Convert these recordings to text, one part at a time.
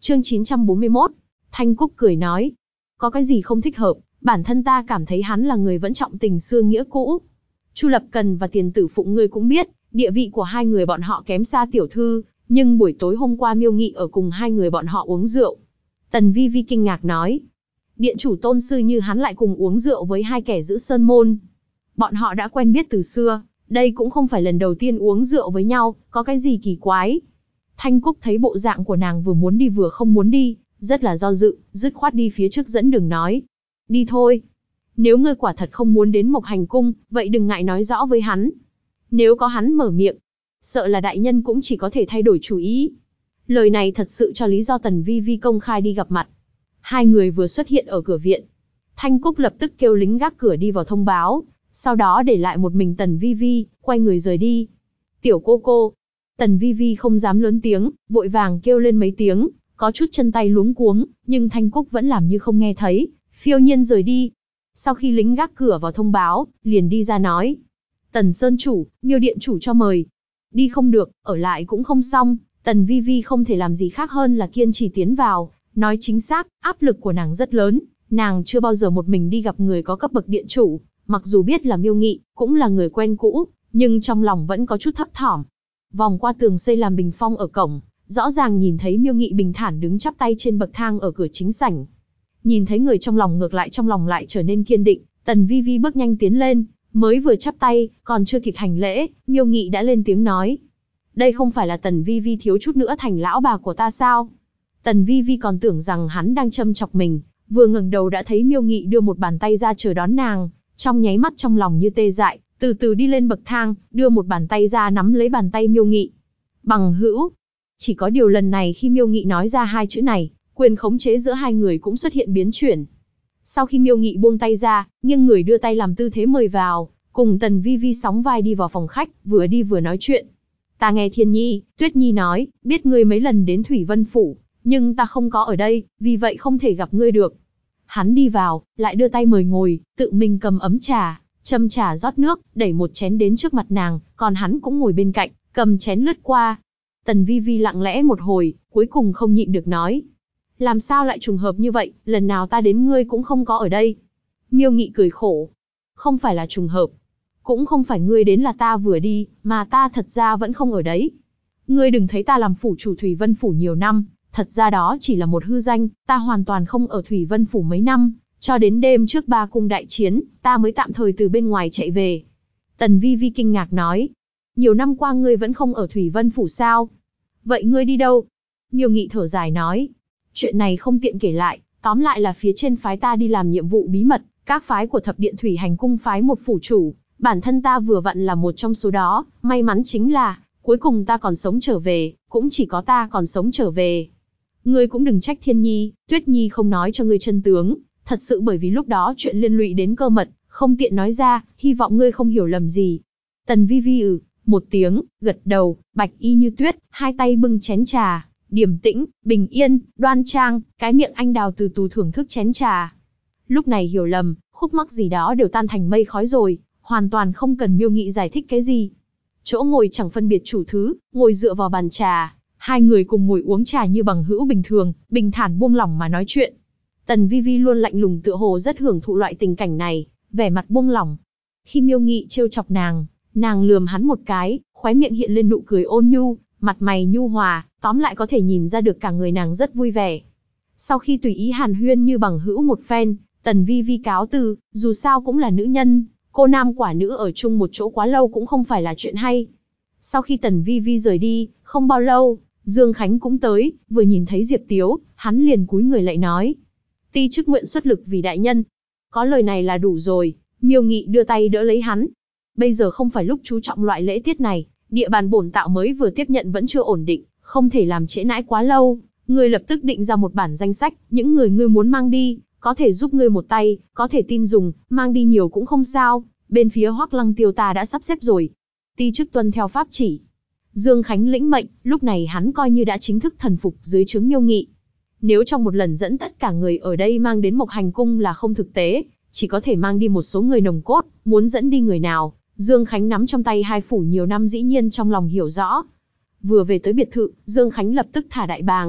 Chương 941. Thanh Cúc cười nói. Có cái gì không thích hợp, bản thân ta cảm thấy hắn là người vẫn trọng tình xưa nghĩa cũ. Chu Lập Cần và Tiền Tử Phụng ngươi cũng biết, địa vị của hai người bọn họ kém xa tiểu thư, nhưng buổi tối hôm qua Miêu Nghị ở cùng hai người bọn họ uống rượu. Tần Vi Vi kinh ngạc nói. Điện chủ tôn sư như hắn lại cùng uống rượu với hai kẻ giữ sơn môn. Bọn họ đã quen biết từ xưa, đây cũng không phải lần đầu tiên uống rượu với nhau, có cái gì kỳ quái. Thanh Cúc thấy bộ dạng của nàng vừa muốn đi vừa không muốn đi, rất là do dự, dứt khoát đi phía trước dẫn đường nói. Đi thôi. Nếu ngươi quả thật không muốn đến Mộc Hành Cung, vậy đừng ngại nói rõ với hắn. Nếu có hắn mở miệng, sợ là đại nhân cũng chỉ có thể thay đổi chủ ý. Lời này thật sự cho lý do Tần Vi Vi công khai đi gặp mặt. Hai người vừa xuất hiện ở cửa viện. Thanh Cúc lập tức kêu lính gác cửa đi vào thông báo, sau đó để lại một mình Tần Vi Vi, quay người rời đi. Tiểu cô cô. Tần Vi Vi không dám lớn tiếng, vội vàng kêu lên mấy tiếng, có chút chân tay luống cuống, nhưng Thanh Cúc vẫn làm như không nghe thấy, phiêu nhiên rời đi. Sau khi lính gác cửa vào thông báo, liền đi ra nói. Tần Sơn chủ, Miêu điện chủ cho mời. Đi không được, ở lại cũng không xong, Tần Vi Vi không thể làm gì khác hơn là kiên trì tiến vào. Nói chính xác, áp lực của nàng rất lớn, nàng chưa bao giờ một mình đi gặp người có cấp bậc điện chủ, mặc dù biết là Miêu Nghị, cũng là người quen cũ, nhưng trong lòng vẫn có chút thấp thỏm. Vòng qua tường xây làm bình phong ở cổng, rõ ràng nhìn thấy Miêu Nghị bình thản đứng chắp tay trên bậc thang ở cửa chính sảnh. Nhìn thấy người trong lòng ngược lại trong lòng lại trở nên kiên định, Tần Vi Vi bước nhanh tiến lên, mới vừa chắp tay, còn chưa kịp hành lễ, Miêu Nghị đã lên tiếng nói. Đây không phải là Tần Vi Vi thiếu chút nữa thành lão bà của ta sao? Tần Vi Vi còn tưởng rằng hắn đang châm chọc mình, vừa ngẩng đầu đã thấy Miêu Nghị đưa một bàn tay ra chờ đón nàng, trong nháy mắt trong lòng như tê dại, từ từ đi lên bậc thang, đưa một bàn tay ra nắm lấy bàn tay Miêu Nghị. Bằng hữu. Chỉ có điều lần này khi Miêu Nghị nói ra hai chữ này, quyền khống chế giữa hai người cũng xuất hiện biến chuyển. Sau khi Miêu Nghị buông tay ra, nghiêng người đưa tay làm tư thế mời vào, cùng Tần Vi Vi sóng vai đi vào phòng khách, vừa đi vừa nói chuyện. Ta nghe Thiên Nhi, Tuyết Nhi nói, biết ngươi mấy lần đến Thủy Vân Phủ, nhưng ta không có ở đây, vì vậy không thể gặp ngươi được. Hắn đi vào, lại đưa tay mời ngồi, tự mình cầm ấm trà, châm trà rót nước, đẩy một chén đến trước mặt nàng, còn hắn cũng ngồi bên cạnh, cầm chén lướt qua. Tần Vi Vi lặng lẽ một hồi, cuối cùng không nhịn được nói. Làm sao lại trùng hợp như vậy, lần nào ta đến ngươi cũng không có ở đây. Miêu Nghị cười khổ. Không phải là trùng hợp. Cũng không phải ngươi đến là ta vừa đi, mà ta thật ra vẫn không ở đấy. Ngươi đừng thấy ta làm phủ chủ Thủy Vân Phủ nhiều năm, thật ra đó chỉ là một hư danh, ta hoàn toàn không ở Thủy Vân Phủ mấy năm, cho đến đêm trước ba cung đại chiến, ta mới tạm thời từ bên ngoài chạy về. Tần Vi Vi kinh ngạc nói. Nhiều năm qua ngươi vẫn không ở Thủy Vân Phủ sao? Vậy ngươi đi đâu? Miêu Nghị thở dài nói. Chuyện này không tiện kể lại, tóm lại là phía trên phái ta đi làm nhiệm vụ bí mật, các phái của Thập Điện Thủy Hành Cung phái một phủ chủ, bản thân ta vừa vặn là một trong số đó, may mắn chính là, cuối cùng ta còn sống trở về, cũng chỉ có ta còn sống trở về. Ngươi cũng đừng trách Thiên Nhi, Tuyết Nhi không nói cho ngươi chân tướng, thật sự bởi vì lúc đó chuyện liên lụy đến cơ mật, không tiện nói ra, hy vọng ngươi không hiểu lầm gì. Tần Vi Vi một tiếng, gật đầu, bạch y như tuyết, hai tay bưng chén trà, điềm tĩnh, bình yên, đoan trang, cái miệng anh đào từ từ thưởng thức chén trà. Lúc này hiểu lầm, khúc mắc gì đó đều tan thành mây khói rồi, hoàn toàn không cần Miêu Nghị giải thích cái gì. Chỗ ngồi chẳng phân biệt chủ thứ, ngồi dựa vào bàn trà, hai người cùng ngồi uống trà như bằng hữu bình thường, bình thản buông lỏng mà nói chuyện. Tần Vi Vi luôn lạnh lùng tựa hồ rất hưởng thụ loại tình cảnh này, vẻ mặt buông lỏng. Khi Miêu Nghị trêu chọc nàng lườm hắn một cái, khóe miệng hiện lên nụ cười ôn nhu, mặt mày nhu hòa, tóm lại có thể nhìn ra được cả người nàng rất vui vẻ. Sau khi tùy ý hàn huyên như bằng hữu một phen, Tần Vi Vi cáo từ, dù sao cũng là nữ nhân, cô nam quả nữ ở chung một chỗ quá lâu cũng không phải là chuyện hay. Sau khi Tần Vi Vi rời đi, không bao lâu, Dương Khánh cũng tới, vừa nhìn thấy Diệp Tiếu, hắn liền cúi người lại nói. Ti chức nguyện xuất lực vì đại nhân. Có lời này là đủ rồi, Miêu Nghị đưa tay đỡ lấy hắn. Bây giờ không phải lúc chú trọng loại lễ tiết này, địa bàn bổn tạo mới vừa tiếp nhận vẫn chưa ổn định, không thể làm trễ nãi quá lâu. Ngươi lập tức định ra một bản danh sách, những người ngươi muốn mang đi, có thể giúp ngươi một tay, có thể tin dùng, mang đi nhiều cũng không sao, bên phía Hoắc Lăng Tiêu ta đã sắp xếp rồi. Ti chức tuân theo pháp chỉ. Dương Khánh lĩnh mệnh, lúc này hắn coi như đã chính thức thần phục dưới trướng Miêu Nghị. Nếu trong một lần dẫn tất cả người ở đây mang đến Mộc Hành Cung là không thực tế, chỉ có thể mang đi một số người nồng cốt, muốn dẫn đi người nào, Dương Khánh nắm trong tay hai phủ nhiều năm dĩ nhiên trong lòng hiểu rõ. Vừa về tới biệt thự, Dương Khánh lập tức thả đại bàng,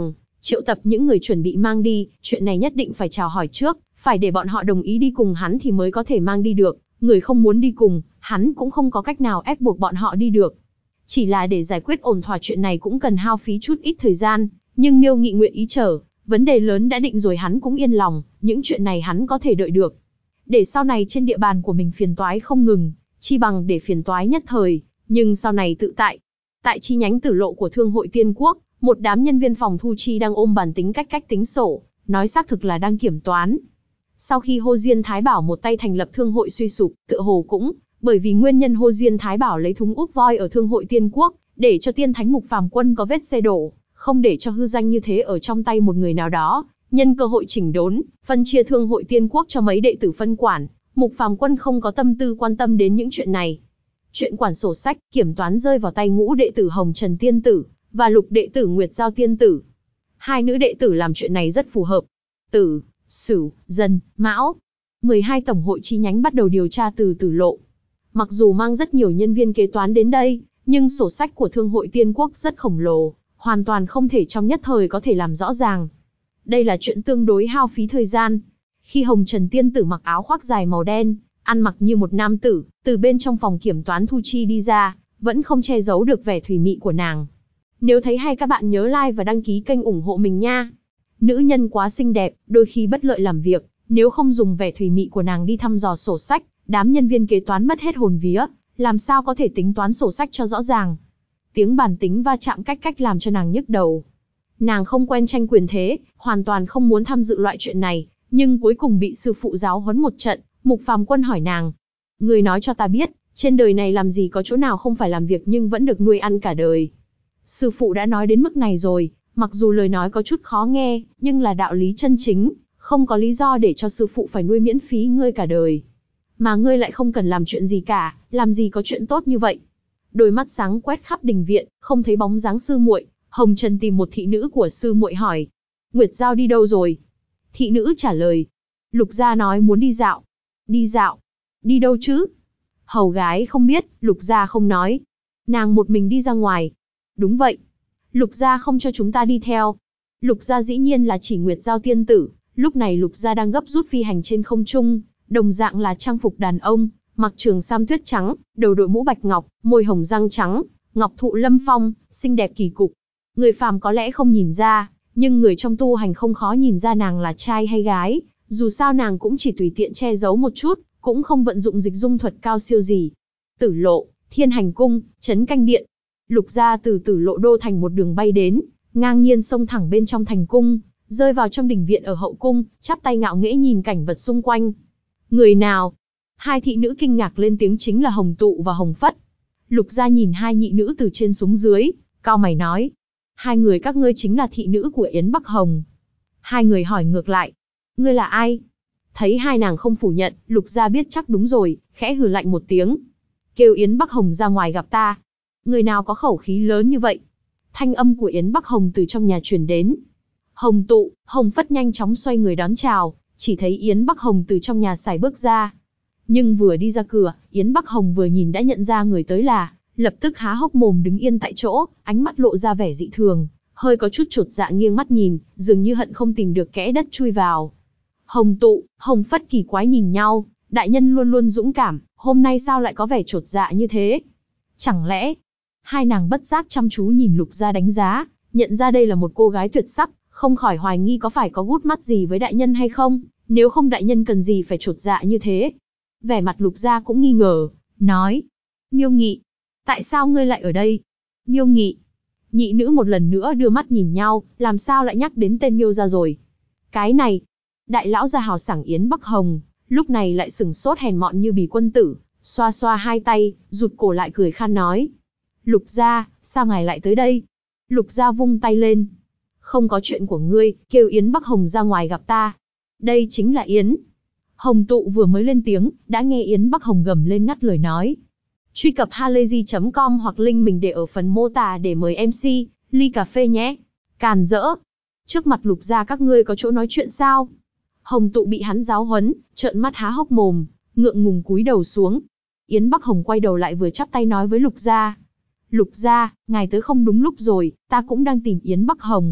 triệu tập những người chuẩn bị mang đi, chuyện này nhất định phải chào hỏi trước, phải để bọn họ đồng ý đi cùng hắn thì mới có thể mang đi được, người không muốn đi cùng, hắn cũng không có cách nào ép buộc bọn họ đi được. Chỉ là để giải quyết ổn thỏa chuyện này cũng cần hao phí chút ít thời gian, nhưng Miêu Nghị nguyện ý chờ, vấn đề lớn đã định rồi hắn cũng yên lòng, những chuyện này hắn có thể đợi được. Để sau này trên địa bàn của mình phiền toái không ngừng, chi bằng để phiền toái nhất thời, nhưng sau này tự tại. Tại chi nhánh Tử Lộ của Thương hội Tiên Quốc, một đám nhân viên phòng thu chi đang ôm bàn tính cách tính sổ, nói xác thực là đang kiểm toán. Sau khi Hồ Diên Thái Bảo một tay thành lập thương hội suy sụp, tựa hồ cũng bởi vì nguyên nhân Hồ Diên Thái Bảo lấy thúng úp voi ở Thương hội Tiên Quốc, để cho Tiên Thánh Mục Phàm Quân có vết xe đổ, không để cho hư danh như thế ở trong tay một người nào đó, nhân cơ hội chỉnh đốn, phân chia Thương hội Tiên Quốc cho mấy đệ tử phân quản, Mục Phàm Quân không có tâm tư quan tâm đến những chuyện này. Chuyện quản sổ sách, kiểm toán rơi vào tay ngũ đệ tử Hồng Trần Tiên Tử và lục đệ tử Nguyệt Giao Tiên Tử. Hai nữ đệ tử làm chuyện này rất phù hợp. Tử, Sửu, Dần, Mão, 12 tổng hội chi nhánh bắt đầu điều tra từ Tử Lộ. Mặc dù mang rất nhiều nhân viên kế toán đến đây, nhưng sổ sách của Thương hội Tiên Quốc rất khổng lồ, hoàn toàn không thể trong nhất thời có thể làm rõ ràng. Đây là chuyện tương đối hao phí thời gian. Khi Hồng Trần Tiên Tử mặc áo khoác dài màu đen, ăn mặc như một nam tử, từ bên trong phòng kiểm toán thu chi đi ra, vẫn không che giấu được vẻ thủy mị của nàng. Nếu thấy hay các bạn nhớ like và đăng ký kênh ủng hộ mình nha. Nữ nhân quá xinh đẹp, đôi khi bất lợi làm việc, nếu không dùng vẻ thủy mị của nàng đi thăm dò sổ sách, đám nhân viên kế toán mất hết hồn vía, làm sao có thể tính toán sổ sách cho rõ ràng. Tiếng bàn tính va chạm cách làm cho nàng nhức đầu. Nàng không quen tranh quyền thế, hoàn toàn không muốn tham dự loại chuyện này, nhưng cuối cùng bị sư phụ giáo huấn một trận. Mục Phàm Quân hỏi nàng, người nói cho ta biết, trên đời này làm gì có chỗ nào không phải làm việc nhưng vẫn được nuôi ăn cả đời. Sư phụ đã nói đến mức này rồi, mặc dù lời nói có chút khó nghe, nhưng là đạo lý chân chính, không có lý do để cho sư phụ phải nuôi miễn phí ngươi cả đời. Mà ngươi lại không cần làm chuyện gì cả, làm gì có chuyện tốt như vậy. Đôi mắt sáng quét khắp đình viện, không thấy bóng dáng sư muội. Hồng Trần tìm một thị nữ của sư muội hỏi, Nguyệt Giao đi đâu rồi? Thị nữ trả lời, Lục gia nói muốn đi dạo. Đi dạo? Đi đâu chứ? Hầu gái không biết, Lục gia không nói. Nàng một mình đi ra ngoài. Đúng vậy. Lục gia không cho chúng ta đi theo. Lục gia dĩ nhiên là chỉ Nguyệt Giao Tiên Tử. Lúc này Lục gia đang gấp rút phi hành trên không trung, đồng dạng là trang phục đàn ông, mặc trường sam tuyết trắng, đầu đội mũ bạch ngọc, môi hồng răng trắng, ngọc thụ lâm phong, xinh đẹp kỳ cục. Người phàm có lẽ không nhìn ra, nhưng người trong tu hành không khó nhìn ra nàng là trai hay gái. Dù sao nàng cũng chỉ tùy tiện che giấu một chút, cũng không vận dụng dịch dung thuật cao siêu gì. Tử Lộ, Thiên Hành Cung, Trấn Canh Điện. Lục gia từ Tử Lộ đô thành một đường bay đến, ngang nhiên xông thẳng bên trong thành cung, rơi vào trong đình viện ở hậu cung, chắp tay ngạo nghễ nhìn cảnh vật xung quanh. Người nào? Hai thị nữ kinh ngạc lên tiếng, chính là Hồng Tụ và Hồng Phất. Lục gia nhìn hai nhị nữ từ trên xuống dưới, cau mày nói, hai người các ngươi chính là thị nữ của Yến Bắc Hồng. Hai người hỏi ngược lại, ngươi là ai? Thấy hai nàng không phủ nhận, Lục gia biết chắc đúng rồi, khẽ hừ lạnh một tiếng. Kêu Yến Bắc Hồng ra ngoài gặp ta. Người nào có khẩu khí lớn như vậy? Thanh âm của Yến Bắc Hồng từ trong nhà truyền đến. Hồng Tụ, Hồng Phất nhanh chóng xoay người đón chào, chỉ thấy Yến Bắc Hồng từ trong nhà sải bước ra. Nhưng vừa đi ra cửa, Yến Bắc Hồng vừa nhìn đã nhận ra người tới là, lập tức há hốc mồm đứng yên tại chỗ, ánh mắt lộ ra vẻ dị thường, hơi có chút chột dạ nghiêng mắt nhìn, dường như hận không tìm được kẽ đất chui vào. Hồng Tụ, Hồng Phất kỳ quái nhìn nhau, đại nhân luôn luôn dũng cảm, hôm nay sao lại có vẻ chột dạ như thế? Chẳng lẽ? Hai nàng bất giác chăm chú nhìn Lục gia đánh giá, nhận ra đây là một cô gái tuyệt sắc, không khỏi hoài nghi có phải có gút mắt gì với đại nhân hay không, nếu không đại nhân cần gì phải chột dạ như thế. Vẻ mặt Lục gia cũng nghi ngờ, nói, Miêu Nghị, tại sao ngươi lại ở đây? Miêu Nghị. Nhị nữ một lần nữa đưa mắt nhìn nhau, làm sao lại nhắc đến tên Miêu gia rồi? Cái này, đại lão gia hào sảng Yến Bắc Hồng, lúc này lại sừng sốt hèn mọn như bì quân tử, xoa xoa hai tay, rụt cổ lại cười khan nói, Lục gia, sao ngài lại tới đây? Lục gia vung tay lên, không có chuyện của ngươi, kêu Yến Bắc Hồng ra ngoài gặp ta. Đây chính là Yến. Hồng Tụ vừa mới lên tiếng, đã nghe Yến Bắc Hồng gầm lên ngắt lời nói. Truy cập halayzi.com hoặc link mình để ở phần mô tả để mời MC, ly cà phê nhé. Càn rỡ. Trước mặt Lục gia các ngươi có chỗ nói chuyện sao? Hồng Tụ bị hắn giáo huấn, trợn mắt há hốc mồm, ngượng ngùng cúi đầu xuống. Yến Bắc Hồng quay đầu lại vừa chắp tay nói với Lục gia. Lục gia, ngài tới không đúng lúc rồi, ta cũng đang tìm Yến Bắc Hồng.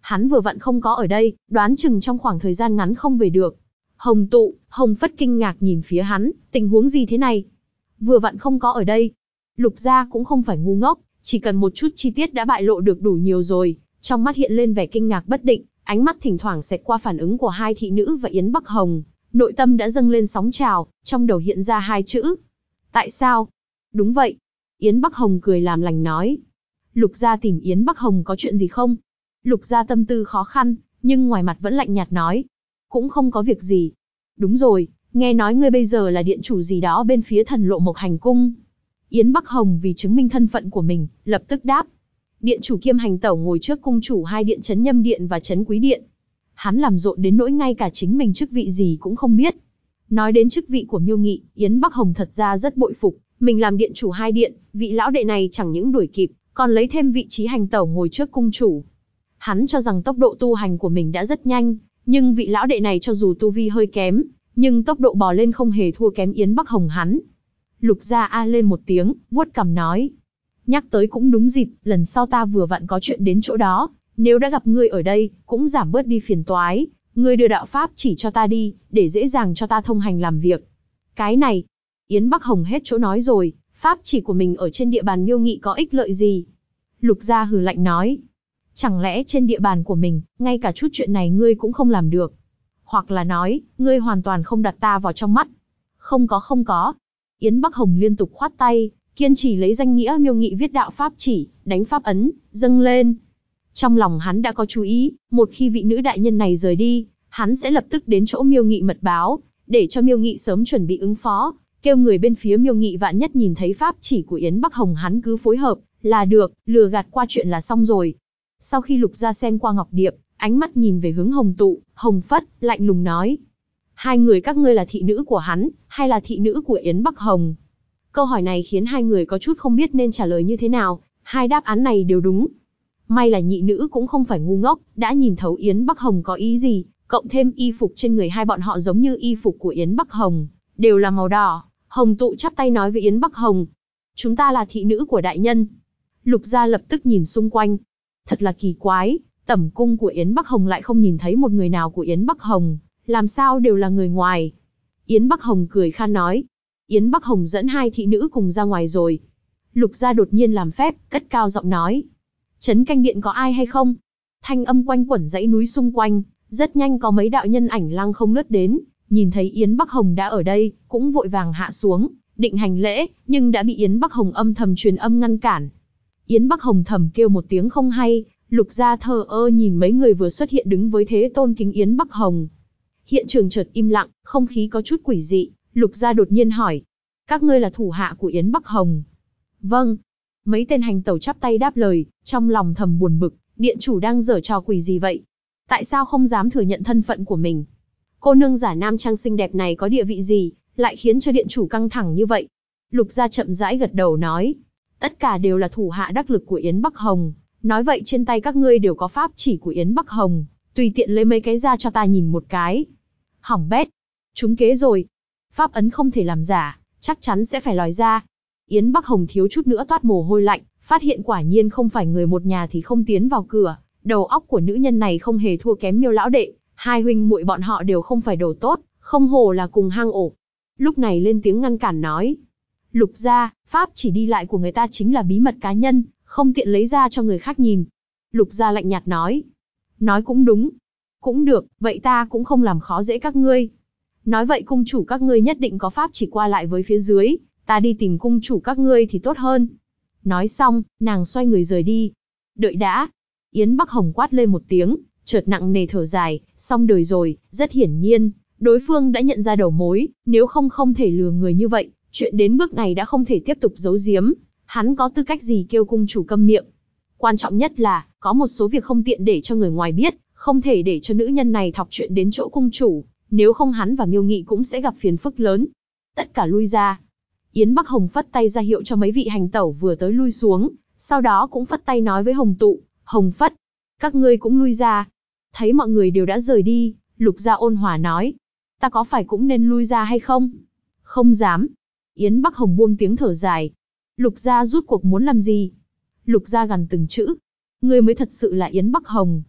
Hắn vừa vặn không có ở đây, đoán chừng trong khoảng thời gian ngắn không về được. Hồng Tụ, Hồng Phất kinh ngạc nhìn phía hắn, tình huống gì thế này? Vừa vặn không có ở đây. Lục gia cũng không phải ngu ngốc, chỉ cần một chút chi tiết đã bại lộ được đủ nhiều rồi. Trong mắt hiện lên vẻ kinh ngạc bất định, ánh mắt thỉnh thoảng xẹt qua phản ứng của hai thị nữ và Yến Bắc Hồng. Nội tâm đã dâng lên sóng trào, trong đầu hiện ra hai chữ. Tại sao? Đúng vậy. Yến Bắc Hồng cười làm lành nói. Lục gia tìm Yến Bắc Hồng có chuyện gì không? Lục gia tâm tư khó khăn, nhưng ngoài mặt vẫn lạnh nhạt nói. Cũng không có việc gì. Đúng rồi, nghe nói ngươi bây giờ là điện chủ gì đó bên phía Thần Lộ Mộc Hành Cung. Yến Bắc Hồng vì chứng minh thân phận của mình, lập tức đáp. Điện chủ kiêm hành tẩu ngồi trước cung chủ hai điện Trấn Nhâm Điện và Trấn Quý Điện. Hắn làm rộn đến nỗi ngay cả chính mình chức vị gì cũng không biết. Nói đến chức vị của Miêu Nghị, Yến Bắc Hồng thật ra rất bội phục. Mình làm điện chủ hai điện, vị lão đệ này chẳng những đuổi kịp, còn lấy thêm vị trí hành tẩu ngồi trước cung chủ. Hắn cho rằng tốc độ tu hành của mình đã rất nhanh, nhưng vị lão đệ này cho dù tu vi hơi kém, nhưng tốc độ bò lên không hề thua kém Yến Bắc Hồng hắn. Lục gia a lên một tiếng, vuốt cằm nói. Nhắc tới cũng đúng dịp, lần sau ta vừa vặn có chuyện đến chỗ đó, nếu đã gặp ngươi ở đây, cũng giảm bớt đi phiền toái, ngươi đưa đạo pháp chỉ cho ta đi, để dễ dàng cho ta thông hành làm việc. Cái này, Yến Bắc Hồng hết chỗ nói rồi, pháp chỉ của mình ở trên địa bàn Miêu Nghị có ích lợi gì? Lục gia hừ lạnh nói. Chẳng lẽ trên địa bàn của mình, ngay cả chút chuyện này ngươi cũng không làm được? Hoặc là nói, ngươi hoàn toàn không đặt ta vào trong mắt? Không có. Yến Bắc Hồng liên tục khoát tay, kiên trì lấy danh nghĩa Miêu Nghị viết đạo pháp chỉ, đánh pháp ấn, dâng lên. Trong lòng hắn đã có chú ý, một khi vị nữ đại nhân này rời đi, hắn sẽ lập tức đến chỗ Miêu Nghị mật báo, để cho Miêu Nghị sớm chuẩn bị ứng phó, kêu người bên phía Miêu Nghị vạn nhất nhìn thấy pháp chỉ của Yến Bắc Hồng hắn cứ phối hợp, là được, lừa gạt qua chuyện là xong rồi. Sau khi Lục gia xem qua ngọc điệp, ánh mắt nhìn về hướng Hồng Tụ, Hồng Phất, lạnh lùng nói. Hai người các ngươi là thị nữ của hắn, hay là thị nữ của Yến Bắc Hồng? Câu hỏi này khiến hai người có chút không biết nên trả lời như thế nào, hai đáp án này đều đúng. May là nhị nữ cũng không phải ngu ngốc, đã nhìn thấu Yến Bắc Hồng có ý gì, cộng thêm y phục trên người hai bọn họ giống như y phục của Yến Bắc Hồng, đều là màu đỏ. Hồng Tụ chắp tay nói với Yến Bắc Hồng. Chúng ta là thị nữ của đại nhân. Lục gia lập tức nhìn xung quanh. Thật là kỳ quái, tẩm cung của Yến Bắc Hồng lại không nhìn thấy một người nào của Yến Bắc Hồng, làm sao đều là người ngoài. Yến Bắc Hồng cười khan nói. Yến Bắc Hồng dẫn hai thị nữ cùng ra ngoài rồi. Lục gia đột nhiên làm phép, cất cao giọng nói. Trấn Canh Điện có ai hay không? Thanh âm quanh quẩn dãy núi xung quanh, rất nhanh có mấy đạo nhân ảnh lăng không lướt đến, nhìn thấy Yến Bắc Hồng đã ở đây, cũng vội vàng hạ xuống, định hành lễ, nhưng đã bị Yến Bắc Hồng âm thầm truyền âm ngăn cản. Yến Bắc Hồng thầm kêu một tiếng không hay, Lục gia thờ ơ nhìn mấy người vừa xuất hiện đứng với thế tôn kính Yến Bắc Hồng. Hiện trường chợt im lặng, không khí có chút quỷ dị, Lục gia đột nhiên hỏi. Các ngươi là thủ hạ của Yến Bắc Hồng? Vâng. Mấy tên hành tẩu chắp tay đáp lời, trong lòng thầm buồn bực, điện chủ đang giở trò quỷ gì vậy? Tại sao không dám thừa nhận thân phận của mình? Cô nương giả nam trang xinh đẹp này có địa vị gì, lại khiến cho điện chủ căng thẳng như vậy? Lục gia chậm rãi gật đầu nói. Tất cả đều là thủ hạ đắc lực của Yến Bắc Hồng, nói vậy trên tay các ngươi đều có pháp chỉ của Yến Bắc Hồng, tùy tiện lấy mấy cái ra cho ta nhìn một cái. Hỏng bét, trúng kế rồi. Pháp ấn không thể làm giả, chắc chắn sẽ phải lòi ra. Yến Bắc Hồng thiếu chút nữa toát mồ hôi lạnh, phát hiện quả nhiên không phải người một nhà thì không tiến vào cửa, đầu óc của nữ nhân này không hề thua kém Miêu lão đệ, hai huynh muội bọn họ đều không phải đồ tốt, không hổ là cùng hang ổ. Lúc này lên tiếng ngăn cản nói. Lục gia, pháp chỉ đi lại của người ta chính là bí mật cá nhân, không tiện lấy ra cho người khác nhìn. Lục gia lạnh nhạt nói. Nói cũng đúng. Cũng được, vậy ta cũng không làm khó dễ các ngươi. Nói vậy cung chủ các ngươi nhất định có pháp chỉ qua lại với phía dưới, ta đi tìm cung chủ các ngươi thì tốt hơn. Nói xong, nàng xoay người rời đi. Đợi đã. Yến Bắc Hồng quát lên một tiếng, chợt nặng nề thở dài, xong đời rồi, rất hiển nhiên, đối phương đã nhận ra đầu mối, nếu không thể lừa người như vậy, chuyện đến bước này đã không thể tiếp tục giấu giếm, hắn có tư cách gì kêu cung chủ câm miệng. Quan trọng nhất là, có một số việc không tiện để cho người ngoài biết, không thể để cho nữ nhân này thọc chuyện đến chỗ cung chủ, nếu không hắn và Miêu Nghị cũng sẽ gặp phiền phức lớn. Tất cả lui ra. Yến Bắc Hồng phất tay ra hiệu cho mấy vị hành tẩu vừa tới lui xuống, sau đó cũng phất tay nói với Hồng Tụ, Hồng Phất, các ngươi cũng lui ra. Thấy mọi người đều đã rời đi, Lục gia ôn hòa nói, ta có phải cũng nên lui ra hay không? Không dám. Yến Bắc Hồng buông tiếng thở dài. Lục gia rút cuộc muốn làm gì? Lục gia gằn từng chữ. Ngươi mới thật sự là Yến Bắc Hồng.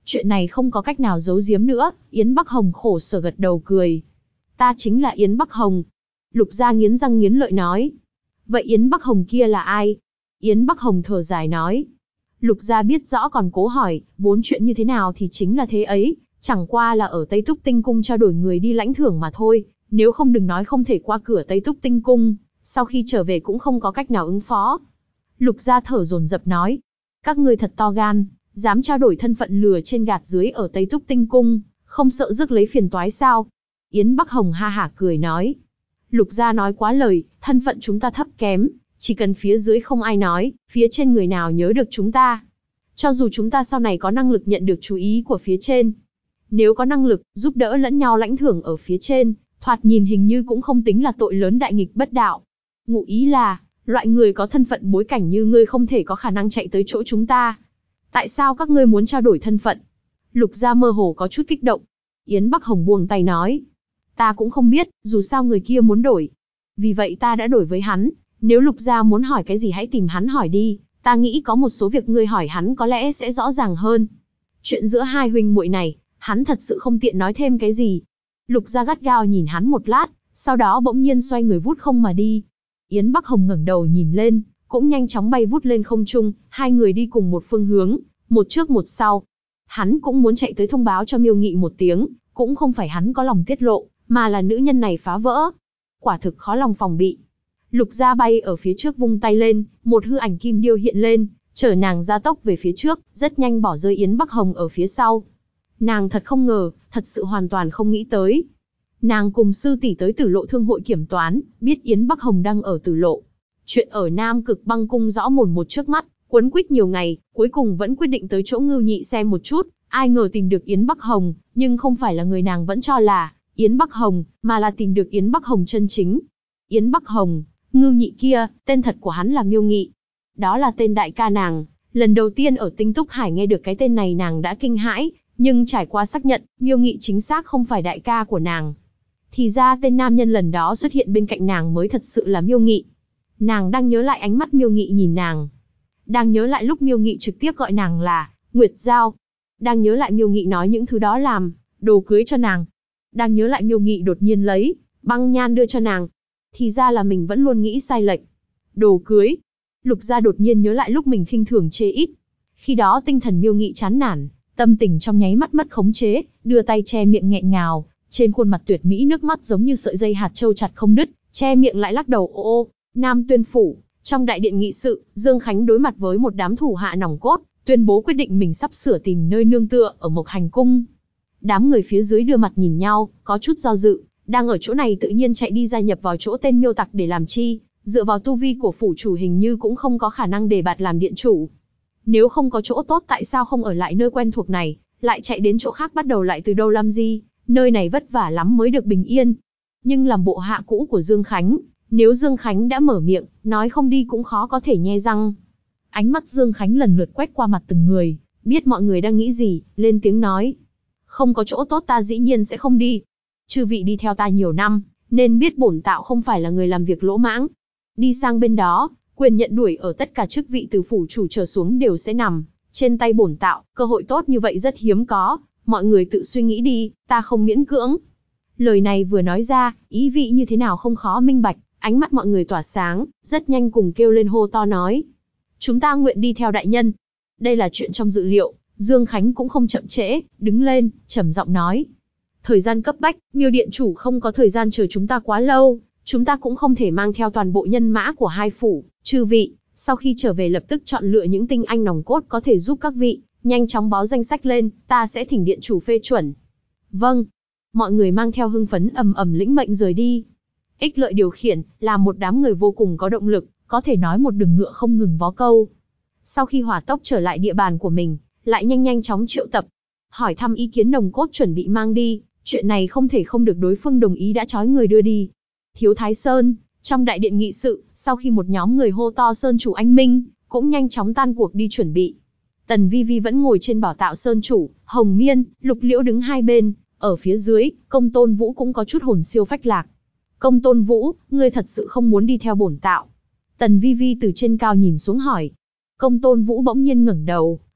Chuyện này không có cách nào giấu giếm nữa, Yến Bắc Hồng khổ sở gật đầu cười. Ta chính là Yến Bắc Hồng. Lục gia nghiến răng nghiến lợi nói. Vậy Yến Bắc Hồng kia là ai? Yến Bắc Hồng thở dài nói. Lục gia biết rõ còn cố hỏi, vốn chuyện như thế nào thì chính là thế ấy, chẳng qua là ở Tây Túc Tinh Cung trao đổi người đi lãnh thưởng mà thôi, nếu không đừng nói không thể qua cửa Tây Túc Tinh Cung, sau khi trở về cũng không có cách nào ứng phó. Lục gia thở dồn dập nói. Các ngươi thật to gan, dám trao đổi thân phận lừa trên gạt dưới ở Tây Túc Tinh Cung, không sợ rước lấy phiền toái sao? Yến Bắc Hồng ha hả cười nói. Lục gia nói quá lời, thân phận chúng ta thấp kém, chỉ cần phía dưới không ai nói, phía trên người nào nhớ được chúng ta. Cho dù chúng ta sau này có năng lực nhận được chú ý của phía trên, nếu có năng lực giúp đỡ lẫn nhau lãnh thưởng ở phía trên, thoạt nhìn hình như cũng không tính là tội lớn đại nghịch bất đạo. Ngụ ý là, loại người có thân phận bối cảnh như ngươi không thể có khả năng chạy tới chỗ chúng ta. Tại sao các ngươi muốn trao đổi thân phận? Lục gia mơ hồ có chút kích động. Yến Bắc Hồng buông tay nói. Ta cũng không biết, dù sao người kia muốn đổi. Vì vậy ta đã đổi với hắn, nếu Lục gia muốn hỏi cái gì hãy tìm hắn hỏi đi, ta nghĩ có một số việc ngươi hỏi hắn có lẽ sẽ rõ ràng hơn. Chuyện giữa hai huynh muội này, hắn thật sự không tiện nói thêm cái gì. Lục gia gắt gao nhìn hắn một lát, sau đó bỗng nhiên xoay người vút không mà đi. Yến Bắc Hồng ngẩng đầu nhìn lên, cũng nhanh chóng bay vút lên không trung, hai người đi cùng một phương hướng, một trước một sau. Hắn cũng muốn chạy tới thông báo cho Miêu Nghị một tiếng, cũng không phải hắn có lòng tiết lộ, mà là nữ nhân này phá vỡ. Quả thực khó lòng phòng bị. Lục gia bay ở phía trước vung tay lên, một hư ảnh kim điêu hiện lên, chở nàng gia tốc về phía trước, rất nhanh bỏ rơi Yến Bắc Hồng ở phía sau. Nàng thật không ngờ, thật sự hoàn toàn không nghĩ tới. Nàng cùng sư tỷ tới Tử Lộ Thương hội kiểm toán, biết Yến Bắc Hồng đang ở Tử Lộ. Chuyện ở Nam Cực Băng Cung rõ mồn một trước mắt, quấn quýt nhiều ngày, cuối cùng vẫn quyết định tới chỗ Ngưu Nhị xem một chút, ai ngờ tìm được Yến Bắc Hồng, nhưng không phải là người nàng vẫn cho là Yến Bắc Hồng, mà là tìm được Yến Bắc Hồng chân chính. Yến Bắc Hồng, Ngưu Nhị kia, tên thật của hắn là Miêu Nghị. Đó là tên đại ca nàng, lần đầu tiên ở Tinh Túc Hải nghe được cái tên này nàng đã kinh hãi, nhưng trải qua xác nhận, Miêu Nghị chính xác không phải đại ca của nàng. Thì ra tên nam nhân lần đó xuất hiện bên cạnh nàng mới thật sự là Miêu Nghị. Nàng đang nhớ lại ánh mắt Miêu Nghị nhìn nàng. Đang nhớ lại lúc Miêu Nghị trực tiếp gọi nàng là Nguyệt Giao. Đang nhớ lại Miêu Nghị nói những thứ đó làm đồ cưới cho nàng. Đang nhớ lại Miêu Nghị đột nhiên lấy băng nhan đưa cho nàng. Thì ra là mình vẫn luôn nghĩ sai lệch. Đồ cưới. Lục gia đột nhiên nhớ lại lúc mình khinh thường chê ít. Khi đó tinh thần Miêu Nghị chán nản, tâm tình trong nháy mắt mất khống chế, đưa tay che miệng nghẹn ngào, trên khuôn mặt tuyệt mỹ nước mắt giống như sợi dây hạt châu chặt không đứt, che miệng lại lắc đầu ô ô. Nam Tuyên phủ, trong đại điện nghị sự, Dương Khánh đối mặt với một đám thủ hạ nòng cốt, tuyên bố quyết định mình sắp sửa tìm nơi nương tựa ở Mộc Hành Cung. Đám người phía dưới đưa mặt nhìn nhau, có chút do dự, đang ở chỗ này tự nhiên chạy đi gia nhập vào chỗ tên miêu tặc để làm chi, dựa vào tu vi của phủ chủ hình như cũng không có khả năng đề bạt làm điện chủ. Nếu không có chỗ tốt tại sao không ở lại nơi quen thuộc này, lại chạy đến chỗ khác bắt đầu lại từ đâu làm gì, nơi này vất vả lắm mới được bình yên. Nhưng làm bộ hạ cũ của Dương Khánh, nếu Dương Khánh đã mở miệng, nói không đi cũng khó có thể nhe răng. Ánh mắt Dương Khánh lần lượt quét qua mặt từng người, biết mọi người đang nghĩ gì, lên tiếng nói. Không có chỗ tốt ta dĩ nhiên sẽ không đi. Chư vị đi theo ta nhiều năm, nên biết bổn tạo không phải là người làm việc lỗ mãng. Đi sang bên đó, quyền nhận đuổi ở tất cả chức vị từ phủ chủ trở xuống đều sẽ nằm trên tay bổn tạo, cơ hội tốt như vậy rất hiếm có, mọi người tự suy nghĩ đi, ta không miễn cưỡng. Lời này vừa nói ra, ý vị như thế nào không khó minh bạch, ánh mắt mọi người tỏa sáng, rất nhanh cùng kêu lên hô to nói. Chúng ta nguyện đi theo đại nhân. Đây là chuyện trong dự liệu, Dương Khánh cũng không chậm trễ, đứng lên, trầm giọng nói. Thời gian cấp bách, Miêu điện chủ không có thời gian chờ chúng ta quá lâu, chúng ta cũng không thể mang theo toàn bộ nhân mã của hai phủ, chư vị, sau khi trở về lập tức chọn lựa những tinh anh nòng cốt có thể giúp các vị, nhanh chóng báo danh sách lên, ta sẽ thỉnh điện chủ phê chuẩn. Vâng. Mọi người mang theo hưng phấn ầm ầm lĩnh mệnh rời đi. Ích Lợi điều khiển, là một đám người vô cùng có động lực, có thể nói một đường ngựa không ngừng vó câu. Sau khi hỏa tốc trở lại địa bàn của mình, lại nhanh chóng triệu tập, hỏi thăm ý kiến nòng cốt chuẩn bị mang đi, chuyện này không thể không được đối phương đồng ý đã trói người đưa đi. Thiếu Thái Sơn, trong đại điện nghị sự, sau khi một nhóm người hô to Sơn chủ anh minh, cũng nhanh chóng tan cuộc đi chuẩn bị. Tần Vi Vi vẫn ngồi trên bảo tạo Sơn chủ, Hồng Miên, Lục Liễu đứng hai bên, ở phía dưới, Công Tôn Vũ cũng có chút hồn siêu phách lạc. Công Tôn Vũ, ngươi thật sự không muốn đi theo bổn tạo? Tần Vi Vi từ trên cao nhìn xuống hỏi. Công Tôn Vũ bỗng nhiên ngẩng đầu,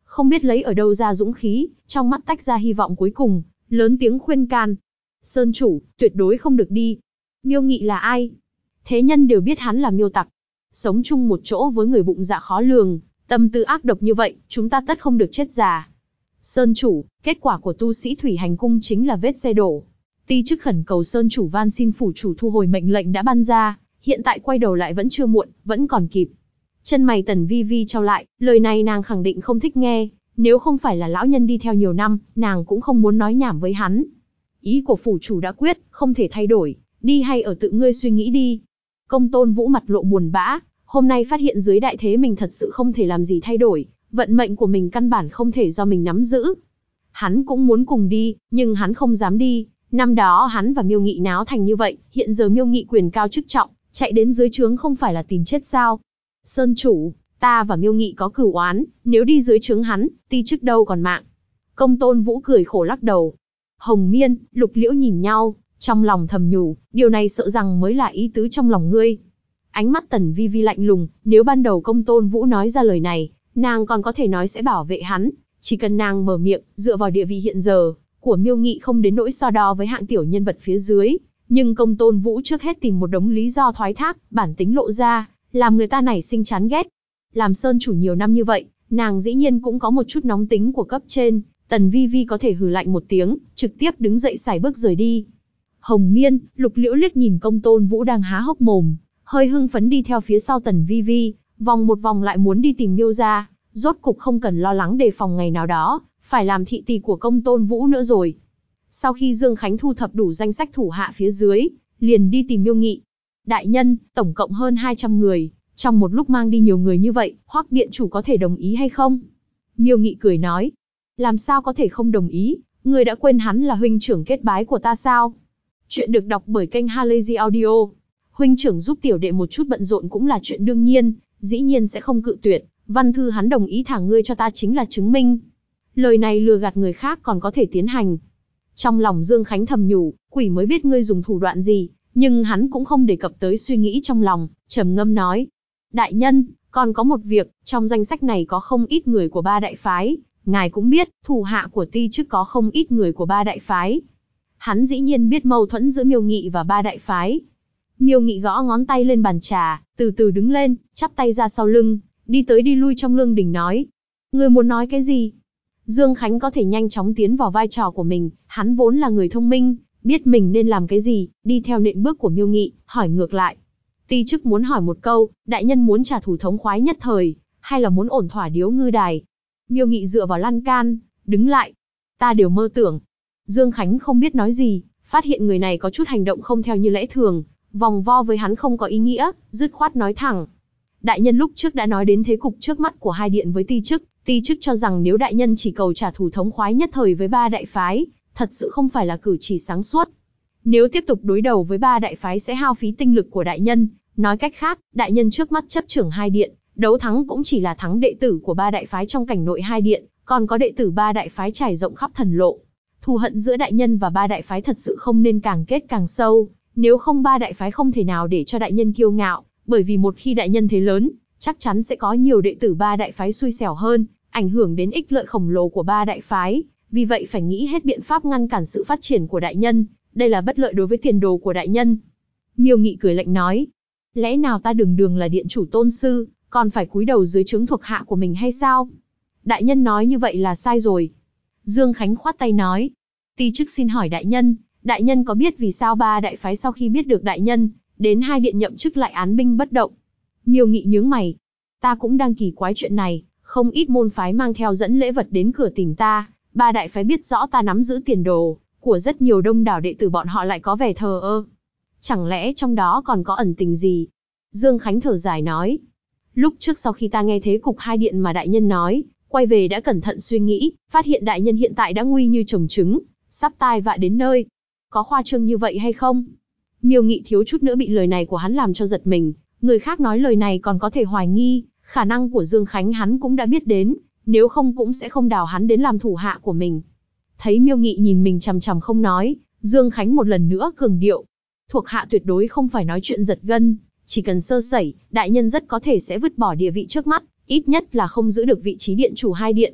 không biết lấy ở đâu ra dũng khí, trong mắt tách ra hy vọng cuối cùng, lớn tiếng khuyên can. Sơn chủ, tuyệt đối không được đi. Miêu Nghị là ai? Thế nhân đều biết hắn là Miêu Tặc. Sống chung một chỗ với người bụng dạ khó lường, tâm tư ác độc như vậy, chúng ta tất không được chết già. Sơn chủ, kết quả của tu sĩ thủy hành cung chính là vết xe đổ. Ti chức khẩn cầu Sơn chủ van xin phủ chủ thu hồi mệnh lệnh đã ban ra, hiện tại quay đầu lại vẫn chưa muộn, vẫn còn kịp. Chân mày Tần Vi Vi chau lại, lời này nàng khẳng định không thích nghe, nếu không phải là lão nhân đi theo nhiều năm, nàng cũng không muốn nói nhảm với hắn. Ý của phủ chủ đã quyết, không thể thay đổi, đi hay ở tự ngươi suy nghĩ đi. Công Tôn Vũ mặt lộ buồn bã, hôm nay phát hiện dưới đại thế mình thật sự không thể làm gì thay đổi, vận mệnh của mình căn bản không thể do mình nắm giữ. Hắn cũng muốn cùng đi, nhưng hắn không dám đi. Năm đó hắn và Miêu Nghị náo thành như vậy, hiện giờ Miêu Nghị quyền cao chức trọng, chạy đến dưới trướng không phải là tìm chết sao? Sơn chủ, ta và Miêu Nghị có cửu oán, nếu đi dưới trướng hắn, ti chức đâu còn mạng. Công Tôn Vũ cười khổ lắc đầu. Hồng Miên, Lục Liễu nhìn nhau, trong lòng thầm nhủ, điều này sợ rằng mới là ý tứ trong lòng ngươi. Ánh mắt Tần Vi Vi lạnh lùng, nếu ban đầu Công Tôn Vũ nói ra lời này, nàng còn có thể nói sẽ bảo vệ hắn, chỉ cần nàng mở miệng, dựa vào địa vị hiện giờ của Miêu Nghị không đến nỗi so đo với hạng tiểu nhân vật phía dưới, nhưng Công Tôn Vũ trước hết tìm một đống lý do thoái thác, bản tính lộ ra, làm người ta nảy sinh chán ghét. Làm sơn chủ nhiều năm như vậy, nàng dĩ nhiên cũng có một chút nóng tính của cấp trên, Tần Vi Vi có thể hừ lạnh một tiếng, trực tiếp đứng dậy sải bước rời đi. Hồng Miên, Lục Liễu liếc nhìn Công Tôn Vũ đang há hốc mồm, hơi hưng phấn đi theo phía sau Tần Vi Vi, vòng một vòng lại muốn đi tìm Miêu gia, rốt cục không cần lo lắng đề phòng ngày nào đó phải làm thị tỳ của Công Tôn Vũ nữa rồi. Sau khi Dương Khánh thu thập đủ danh sách thủ hạ phía dưới, liền đi tìm Miêu Nghị. Đại nhân, tổng cộng hơn 200 người, trong một lúc mang đi nhiều người như vậy, Hoắc điện chủ có thể đồng ý hay không? Miêu Nghị cười nói, làm sao có thể không đồng ý, người đã quên hắn là huynh trưởng kết bái của ta sao? Chuyện được đọc bởi kênh Halazy Audio. Huynh trưởng giúp tiểu đệ một chút bận rộn cũng là chuyện đương nhiên, dĩ nhiên sẽ không cự tuyệt, văn thư hắn đồng ý thả ngươi cho ta chính là chứng minh. Lời này lừa gạt người khác còn có thể tiến hành. Trong lòng Dương Khánh thầm nhủ, quỷ mới biết ngươi dùng thủ đoạn gì, nhưng hắn cũng không đề cập tới suy nghĩ trong lòng, trầm ngâm nói. Đại nhân, còn có một việc, trong danh sách này có không ít người của ba đại phái, ngài cũng biết, thủ hạ của ti chức có không ít người của ba đại phái. Hắn dĩ nhiên biết mâu thuẫn giữa Miêu Nghị và ba đại phái. Miêu Nghị gõ ngón tay lên bàn trà, từ từ đứng lên, chắp tay ra sau lưng, đi tới đi lui trong lương đình nói. Ngươi muốn nói cái gì? Dương Khánh có thể nhanh chóng tiến vào vai trò của mình, hắn vốn là người thông minh, biết mình nên làm cái gì, đi theo nện bước của Miêu Nghị, hỏi ngược lại. Ti chức muốn hỏi một câu, đại nhân muốn trả thù thống khoái nhất thời, hay là muốn ổn thỏa điếu ngư đài? Miêu Nghị dựa vào lan can, đứng lại. Ta đều mơ tưởng. Dương Khánh không biết nói gì, phát hiện người này có chút hành động không theo như lẽ thường, vòng vo với hắn không có ý nghĩa, dứt khoát nói thẳng. Đại nhân lúc trước đã nói đến thế cục trước mắt của hai điện với ti chức cho rằng nếu đại nhân chỉ cầu trả thù thống khoái nhất thời với ba đại phái, thật sự không phải là cử chỉ sáng suốt. Nếu tiếp tục đối đầu với ba đại phái sẽ hao phí tinh lực của đại nhân, nói cách khác, đại nhân trước mắt chấp trưởng hai điện, đấu thắng cũng chỉ là thắng đệ tử của ba đại phái trong cảnh nội hai điện, còn có đệ tử ba đại phái trải rộng khắp thần lộ. Thù hận giữa đại nhân và ba đại phái thật sự không nên càng kết càng sâu, nếu không ba đại phái không thể nào để cho đại nhân kiêu ngạo, bởi vì một khi đại nhân thế lớn, chắc chắn sẽ có nhiều đệ tử ba đại phái xui xẻo hơn, ảnh hưởng đến ích lợi khổng lồ của ba đại phái, vì vậy phải nghĩ hết biện pháp ngăn cản sự phát triển của đại nhân, đây là bất lợi đối với tiền đồ của đại nhân. Miêu Nghị cười lạnh nói, lẽ nào ta đường đường là điện chủ tôn sư, còn phải cúi đầu dưới trướng thuộc hạ của mình hay sao? Đại nhân nói như vậy là sai rồi. Dương Khánh khoát tay nói, ti chức xin hỏi đại nhân có biết vì sao ba đại phái sau khi biết được đại nhân, đến hai điện nhậm chức lại án binh bất động? Miêu Nghị nhướng mày, ta cũng đang kỳ quái chuyện này, không ít môn phái mang theo dẫn lễ vật đến cửa tìm ta, ba đại phái biết rõ ta nắm giữ tiền đồ của rất nhiều đông đảo đệ tử bọn họ lại có vẻ thờ ơ. Chẳng lẽ trong đó còn có ẩn tình gì? Dương Khánh thở dài nói, lúc trước sau khi ta nghe thế cục hai điện mà đại nhân nói, quay về đã cẩn thận suy nghĩ, phát hiện đại nhân hiện tại đã nguy như trồng trứng, sắp tai vạ đến nơi. Có khoa trương như vậy hay không? Miêu Nghị thiếu chút nữa bị lời này của hắn làm cho giật mình, người khác nói lời này còn có thể hoài nghi, khả năng của Dương Khánh hắn cũng đã biết đến, nếu không cũng sẽ không đào hắn đến làm thủ hạ của mình. Thấy Miêu Nghị nhìn mình chằm chằm không nói, Dương Khánh một lần nữa cường điệu. Thuộc hạ tuyệt đối không phải nói chuyện giật gân, chỉ cần sơ sẩy, đại nhân rất có thể sẽ vứt bỏ địa vị trước mắt, ít nhất là không giữ được vị trí điện chủ hai điện.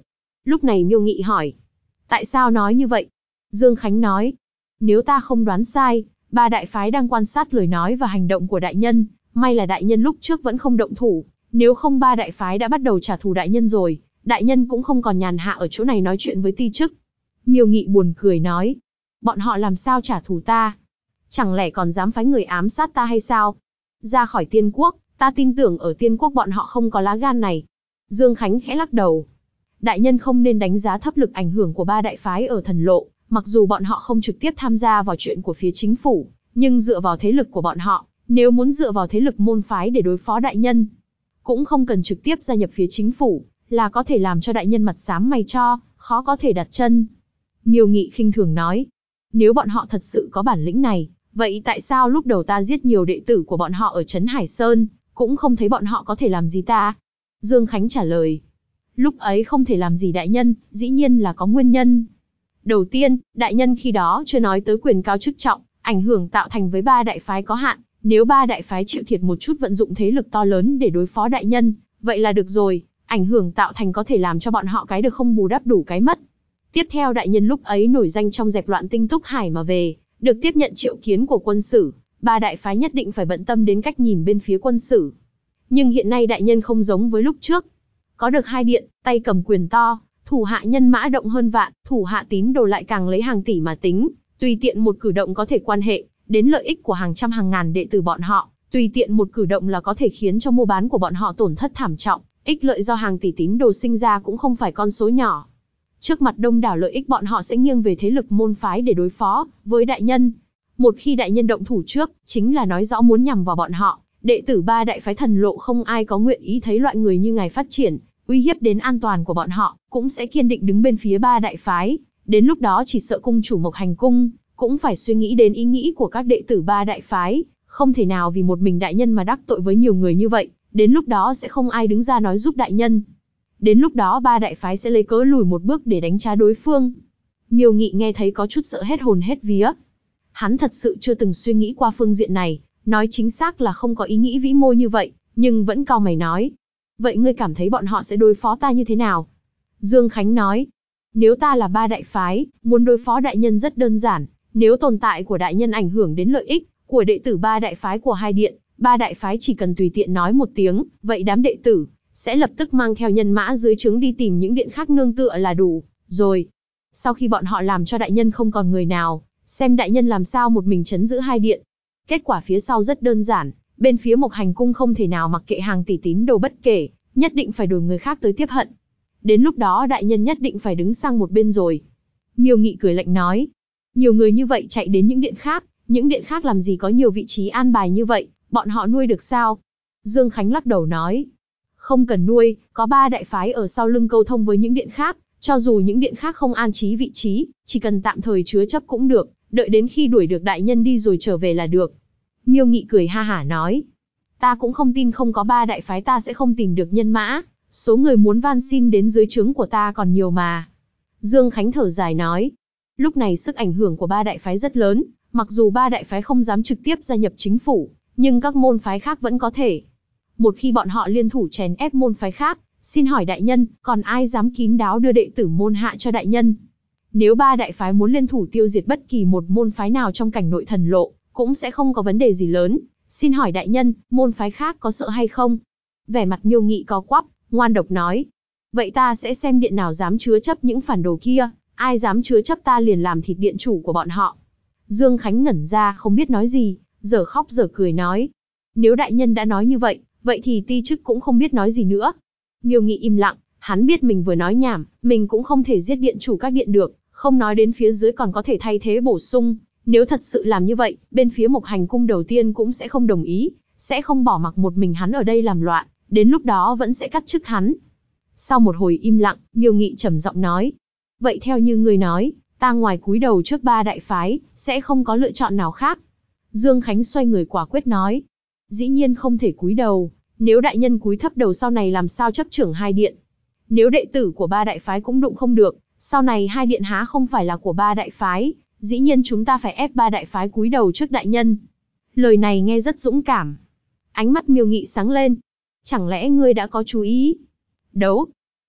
Lúc này Miêu Nghị hỏi. Tại sao nói như vậy? Dương Khánh nói. Nếu ta không đoán sai, ba đại phái đang quan sát lời nói và hành động của đại nhân, may là đại nhân lúc trước vẫn không động thủ, nếu không ba đại phái đã bắt đầu trả thù đại nhân rồi, đại nhân cũng không còn nhàn hạ ở chỗ này nói chuyện với ti chức. Miêu Nghị buồn cười nói. Bọn họ làm sao trả thù ta? Chẳng lẽ còn dám phái người ám sát ta hay sao? Ra khỏi Tiên Quốc, ta tin tưởng ở Tiên Quốc bọn họ không có lá gan này. Dương Khánh khẽ lắc đầu. Đại nhân không nên đánh giá thấp lực ảnh hưởng của ba đại phái ở Thần Lộ, mặc dù bọn họ không trực tiếp tham gia vào chuyện của phía chính phủ, nhưng dựa vào thế lực của bọn họ, nếu muốn dựa vào thế lực môn phái để đối phó đại nhân, cũng không cần trực tiếp gia nhập phía chính phủ, là có thể làm cho đại nhân mặt xám mày cho, khó có thể đặt chân. Miêu Nghị khinh thường nói. Nếu bọn họ thật sự có bản lĩnh này, vậy tại sao lúc đầu ta giết nhiều đệ tử của bọn họ ở Trấn Hải Sơn, cũng không thấy bọn họ có thể làm gì ta? Dương Khánh trả lời. Lúc ấy không thể làm gì đại nhân, dĩ nhiên là có nguyên nhân. Đầu tiên, đại nhân khi đó chưa nói tới quyền cao chức trọng, ảnh hưởng tạo thành với ba đại phái có hạn, nếu ba đại phái chịu thiệt một chút vận dụng thế lực to lớn để đối phó đại nhân, vậy là được rồi, ảnh hưởng tạo thành có thể làm cho bọn họ cái được không bù đắp đủ cái mất. Tiếp theo đại nhân lúc ấy nổi danh trong dẹp loạn Tinh Túc Hải mà về, được tiếp nhận triệu kiến của quân sử, ba đại phái nhất định phải bận tâm đến cách nhìn bên phía quân sử. Nhưng hiện nay đại nhân không giống với lúc trước. Có được hai điện, tay cầm quyền to, thủ hạ nhân mã động hơn vạn, thủ hạ tín đồ lại càng lấy hàng tỷ mà tính, tùy tiện một cử động có thể quan hệ đến lợi ích của hàng trăm hàng ngàn đệ tử bọn họ, tùy tiện một cử động là có thể khiến cho mua bán của bọn họ tổn thất thảm trọng, ích lợi do hàng tỷ tín đồ sinh ra cũng không phải con số nhỏ. Trước mặt đông đảo lợi ích bọn họ sẽ nghiêng về thế lực môn phái để đối phó với đại nhân. Một khi đại nhân động thủ trước, chính là nói rõ muốn nhằm vào bọn họ. Đệ tử ba đại phái Thần Lộ không ai có nguyện ý thấy loại người như ngài phát triển, uy hiếp đến an toàn của bọn họ, cũng sẽ kiên định đứng bên phía ba đại phái. Đến lúc đó chỉ sợ cung chủ Mộc Hành Cung cũng phải suy nghĩ đến ý nghĩ của các đệ tử ba đại phái, không thể nào vì một mình đại nhân mà đắc tội với nhiều người như vậy, đến lúc đó sẽ không ai đứng ra nói giúp đại nhân. Đến lúc đó ba đại phái sẽ lấy cớ lùi một bước để đánh trá đối phương. Miêu Nghị nghe thấy có chút sợ hết hồn hết vía. Hắn thật sự chưa từng suy nghĩ qua phương diện này, nói chính xác là không có ý nghĩ vĩ mô như vậy, nhưng vẫn cau mày nói. Vậy ngươi cảm thấy bọn họ sẽ đối phó ta như thế nào? Dương Khánh nói. Nếu ta là ba đại phái, muốn đối phó đại nhân rất đơn giản, nếu tồn tại của đại nhân ảnh hưởng đến lợi ích của đệ tử ba đại phái của hai điện, ba đại phái chỉ cần tùy tiện nói một tiếng, vậy đám đệ tử sẽ lập tức mang theo nhân mã dưới trướng đi tìm những điện khác nương tựa là đủ rồi. Sau khi bọn họ làm cho đại nhân không còn người nào, xem đại nhân làm sao một mình trấn giữ hai điện. Kết quả phía sau rất đơn giản, bên phía Mộc Hành Cung không thể nào mặc kệ hàng tỷ tín đồ bất kể, nhất định phải đổi người khác tới tiếp hận. Đến lúc đó đại nhân nhất định phải đứng sang một bên rồi. Miêu Nghị cười lạnh nói. Nhiều người như vậy chạy đến những điện khác làm gì có nhiều vị trí an bài như vậy, bọn họ nuôi được sao? Dương Khánh lắc đầu nói. Không cần nuôi, có ba đại phái ở sau lưng câu thông với những điện khác, cho dù những điện khác không an trí vị trí, chỉ cần tạm thời chứa chấp cũng được, đợi đến khi đuổi được đại nhân đi rồi trở về là được. Miêu Nghị cười ha hả nói. Ta cũng không tin không có ba đại phái ta sẽ không tìm được nhân mã, số người muốn van xin đến dưới trướng của ta còn nhiều mà. Dương Khánh thở dài nói. Lúc này sức ảnh hưởng của ba đại phái rất lớn, mặc dù ba đại phái không dám trực tiếp gia nhập chính phủ, nhưng các môn phái khác vẫn có thể. Một khi bọn họ liên thủ chèn ép môn phái khác, xin hỏi đại nhân, còn ai dám kín đáo đưa đệ tử môn hạ cho đại nhân? Nếu ba đại phái muốn liên thủ tiêu diệt bất kỳ một môn phái nào trong cảnh nội Thần Lộ, cũng sẽ không có vấn đề gì lớn. Xin hỏi đại nhân, môn phái khác có sợ hay không? Vẻ mặt Miêu Nghị co quắp, ngoan độc nói. Vậy ta sẽ xem điện nào dám chứa chấp những phản đồ kia, ai dám chứa chấp ta liền làm thịt điện chủ của bọn họ. Dương Khánh ngẩn ra không biết nói gì, giờ khóc giờ cười nói. Nếu đại nhân đã nói như vậy, vậy thì ti chức cũng không biết nói gì nữa. Miêu Nghị im lặng, hắn biết mình vừa nói nhảm, mình cũng không thể giết điện chủ các điện được, không nói đến phía dưới còn có thể thay thế bổ sung. Nếu thật sự làm như vậy, bên phía Mộc Hành Cung đầu tiên cũng sẽ không đồng ý, sẽ không bỏ mặc một mình hắn ở đây làm loạn, đến lúc đó vẫn sẽ cắt chức hắn. Sau một hồi im lặng, Miêu Nghị trầm giọng nói. Vậy theo như ngươi nói, ta ngoài cúi đầu trước ba đại phái, sẽ không có lựa chọn nào khác. Dương Khánh xoay người quả quyết nói. Dĩ nhiên không thể cúi đầu, nếu đại nhân cúi thấp đầu sau này làm sao chấp trưởng hai điện. Nếu đệ tử của ba đại phái cũng đụng không được, sau này hai điện há không phải là của ba đại phái, dĩ nhiên chúng ta phải ép ba đại phái cúi đầu trước đại nhân. Lời này nghe rất dũng cảm. Ánh mắt Miêu Nghị sáng lên. Chẳng lẽ ngươi đã có chú ý? Đấu.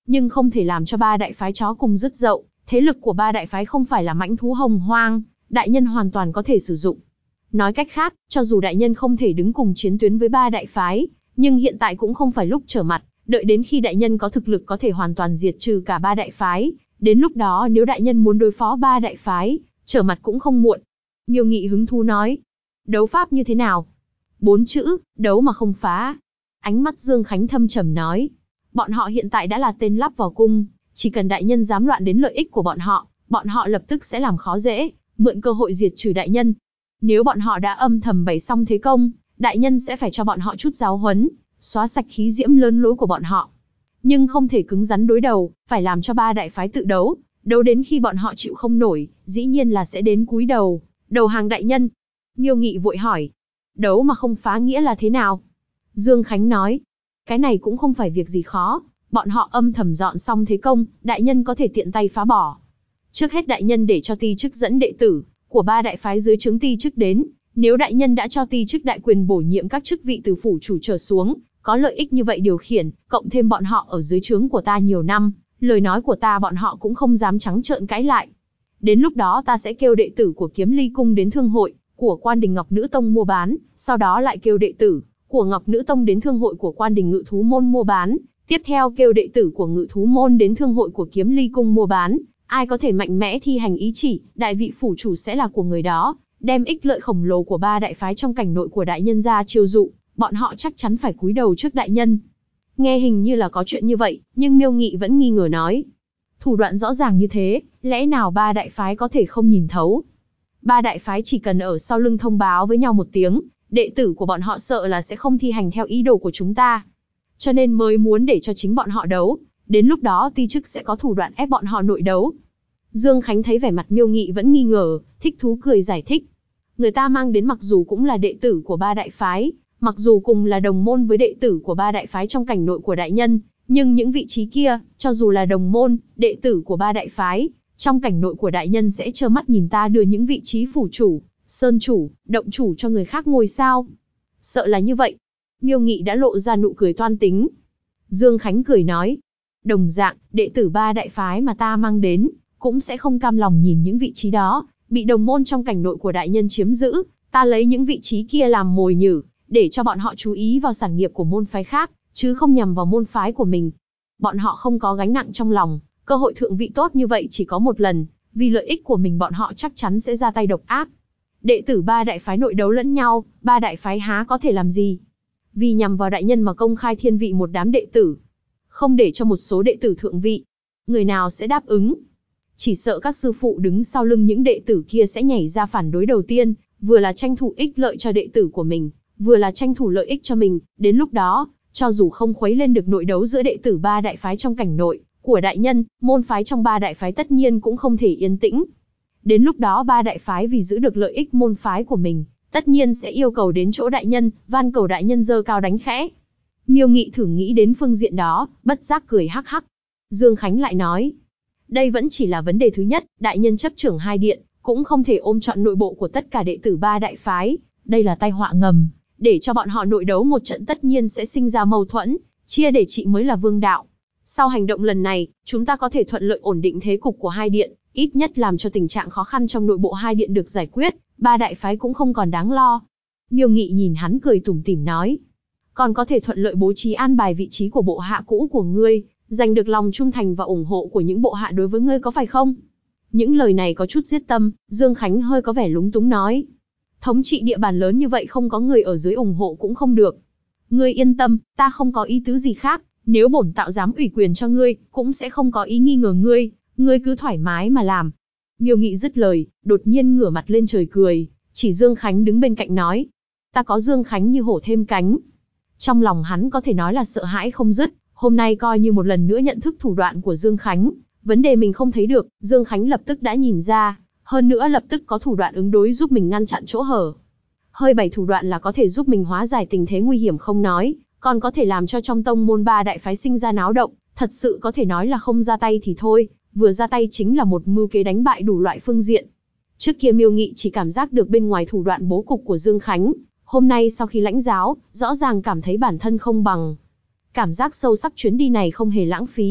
nhưng không thể làm cho ba đại phái chó cùng rứt dậu. Thế lực của ba đại phái không phải là mãnh thú hồng hoang, đại nhân hoàn toàn có thể sử dụng. Nói cách khác, cho dù đại nhân không thể đứng cùng chiến tuyến với ba đại phái, nhưng hiện tại cũng không phải lúc trở mặt, đợi đến khi đại nhân có thực lực có thể hoàn toàn diệt trừ cả ba đại phái, đến lúc đó nếu đại nhân muốn đối phó ba đại phái, trở mặt cũng không muộn. Miêu Nghị hứng thú nói, đấu pháp như thế nào? 4 chữ, đấu mà không phá. Ánh mắt Dương Khánh thâm trầm nói, bọn họ hiện tại đã là tên lắp vào cung, chỉ cần đại nhân dám loạn đến lợi ích của bọn họ lập tức sẽ làm khó dễ, mượn cơ hội diệt trừ đại nhân. Nếu bọn họ đã âm thầm bày xong thế công, đại nhân sẽ phải cho bọn họ chút giáo huấn, xóa sạch khí diễm lớn lối của bọn họ. Nhưng không thể cứng rắn đối đầu, phải làm cho ba đại phái tự đấu, đấu đến khi bọn họ chịu không nổi, dĩ nhiên là sẽ đến cúi đầu, đầu hàng đại nhân. Miêu Nghị vội hỏi, đấu mà không phá nghĩa là thế nào? Dương Khánh nói, cái này cũng không phải việc gì khó, bọn họ âm thầm dọn xong thế công, đại nhân có thể tiện tay phá bỏ. Trước hết đại nhân để cho ti chức dẫn đệ tử của ba đại phái dưới trướng ti chức đến, nếu đại nhân đã cho ti chức đại quyền bổ nhiệm các chức vị từ phủ chủ trở xuống, có lợi ích như vậy điều khiển, cộng thêm bọn họ ở dưới trướng của ta nhiều năm, lời nói của ta bọn họ cũng không dám trắng trợn cãi lại. Đến lúc đó ta sẽ kêu đệ tử của Kiếm Ly Cung đến thương hội của Quan Đình Ngọc Nữ Tông mua bán, sau đó lại kêu đệ tử của Ngọc Nữ Tông đến thương hội của Quan Đình Ngự Thú Môn mua bán, tiếp theo kêu đệ tử của Ngự Thú Môn đến thương hội của Kiếm Ly Cung mua bán. Ai có thể mạnh mẽ thi hành ý chỉ, đại vị phủ chủ sẽ là của người đó, đem ích lợi khổng lồ của ba đại phái trong cảnh nội của đại nhân ra chiêu dụ, bọn họ chắc chắn phải cúi đầu trước đại nhân. Nghe hình như là có chuyện như vậy, nhưng Miêu Nghị vẫn nghi ngờ nói. Thủ đoạn rõ ràng như thế, lẽ nào ba đại phái có thể không nhìn thấu? Ba đại phái chỉ cần ở sau lưng thông báo với nhau một tiếng, đệ tử của bọn họ sợ là sẽ không thi hành theo ý đồ của chúng ta. Cho nên mới muốn để cho chính bọn họ đấu, đến lúc đó ti chức sẽ có thủ đoạn ép bọn họ nội đấu. Dương Khánh thấy vẻ mặt Miêu Nghị vẫn nghi ngờ, thích thú cười giải thích. Người ta mang đến mặc dù cũng là đệ tử của ba đại phái, mặc dù cùng là đồng môn với đệ tử của ba đại phái trong cảnh nội của đại nhân, nhưng những vị trí kia, cho dù là đồng môn, đệ tử của ba đại phái, trong cảnh nội của đại nhân sẽ trơ mắt nhìn ta đưa những vị trí phủ chủ, sơn chủ, động chủ cho người khác ngồi sao? Sợ là như vậy. Miêu Nghị đã lộ ra nụ cười toan tính. Dương Khánh cười nói, đồng dạng, đệ tử ba đại phái mà ta mang đến, cũng sẽ không cam lòng nhìn những vị trí đó, bị đồng môn trong cảnh nội của đại nhân chiếm giữ, ta lấy những vị trí kia làm mồi nhử, để cho bọn họ chú ý vào sản nghiệp của môn phái khác, chứ không nhằm vào môn phái của mình. Bọn họ không có gánh nặng trong lòng, cơ hội thượng vị tốt như vậy chỉ có một lần, vì lợi ích của mình bọn họ chắc chắn sẽ ra tay độc ác. Đệ tử ba đại phái nội đấu lẫn nhau, ba đại phái há có thể làm gì? Vì nhằm vào đại nhân mà công khai thiên vị một đám đệ tử, không để cho một số đệ tử thượng vị, người nào sẽ đáp ứng? Chỉ sợ các sư phụ đứng sau lưng những đệ tử kia sẽ nhảy ra phản đối đầu tiên, vừa là tranh thủ ích lợi cho đệ tử của mình, vừa là tranh thủ lợi ích cho mình. Đến lúc đó, cho dù không khuấy lên được nội đấu giữa đệ tử ba đại phái trong cảnh nội của đại nhân, môn phái trong ba đại phái tất nhiên cũng không thể yên tĩnh. Đến lúc đó ba đại phái vì giữ được lợi ích môn phái của mình, tất nhiên sẽ yêu cầu đến chỗ đại nhân, van cầu đại nhân giơ cao đánh khẽ. Miêu Nghị thử nghĩ đến phương diện đó, bất giác cười hắc hắc. Dương Khánh lại nói, đây vẫn chỉ là vấn đề thứ nhất, đại nhân chấp trưởng hai điện, cũng không thể ôm trọn nội bộ của tất cả đệ tử ba đại phái, đây là tai họa ngầm, để cho bọn họ nội đấu một trận tất nhiên sẽ sinh ra mâu thuẫn, chia để trị mới là vương đạo. Sau hành động lần này, chúng ta có thể thuận lợi ổn định thế cục của hai điện, ít nhất làm cho tình trạng khó khăn trong nội bộ hai điện được giải quyết, ba đại phái cũng không còn đáng lo. Miêu Nghị nhìn hắn cười tủm tỉm nói, còn có thể thuận lợi bố trí an bài vị trí của bộ hạ cũ của ngươi, giành được lòng trung thành và ủng hộ của những bộ hạ đối với ngươi có phải không? Những lời này có chút giết tâm, Dương Khánh hơi có vẻ lúng túng nói. Thống trị địa bàn lớn như vậy không có người ở dưới ủng hộ cũng không được. Ngươi yên tâm, ta không có ý tứ gì khác, nếu bổn tạo dám ủy quyền cho ngươi, cũng sẽ không có ý nghi ngờ ngươi cứ thoải mái mà làm. Miêu Nghị dứt lời, đột nhiên ngửa mặt lên trời cười, chỉ Dương Khánh đứng bên cạnh nói. Ta có Dương Khánh như hổ thêm cánh. Trong lòng hắn có thể nói là sợ hãi không dứt, hôm nay coi như một lần nữa nhận thức thủ đoạn của Dương Khánh. Vấn đề mình không thấy được, Dương Khánh lập tức đã nhìn ra, hơn nữa lập tức có thủ đoạn ứng đối giúp mình ngăn chặn chỗ hở. Hơi bày thủ đoạn là có thể giúp mình hóa giải tình thế nguy hiểm không nói, còn có thể làm cho trong tông môn ba đại phái sinh ra náo động, thật sự có thể nói là không ra tay thì thôi, vừa ra tay chính là một mưu kế đánh bại đủ loại phương diện. Trước kia Miêu Nghị chỉ cảm giác được bên ngoài thủ đoạn bố cục của Dương Khánh, hôm nay sau khi lãnh giáo, rõ ràng cảm thấy bản thân không bằng. Cảm giác sâu sắc chuyến đi này không hề lãng phí,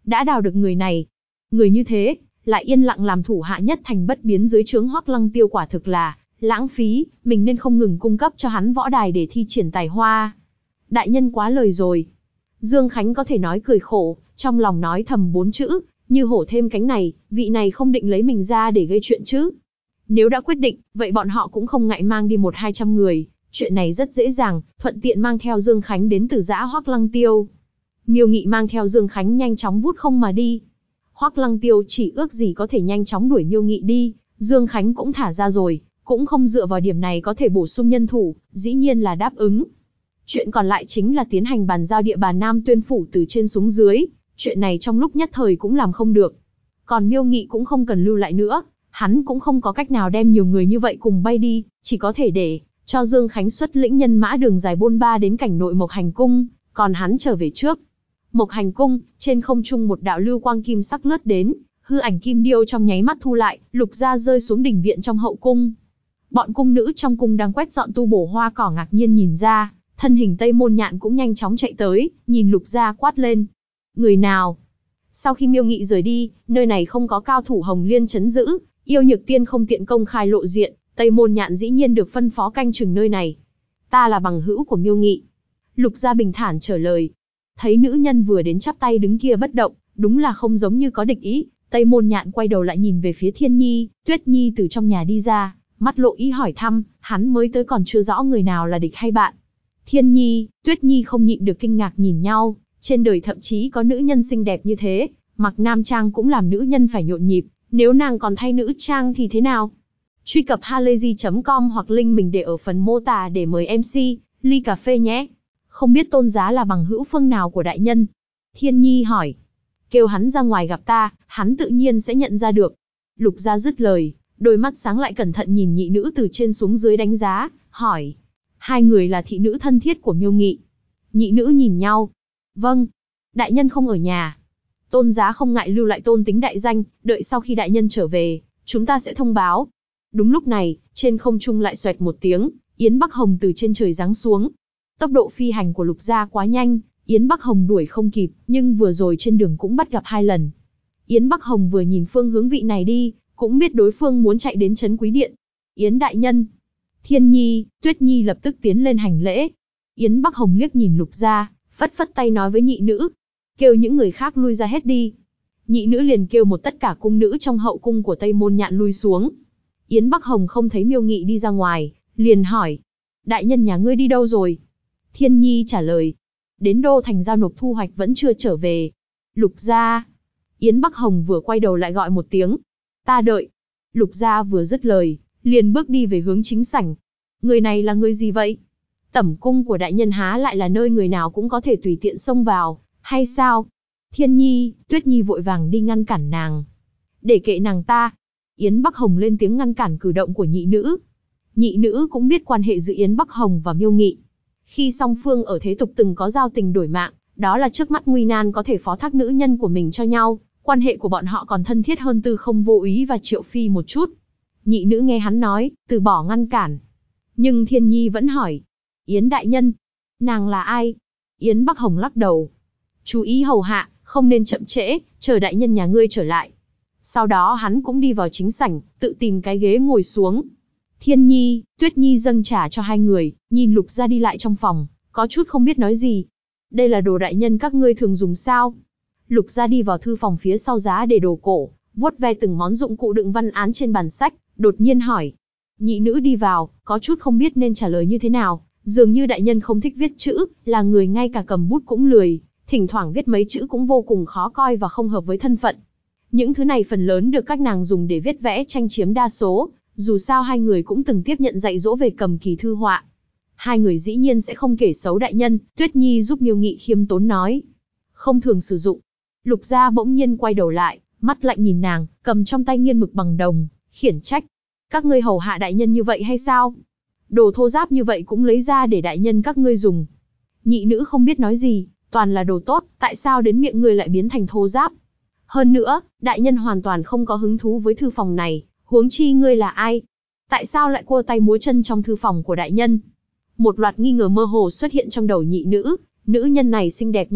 đã đào được người này. Người như thế, lại yên lặng làm thủ hạ nhất thành bất biến dưới trướng Hoắc Lăng Tiêu, quả thực là lãng phí, mình nên không ngừng cung cấp cho hắn võ đài để thi triển tài hoa. Đại nhân quá lời rồi. Dương Khánh có thể nói cười khổ, trong lòng nói thầm 4 chữ, như hổ thêm cánh này, vị này không định lấy mình ra để gây chuyện chứ. Nếu đã quyết định, vậy bọn họ cũng không ngại mang đi 100-200 người, chuyện này rất dễ dàng, thuận tiện mang theo Dương Khánh đến Từ Giã Hoắc Lăng Tiêu. Miêu Nghị mang theo Dương Khánh nhanh chóng vút không mà đi. Hoắc Lăng Tiêu chỉ ước gì có thể nhanh chóng đuổi Miêu Nghị đi, Dương Khánh cũng thả ra rồi, cũng không dựa vào điểm này có thể bổ sung nhân thủ, dĩ nhiên là đáp ứng. Chuyện còn lại chính là tiến hành bàn giao địa bàn Nam Tuyên Phủ từ trên xuống dưới, chuyện này trong lúc nhất thời cũng làm không được. Còn Miêu Nghị cũng không cần lưu lại nữa, hắn cũng không có cách nào đem nhiều người như vậy cùng bay đi, chỉ có thể để cho Dương Khánh xuất lĩnh nhân mã đường dài bôn ba đến cảnh nội Mộc Hành Cung, còn hắn trở về trước. Mộc Hành Cung, trên không trung một đạo lưu quang kim sắc lướt đến, hư ảnh kim điêu trong nháy mắt thu lại, Lục Gia rơi xuống đỉnh viện trong hậu cung. Bọn cung nữ trong cung đang quét dọn tu bổ hoa cỏ ngạc nhiên nhìn ra, thân hình Tây Môn Nhạn cũng nhanh chóng chạy tới, nhìn Lục Gia quát lên. Người nào? Sau khi Miêu Nghị rời đi, nơi này không có cao thủ Hồng Liên trấn giữ, Yêu Nhược Tiên không tiện công khai lộ diện, Tây Môn Nhạn dĩ nhiên được phân phó canh chừng nơi này. Ta là bằng hữu của Miêu Nghị. Lục Gia bình thản trả lời. Thấy nữ nhân vừa đến chắp tay đứng kia bất động, đúng là không giống như có địch ý. Tây Môn Nhạn quay đầu lại nhìn về phía Thiên Nhi, Tuyết Nhi từ trong nhà đi ra, mắt lộ ý hỏi thăm, hắn mới tới còn chưa rõ người nào là địch hay bạn. Thiên Nhi, Tuyết Nhi không nhịn được kinh ngạc nhìn nhau, trên đời thậm chí có nữ nhân xinh đẹp như thế, mặc nam trang cũng làm nữ nhân phải nhộn nhịp, nếu nàng còn thay nữ trang thì thế nào? Truy cập halayzi.com hoặc link mình để ở phần mô tả để mời MC, ly cà phê nhé. Không biết Tôn Giá là bằng hữu phương nào của đại nhân? Thiên Nhi hỏi. Kêu hắn ra ngoài gặp ta, hắn tự nhiên sẽ nhận ra được. Lục Gia dứt lời, đôi mắt sáng lại cẩn thận nhìn nhị nữ từ trên xuống dưới đánh giá, hỏi. Hai người là thị nữ thân thiết của Miêu Nghị. Nhị nữ nhìn nhau. Vâng. Đại nhân không ở nhà. Tôn Giá không ngại lưu lại tôn tính đại danh, đợi sau khi đại nhân trở về, chúng ta sẽ thông báo. Đúng lúc này, trên không trung lại xoẹt một tiếng, Yến Bắc Hồng từ trên trời giáng xuống. Tốc độ phi hành của Lục Gia quá nhanh, Yến Bắc Hồng đuổi không kịp, nhưng vừa rồi trên đường cũng bắt gặp 2 lần. Yến Bắc Hồng vừa nhìn phương hướng vị này đi, cũng biết đối phương muốn chạy đến Trấn Quý Điện. Yến đại nhân. Thiên Nhi, Tuyết Nhi lập tức tiến lên hành lễ. Yến Bắc Hồng liếc nhìn Lục Gia, phất phất tay nói với nhị nữ. Kêu những người khác lui ra hết đi. Nhị nữ liền kêu một tất cả cung nữ trong hậu cung của Tây Môn Nhạn lui xuống. Yến Bắc Hồng không thấy Miêu Nghị đi ra ngoài, liền hỏi. Đại nhân nhà ngươi đi đâu rồi? Thiên Nhi trả lời. Đến đô thành giao nộp thu hoạch vẫn chưa trở về. Lục Gia. Yến Bắc Hồng vừa quay đầu lại gọi một tiếng. Ta đợi. Lục Gia vừa dứt lời, liền bước đi về hướng chính sảnh. Người này là người gì vậy? Tẩm cung của đại nhân há lại là nơi người nào cũng có thể tùy tiện xông vào, hay sao? Thiên Nhi, Tuyết Nhi vội vàng đi ngăn cản nàng. Để kệ nàng ta. Yến Bắc Hồng lên tiếng ngăn cản cử động của nhị nữ. Nhị nữ cũng biết quan hệ giữa Yến Bắc Hồng và Miêu Nghị. Khi song phương ở thế tục từng có giao tình đổi mạng, đó là trước mắt nguy nan có thể phó thác nữ nhân của mình cho nhau, quan hệ của bọn họ còn thân thiết hơn Tư Không Vô Úy và Triệu Phi một chút. Nhị nữ nghe hắn nói, từ bỏ ngăn cản. Nhưng Thiên Nhi vẫn hỏi, Yến đại nhân, nàng là ai? Yến Bắc Hồng lắc đầu. Chú ý hầu hạ, không nên chậm trễ, chờ đại nhân nhà ngươi trở lại. Sau đó hắn cũng đi vào chính sảnh, tự tìm cái ghế ngồi xuống. Thiên Nhi, Tuyết Nhi dâng trà cho hai người, nhìn Lục Gia đi lại trong phòng, có chút không biết nói gì. Đây là đồ đại nhân các ngươi thường dùng sao? Lục Gia đi vào thư phòng phía sau giá để đồ cổ, vuốt ve từng món dụng cụ đựng văn án trên bàn sách, đột nhiên hỏi. Nhị nữ đi vào, có chút không biết nên trả lời như thế nào, dường như đại nhân không thích viết chữ, là người ngay cả cầm bút cũng lười, thỉnh thoảng viết mấy chữ cũng vô cùng khó coi và không hợp với thân phận. Những thứ này phần lớn được các nàng dùng để viết vẽ tranh chiếm đa số, dù sao hai người cũng từng tiếp nhận dạy dỗ về cầm kỳ thư họa. Hai người dĩ nhiên sẽ không kể xấu đại nhân, Tuyết Nhi giúp Miêu Nghị khiêm tốn nói. Không thường sử dụng. Lục Gia bỗng nhiên quay đầu lại, mắt lạnh nhìn nàng, cầm trong tay nghiên mực bằng đồng, khiển trách. Các ngươi hầu hạ đại nhân như vậy hay sao? Đồ thô ráp như vậy cũng lấy ra để đại nhân các ngươi dùng. Nhị nữ không biết nói gì, toàn là đồ tốt, tại sao đến miệng ngươi lại biến thành thô ráp? Hơn nữa, đại nhân hoàn toàn không có hứng thú với thư phòng này, huống chi ngươi là ai? Tại sao lại cua tay múa chân trong thư phòng của đại nhân? Một loạt nghi ngờ mơ hồ xuất hiện trong đầu nhị nữ, nữ nhân này xinh đẹp như vậy,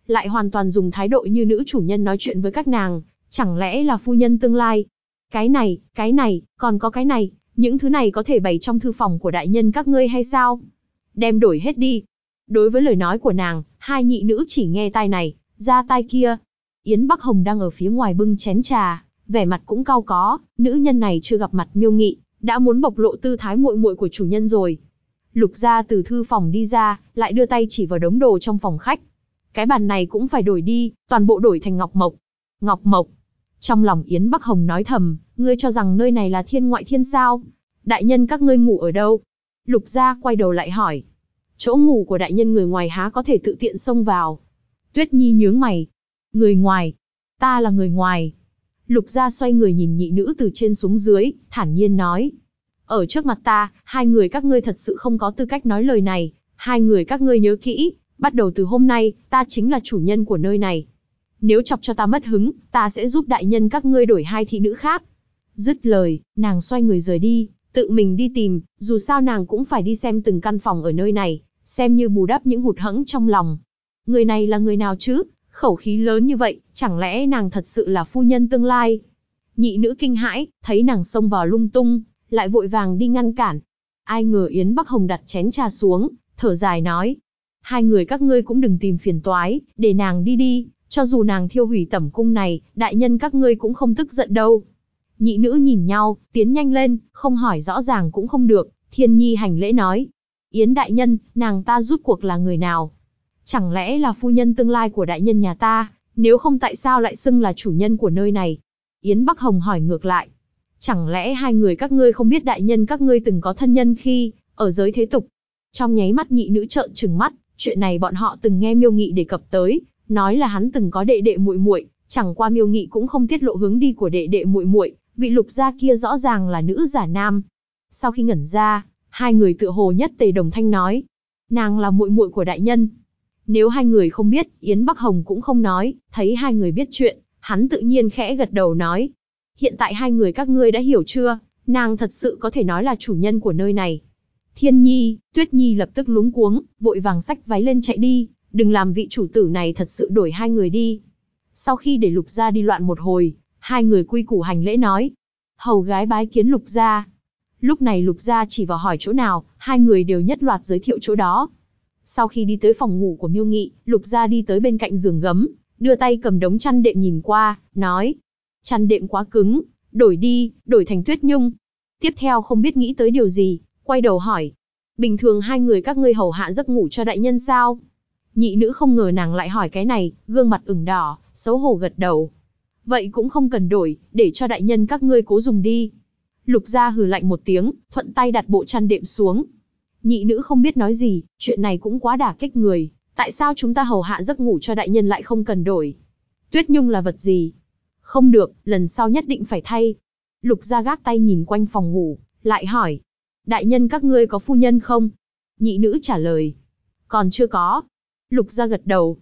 lại hoàn toàn dùng thái độ như nữ chủ nhân nói chuyện với các nàng, chẳng lẽ là phu nhân tương lai? Cái này, còn có cái này, những thứ này có thể bày trong thư phòng của đại nhân các ngươi hay sao? Đem đổi hết đi. Đối với lời nói của nàng, hai nhị nữ chỉ nghe tai này, ra tai kia. Yến Bắc Hồng đang ở phía ngoài bưng chén trà, vẻ mặt cũng cau có, nữ nhân này chưa gặp mặt Miêu Nghị, đã muốn bộc lộ tư thái muội muội của chủ nhân rồi. Lục gia từ thư phòng đi ra, lại đưa tay chỉ vào đống đồ trong phòng khách. Cái bàn này cũng phải đổi đi, toàn bộ đổi thành ngọc mộc. Ngọc mộc. Trong lòng Yến Bắc Hồng nói thầm, ngươi cho rằng nơi này là thiên ngoại thiên sao? Đại nhân các ngươi ngủ ở đâu? Lục gia quay đầu lại hỏi. Chỗ ngủ của đại nhân người ngoài há có thể tự tiện xông vào? Tuyết Nhi nhướng mày. Người ngoài? Ta là người ngoài. Lục gia xoay người nhìn nhị nữ từ trên xuống dưới, thản nhiên nói. Ở trước mặt ta, hai người các ngươi thật sự không có tư cách nói lời này. Hai người các ngươi nhớ kỹ, bắt đầu từ hôm nay, ta chính là chủ nhân của nơi này. Nếu chọc cho ta mất hứng, ta sẽ giúp đại nhân các ngươi đổi hai thị nữ khác. Dứt lời, nàng xoay người rời đi, tự mình đi tìm, dù sao nàng cũng phải đi xem từng căn phòng ở nơi này, xem như bù đắp những hụt hẫng trong lòng. Người này là người nào chứ? Khẩu khí lớn như vậy, chẳng lẽ nàng thật sự là phu nhân tương lai? Nhị nữ kinh hãi, thấy nàng xông vào lung tung, lại vội vàng đi ngăn cản. Ai ngờ Yến Bắc Hồng đặt chén trà xuống, thở dài nói. Hai người các ngươi cũng đừng tìm phiền toái, để nàng đi đi, cho dù nàng thiêu hủy tẩm cung này, đại nhân các ngươi cũng không tức giận đâu. Nhị nữ nhìn nhau, tiến nhanh lên, không hỏi rõ ràng cũng không được, Thiên Nhi hành lễ nói. Yến đại nhân, nàng ta rút cuộc là người nào? Chẳng lẽ là phu nhân tương lai của đại nhân nhà ta, nếu không tại sao lại xưng là chủ nhân của nơi này? Yến Bắc Hồng hỏi ngược lại. Chẳng lẽ hai người các ngươi không biết đại nhân các ngươi từng có thân nhân khi ở giới thế tục? Trong nháy mắt nhị nữ trợn trừng mắt, chuyện này bọn họ từng nghe Miêu Nghị đề cập tới, nói là hắn từng có đệ đệ muội muội, chẳng qua Miêu Nghị cũng không tiết lộ hướng đi của đệ đệ muội muội, vị Lục gia kia rõ ràng là nữ giả nam. Sau khi ngẩn ra, hai người tựa hồ nhất tề đồng thanh nói, nàng là muội muội của đại nhân. Nếu hai người không biết, Yến Bắc Hồng cũng không nói, thấy hai người biết chuyện, hắn tự nhiên khẽ gật đầu nói. Hiện tại hai người các ngươi đã hiểu chưa, nàng thật sự có thể nói là chủ nhân của nơi này. Thiên Nhi, Tuyết Nhi lập tức luống cuống, vội vàng xách váy lên chạy đi, đừng làm vị chủ tử này thật sự đổi hai người đi. Sau khi để Lục gia đi loạn một hồi, hai người quy củ hành lễ nói. Hầu gái bái kiến Lục gia. Lúc này Lục gia chỉ vào hỏi chỗ nào, hai người đều nhất loạt giới thiệu chỗ đó. Sau khi đi tới phòng ngủ của Miêu Nghị, Lục gia đi tới bên cạnh giường gấm, đưa tay cầm đống chăn đệm nhìn qua, nói. Chăn đệm quá cứng, đổi đi, đổi thành tuyết nhung. Tiếp theo không biết nghĩ tới điều gì, quay đầu hỏi. Bình thường hai người các ngươi hầu hạ giấc ngủ cho đại nhân sao? Nhị nữ không ngờ nàng lại hỏi cái này, gương mặt ửng đỏ, xấu hổ gật đầu. Vậy cũng không cần đổi, để cho đại nhân các ngươi cố dùng đi. Lục gia hừ lạnh một tiếng, thuận tay đặt bộ chăn đệm xuống. Nhị nữ không biết nói gì, chuyện này cũng quá đả kích người. Tại sao chúng ta hầu hạ giấc ngủ cho đại nhân lại không cần đổi? Tuyết nhung là vật gì? Không được, lần sau nhất định phải thay. Lục gia gác tay nhìn quanh phòng ngủ, lại hỏi. Đại nhân các ngươi có phu nhân không? Nhị nữ trả lời. Còn chưa có. Lục gia gật đầu.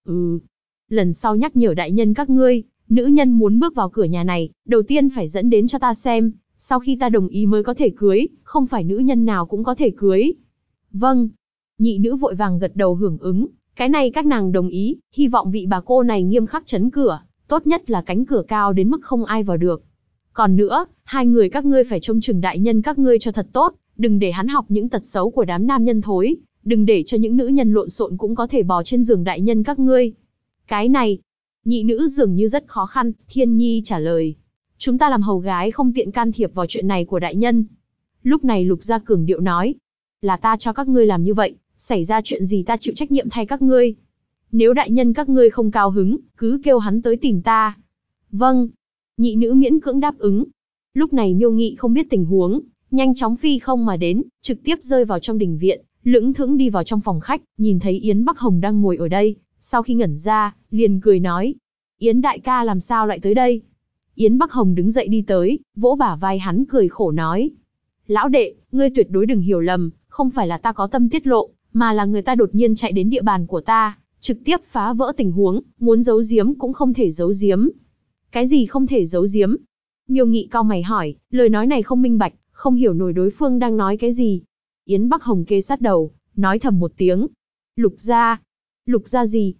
Lần sau nhắc nhở đại nhân các ngươi, nữ nhân muốn bước vào cửa nhà này, đầu tiên phải dẫn đến cho ta xem, sau khi ta đồng ý mới có thể cưới, không phải nữ nhân nào cũng có thể cưới. Vâng. Nhị nữ vội vàng gật đầu hưởng ứng, cái này các nàng đồng ý, hy vọng vị bà cô này nghiêm khắc trấn cửa, tốt nhất là cánh cửa cao đến mức không ai vào được. Còn nữa, hai người các ngươi phải trông chừng đại nhân các ngươi cho thật tốt, đừng để hắn học những tật xấu của đám nam nhân thối, đừng để cho những nữ nhân lộn xộn cũng có thể bò trên giường đại nhân các ngươi. Cái này, nhị nữ dường như rất khó khăn, Thiên Nhi trả lời. Chúng ta làm hầu gái không tiện can thiệp vào chuyện này của đại nhân. Lúc này Lục gia cường điệu nói, là ta cho các ngươi làm như vậy, xảy ra chuyện gì ta chịu trách nhiệm thay các ngươi. Nếu đại nhân các ngươi không cao hứng, cứ kêu hắn tới tìm ta. Vâng. Nhị nữ miễn cưỡng đáp ứng. Lúc này Miêu Nghị không biết tình huống, nhanh chóng phi không mà đến, trực tiếp rơi vào trong đình viện, lững thững đi vào trong phòng khách, nhìn thấy Yến Bắc Hồng đang ngồi ở đây, sau khi ngẩn ra, liền cười nói. Yến đại ca làm sao lại tới đây? Yến Bắc Hồng đứng dậy đi tới, vỗ bả vai hắn cười khổ nói. Lão đệ, ngươi tuyệt đối đừng hiểu lầm, không phải là ta có tâm tiết lộ, mà là người ta đột nhiên chạy đến địa bàn của ta, trực tiếp phá vỡ tình huống, muốn giấu giếm cũng không thể giấu giếm. Cái gì không thể giấu giếm? Miêu Nghị cau mày hỏi, lời nói này không minh bạch, không hiểu nổi đối phương đang nói cái gì. Yến Bắc Hồng kê sát đầu, nói thầm một tiếng. Lục gia. Lục gia gì?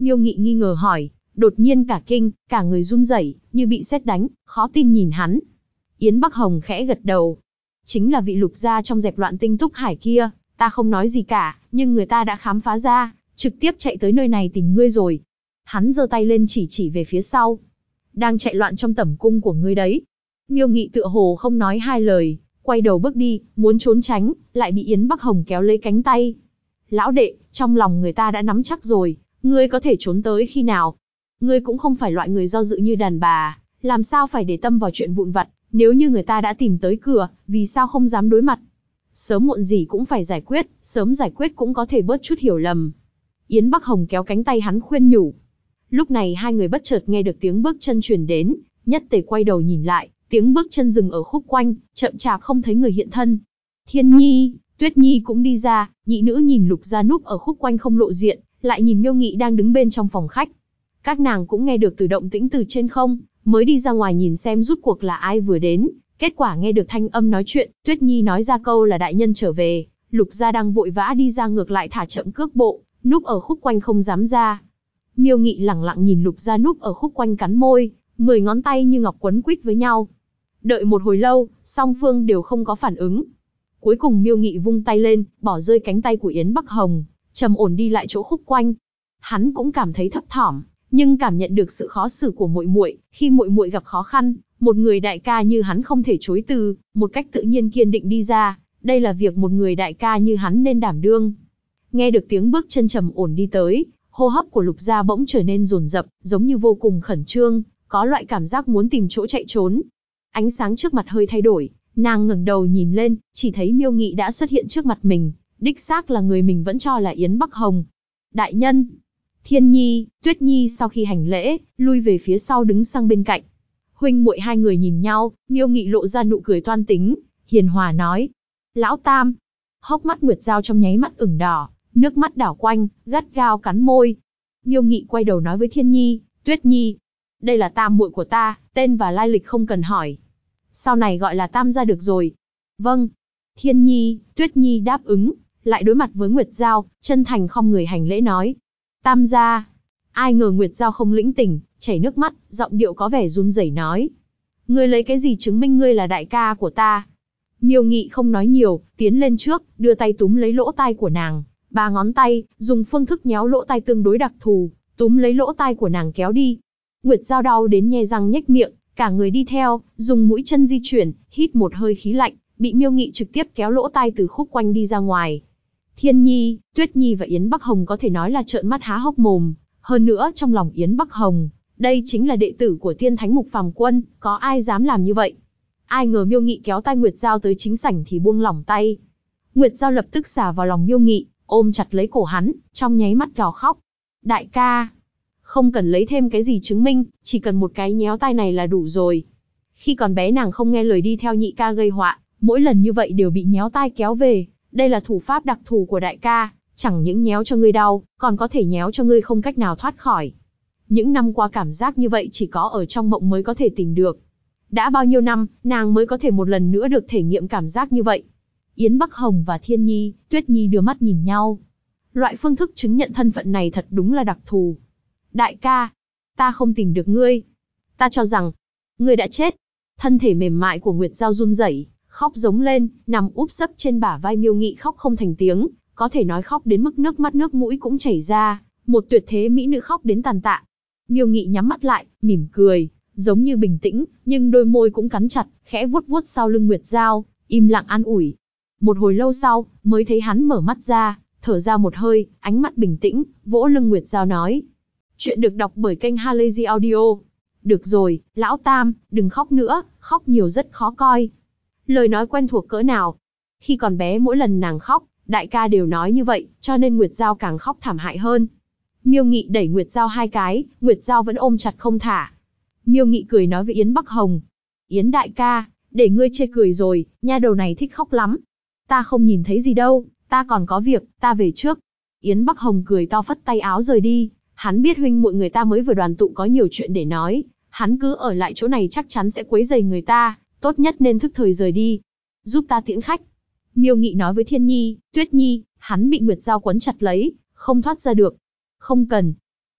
Miêu Nghị nghi ngờ hỏi, đột nhiên cả kinh, cả người run rẩy, như bị sét đánh, khó tin nhìn hắn. Yến Bắc Hồng khẽ gật đầu. Chính là vị Lục gia trong dẹp loạn Tinh Túc Hải kia, ta không nói gì cả, nhưng người ta đã khám phá ra, trực tiếp chạy tới nơi này tìm ngươi rồi. Hắn giơ tay lên chỉ về phía sau. Đang chạy loạn trong tẩm cung của ngươi đấy. Miêu Nghị tựa hồ không nói hai lời, quay đầu bước đi, muốn trốn tránh, lại bị Yến Bắc Hồng kéo lấy cánh tay. Lão đệ, trong lòng người ta đã nắm chắc rồi, ngươi có thể trốn tới khi nào? Ngươi cũng không phải loại người do dự như đàn bà, làm sao phải để tâm vào chuyện vụn vặt, nếu như người ta đã tìm tới cửa, vì sao không dám đối mặt? Sớm muộn gì cũng phải giải quyết, sớm giải quyết cũng có thể bớt chút hiểu lầm. Yến Bắc Hồng kéo cánh tay hắn khuyên nhủ. Lúc này hai người bất chợt nghe được tiếng bước chân truyền đến, nhất tề quay đầu nhìn lại, tiếng bước chân dừng ở khúc quanh, chậm chạp không thấy người hiện thân. Thiên Nhi, Tuyết Nhi cũng đi ra, nhị nữ nhìn Lục gia núp ở khúc quanh không lộ diện, lại nhìn Miêu Nghị đang đứng bên trong phòng khách. Các nàng cũng nghe được từ động tĩnh từ trên không, mới đi ra ngoài nhìn xem rút cuộc là ai vừa đến. Kết quả nghe được thanh âm nói chuyện, Tuyết Nhi nói ra câu là đại nhân trở về, Lục gia đang vội vã đi ra ngược lại thả chậm cước bộ, núp ở khúc quanh không dám ra. Miêu Nghị lẳng lặng nhìn Lục gia núp ở khúc quanh cắn môi, 10 ngón tay như ngọc quấn quýt với nhau. Đợi một hồi lâu, song phương đều không có phản ứng. Cuối cùng Miêu Nghị vung tay lên, bỏ rơi cánh tay của Yến Bắc Hồng, trầm ổn đi lại chỗ khúc quanh. Hắn cũng cảm thấy thấp thỏm, nhưng cảm nhận được sự khó xử của muội muội, khi muội muội gặp khó khăn, một người đại ca như hắn không thể chối từ, một cách tự nhiên kiên định đi ra, đây là việc một người đại ca như hắn nên đảm đương. Nghe được tiếng bước chân trầm ổn đi tới, hô hấp của Lục gia bỗng trở nên dồn dập, giống như vô cùng khẩn trương, có loại cảm giác muốn tìm chỗ chạy trốn. Ánh sáng trước mặt hơi thay đổi, nàng ngẩng đầu nhìn lên, chỉ thấy Miêu Nghị đã xuất hiện trước mặt mình, đích xác là người mình vẫn cho là Yến Bắc Hồng. Đại nhân. Thiên Nhi, Tuyết Nhi sau khi hành lễ, lui về phía sau đứng sang bên cạnh. Huynh muội hai người nhìn nhau, Miêu Nghị lộ ra nụ cười toan tính, hiền hòa nói. Lão Tam. Hốc mắt Nguyệt Giao trong nháy mắt ửng đỏ, nước mắt đảo quanh, gắt gao cắn môi. Miêu Nghị quay đầu nói với Thiên Nhi, Tuyết Nhi. Đây là tam muội của ta, tên và lai lịch không cần hỏi. Sau này gọi là Tam gia được rồi. Vâng. Thiên Nhi, Tuyết Nhi đáp ứng, lại đối mặt với Nguyệt Giao, chân thành khom người hành lễ nói. Tam gia. Ai ngờ Nguyệt Giao không lĩnh tỉnh, chảy nước mắt, giọng điệu có vẻ run rẩy nói. Ngươi lấy cái gì chứng minh ngươi là đại ca của ta? Miêu Nghị không nói nhiều, tiến lên trước, đưa tay túm lấy lỗ tai của nàng. 3 ngón tay, dùng phương thức nhéo lỗ tai tương đối đặc thù, túm lấy lỗ tai của nàng kéo đi. Nguyệt Giao đau đến nhe răng nhếch miệng, cả người đi theo, dùng mũi chân di chuyển, hít một hơi khí lạnh, bị Miêu Nghị trực tiếp kéo lỗ tai từ khúc quanh đi ra ngoài. Thiên Nhi, Tuyết Nhi và Yến Bắc Hồng có thể nói là trợn mắt há hốc mồm, hơn nữa trong lòng Yến Bắc Hồng, đây chính là đệ tử của Tiên Thánh Mục Phàm Quân, có ai dám làm như vậy? Ai ngờ Miêu Nghị kéo tay Nguyệt Giao tới chính sảnh thì buông lỏng tay. Nguyệt Giao lập tức xả vào lòng Miêu Nghị, ôm chặt lấy cổ hắn, trong nháy mắt gào khóc. Đại ca, không cần lấy thêm cái gì chứng minh, chỉ cần một cái nhéo tay này là đủ rồi. Khi còn bé nàng không nghe lời đi theo nhị ca gây họa, mỗi lần như vậy đều bị nhéo tai kéo về. Đây là thủ pháp đặc thù của đại ca, chẳng những nhéo cho ngươi đau, còn có thể nhéo cho ngươi không cách nào thoát khỏi. Những năm qua cảm giác như vậy chỉ có ở trong mộng mới có thể tìm được. Đã bao nhiêu năm, nàng mới có thể một lần nữa được thể nghiệm cảm giác như vậy. Yến Bắc Hồng và Thiên Nhi, Tuyết Nhi đưa mắt nhìn nhau. Loại phương thức chứng nhận thân phận này thật đúng là đặc thù. Đại ca, ta không tìm được ngươi. Ta cho rằng, ngươi đã chết. Thân thể mềm mại của Nguyệt Giao run rẩy, khóc giống lên, nằm úp sấp trên bả vai Miêu Nghị khóc không thành tiếng, có thể nói khóc đến mức nước mắt nước mũi cũng chảy ra, một tuyệt thế mỹ nữ khóc đến tàn tạ. Miêu Nghị nhắm mắt lại, mỉm cười, giống như bình tĩnh, nhưng đôi môi cũng cắn chặt, khẽ vuốt vuốt sau lưng Nguyệt Giao, im lặng an ủi. Một hồi lâu sau, mới thấy hắn mở mắt ra, thở ra một hơi, ánh mắt bình tĩnh, vỗ lưng Nguyệt Giao nói. Chuyện được đọc bởi kênh Halazy Audio. Được rồi, Lão Tam, đừng khóc nữa, khóc nhiều rất khó coi. Lời nói quen thuộc cỡ nào. Khi còn bé mỗi lần nàng khóc, đại ca đều nói như vậy, cho nên Nguyệt Giao càng khóc thảm hại hơn. Miêu Nghị đẩy Nguyệt Giao 2 cái, Nguyệt Giao vẫn ôm chặt không thả. Miêu Nghị cười nói với Yến Bắc Hồng. Yến đại ca, để ngươi chê cười rồi, nha đầu này thích khóc lắm. Ta không nhìn thấy gì đâu, ta còn có việc, ta về trước. Yến Bắc Hồng cười to phất tay áo rời đi. Hắn biết huynh muội người ta mới vừa đoàn tụ có nhiều chuyện để nói, hắn cứ ở lại chỗ này chắc chắn sẽ quấy rầy người ta, tốt nhất nên thức thời rời đi. Giúp ta tiễn khách. Miêu Nghị nói với Thiên Nhi, Tuyết Nhi, hắn bị Nguyệt Giao quấn chặt lấy, không thoát ra được. Không cần.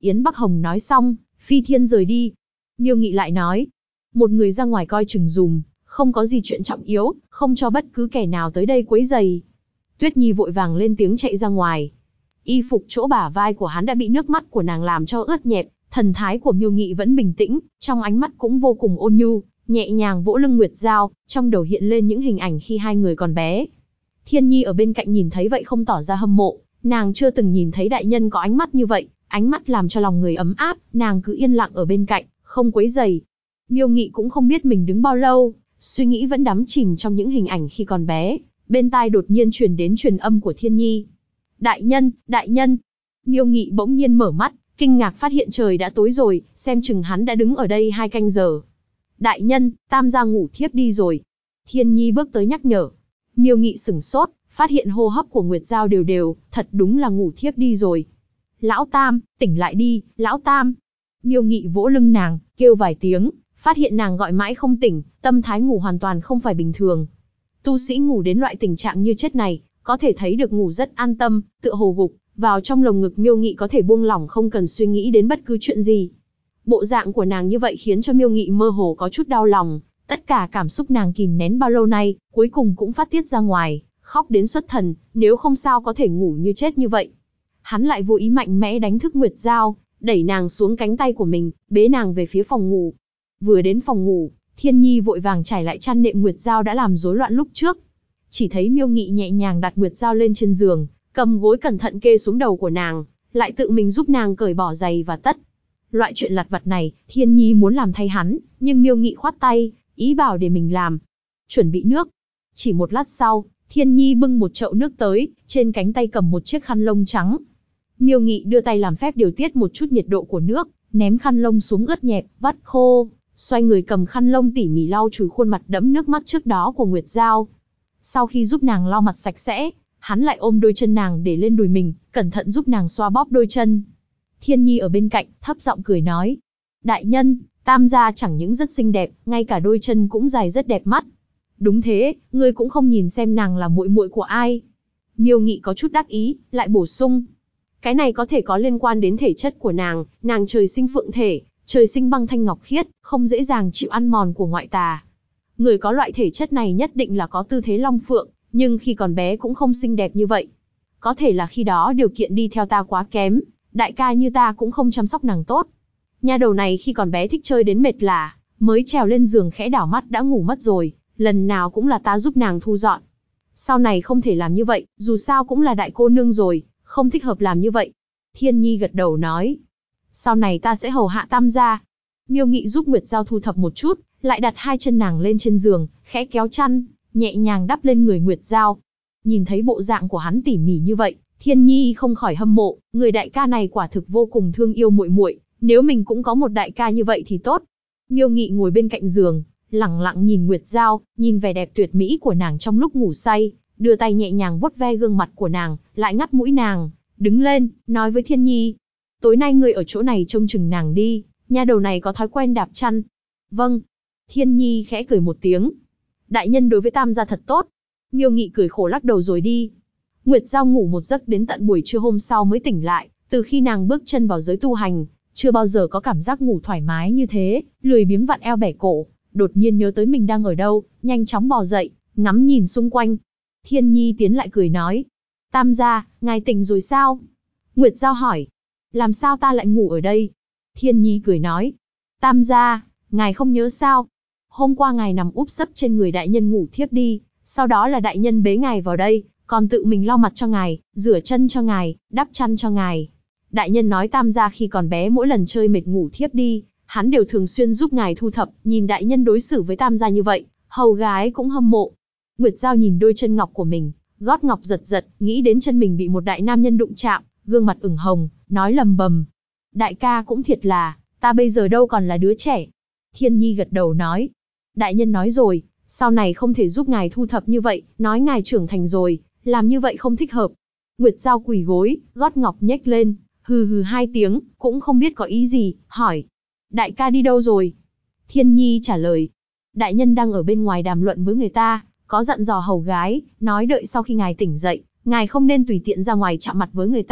Yến Bắc Hồng nói xong, phi thiên rời đi. Miêu Nghị lại nói, một người ra ngoài coi chừng dùm, không có gì chuyện trọng yếu, không cho bất cứ kẻ nào tới đây quấy rầy. Tuyết Nhi vội vàng lên tiếng chạy ra ngoài. Y phục chỗ bả vai của hắn đã bị nước mắt của nàng làm cho ướt nhẹp, thần thái của Miêu Nghị vẫn bình tĩnh, trong ánh mắt cũng vô cùng ôn nhu, nhẹ nhàng vỗ lưng Nguyệt Giao, trong đầu hiện lên những hình ảnh khi hai người còn bé. Thiên Nhi ở bên cạnh nhìn thấy vậy không tỏ ra hâm mộ, nàng chưa từng nhìn thấy đại nhân có ánh mắt như vậy, ánh mắt làm cho lòng người ấm áp, nàng cứ yên lặng ở bên cạnh, không quấy rầy. Miêu Nghị cũng không biết mình đứng bao lâu, suy nghĩ vẫn đắm chìm trong những hình ảnh khi còn bé, bên tai đột nhiên truyền đến truyền âm của Thiên Nhi. Đại nhân, đại nhân. Miêu Nghị bỗng nhiên mở mắt, kinh ngạc phát hiện trời đã tối rồi, xem chừng hắn đã đứng ở đây 2 canh giờ. Đại nhân, Tam gia ngủ thiếp đi rồi. Thiên Nhi bước tới nhắc nhở. Miêu Nghị sửng sốt, phát hiện hô hấp của Nguyệt Giao đều đều, thật đúng là ngủ thiếp đi rồi. Lão Tam, tỉnh lại đi, Lão Tam. Miêu Nghị vỗ lưng nàng, kêu vài tiếng, phát hiện nàng gọi mãi không tỉnh, tâm thái ngủ hoàn toàn không phải bình thường. Tu sĩ ngủ đến loại tình trạng như chết này, có thể thấy được ngủ rất an tâm, tựa hồ gục vào trong lồng ngực Miêu Nghị có thể buông lỏng không cần suy nghĩ đến bất cứ chuyện gì. Bộ dạng của nàng như vậy khiến cho Miêu Nghị mơ hồ có chút đau lòng, tất cả cảm xúc nàng kìm nén bao lâu nay, cuối cùng cũng phát tiết ra ngoài, khóc đến xuất thần, nếu không sao có thể ngủ như chết như vậy. Hắn lại vô ý mạnh mẽ đánh thức Nguyệt Giao, đẩy nàng xuống cánh tay của mình, bế nàng về phía phòng ngủ. Vừa đến phòng ngủ, Thiên Nhi vội vàng trải lại chăn nệm Nguyệt Giao đã làm rối loạn lúc trước. Chỉ thấy Miêu Nghị nhẹ nhàng đặt Nguyệt Giao lên trên giường, cầm gối cẩn thận kê xuống đầu của nàng, lại tự mình giúp nàng cởi bỏ giày và tất. Loại chuyện lặt vặt này, Thiên Nhi muốn làm thay hắn, nhưng Miêu Nghị khoát tay, ý bảo để mình làm. Chuẩn bị nước. Chỉ một lát sau, Thiên Nhi bưng một chậu nước tới, trên cánh tay cầm một chiếc khăn lông trắng. Miêu Nghị đưa tay làm phép điều tiết một chút nhiệt độ của nước, ném khăn lông xuống ướt nhẹp, vắt khô, xoay người cầm khăn lông tỉ mỉ lau chùi khuôn mặt đẫm nước mắt trước đó của Nguyệt Giao. Sau khi giúp nàng lau mặt sạch sẽ, hắn lại ôm đôi chân nàng để lên đùi mình, cẩn thận giúp nàng xoa bóp đôi chân. Thiên Nhi ở bên cạnh, thấp giọng cười nói. Đại nhân, Tam gia chẳng những rất xinh đẹp, ngay cả đôi chân cũng dài rất đẹp mắt. Đúng thế, ngươi cũng không nhìn xem nàng là muội muội của ai. Miêu Nghị có chút đắc ý, lại bổ sung. Cái này có thể có liên quan đến thể chất của nàng trời sinh phượng thể, trời sinh băng thanh ngọc khiết, không dễ dàng chịu ăn mòn của ngoại tà. Người có loại thể chất này nhất định là có tư thế long phượng, nhưng khi còn bé cũng không xinh đẹp như vậy. Có thể là khi đó điều kiện đi theo ta quá kém, đại ca như ta cũng không chăm sóc nàng tốt. Nha đầu này khi còn bé thích chơi đến mệt lả, mới trèo lên giường khẽ đảo mắt đã ngủ mất rồi, lần nào cũng là ta giúp nàng thu dọn. Sau này không thể làm như vậy, dù sao cũng là đại cô nương rồi, không thích hợp làm như vậy. Thiên Nhi gật đầu nói. Sau này ta sẽ hầu hạ Tam gia. Miêu Nghị giúp Nguyệt Giao thu thập một chút, lại đặt 2 chân nàng lên trên giường, khẽ kéo chăn, nhẹ nhàng đắp lên người Nguyệt Giao. Nhìn thấy bộ dạng của hắn tỉ mỉ như vậy, Thiên Nhi không khỏi hâm mộ, người đại ca này quả thực vô cùng thương yêu muội muội, nếu mình cũng có một đại ca như vậy thì tốt. Miêu Nghị ngồi bên cạnh giường, lẳng lặng nhìn Nguyệt Giao, nhìn vẻ đẹp tuyệt mỹ của nàng trong lúc ngủ say, đưa tay nhẹ nhàng vuốt ve gương mặt của nàng, lại ngắt mũi nàng, đứng lên, nói với Thiên Nhi. Tối nay ngươi ở chỗ này trông chừng nàng đi, nha đầu này có thói quen đạp chăn. Vâng. Thiên Nhi khẽ cười một tiếng. Đại nhân đối với Tam gia thật tốt. Miêu Nghị cười khổ lắc đầu rồi đi. Nguyệt Giao ngủ một giấc đến tận buổi trưa hôm sau mới tỉnh lại, từ khi nàng bước chân vào giới tu hành, chưa bao giờ có cảm giác ngủ thoải mái như thế, lười biếng vặn eo bẻ cổ, đột nhiên nhớ tới mình đang ở đâu, nhanh chóng bò dậy, ngắm nhìn xung quanh. Thiên Nhi tiến lại cười nói, Tam gia, ngài tỉnh rồi sao? Nguyệt Giao hỏi, làm sao ta lại ngủ ở đây? Thiên Nhi cười nói, Tam gia, ngài không nhớ sao? Hôm qua ngài nằm úp sấp trên người đại nhân ngủ thiếp đi, sau đó là đại nhân bế ngài vào đây, còn tự mình lau mặt cho ngài, rửa chân cho ngài, đắp chăn cho ngài. Đại nhân nói Tam gia khi còn bé mỗi lần chơi mệt ngủ thiếp đi, hắn đều thường xuyên giúp ngài thu thập, nhìn đại nhân đối xử với Tam gia như vậy, hầu gái cũng hâm mộ. Nguyệt Giao nhìn đôi chân ngọc của mình, gót ngọc giật giật, nghĩ đến chân mình bị một đại nam nhân đụng chạm, gương mặt ửng hồng, nói lầm bầm. Đại ca cũng thiệt là, ta bây giờ đâu còn là đứa trẻ. Thiên Nhi gật đầu nói, đại nhân nói rồi, sau này không thể giúp ngài thu thập như vậy, nói ngài trưởng thành rồi, làm như vậy không thích hợp. Nguyệt Giao quỳ gối, gót ngọc nhếch lên, hừ hừ 2 tiếng, cũng không biết có ý gì, hỏi. Đại ca đi đâu rồi? Thiên Nhi trả lời. Đại nhân đang ở bên ngoài đàm luận với người ta, có dặn dò hầu gái, nói đợi sau khi ngài tỉnh dậy, ngài không nên tùy tiện ra ngoài chạm mặt với người ta,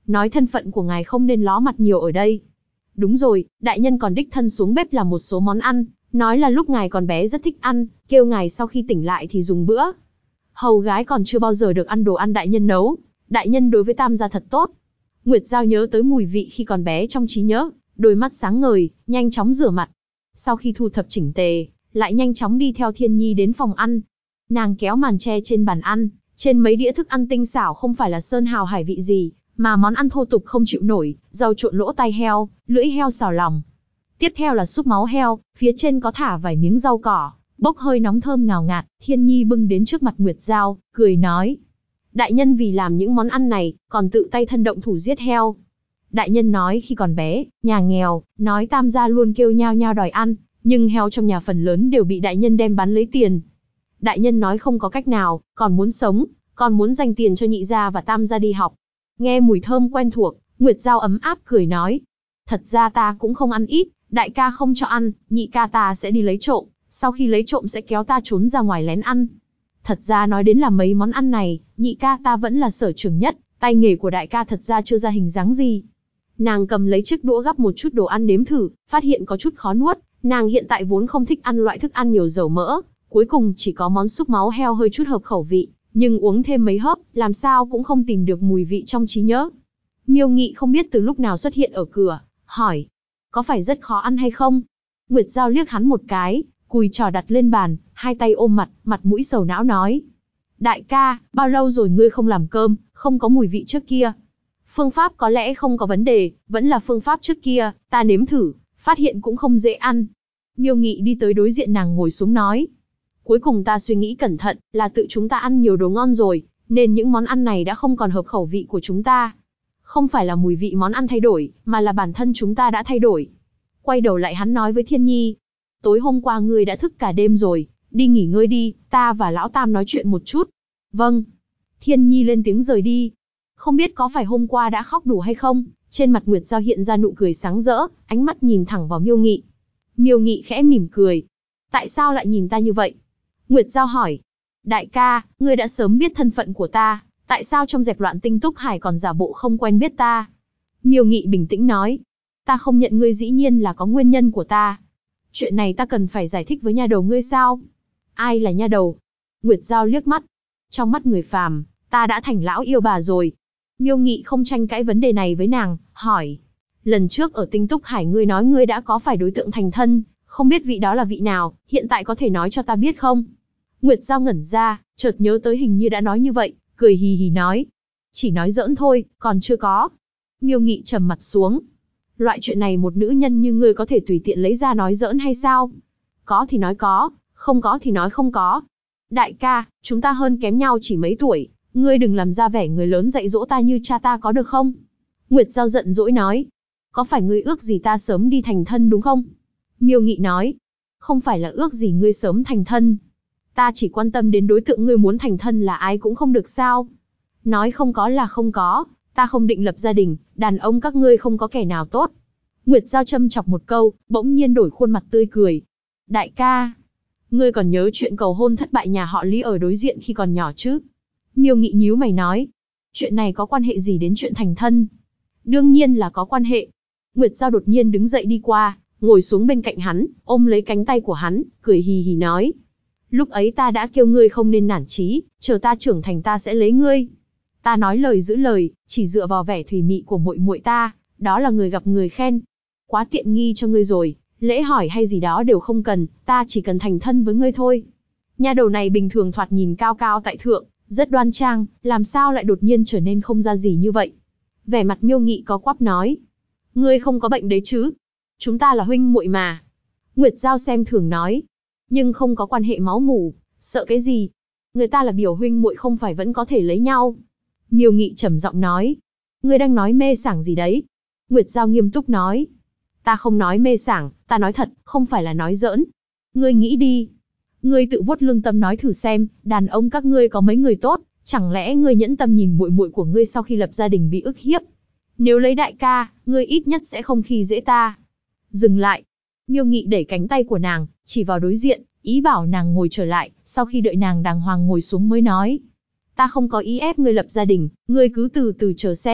nói thân phận của ngài không nên ló mặt nhiều ở đây. Đúng rồi, đại nhân còn đích thân xuống bếp làm một số món ăn, nói là lúc ngài còn bé rất thích ăn, kêu ngài sau khi tỉnh lại thì dùng bữa. Hầu gái còn chưa bao giờ được ăn đồ ăn đại nhân nấu, đại nhân đối với Tam gia thật tốt. Nguyệt Giao nhớ tới mùi vị khi còn bé trong trí nhớ, đôi mắt sáng ngời, nhanh chóng rửa mặt. Sau khi thu thập chỉnh tề, lại nhanh chóng đi theo Thiên Nhi đến phòng ăn. Nàng kéo màn tre trên bàn ăn, trên mấy đĩa thức ăn tinh xảo không phải là sơn hào hải vị gì, mà món ăn thô tục không chịu nổi, rau trộn lỗ tai heo, lưỡi heo xào lòng. Tiếp theo là súp máu heo, phía trên có thả vài miếng rau cỏ, bốc hơi nóng thơm ngào ngạt. Thiên Nhi bưng đến trước mặt Nguyệt Giao, cười nói: đại nhân vì làm những món ăn này, còn tự tay thân động thủ giết heo. Đại nhân nói khi còn bé, nhà nghèo, nói Tam gia luôn kêu nhao nhao đòi ăn, nhưng heo trong nhà phần lớn đều bị đại nhân đem bán lấy tiền. Đại nhân nói không có cách nào, còn muốn sống, còn muốn dành tiền cho nhị gia và Tam gia đi học. Nghe mùi thơm quen thuộc, Nguyệt Giao ấm áp cười nói: thật ra ta cũng không ăn ít, đại ca không cho ăn, nhị ca ta sẽ đi lấy trộm, sau khi lấy trộm sẽ kéo ta trốn ra ngoài lén ăn. Thật ra nói đến là mấy món ăn này, nhị ca ta vẫn là sở trường nhất, tay nghề của đại ca thật ra chưa ra hình dáng gì. Nàng cầm lấy chiếc đũa gắp một chút đồ ăn nếm thử, phát hiện có chút khó nuốt, nàng hiện tại vốn không thích ăn loại thức ăn nhiều dầu mỡ, cuối cùng chỉ có món súp máu heo hơi chút hợp khẩu vị, nhưng uống thêm mấy hớp, làm sao cũng không tìm được mùi vị trong trí nhớ. Miêu Nghị không biết từ lúc nào xuất hiện ở cửa, hỏi: có phải rất khó ăn hay không? Nguyệt Giao liếc hắn một cái, cùi trò đặt lên bàn, hai tay ôm mặt, mặt mũi sầu não nói: đại ca, bao lâu rồi ngươi không làm cơm, không có mùi vị trước kia. Phương pháp có lẽ không có vấn đề, vẫn là phương pháp trước kia, ta nếm thử, phát hiện cũng không dễ ăn. Miêu Nghị đi tới đối diện nàng ngồi xuống nói: cuối cùng ta suy nghĩ cẩn thận, là tự chúng ta ăn nhiều đồ ngon rồi, nên những món ăn này đã không còn hợp khẩu vị của chúng ta. Không phải là mùi vị món ăn thay đổi, mà là bản thân chúng ta đã thay đổi. Quay đầu lại hắn nói với Thiên Nhi: tối hôm qua ngươi đã thức cả đêm rồi, đi nghỉ ngơi đi, ta và lão Tam nói chuyện một chút. Vâng. Thiên Nhi lên tiếng rời đi. Không biết có phải hôm qua đã khóc đủ hay không, trên mặt Nguyệt Giao hiện ra nụ cười sáng rỡ, ánh mắt nhìn thẳng vào Miêu Nghị. Miêu Nghị khẽ mỉm cười. Tại sao lại nhìn ta như vậy? Nguyệt Giao hỏi. Đại ca, ngươi đã sớm biết thân phận của ta, tại sao trong dẹp loạn Tinh Túc Hải còn giả bộ không quen biết ta? Miêu Nghị bình tĩnh nói. Ta không nhận ngươi dĩ nhiên là có nguyên nhân của ta. Chuyện này ta cần phải giải thích với nha đầu ngươi sao? Ai là nha đầu? Nguyệt Giao liếc mắt. Trong mắt người phàm, ta đã thành lão yêu bà rồi. Miêu Nghị không tranh cãi vấn đề này với nàng, hỏi. Lần trước ở Tinh Túc Hải ngươi nói ngươi đã có phải đối tượng thành thân, không biết vị đó là vị nào, hiện tại có thể nói cho ta biết không? Nguyệt Giao ngẩn ra, chợt nhớ tới hình như đã nói như vậy, cười hì hì nói. Chỉ nói giỡn thôi, còn chưa có. Miêu Nghị trầm mặt xuống. Loại chuyện này một nữ nhân như ngươi có thể tùy tiện lấy ra nói giỡn hay sao? Có thì nói có, không có thì nói không có. Đại ca, chúng ta hơn kém nhau chỉ mấy tuổi, ngươi đừng làm ra vẻ người lớn dạy dỗ ta như cha ta có được không? Nguyệt Giao giận dỗi nói. Có phải ngươi ước gì ta sớm đi thành thân đúng không? Miêu Nghị nói. Không phải là ước gì ngươi sớm thành thân. Ta chỉ quan tâm đến đối tượng ngươi muốn thành thân là ai cũng không được sao? Nói không có là không có, ta không định lập gia đình, đàn ông các ngươi không có kẻ nào tốt. Nguyệt Giao châm chọc một câu, bỗng nhiên đổi khuôn mặt tươi cười. Đại ca, ngươi còn nhớ chuyện cầu hôn thất bại nhà họ Lý ở đối diện khi còn nhỏ chứ? Miêu Nghị nhíu mày nói. Chuyện này có quan hệ gì đến chuyện thành thân? Đương nhiên là có quan hệ. Nguyệt Giao đột nhiên đứng dậy đi qua, ngồi xuống bên cạnh hắn, ôm lấy cánh tay của hắn, cười hì hì nói. Lúc ấy ta đã kêu ngươi không nên nản chí, chờ ta trưởng thành ta sẽ lấy ngươi. Ta nói lời giữ lời, chỉ dựa vào vẻ thùy mị của muội muội ta, đó là người gặp người khen. Quá tiện nghi cho ngươi rồi, lễ hỏi hay gì đó đều không cần, ta chỉ cần thành thân với ngươi thôi. Nha đầu này bình thường thoạt nhìn cao cao tại thượng, rất đoan trang, làm sao lại đột nhiên trở nên không ra gì như vậy? Vẻ mặt Miêu Nghị có quắp nói. Ngươi không có bệnh đấy chứ? Chúng ta là huynh muội mà. Nguyệt Giao xem thường nói. Nhưng không có quan hệ máu mủ, sợ cái gì? Người ta là biểu huynh muội không phải vẫn có thể lấy nhau. Miêu Nghị trầm giọng nói. Ngươi đang nói mê sảng gì đấy? Nguyệt Giao nghiêm túc nói. Ta không nói mê sảng, ta nói thật, không phải là nói giỡn. Ngươi nghĩ đi. Ngươi tự vuốt lương tâm nói thử xem, đàn ông các ngươi có mấy người tốt, chẳng lẽ ngươi nhẫn tâm nhìn muội muội của ngươi sau khi lập gia đình bị ức hiếp? Nếu lấy đại ca, ngươi ít nhất sẽ không khi dễ ta. Dừng lại. Miêu Nghị đẩy cánh tay của nàng, chỉ vào đối diện, ý bảo nàng ngồi trở lại, sau khi đợi nàng đàng hoàng ngồi xuống mới nói. Ta không có ý ép ngươi lập gia đình, ngươi cứ từ từ chờ xem,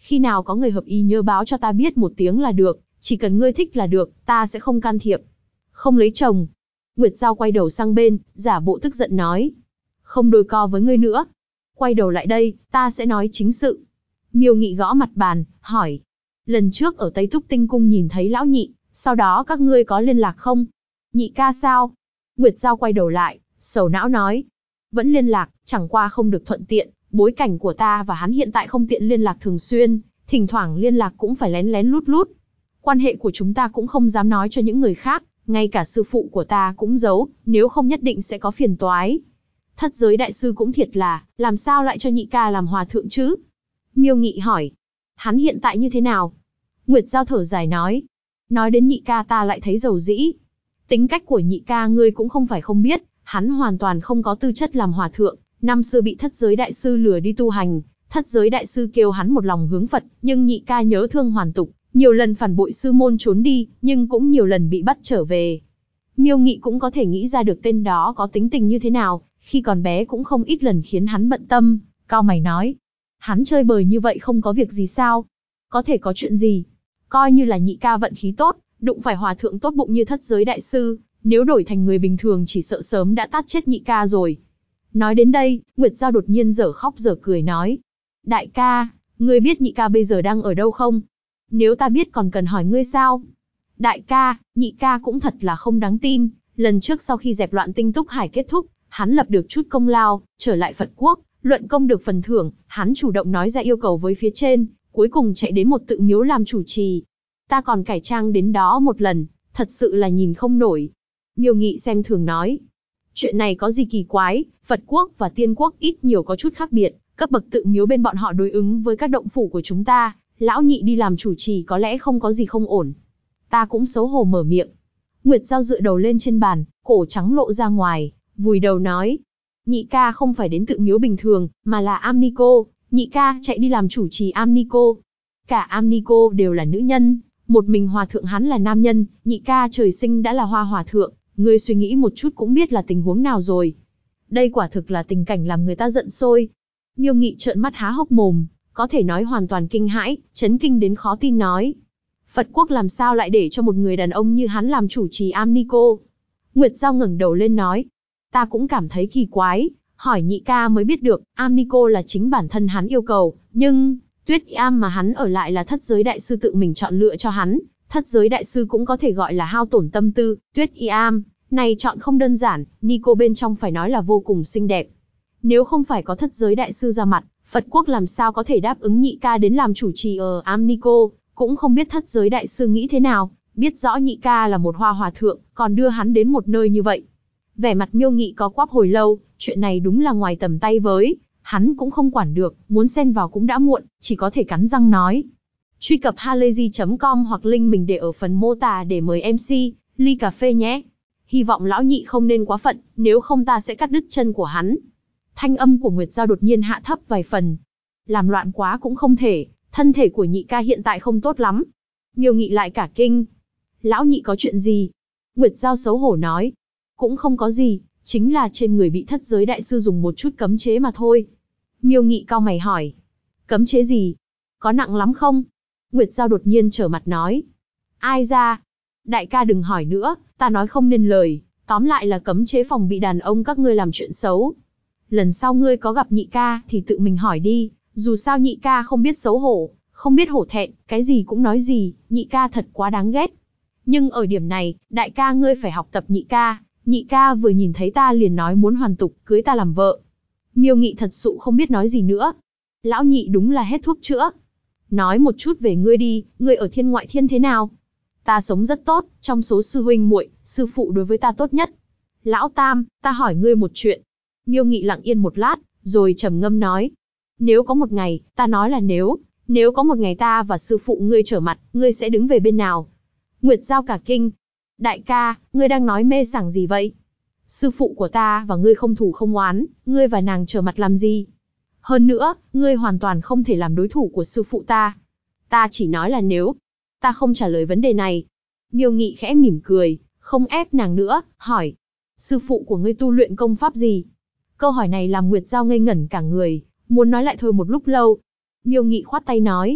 Khi nào có người hợp ý nhớ báo cho ta biết một tiếng là được, chỉ cần ngươi thích là được, ta sẽ không can thiệp. Không lấy chồng. Nguyệt Giao quay đầu sang bên, giả bộ tức giận nói. Không đôi co với ngươi nữa. Quay đầu lại đây, ta sẽ nói chính sự. Miêu Nghị gõ mặt bàn, hỏi. Lần trước ở Tây Túc Tinh Cung nhìn thấy lão nhị, sau đó các ngươi có liên lạc không? Nhị ca sao? Nguyệt Giao quay đầu lại, sầu não nói. Vẫn liên lạc, chẳng qua không được thuận tiện, bối cảnh của ta và hắn hiện tại không tiện liên lạc thường xuyên, thỉnh thoảng liên lạc cũng phải lén lén lút lút. Quan hệ của chúng ta cũng không dám nói cho những người khác, ngay cả sư phụ của ta cũng giấu, nếu không nhất định sẽ có phiền toái. Thất giới đại sư cũng thiệt là, làm sao lại cho nhị ca làm hòa thượng chứ? Miêu Nghị hỏi. Hắn hiện tại như thế nào? Nguyệt Giao thở dài nói. Nói đến nhị ca ta lại thấy dầu dĩ. Tính cách của nhị ca ngươi cũng không phải không biết, hắn hoàn toàn không có tư chất làm hòa thượng, năm xưa bị thất giới đại sư lừa đi tu hành, thất giới đại sư kêu hắn một lòng hướng Phật, nhưng nhị ca nhớ thương hoàn tục, nhiều lần phản bội sư môn trốn đi, nhưng cũng nhiều lần bị bắt trở về. Miêu Nghị cũng có thể nghĩ ra được tên đó có tính tình như thế nào, khi còn bé cũng không ít lần khiến hắn bận tâm, cau mày nói. Hắn chơi bời như vậy không có việc gì sao? Có thể có chuyện gì? Coi như là nhị ca vận khí tốt, đụng phải hòa thượng tốt bụng như thất giới đại sư, nếu đổi thành người bình thường chỉ sợ sớm đã tát chết nhị ca rồi. Nói đến đây, Nguyệt Giao đột nhiên dở khóc dở cười nói. Đại ca, ngươi biết nhị ca bây giờ đang ở đâu không? Nếu ta biết còn cần hỏi ngươi sao? Đại ca, nhị ca cũng thật là không đáng tin, lần trước sau khi dẹp loạn Tinh Túc Hải kết thúc, hắn lập được chút công lao, trở lại Phật quốc, luận công được phần thưởng, hắn chủ động nói ra yêu cầu với phía trên, cuối cùng chạy đến một tự miếu làm chủ trì. Ta còn cải trang đến đó một lần, thật sự là nhìn không nổi. Miêu Nghị xem thường nói. Chuyện này có gì kỳ quái, Phật quốc và Tiên quốc ít nhiều có chút khác biệt, cấp bậc tự miếu bên bọn họ đối ứng với các động phủ của chúng ta, lão nhị đi làm chủ trì có lẽ không có gì không ổn. Ta cũng xấu hổ mở miệng. Nguyệt Giao dựa đầu lên trên bàn, cổ trắng lộ ra ngoài, vùi đầu nói. Nhị ca không phải đến tự miếu bình thường, mà là Amnico, nhị ca chạy đi làm chủ trì Amnico. Cả Amnico đều là nữ nhân, một mình hòa thượng hắn là nam nhân, nhị ca trời sinh đã là hoa hòa thượng, ngươi suy nghĩ một chút cũng biết là tình huống nào rồi. Đây quả thực là tình cảnh làm người ta giận sôi. Miêu Nghị trợn mắt há hốc mồm, có thể nói hoàn toàn kinh hãi, chấn kinh đến khó tin nói. Phật quốc làm sao lại để cho một người đàn ông như hắn làm chủ trì Amnico? Nguyệt Giao ngẩng đầu lên nói. Ta cũng cảm thấy kỳ quái, hỏi nhị ca mới biết được, Amnico là chính bản thân hắn yêu cầu, nhưng Tuyết Am mà hắn ở lại là thất giới đại sư tự mình chọn lựa cho hắn, thất giới đại sư cũng có thể gọi là hao tổn tâm tư, Tuyết Am này chọn không đơn giản, Nico bên trong phải nói là vô cùng xinh đẹp. Nếu không phải có thất giới đại sư ra mặt, Phật quốc làm sao có thể đáp ứng nhị ca đến làm chủ trì ở Amnico, cũng không biết thất giới đại sư nghĩ thế nào, biết rõ nhị ca là một hoa hòa thượng, còn đưa hắn đến một nơi như vậy. Vẻ mặt Miêu Nghị có quắp hồi lâu, chuyện này đúng là ngoài tầm tay với, hắn cũng không quản được, muốn xen vào cũng đã muộn, chỉ có thể cắn răng nói. Truy cập halayzi.com hoặc link mình để ở phần mô tả để mời MC, ly cà phê nhé. Hy vọng lão nhị không nên quá phận, nếu không ta sẽ cắt đứt chân của hắn. Thanh âm của Nguyệt Giao đột nhiên hạ thấp vài phần. Làm loạn quá cũng không thể, thân thể của nhị ca hiện tại không tốt lắm. Miêu Nghị lại cả kinh. Lão nhị có chuyện gì? Nguyệt Giao xấu hổ nói. Cũng không có gì, chính là trên người bị thất giới đại sư dùng một chút cấm chế mà thôi. Miêu Nghị cau mày hỏi. Cấm chế gì? Có nặng lắm không? Nguyệt Giao đột nhiên trở mặt nói. Ai ra? Đại ca đừng hỏi nữa, ta nói không nên lời, tóm lại là cấm chế phòng bị đàn ông các ngươi làm chuyện xấu. Lần sau ngươi có gặp nhị ca thì tự mình hỏi đi, dù sao nhị ca không biết xấu hổ, không biết hổ thẹn, cái gì cũng nói gì, nhị ca thật quá đáng ghét. Nhưng ở điểm này, đại ca ngươi phải học tập nhị ca vừa nhìn thấy ta liền nói muốn hoàn tục, cưới ta làm vợ. Miêu Nghị thật sự không biết nói gì nữa. Lão nhị đúng là hết thuốc chữa. Nói một chút về ngươi đi, ngươi ở thiên ngoại thiên thế nào? Ta sống rất tốt, trong số sư huynh muội, sư phụ đối với ta tốt nhất. Lão Tam, ta hỏi ngươi một chuyện. Miêu Nghị lặng yên một lát, rồi trầm ngâm nói. Nếu có một ngày, ta nói là nếu có một ngày ta và sư phụ ngươi trở mặt, ngươi sẽ đứng về bên nào? Nguyệt Giao cả kinh. Đại ca, ngươi đang nói mê sảng gì vậy? Sư phụ của ta và ngươi không thù không oán, ngươi và nàng trở mặt làm gì? Hơn nữa, ngươi hoàn toàn không thể làm đối thủ của sư phụ ta. Ta chỉ nói là nếu. Ta không trả lời vấn đề này. Miêu Nghị khẽ mỉm cười, không ép nàng nữa, hỏi. Sư phụ của ngươi tu luyện công pháp gì? Câu hỏi này làm Nguyệt Giao ngây ngẩn cả người, muốn nói lại thôi một lúc lâu. Miêu Nghị khoát tay nói.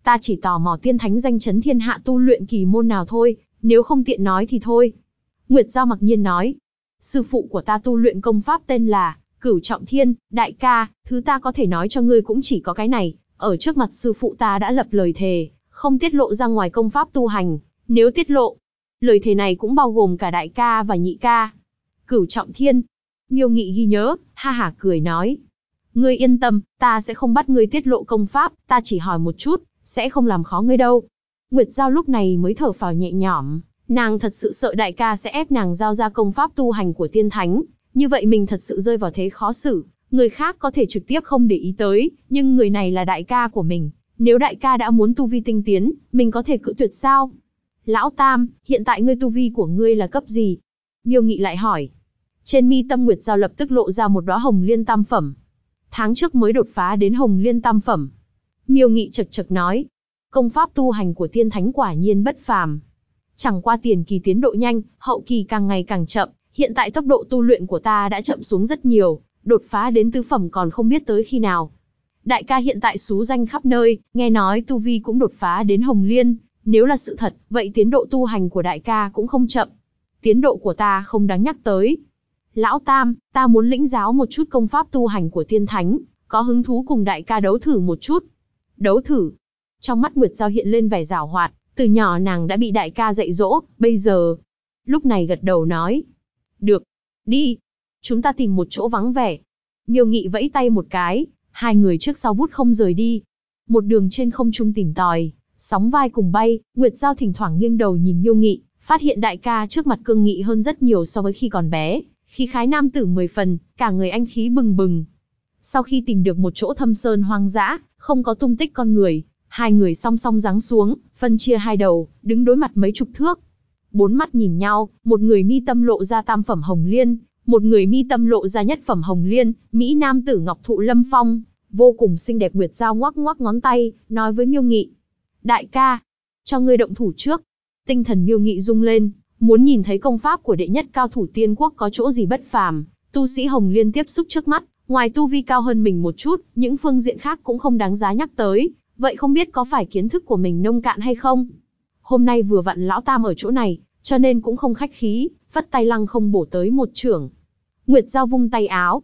Ta chỉ tò mò tiên thánh danh chấn thiên hạ tu luyện kỳ môn nào thôi, nếu không tiện nói thì thôi. Nguyệt Giao mặc nhiên nói. Sư phụ của ta tu luyện công pháp tên là Cửu Trọng Thiên, đại ca, thứ ta có thể nói cho ngươi cũng chỉ có cái này. Ở trước mặt sư phụ ta đã lập lời thề, không tiết lộ ra ngoài công pháp tu hành. Nếu tiết lộ, lời thề này cũng bao gồm cả đại ca và nhị ca. Cửu Trọng Thiên. Miêu Nghị ghi nhớ, ha hả cười nói. Ngươi yên tâm, ta sẽ không bắt ngươi tiết lộ công pháp, ta chỉ hỏi một chút, sẽ không làm khó ngươi đâu. Nguyệt Giao lúc này mới thở phào nhẹ nhõm, nàng thật sự sợ đại ca sẽ ép nàng giao ra công pháp tu hành của tiên thánh, như vậy mình thật sự rơi vào thế khó xử, người khác có thể trực tiếp không để ý tới, nhưng người này là đại ca của mình, nếu đại ca đã muốn tu vi tinh tiến, mình có thể cự tuyệt sao? Lão Tam, hiện tại ngươi tu vi của ngươi là cấp gì? Miêu Nghị lại hỏi. Trên mi tâm Nguyệt Giao lập tức lộ ra một đóa hồng liên tam phẩm. Tháng trước mới đột phá đến hồng liên tam phẩm. Miêu Nghị chậc chậc nói. Công pháp tu hành của tiên thánh quả nhiên bất phàm. Chẳng qua tiền kỳ tiến độ nhanh, hậu kỳ càng ngày càng chậm, hiện tại tốc độ tu luyện của ta đã chậm xuống rất nhiều, đột phá đến tứ phẩm còn không biết tới khi nào. Đại ca hiện tại xú danh khắp nơi, nghe nói tu vi cũng đột phá đến hồng liên, nếu là sự thật, vậy tiến độ tu hành của đại ca cũng không chậm. Tiến độ của ta không đáng nhắc tới. Lão Tam, ta muốn lĩnh giáo một chút công pháp tu hành của tiên thánh, có hứng thú cùng đại ca đấu thử một chút. Đấu thử. Trong mắt Nguyệt Giao hiện lên vẻ giảo hoạt, từ nhỏ nàng đã bị đại ca dạy dỗ, bây giờ. Lúc này gật đầu nói. Được. Đi. Chúng ta tìm một chỗ vắng vẻ. Miêu Nghị vẫy tay một cái, hai người trước sau vút không rời đi. Một đường trên không trung tìm tòi, sóng vai cùng bay, Nguyệt Giao thỉnh thoảng nghiêng đầu nhìn Miêu Nghị, phát hiện đại ca trước mặt cương nghị hơn rất nhiều so với khi còn bé, khí khái nam tử 10 phần, cả người anh khí bừng bừng. Sau khi tìm được một chỗ thâm sơn hoang dã, không có tung tích con người, hai người song song giáng xuống, phân chia hai đầu, đứng đối mặt mấy chục thước. Bốn mắt nhìn nhau, một người mi tâm lộ ra tam phẩm hồng liên, một người mi tâm lộ ra nhất phẩm hồng liên, mỹ nam tử ngọc thụ lâm phong, vô cùng xinh đẹp. Nguyệt Giao ngoắc ngoắc ngón tay, nói với Miêu Nghị. Đại ca, cho ngươi động thủ trước. Tinh thần Miêu Nghị rung lên, muốn nhìn thấy công pháp của đệ nhất cao thủ tiên quốc có chỗ gì bất phàm. Tu sĩ hồng liên tiếp xúc trước mắt, ngoài tu vi cao hơn mình một chút, những phương diện khác cũng không đáng giá nhắc tới, vậy không biết có phải kiến thức của mình nông cạn hay không? Hôm nay vừa vặn lão Tam ở chỗ này, cho nên cũng không khách khí, phất tay lăng không bổ tới một chưởng. Nguyệt Giao vung tay áo,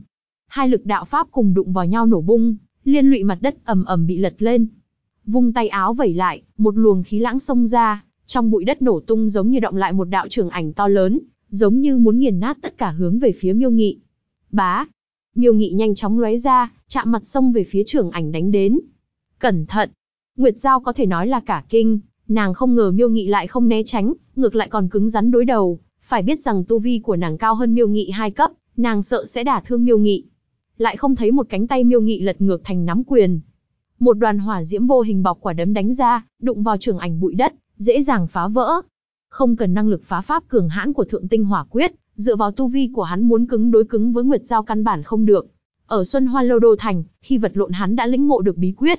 hai lực đạo pháp cùng đụng vào nhau nổ bung, liên lụy mặt đất ầm ầm bị lật lên. Vung tay áo vẩy lại, một luồng khí lãng xông ra, trong bụi đất nổ tung giống như động lại một đạo trường ảnh to lớn, giống như muốn nghiền nát tất cả hướng về phía Miêu Nghị. Bá! Miêu Nghị nhanh chóng lóe ra, chạm mặt xông về phía trường ảnh đánh đến. Cẩn thận! Nguyệt Giao có thể nói là cả kinh, nàng không ngờ Miêu Nghị lại không né tránh, ngược lại còn cứng rắn đối đầu. Phải biết rằng tu vi của nàng cao hơn Miêu Nghị 2 cấp, nàng sợ sẽ đả thương Miêu Nghị. Lại không thấy một cánh tay Miêu Nghị lật ngược thành nắm quyền. Một đoàn hỏa diễm vô hình bọc quả đấm đánh ra, đụng vào trường ảnh bụi đất, dễ dàng phá vỡ. Không cần năng lực phá pháp cường hãn của Thượng Tinh Hỏa Quyết, dựa vào tu vi của hắn muốn cứng đối cứng với Nguyệt Giao căn bản không được. Ở Xuân Hoa Lâu Đô Thành, khi vật lộn hắn đã lĩnh ngộ được bí quyết.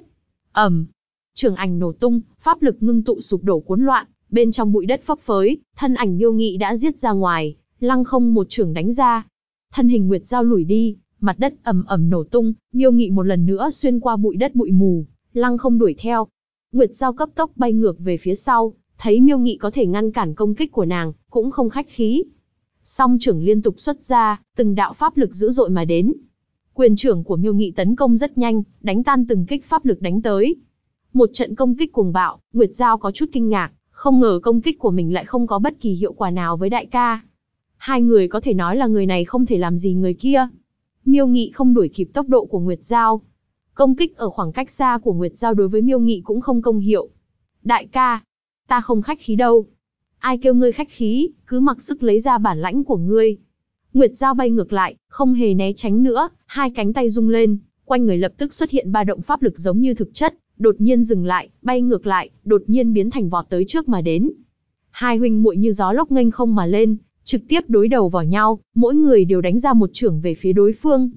Trường ảnh nổ tung, pháp lực ngưng tụ sụp đổ cuốn loạn, bên trong bụi đất phấp phới, thân ảnh Miêu Nghị đã giết ra ngoài, lăng không một chưởng đánh ra. Thân hình Nguyệt Giao lùi đi, mặt đất ầm ầm nổ tung, Miêu Nghị một lần nữa xuyên qua bụi đất bụi mù, lăng không đuổi theo. Nguyệt Giao cấp tốc bay ngược về phía sau, thấy Miêu Nghị có thể ngăn cản công kích của nàng, cũng không khách khí. Song chưởng liên tục xuất ra, từng đạo pháp lực dữ dội mà đến. Quyền chưởng của Miêu Nghị tấn công rất nhanh, đánh tan từng kích pháp lực đánh tới. Một trận công kích cuồng bạo, Nguyệt Giao có chút kinh ngạc, không ngờ công kích của mình lại không có bất kỳ hiệu quả nào với đại ca. Hai người có thể nói là người này không thể làm gì người kia. Miêu Nghị không đuổi kịp tốc độ của Nguyệt Giao. Công kích ở khoảng cách xa của Nguyệt Giao đối với Miêu Nghị cũng không công hiệu. Đại ca, ta không khách khí đâu. Ai kêu ngươi khách khí, cứ mặc sức lấy ra bản lãnh của ngươi. Nguyệt Giao bay ngược lại, không hề né tránh nữa, hai cánh tay rung lên, quanh người lập tức xuất hiện ba động pháp lực giống như thực chất, đột nhiên dừng lại, bay ngược lại, đột nhiên biến thành vọt tới trước mà đến. Hai huynh muội như gió lốc nghênh không mà lên, trực tiếp đối đầu vào nhau, mỗi người đều đánh ra một chưởng về phía đối phương.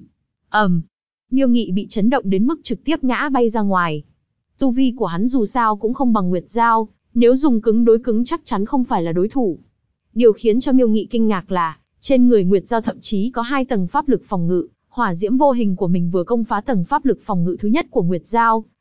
Miêu Nghị bị chấn động đến mức trực tiếp ngã bay ra ngoài. Tu vi của hắn dù sao cũng không bằng Nguyệt Giao, nếu dùng cứng đối cứng chắc chắn không phải là đối thủ. Điều khiến cho Miêu Nghị kinh ngạc là, trên người Nguyệt Giao thậm chí có 2 tầng pháp lực phòng ngự, hỏa diễm vô hình của mình vừa công phá tầng pháp lực phòng ngự thứ nhất của Nguyệt Giao,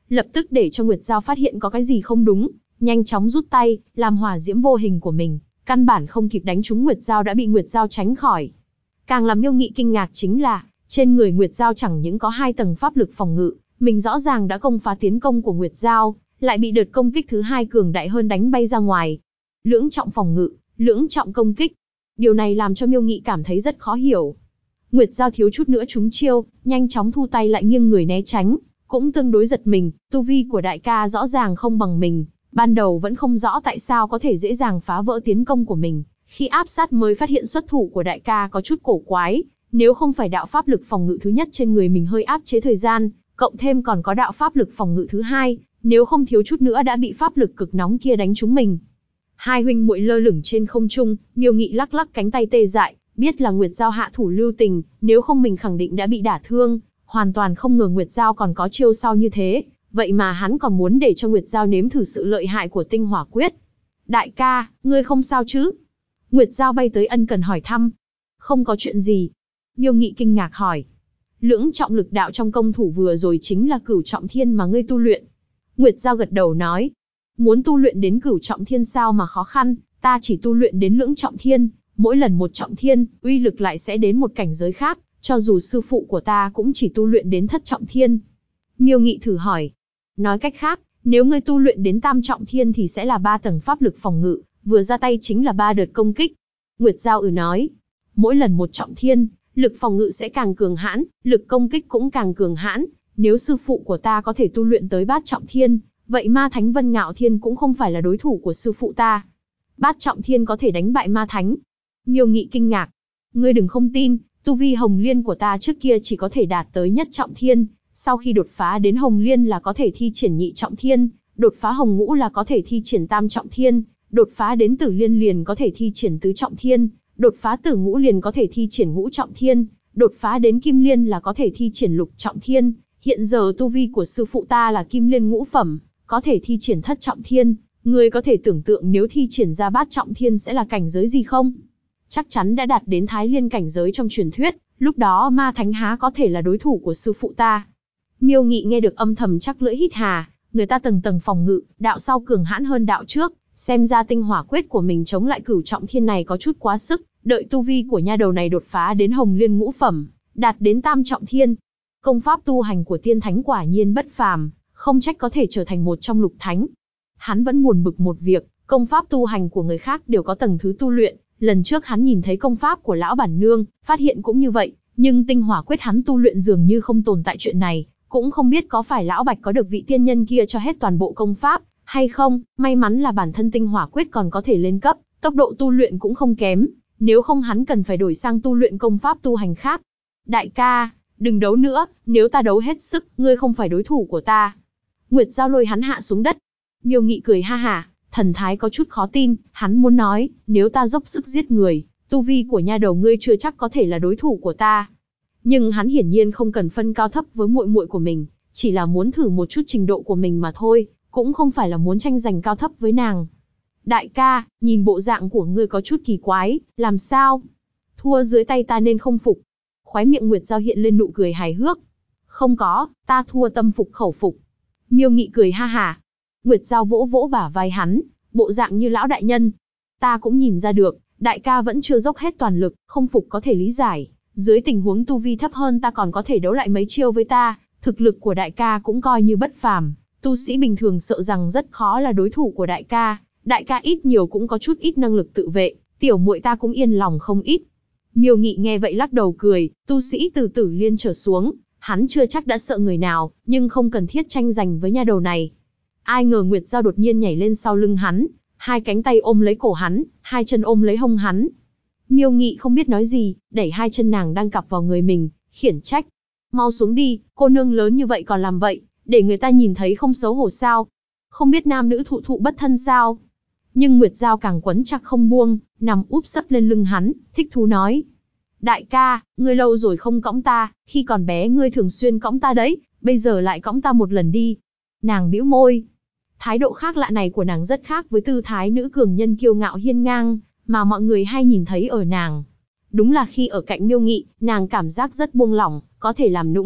lập tức để cho Nguyệt Giao phát hiện có cái gì không đúng, nhanh chóng rút tay, làm hỏa diễm vô hình của mình, căn bản không kịp đánh trúng Nguyệt Giao đã bị Nguyệt Giao tránh khỏi. Càng làm Miêu Nghị kinh ngạc chính là, trên người Nguyệt Giao chẳng những có 2 tầng pháp lực phòng ngự, mình rõ ràng đã công phá tiến công của Nguyệt Giao, lại bị đợt công kích thứ 2 cường đại hơn đánh bay ra ngoài. Lưỡng trọng phòng ngự, lưỡng trọng công kích. Điều này làm cho Miêu Nghị cảm thấy rất khó hiểu. Nguyệt Giao thiếu chút nữa trúng chiêu, nhanh chóng thu tay lại nghiêng người né tránh, cũng tương đối giật mình, tu vi của đại ca rõ ràng không bằng mình, ban đầu vẫn không rõ tại sao có thể dễ dàng phá vỡ tiến công của mình, khi áp sát mới phát hiện xuất thủ của đại ca có chút cổ quái, nếu không phải đạo pháp lực phòng ngự thứ nhất trên người mình hơi áp chế thời gian, cộng thêm còn có đạo pháp lực phòng ngự thứ 2, nếu không thiếu chút nữa đã bị pháp lực cực nóng kia đánh trúng mình. Hai huynh muội lơ lửng trên không trung, Miêu Nghị lắc lắc cánh tay tê dại, biết là Nguyệt Giao hạ thủ lưu tình, nếu không mình khẳng định đã bị đả thương, hoàn toàn không ngờ Nguyệt Giao còn có chiêu sau như thế, vậy mà hắn còn muốn để cho Nguyệt Giao nếm thử sự lợi hại của tinh hỏa quyết. Đại ca, ngươi không sao chứ? Nguyệt Giao bay tới ân cần hỏi thăm. Không có chuyện gì. Miêu Nghị kinh ngạc hỏi. Lưỡng trọng lực đạo trong công thủ vừa rồi chính là cửu trọng thiên mà ngươi tu luyện. Nguyệt Giao gật đầu nói. Muốn tu luyện đến cửu trọng thiên sao mà khó khăn, ta chỉ tu luyện đến lưỡng trọng thiên, mỗi lần một trọng thiên, uy lực lại sẽ đến một cảnh giới khác, cho dù sư phụ của ta cũng chỉ tu luyện đến thất trọng thiên. Miêu Nghị thử hỏi. Nói cách khác, nếu ngươi tu luyện đến tam trọng thiên thì sẽ là 3 tầng pháp lực phòng ngự, vừa ra tay chính là 3 đợt công kích. Nguyệt Giao nói. Mỗi lần một trọng thiên, lực phòng ngự sẽ càng cường hãn, lực công kích cũng càng cường hãn. Nếu sư phụ của ta có thể tu luyện tới bát trọng thiên, vậy Ma Thánh Vân Ngạo Thiên cũng không phải là đối thủ của sư phụ ta. Bát trọng thiên có thể đánh bại Ma Thánh. Miêu Nghị kinh ngạc. Ngươi đừng không tin, tu vi Hồng Liên của ta trước kia chỉ có thể đạt tới nhất trọng thiên, sau khi đột phá đến Hồng Liên là có thể thi triển nhị trọng thiên, đột phá Hồng Ngũ là có thể thi triển tam trọng thiên, đột phá đến Tử Liên liền có thể thi triển tứ trọng thiên, đột phá Tử Ngũ liền có thể thi triển ngũ trọng thiên, đột phá đến Kim Liên là có thể thi triển lục trọng thiên. Hiện giờ tu vi của sư phụ ta là Kim Liên ngũ phẩm, có thể thi triển thất trọng thiên, ngươi có thể tưởng tượng nếu thi triển ra bát trọng thiên sẽ là cảnh giới gì không? Chắc chắn đã đạt đến Thái Liên cảnh giới trong truyền thuyết, lúc đó Ma Thánh há có thể là đối thủ của sư phụ ta. Miêu Nghị nghe được âm thầm chắc lưỡi hít hà, người ta tầng tầng phòng ngự, đạo sau cường hãn hơn đạo trước, xem ra tinh hỏa quyết của mình chống lại cửu trọng thiên này có chút quá sức, đợi tu vi của nha đầu này đột phá đến Hồng Liên ngũ phẩm, đạt đến tam trọng thiên. Công pháp tu hành của tiên thánh quả nhiên bất phàm, không trách có thể trở thành một trong lục thánh. Hắn vẫn buồn bực một việc, công pháp tu hành của người khác đều có tầng thứ tu luyện, lần trước hắn nhìn thấy công pháp của lão bản nương, phát hiện cũng như vậy, nhưng tinh hỏa quyết hắn tu luyện dường như không tồn tại chuyện này, cũng không biết có phải lão Bạch có được vị tiên nhân kia cho hết toàn bộ công pháp, hay không, may mắn là bản thân tinh hỏa quyết còn có thể lên cấp, tốc độ tu luyện cũng không kém, nếu không hắn cần phải đổi sang tu luyện công pháp tu hành khác. Đại ca, đừng đấu nữa, nếu ta đấu hết sức, ngươi không phải đối thủ của ta. Nguyệt Giao lôi hắn hạ xuống đất. Miêu Nghị cười ha hả, thần thái có chút khó tin, hắn muốn nói, nếu ta dốc sức giết người, tu vi của nha đầu ngươi chưa chắc có thể là đối thủ của ta. Nhưng hắn hiển nhiên không cần phân cao thấp với muội muội của mình, chỉ là muốn thử một chút trình độ của mình mà thôi, cũng không phải là muốn tranh giành cao thấp với nàng. Đại ca, nhìn bộ dạng của ngươi có chút kỳ quái, làm sao? Thua dưới tay ta nên không phục. Khóe miệng Nguyệt Giao hiện lên nụ cười hài hước. Không có, ta thua tâm phục khẩu phục. Miêu Nghị cười ha hả. Nguyệt Giao vỗ vỗ bả vai hắn, bộ dạng như lão đại nhân. Ta cũng nhìn ra được, đại ca vẫn chưa dốc hết toàn lực, không phục có thể lý giải. Dưới tình huống tu vi thấp hơn ta còn có thể đấu lại mấy chiêu với ta, thực lực của đại ca cũng coi như bất phàm. Tu sĩ bình thường sợ rằng rất khó là đối thủ của đại ca ít nhiều cũng có chút ít năng lực tự vệ, tiểu muội ta cũng yên lòng không ít. Miêu Nghị nghe vậy lắc đầu cười, tu sĩ từ Tử Liên trở xuống, hắn chưa chắc đã sợ người nào, nhưng không cần thiết tranh giành với nha đầu này. Ai ngờ Nguyệt Giao đột nhiên nhảy lên sau lưng hắn, hai cánh tay ôm lấy cổ hắn, hai chân ôm lấy hông hắn. Miêu Nghị không biết nói gì, đẩy hai chân nàng đang cặp vào người mình, khiển trách. Mau xuống đi, cô nương lớn như vậy còn làm vậy, để người ta nhìn thấy không xấu hổ sao? Không biết nam nữ thụ thụ bất thân sao? Nhưng Nguyệt Giao càng quấn chặt không buông, nằm úp sấp lên lưng hắn, thích thú nói. Đại ca, ngươi lâu rồi không cõng ta, khi còn bé ngươi thường xuyên cõng ta đấy, bây giờ lại cõng ta một lần đi. Nàng bĩu môi. Thái độ khác lạ này của nàng rất khác với tư thái nữ cường nhân kiêu ngạo hiên ngang, mà mọi người hay nhìn thấy ở nàng. Đúng là khi ở cạnh Miêu Nghị, nàng cảm giác rất buông lỏng, có thể làm nũng,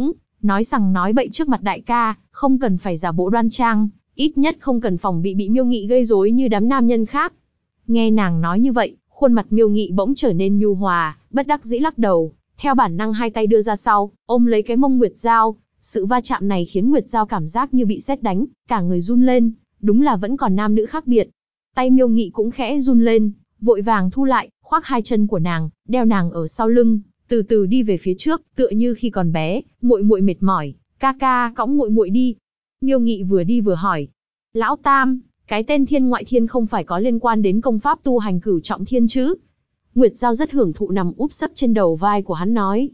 nói sằng nói bậy trước mặt đại ca, không cần phải giả bộ đoan trang, ít nhất không cần phòng bị Miêu Nghị gây rối như đám nam nhân khác. Nghe nàng nói như vậy, khuôn mặt Miêu Nghị bỗng trở nên nhu hòa, bất đắc dĩ lắc đầu, theo bản năng hai tay đưa ra sau, ôm lấy cái mông Nguyệt Giao. Sự va chạm này khiến Nguyệt Giao cảm giác như bị sét đánh, cả người run lên, đúng là vẫn còn nam nữ khác biệt. Tay Miêu Nghị cũng khẽ run lên, vội vàng thu lại, khoác hai chân của nàng, đeo nàng ở sau lưng, từ từ đi về phía trước, tựa như khi còn bé, muội muội mệt mỏi, ca ca cõng muội muội đi. Miêu Nghị vừa đi vừa hỏi, lão tam, cái tên Thiên Ngoại Thiên không phải có liên quan đến công pháp tu hành Cửu Trọng Thiên chứ? Nguyệt Giao rất hưởng thụ nằm úp sấp trên đầu vai của hắn nói,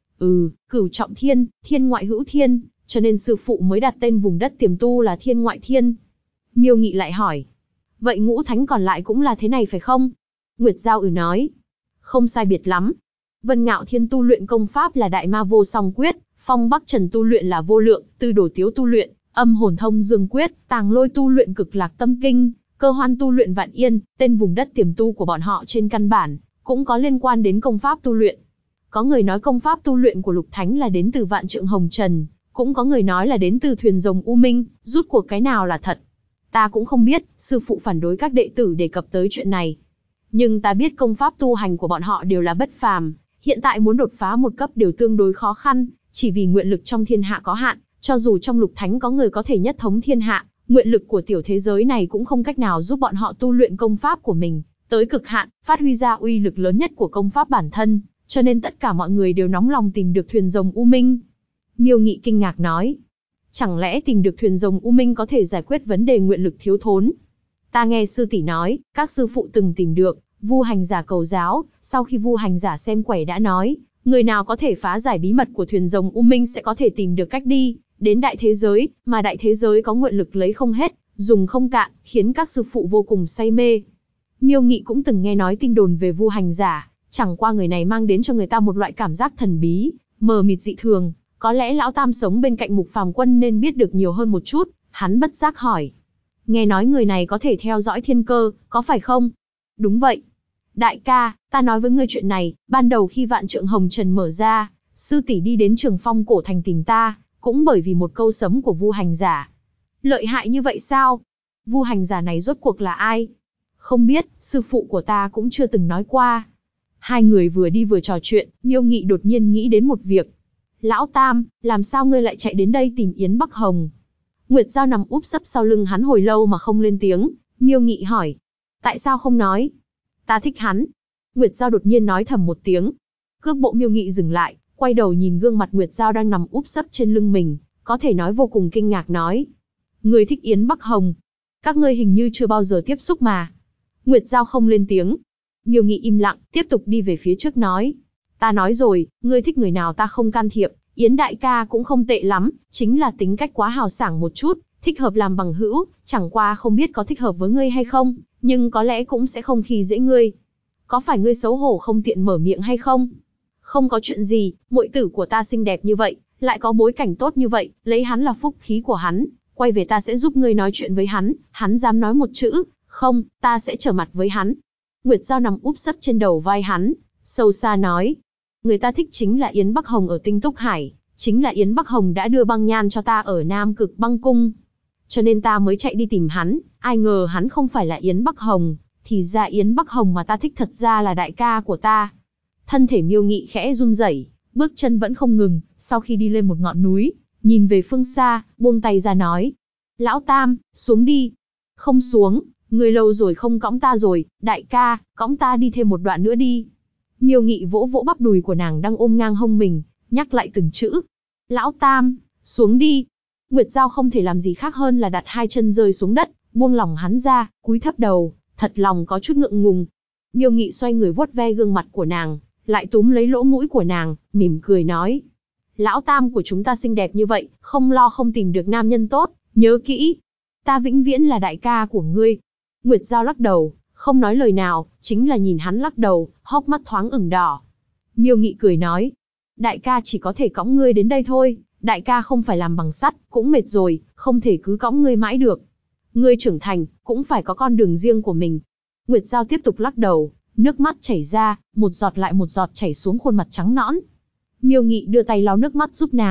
Cửu Trọng Thiên, Thiên Ngoại Hữu Thiên, cho nên sư phụ mới đặt tên vùng đất tiềm tu là Thiên Ngoại Thiên. Miêu Nghị lại hỏi, vậy ngũ thánh còn lại cũng là thế này phải không? Nguyệt Giao nói, không sai biệt lắm. Vân Ngạo Thiên tu luyện công pháp là Đại Ma Vô Song Quyết, Phong Bắc Trần tu luyện là Vô Lượng, Tư Đồ Tiếu tu luyện Âm Hồn Thông Dương Quyết, Tàng Lôi tu luyện Cực Lạc Tâm Kinh, Cơ Hoan tu luyện Vạn Yên. Tên vùng đất tiềm tu của bọn họ trên căn bản cũng có liên quan đến công pháp tu luyện. Có người nói công pháp tu luyện của Lục Thánh là đến từ Vạn Trượng Hồng Trần, cũng có người nói là đến từ Thuyền Rồng U Minh, rút cuộc cái nào là thật. Ta cũng không biết, sư phụ phản đối các đệ tử đề cập tới chuyện này. Nhưng ta biết công pháp tu hành của bọn họ đều là bất phàm, hiện tại muốn đột phá một cấp đều tương đối khó khăn, chỉ vì nguyện lực trong thiên hạ có hạn, cho dù trong Lục Thánh có người có thể nhất thống thiên hạ, nguyện lực của tiểu thế giới này cũng không cách nào giúp bọn họ tu luyện công pháp của mình tới cực hạn, phát huy ra uy lực lớn nhất của công pháp bản thân, cho nên tất cả mọi người đều nóng lòng tìm được Thuyền Rồng U Minh. Miêu Nghị kinh ngạc nói, chẳng lẽ tìm được Thuyền Rồng U Minh có thể giải quyết vấn đề nguyện lực thiếu thốn? Ta nghe sư tỷ nói, các sư phụ từng tìm được, Vu Hành Giả cầu giáo, sau khi Vu Hành Giả xem quẻ đã nói, người nào có thể phá giải bí mật của Thuyền Rồng U Minh sẽ có thể tìm được cách đi đến đại thế giới, mà đại thế giới có nguyện lực lấy không hết, dùng không cạn, khiến các sư phụ vô cùng say mê. Miêu Nghị cũng từng nghe nói tin đồn về Vu Hành Giả, chẳng qua người này mang đến cho người ta một loại cảm giác thần bí, mờ mịt dị thường, có lẽ lão tam sống bên cạnh Mục Phàm Quân nên biết được nhiều hơn một chút, hắn bất giác hỏi. Nghe nói người này có thể theo dõi thiên cơ, có phải không? Đúng vậy. Đại ca, ta nói với ngươi chuyện này, ban đầu khi Vạn Trượng Hồng Trần mở ra, sư tỷ đi đến Trường Phong Cổ Thành tìm ta, cũng bởi vì một câu sấm của Vu Hành Giả. Lợi hại như vậy sao? Vu Hành Giả này rốt cuộc là ai? Không biết, sư phụ của ta cũng chưa từng nói qua. Hai người vừa đi vừa trò chuyện, Miêu Nghị đột nhiên nghĩ đến một việc. Lão Tam, làm sao ngươi lại chạy đến đây tìm Yến Bắc Hồng? Nguyệt Giao nằm úp sấp sau lưng hắn hồi lâu mà không lên tiếng, Miêu Nghị hỏi. Tại sao không nói? Ta thích hắn. Nguyệt Giao đột nhiên nói thầm một tiếng. Cước bộ Miêu Nghị dừng lại, quay đầu nhìn gương mặt Nguyệt Giao đang nằm úp sấp trên lưng mình, có thể nói vô cùng kinh ngạc nói. Ngươi thích Yến Bắc Hồng? Các ngươi hình như chưa bao giờ tiếp xúc mà. Nguyệt Giao không lên tiếng. Miêu Nghị im lặng, tiếp tục đi về phía trước nói. Ta nói rồi, ngươi thích người nào ta không can thiệp, Yến đại ca cũng không tệ lắm, chính là tính cách quá hào sảng một chút, thích hợp làm bằng hữu, chẳng qua không biết có thích hợp với ngươi hay không, nhưng có lẽ cũng sẽ không khi dễ ngươi. Có phải ngươi xấu hổ không tiện mở miệng hay không? Không có chuyện gì, muội tử của ta xinh đẹp như vậy, lại có bối cảnh tốt như vậy, lấy hắn là phúc khí của hắn, quay về ta sẽ giúp ngươi nói chuyện với hắn dám nói một chữ, không, ta sẽ trở mặt với hắn. Nguyệt Giao nằm úp sấp trên đầu vai hắn, sâu xa nói. Người ta thích chính là Yến Bắc Hồng ở Tinh Túc Hải, chính là Yến Bắc Hồng đã đưa băng nhan cho ta ở Nam Cực Băng Cung. Cho nên ta mới chạy đi tìm hắn, ai ngờ hắn không phải là Yến Bắc Hồng, thì ra Yến Bắc Hồng mà ta thích thật ra là đại ca của ta. Thân thể Miêu Nghị khẽ run rẩy, bước chân vẫn không ngừng, sau khi đi lên một ngọn núi, nhìn về phương xa, buông tay ra nói. Lão Tam, xuống đi. Không xuống, người lâu rồi không cõng ta rồi, đại ca, cõng ta đi thêm một đoạn nữa đi. Miêu Nghị vỗ vỗ bắp đùi của nàng đang ôm ngang hông mình, nhắc lại từng chữ. Lão Tam, xuống đi. Nguyệt Giao không thể làm gì khác hơn là đặt hai chân rơi xuống đất, buông lỏng hắn ra, cúi thấp đầu, thật lòng có chút ngượng ngùng. Miêu Nghị xoay người vuốt ve gương mặt của nàng, lại túm lấy lỗ mũi của nàng, mỉm cười nói. Lão Tam của chúng ta xinh đẹp như vậy, không lo không tìm được nam nhân tốt, nhớ kỹ. Ta vĩnh viễn là đại ca của ngươi. Nguyệt Giao lắc đầu, không nói lời nào, chính là nhìn hắn lắc đầu, hốc mắt thoáng ửng đỏ. Miêu Nghị cười nói. Đại ca chỉ có thể cõng ngươi đến đây thôi, đại ca không phải làm bằng sắt, cũng mệt rồi, không thể cứ cõng ngươi mãi được. Ngươi trưởng thành, cũng phải có con đường riêng của mình. Nguyệt Giao tiếp tục lắc đầu, nước mắt chảy ra, một giọt lại một giọt chảy xuống khuôn mặt trắng nõn. Miêu Nghị đưa tay lau nước mắt giúp nàng,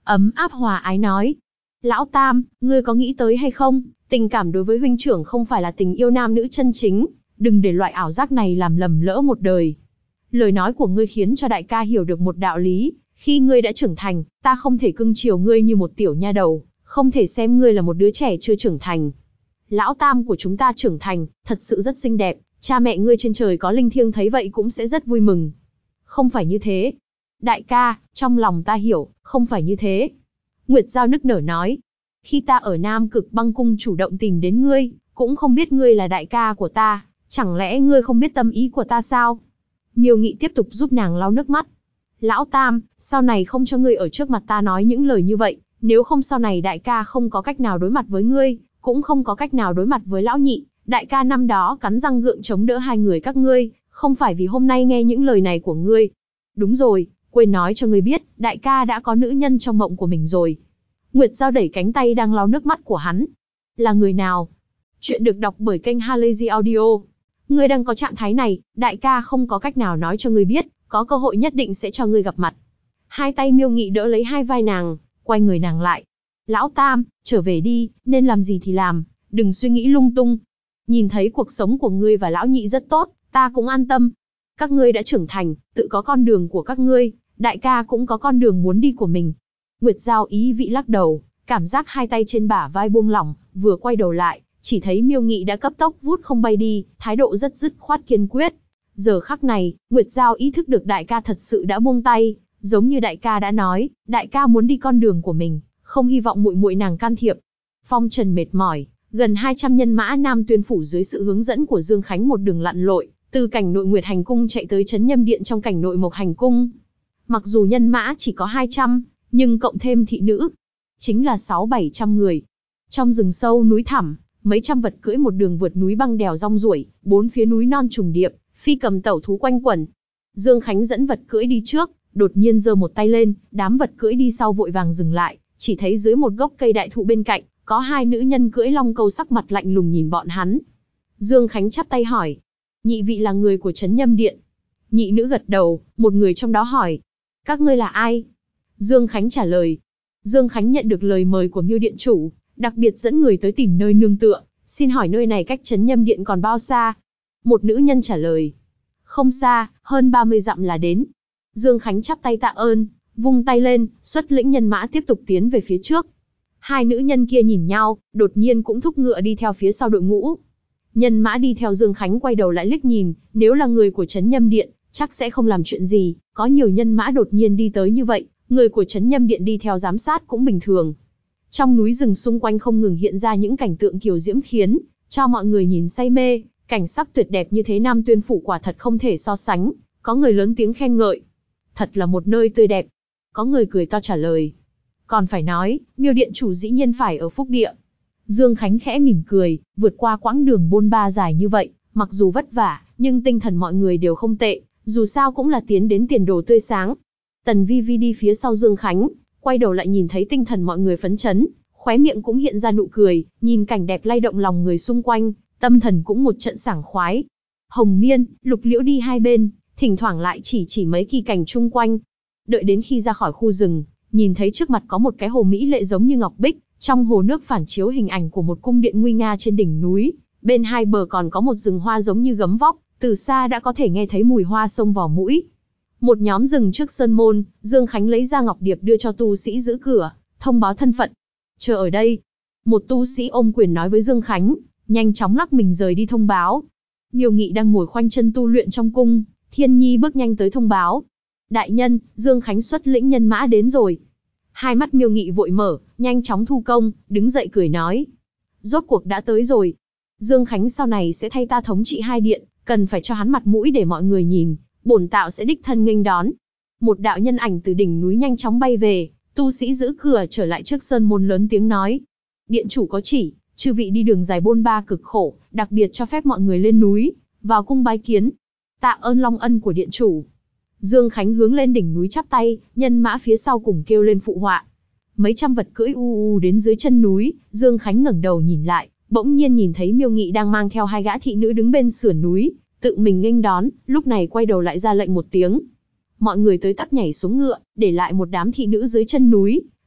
ấm áp hòa ái nói. Lão Tam, ngươi có nghĩ tới hay không, tình cảm đối với huynh trưởng không phải là tình yêu nam nữ chân chính, đừng để loại ảo giác này làm lầm lỡ một đời. Lời nói của ngươi khiến cho đại ca hiểu được một đạo lý, khi ngươi đã trưởng thành, ta không thể cưng chiều ngươi như một tiểu nha đầu, không thể xem ngươi là một đứa trẻ chưa trưởng thành. Lão Tam của chúng ta trưởng thành, thật sự rất xinh đẹp, cha mẹ ngươi trên trời có linh thiêng thấy vậy cũng sẽ rất vui mừng. Không phải như thế. Đại ca, trong lòng ta hiểu, không phải như thế. Nguyệt Giao nức nở nói. Khi ta ở Nam Cực Băng Cung chủ động tìm đến ngươi, cũng không biết ngươi là đại ca của ta, chẳng lẽ ngươi không biết tâm ý của ta sao? Miêu Nghị tiếp tục giúp nàng lau nước mắt. Lão Tam, sau này không cho ngươi ở trước mặt ta nói những lời như vậy, nếu không sau này đại ca không có cách nào đối mặt với ngươi, cũng không có cách nào đối mặt với lão nhị. Đại ca năm đó cắn răng gượng chống đỡ hai người các ngươi, không phải vì hôm nay nghe những lời này của ngươi. Đúng rồi, quên nói cho ngươi biết, đại ca đã có nữ nhân trong mộng của mình rồi. Nguyệt Giao đẩy cánh tay đang lau nước mắt của hắn. Là người nào? Chuyện được đọc bởi kênh Halazy Audio. Ngươi đang có trạng thái này, đại ca không có cách nào nói cho ngươi biết, có cơ hội nhất định sẽ cho ngươi gặp mặt. Hai tay Miêu Nghị đỡ lấy hai vai nàng, quay người nàng lại. Lão Tam, trở về đi, nên làm gì thì làm, đừng suy nghĩ lung tung. Nhìn thấy cuộc sống của ngươi và lão nhị rất tốt, ta cũng an tâm. Các ngươi đã trưởng thành, tự có con đường của các ngươi, đại ca cũng có con đường muốn đi của mình. Nguyệt Giao ý vị lắc đầu, cảm giác hai tay trên bả vai buông lỏng, vừa quay đầu lại, chỉ thấy Miêu Nghị đã cấp tốc vút không bay đi, thái độ rất dứt khoát kiên quyết. Giờ khắc này, Nguyệt Giao ý thức được đại ca thật sự đã buông tay, giống như đại ca đã nói, đại ca muốn đi con đường của mình, không hy vọng muội muội nàng can thiệp. Phong trần mệt mỏi, gần 200 nhân mã Nam Tuyên phủ dưới sự hướng dẫn của Dương Khánh một đường lặn lội, từ cảnh nội Nguyệt Hành Cung chạy tới trấn Nhâm Điện trong cảnh nội Mộc Hành Cung. Mặc dù nhân mã chỉ có 200, nhưng cộng thêm thị nữ, chính là 600-700 người. Trong rừng sâu núi thẳm, mấy trăm vật cưỡi một đường vượt núi băng đèo rong ruổi, bốn phía núi non trùng điệp, phi cầm tẩu thú quanh quẩn. Dương Khánh dẫn vật cưỡi đi trước, đột nhiên giơ một tay lên, đám vật cưỡi đi sau vội vàng dừng lại, chỉ thấy dưới một gốc cây đại thụ bên cạnh, có hai nữ nhân cưỡi long câu sắc mặt lạnh lùng nhìn bọn hắn. Dương Khánh chắp tay hỏi, nhị vị là người của trấn Nhâm Điện? Nhị nữ gật đầu, một người trong đó hỏi, các ngươi là ai? Dương Khánh trả lời. Dương Khánh nhận được lời mời của Miêu Điện chủ, đặc biệt dẫn người tới tìm nơi nương tựa, xin hỏi nơi này cách trấn Nhâm Điện còn bao xa? Một nữ nhân trả lời, không xa, hơn 30 dặm là đến. Dương Khánh chắp tay tạ ơn, vung tay lên, xuất lĩnh nhân mã tiếp tục tiến về phía trước. Hai nữ nhân kia nhìn nhau, đột nhiên cũng thúc ngựa đi theo phía sau đội ngũ. Nhân mã đi theo Dương Khánh quay đầu lại liếc nhìn, nếu là người của trấn Nhâm Điện, chắc sẽ không làm chuyện gì, có nhiều nhân mã đột nhiên đi tới như vậy, người của trấn Nhâm Điện đi theo giám sát cũng bình thường. Trong núi rừng xung quanh không ngừng hiện ra những cảnh tượng kiều diễm khiến cho mọi người nhìn say mê, cảnh sắc tuyệt đẹp như thế Nam Tuyên phủ quả thật không thể so sánh, có người lớn tiếng khen ngợi. Thật là một nơi tươi đẹp. Có người cười to trả lời. Còn phải nói, Miêu Điện chủ dĩ nhiên phải ở Phúc Địa. Dương Khánh khẽ mỉm cười, vượt qua quãng đường bôn ba dài như vậy, mặc dù vất vả, nhưng tinh thần mọi người đều không tệ, dù sao cũng là tiến đến tiền đồ tươi sáng. Tần Vi Vi đi phía sau Dương Khánh, quay đầu lại nhìn thấy tinh thần mọi người phấn chấn, khóe miệng cũng hiện ra nụ cười, nhìn cảnh đẹp lay động lòng người xung quanh, tâm thần cũng một trận sảng khoái. Hồng Miên, Lục Liễu đi hai bên, thỉnh thoảng lại chỉ mấy kỳ cảnh chung quanh. Đợi đến khi ra khỏi khu rừng, nhìn thấy trước mặt có một cái hồ mỹ lệ giống như ngọc bích, trong hồ nước phản chiếu hình ảnh của một cung điện nguy nga trên đỉnh núi, bên hai bờ còn có một rừng hoa giống như gấm vóc, từ xa đã có thể nghe thấy mùi hoa xông vào mũi. Một nhóm rừng trước sơn môn, Dương Khánh lấy ra ngọc điệp đưa cho tu sĩ giữ cửa, thông báo thân phận. Chờ ở đây. Một tu sĩ ôm quyền nói với Dương Khánh, nhanh chóng lắc mình rời đi thông báo. Miêu Nghị đang ngồi khoanh chân tu luyện trong cung, Thiên Nhi bước nhanh tới thông báo. Đại nhân, Dương Khánh xuất lĩnh nhân mã đến rồi. Hai mắt Miêu Nghị vội mở, nhanh chóng thu công, đứng dậy cười nói. Rốt cuộc đã tới rồi. Dương Khánh sau này sẽ thay ta thống trị hai điện, cần phải cho hắn mặt mũi để mọi người nhìn, bổn tạo sẽ đích thân nghênh đón. Một đạo nhân ảnh từ đỉnh núi nhanh chóng bay về, tu sĩ giữ cửa trở lại trước sơn môn lớn tiếng nói. Điện chủ có chỉ, chư vị đi đường dài bôn ba cực khổ, đặc biệt cho phép mọi người lên núi, vào cung bái kiến. Tạ ơn long ân của điện chủ. Dương Khánh hướng lên đỉnh núi chắp tay, nhân mã phía sau cùng kêu lên phụ họa. Mấy trăm vật cưỡi đến dưới chân núi, Dương Khánh ngẩng đầu nhìn lại, bỗng nhiên nhìn thấy Miêu Nghị đang mang theo hai gã thị nữ đứng bên sườn núi, tự mình nghênh đón, lúc này quay đầu lại ra lệnh một tiếng. Mọi người tới tấp nhảy xuống ngựa, để lại một đám thị nữ dưới chân núi,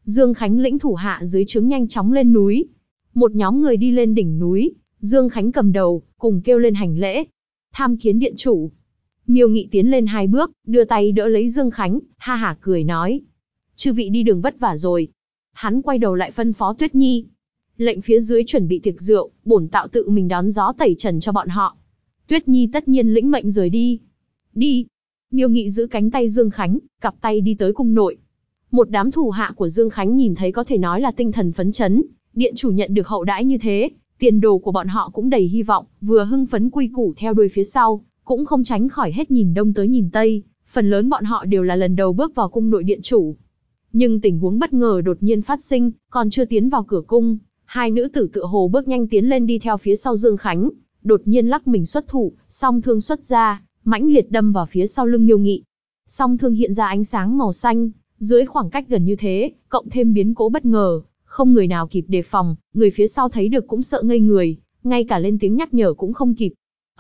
Dương Khánh lĩnh thủ hạ dưới trướng nhanh chóng lên núi. Một nhóm người đi lên đỉnh núi, Dương Khánh cầm đầu, cùng kêu lên hành lễ. Tham kiến điện chủ. Miêu Nghị tiến lên 2 bước, đưa tay đỡ lấy Dương Khánh, ha hả cười nói. Chư vị đi đường vất vả rồi. Hắn quay đầu lại phân phó Tuyết Nhi. Lệnh phía dưới chuẩn bị tiệc rượu, bổn tạo tự mình đón gió tẩy trần cho bọn họ. Tuyết Nhi tất nhiên lĩnh mệnh rời đi. Đi. Miêu Nghị giữ cánh tay Dương Khánh, cặp tay đi tới cung nội. Một đám thủ hạ của Dương Khánh nhìn thấy có thể nói là tinh thần phấn chấn. Điện chủ nhận được hậu đãi như thế, tiền đồ của bọn họ cũng đầy hy vọng, vừa hưng phấn quy củ theo đuôi phía sau, cũng không tránh khỏi hết nhìn đông tới nhìn tây. Phần lớn bọn họ đều là lần đầu bước vào cung nội điện chủ. Nhưng tình huống bất ngờ đột nhiên phát sinh, còn chưa tiến vào cửa cung, hai nữ tử tựa hồ bước nhanh tiến lên đi theo phía sau Dương Khánh, đột nhiên lắc mình xuất thủ, song thương xuất ra, mãnh liệt đâm vào phía sau lưng Miêu Nghị. Song thương hiện ra ánh sáng màu xanh, dưới khoảng cách gần như thế, cộng thêm biến cố bất ngờ, không người nào kịp đề phòng, người phía sau thấy được cũng sợ ngây người, ngay cả lên tiếng nhắc nhở cũng không kịp.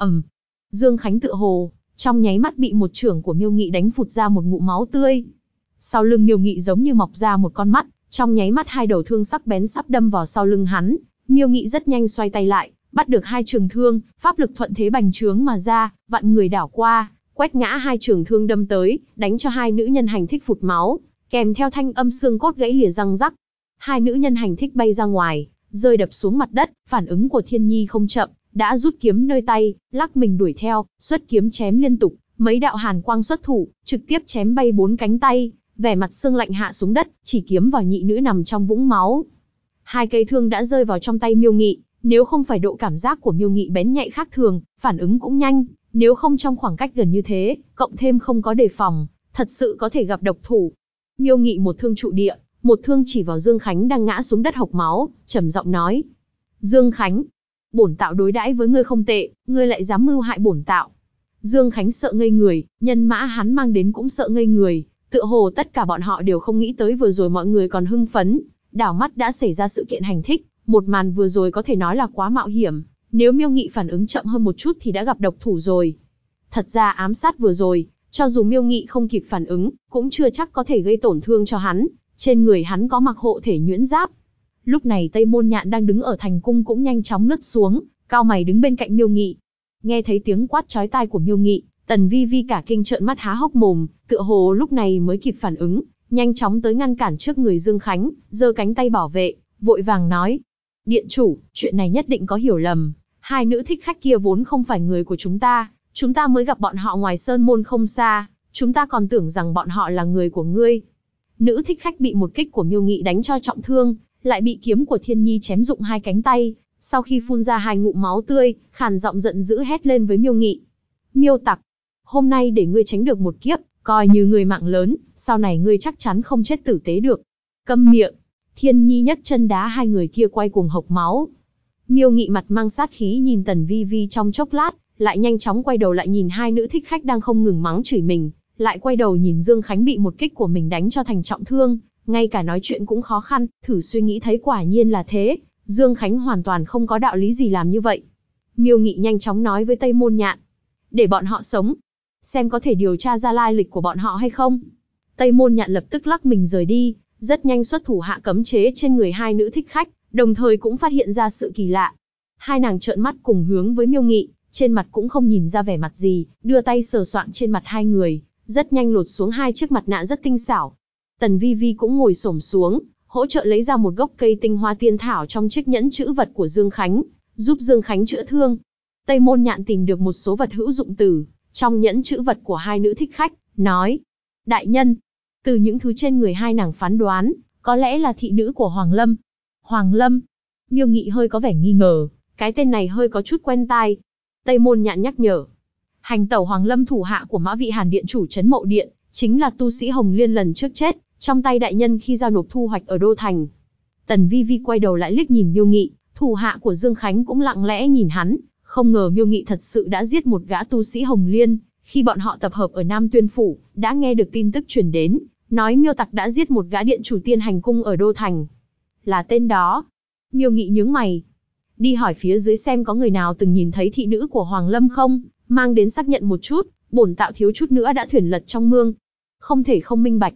Dương Khánh tựa hồ trong nháy mắt bị một chưởng của Miêu Nghị đánh phụt ra một ngụm máu tươi. Sau lưng Miêu Nghị giống như mọc ra một con mắt, trong nháy mắt hai đầu thương sắc bén sắp đâm vào sau lưng hắn. Miêu Nghị rất nhanh xoay tay lại, bắt được hai trường thương, pháp lực thuận thế bành trướng mà ra, vặn người đảo qua, quét ngã hai trường thương đâm tới, đánh cho hai nữ nhân hành thích phụt máu, kèm theo thanh âm xương cốt gãy lìa răng rắc. Hai nữ nhân hành thích bay ra ngoài, rơi đập xuống mặt đất. Phản ứng của Thiên Nhi không chậm, đã rút kiếm nơi tay, lắc mình đuổi theo, xuất kiếm chém liên tục, mấy đạo hàn quang xuất thủ, trực tiếp chém bay 4 cánh tay, vẻ mặt sương lạnh hạ xuống đất, chỉ kiếm vào nhị nữ nằm trong vũng máu. Hai cây thương đã rơi vào trong tay Miêu Nghị, nếu không phải độ cảm giác của Miêu Nghị bén nhạy khác thường, phản ứng cũng nhanh, nếu không trong khoảng cách gần như thế, cộng thêm không có đề phòng, thật sự có thể gặp độc thủ. Miêu Nghị một thương trụ địa, một thương chỉ vào Dương Khánh đang ngã xuống đất hộc máu, trầm giọng nói: Dương Khánh, bổn tạo đối đãi với ngươi không tệ, ngươi lại dám mưu hại bổn tạo. Dương Khánh sợ ngây người, nhân mã hắn mang đến cũng sợ ngây người, tựa hồ tất cả bọn họ đều không nghĩ tới vừa rồi mọi người còn hưng phấn, đảo mắt đã xảy ra sự kiện hành thích, một màn vừa rồi có thể nói là quá mạo hiểm, nếu Miêu Nghị phản ứng chậm hơn một chút thì đã gặp độc thủ rồi. Thật ra ám sát vừa rồi, cho dù Miêu Nghị không kịp phản ứng, cũng chưa chắc có thể gây tổn thương cho hắn, trên người hắn có mặc hộ thể nhuyễn giáp. Lúc này Tây Môn Nhạn đang đứng ở thành cung cũng nhanh chóng lướt xuống, cao mày đứng bên cạnh Miêu Nghị. Nghe thấy tiếng quát chói tai của Miêu Nghị, Tần Vi Vi cả kinh trợn mắt há hốc mồm, tựa hồ lúc này mới kịp phản ứng, nhanh chóng tới ngăn cản trước người Dương Khánh, giơ cánh tay bảo vệ, vội vàng nói: Điện chủ, chuyện này nhất định có hiểu lầm, hai nữ thích khách kia vốn không phải người của chúng ta mới gặp bọn họ ngoài sơn môn không xa, chúng ta còn tưởng rằng bọn họ là người của ngươi. Nữ thích khách bị một kích của Miêu Nghị đánh cho trọng thương, lại bị kiếm của Thiên Nhi chém rụng hai cánh tay, sau khi phun ra hai ngụm máu tươi, khàn giọng giận dữ hét lên với Miêu Nghị: Miêu tặc, hôm nay để ngươi tránh được một kiếp, coi như ngươi mạng lớn, sau này ngươi chắc chắn không chết tử tế được. Câm miệng. Thiên Nhi nhấc chân đá hai người kia quay cuồng hộc máu. Miêu Nghị mặt mang sát khí nhìn Tần Vi Vi trong chốc lát, lại nhanh chóng quay đầu lại nhìn hai nữ thích khách đang không ngừng mắng chửi mình, lại quay đầu nhìn Dương Khánh bị một kích của mình đánh cho thành trọng thương, ngay cả nói chuyện cũng khó khăn, thử suy nghĩ thấy quả nhiên là thế, Dương Khánh hoàn toàn không có đạo lý gì làm như vậy. Miêu Nghị nhanh chóng nói với Tây Môn Nhạn: Để bọn họ sống, xem có thể điều tra ra lai lịch của bọn họ hay không. Tây Môn Nhạn lập tức lắc mình rời đi, rất nhanh xuất thủ hạ cấm chế trên người hai nữ thích khách, đồng thời cũng phát hiện ra sự kỳ lạ. Hai nàng trợn mắt cùng hướng với Miêu Nghị, trên mặt cũng không nhìn ra vẻ mặt gì, đưa tay sờ soạng trên mặt hai người, rất nhanh lột xuống hai chiếc mặt nạ rất tinh xảo. Tần Vi Vi cũng ngồi xổm xuống, hỗ trợ lấy ra một gốc cây tinh hoa tiên thảo trong chiếc nhẫn chữ vật của Dương Khánh, giúp Dương Khánh chữa thương. Tây Môn Nhạn tìm được một số vật hữu dụng từ trong nhẫn chữ vật của hai nữ thích khách, nói: Đại nhân, từ những thứ trên người hai nàng phán đoán, có lẽ là thị nữ của Hoàng Lâm. Hoàng Lâm? Miêu Nghị hơi có vẻ nghi ngờ, cái tên này hơi có chút quen tai. Tây Môn Nhạn nhắc nhở: Hành tẩu Hoàng Lâm thủ hạ của Mã Vị Hàn điện chủ trấn Mậu Điện, chính là tu sĩ Hồng Liên lần trước chết trong tay đại nhân khi giao nộp thu hoạch ở Đô Thành. Tần Vi Vi quay đầu lại liếc nhìn Miêu Nghị, thủ hạ của Dương Khánh cũng lặng lẽ nhìn hắn, không ngờ Miêu Nghị thật sự đã giết một gã tu sĩ Hồng Liên. Khi bọn họ tập hợp ở Nam Tuyên Phủ, đã nghe được tin tức truyền đến, nói Miêu tặc đã giết một gã điện chủ Tiên Hành Cung ở Đô Thành. Là tên đó. Miêu Nghị nhướng mày. Đi hỏi phía dưới xem có người nào từng nhìn thấy thị nữ của Hoàng Lâm không, mang đến xác nhận một chút, bổn tạo thiếu chút nữa đã thuyền lật trong mương. Không thể không minh bạch.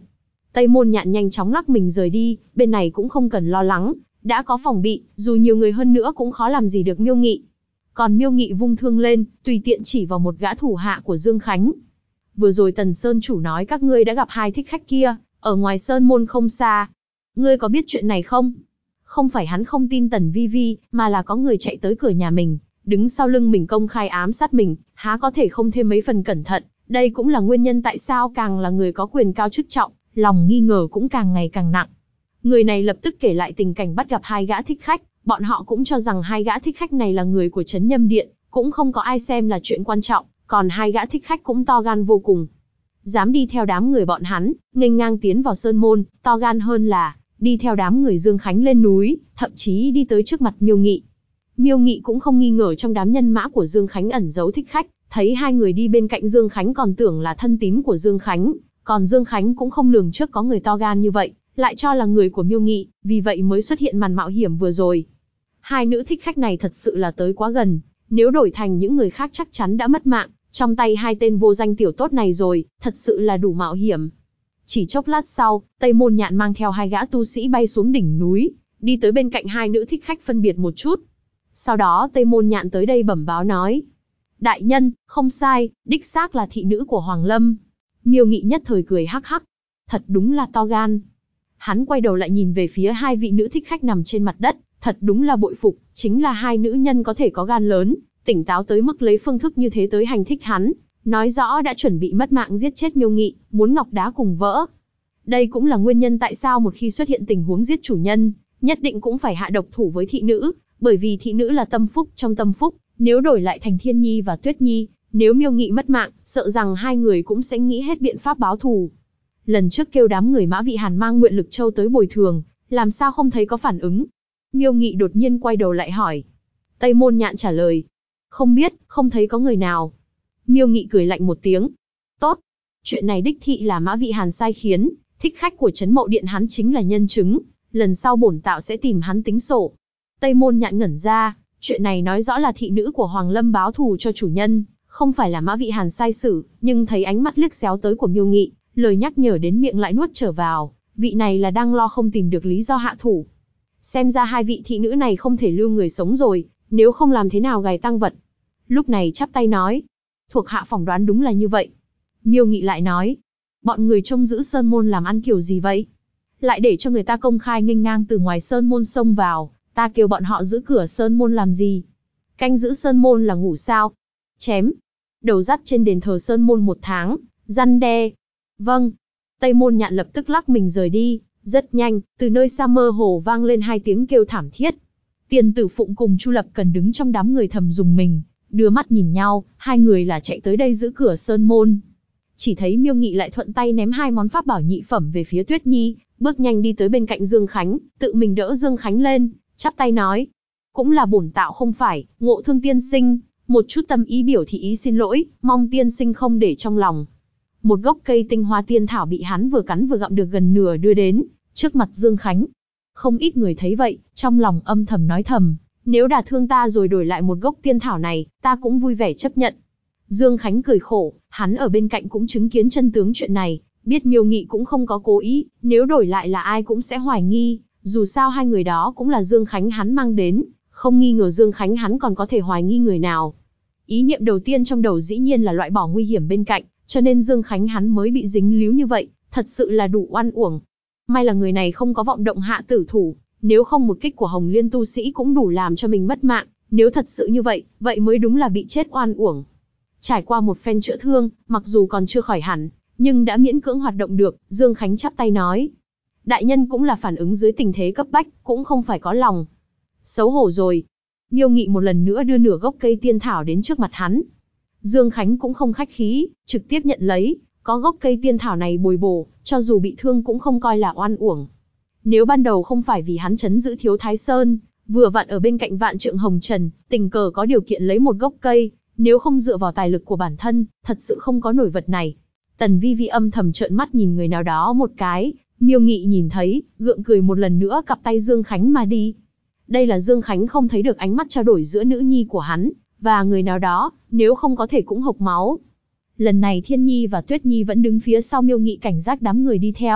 Tây Môn Nhạn nhanh chóng lắc mình rời đi, bên này cũng không cần lo lắng, đã có phòng bị, dù nhiều người hơn nữa cũng khó làm gì được Miêu Nghị. Còn Miêu Nghị vung thương lên, tùy tiện chỉ vào một gã thủ hạ của Dương Khánh. Vừa rồi Tần Sơn chủ nói các ngươi đã gặp hai thích khách kia, ở ngoài sơn môn không xa. Ngươi có biết chuyện này không? Không phải hắn không tin Tần Vi Vi, mà là có người chạy tới cửa nhà mình, đứng sau lưng mình công khai ám sát mình, há có thể không thêm mấy phần cẩn thận. Đây cũng là nguyên nhân tại sao càng là người có quyền cao chức trọng, lòng nghi ngờ cũng càng ngày càng nặng. Người này lập tức kể lại tình cảnh bắt gặp hai gã thích khách, bọn họ cũng cho rằng hai gã thích khách này là người của Trấn Nhâm Điện, cũng không có ai xem là chuyện quan trọng, còn hai gã thích khách cũng to gan vô cùng. Dám đi theo đám người bọn hắn, nghênh ngang tiến vào sơn môn, to gan hơn là đi theo đám người Dương Khánh lên núi, thậm chí đi tới trước mặt Miêu Nghị. Miêu Nghị cũng không nghi ngờ trong đám nhân mã của Dương Khánh ẩn giấu thích khách, thấy hai người đi bên cạnh Dương Khánh còn tưởng là thân tín của Dương Khánh, còn Dương Khánh cũng không lường trước có người to gan như vậy, lại cho là người của Miêu Nghị, vì vậy mới xuất hiện màn mạo hiểm vừa rồi. Hai nữ thích khách này thật sự là tới quá gần, nếu đổi thành những người khác chắc chắn đã mất mạng, trong tay hai tên vô danh tiểu tốt này rồi, thật sự là đủ mạo hiểm. Chỉ chốc lát sau, Tây Môn Nhạn mang theo hai gã tu sĩ bay xuống đỉnh núi, đi tới bên cạnh hai nữ thích khách phân biệt một chút. Sau đó Tây Môn Nhạn tới đây bẩm báo nói: đại nhân, không sai, đích xác là thị nữ của Hoàng Lâm. Miêu Nghị nhất thời cười hắc hắc, thật đúng là to gan. Hắn quay đầu lại nhìn về phía hai vị nữ thích khách nằm trên mặt đất, thật đúng là bội phục, chính là hai nữ nhân có thể có gan lớn, tỉnh táo tới mức lấy phương thức như thế tới hành thích hắn, nói rõ đã chuẩn bị mất mạng giết chết Miêu Nghị, muốn ngọc đá cùng vỡ. Đây cũng là nguyên nhân tại sao một khi xuất hiện tình huống giết chủ nhân, nhất định cũng phải hạ độc thủ với thị nữ, bởi vì thị nữ là tâm phúc trong tâm phúc, nếu đổi lại thành Thiên Nhi và Tuyết Nhi, nếu Miêu Nghị mất mạng, sợ rằng hai người cũng sẽ nghĩ hết biện pháp báo thù. Lần trước kêu đám người Mã Vị Hàn mang Nguyện Lực Châu tới bồi thường, làm sao không thấy có phản ứng? Miêu Nghị đột nhiên quay đầu lại hỏi. Tây Môn Nhạn trả lời: không biết, không thấy có người nào. Miêu Nghị cười lạnh một tiếng. Tốt, chuyện này đích thị là Mã Vị Hàn sai khiến, thích khách của Trấn Mậu Điện hắn chính là nhân chứng, lần sau bổn tạo sẽ tìm hắn tính sổ. Tây Môn Nhạn ngẩn ra, chuyện này nói rõ là thị nữ của Hoàng Lâm báo thù cho chủ nhân, không phải là Mã Vị Hàn sai xử, nhưng thấy ánh mắt liếc xéo tới của Miêu Nghị, lời nhắc nhở đến miệng lại nuốt trở vào, vị này là đang lo không tìm được lý do hạ thủ. Xem ra hai vị thị nữ này không thể lưu người sống rồi, nếu không làm thế nào gài tang vật. Lúc này chắp tay nói, thuộc hạ phỏng đoán đúng là như vậy. Miêu Nghị lại nói, bọn người trông giữ sơn môn làm ăn kiểu gì vậy? Lại để cho người ta công khai nghênh ngang từ ngoài sơn môn xông vào, ta kêu bọn họ giữ cửa sơn môn làm gì? Canh giữ sơn môn là ngủ sao? Chém. Đầu dắt trên đền thờ sơn môn 1 tháng, răn đe. Vâng. Tây Môn Nhạn lập tức lắc mình rời đi, rất nhanh, từ nơi xa mơ hồ vang lên 2 tiếng kêu thảm thiết. Tiền Tử Phụng cùng Chu Lập Cần đứng trong đám người thầm dùng mình, đưa mắt nhìn nhau, hai người là chạy tới đây giữ cửa sơn môn. Chỉ thấy Miêu Nghị lại thuận tay ném 2 món pháp bảo nhị phẩm về phía Tuyết Nhi, bước nhanh đi tới bên cạnh Dương Khánh, tự mình đỡ Dương Khánh lên, chắp tay nói, cũng là bổn tạo không phải, Ngộ Thương tiên sinh, một chút tâm ý biểu thị ý xin lỗi, mong tiên sinh không để trong lòng. Một gốc cây tinh hoa tiên thảo bị hắn vừa cắn vừa gặm được gần nửa đưa đến trước mặt Dương Khánh. Không ít người thấy vậy, trong lòng âm thầm nói thầm, nếu đả thương ta rồi đổi lại một gốc tiên thảo này, ta cũng vui vẻ chấp nhận. Dương Khánh cười khổ, hắn ở bên cạnh cũng chứng kiến chân tướng chuyện này, biết Miêu Nghị cũng không có cố ý, nếu đổi lại là ai cũng sẽ hoài nghi, dù sao hai người đó cũng là Dương Khánh hắn mang đến, không nghi ngờ Dương Khánh hắn còn có thể hoài nghi người nào. Ý niệm đầu tiên trong đầu dĩ nhiên là loại bỏ nguy hiểm bên cạnh, cho nên Dương Khánh hắn mới bị dính líu như vậy, thật sự là đủ oan uổng. May là người này không có vọng động hạ tử thủ, nếu không một kích của Hồng Liên tu sĩ cũng đủ làm cho mình mất mạng, nếu thật sự như vậy, vậy mới đúng là bị chết oan uổng. Trải qua một phen chữa thương, mặc dù còn chưa khỏi hẳn, nhưng đã miễn cưỡng hoạt động được, Dương Khánh chắp tay nói. Đại nhân cũng là phản ứng dưới tình thế cấp bách, cũng không phải có lòng. Xấu hổ rồi. Miêu Nghị một lần nữa đưa nửa gốc cây tiên thảo đến trước mặt hắn. Dương Khánh cũng không khách khí, trực tiếp nhận lấy, có gốc cây tiên thảo này bồi bổ, cho dù bị thương cũng không coi là oan uổng. Nếu ban đầu không phải vì hắn trấn giữ Thiếu Thái Sơn, vừa vặn ở bên cạnh Vạn Trượng Hồng Trần, tình cờ có điều kiện lấy một gốc cây, nếu không dựa vào tài lực của bản thân, thật sự không có nổi vật này. Tần Vi Vi âm thầm trợn mắt nhìn người nào đó một cái, Miêu Nghị nhìn thấy, gượng cười một lần nữa cặp tay Dương Khánh mà đi. Đây là Dương Khánh không thấy được ánh mắt trao đổi giữa nữ nhi của hắn và người nào đó, nếu không có thể cũng hộc máu. Lần này Thiên Nhi và Tuyết Nhi vẫn đứng phía sau Miêu Nghị cảnh giác đám người đi theo,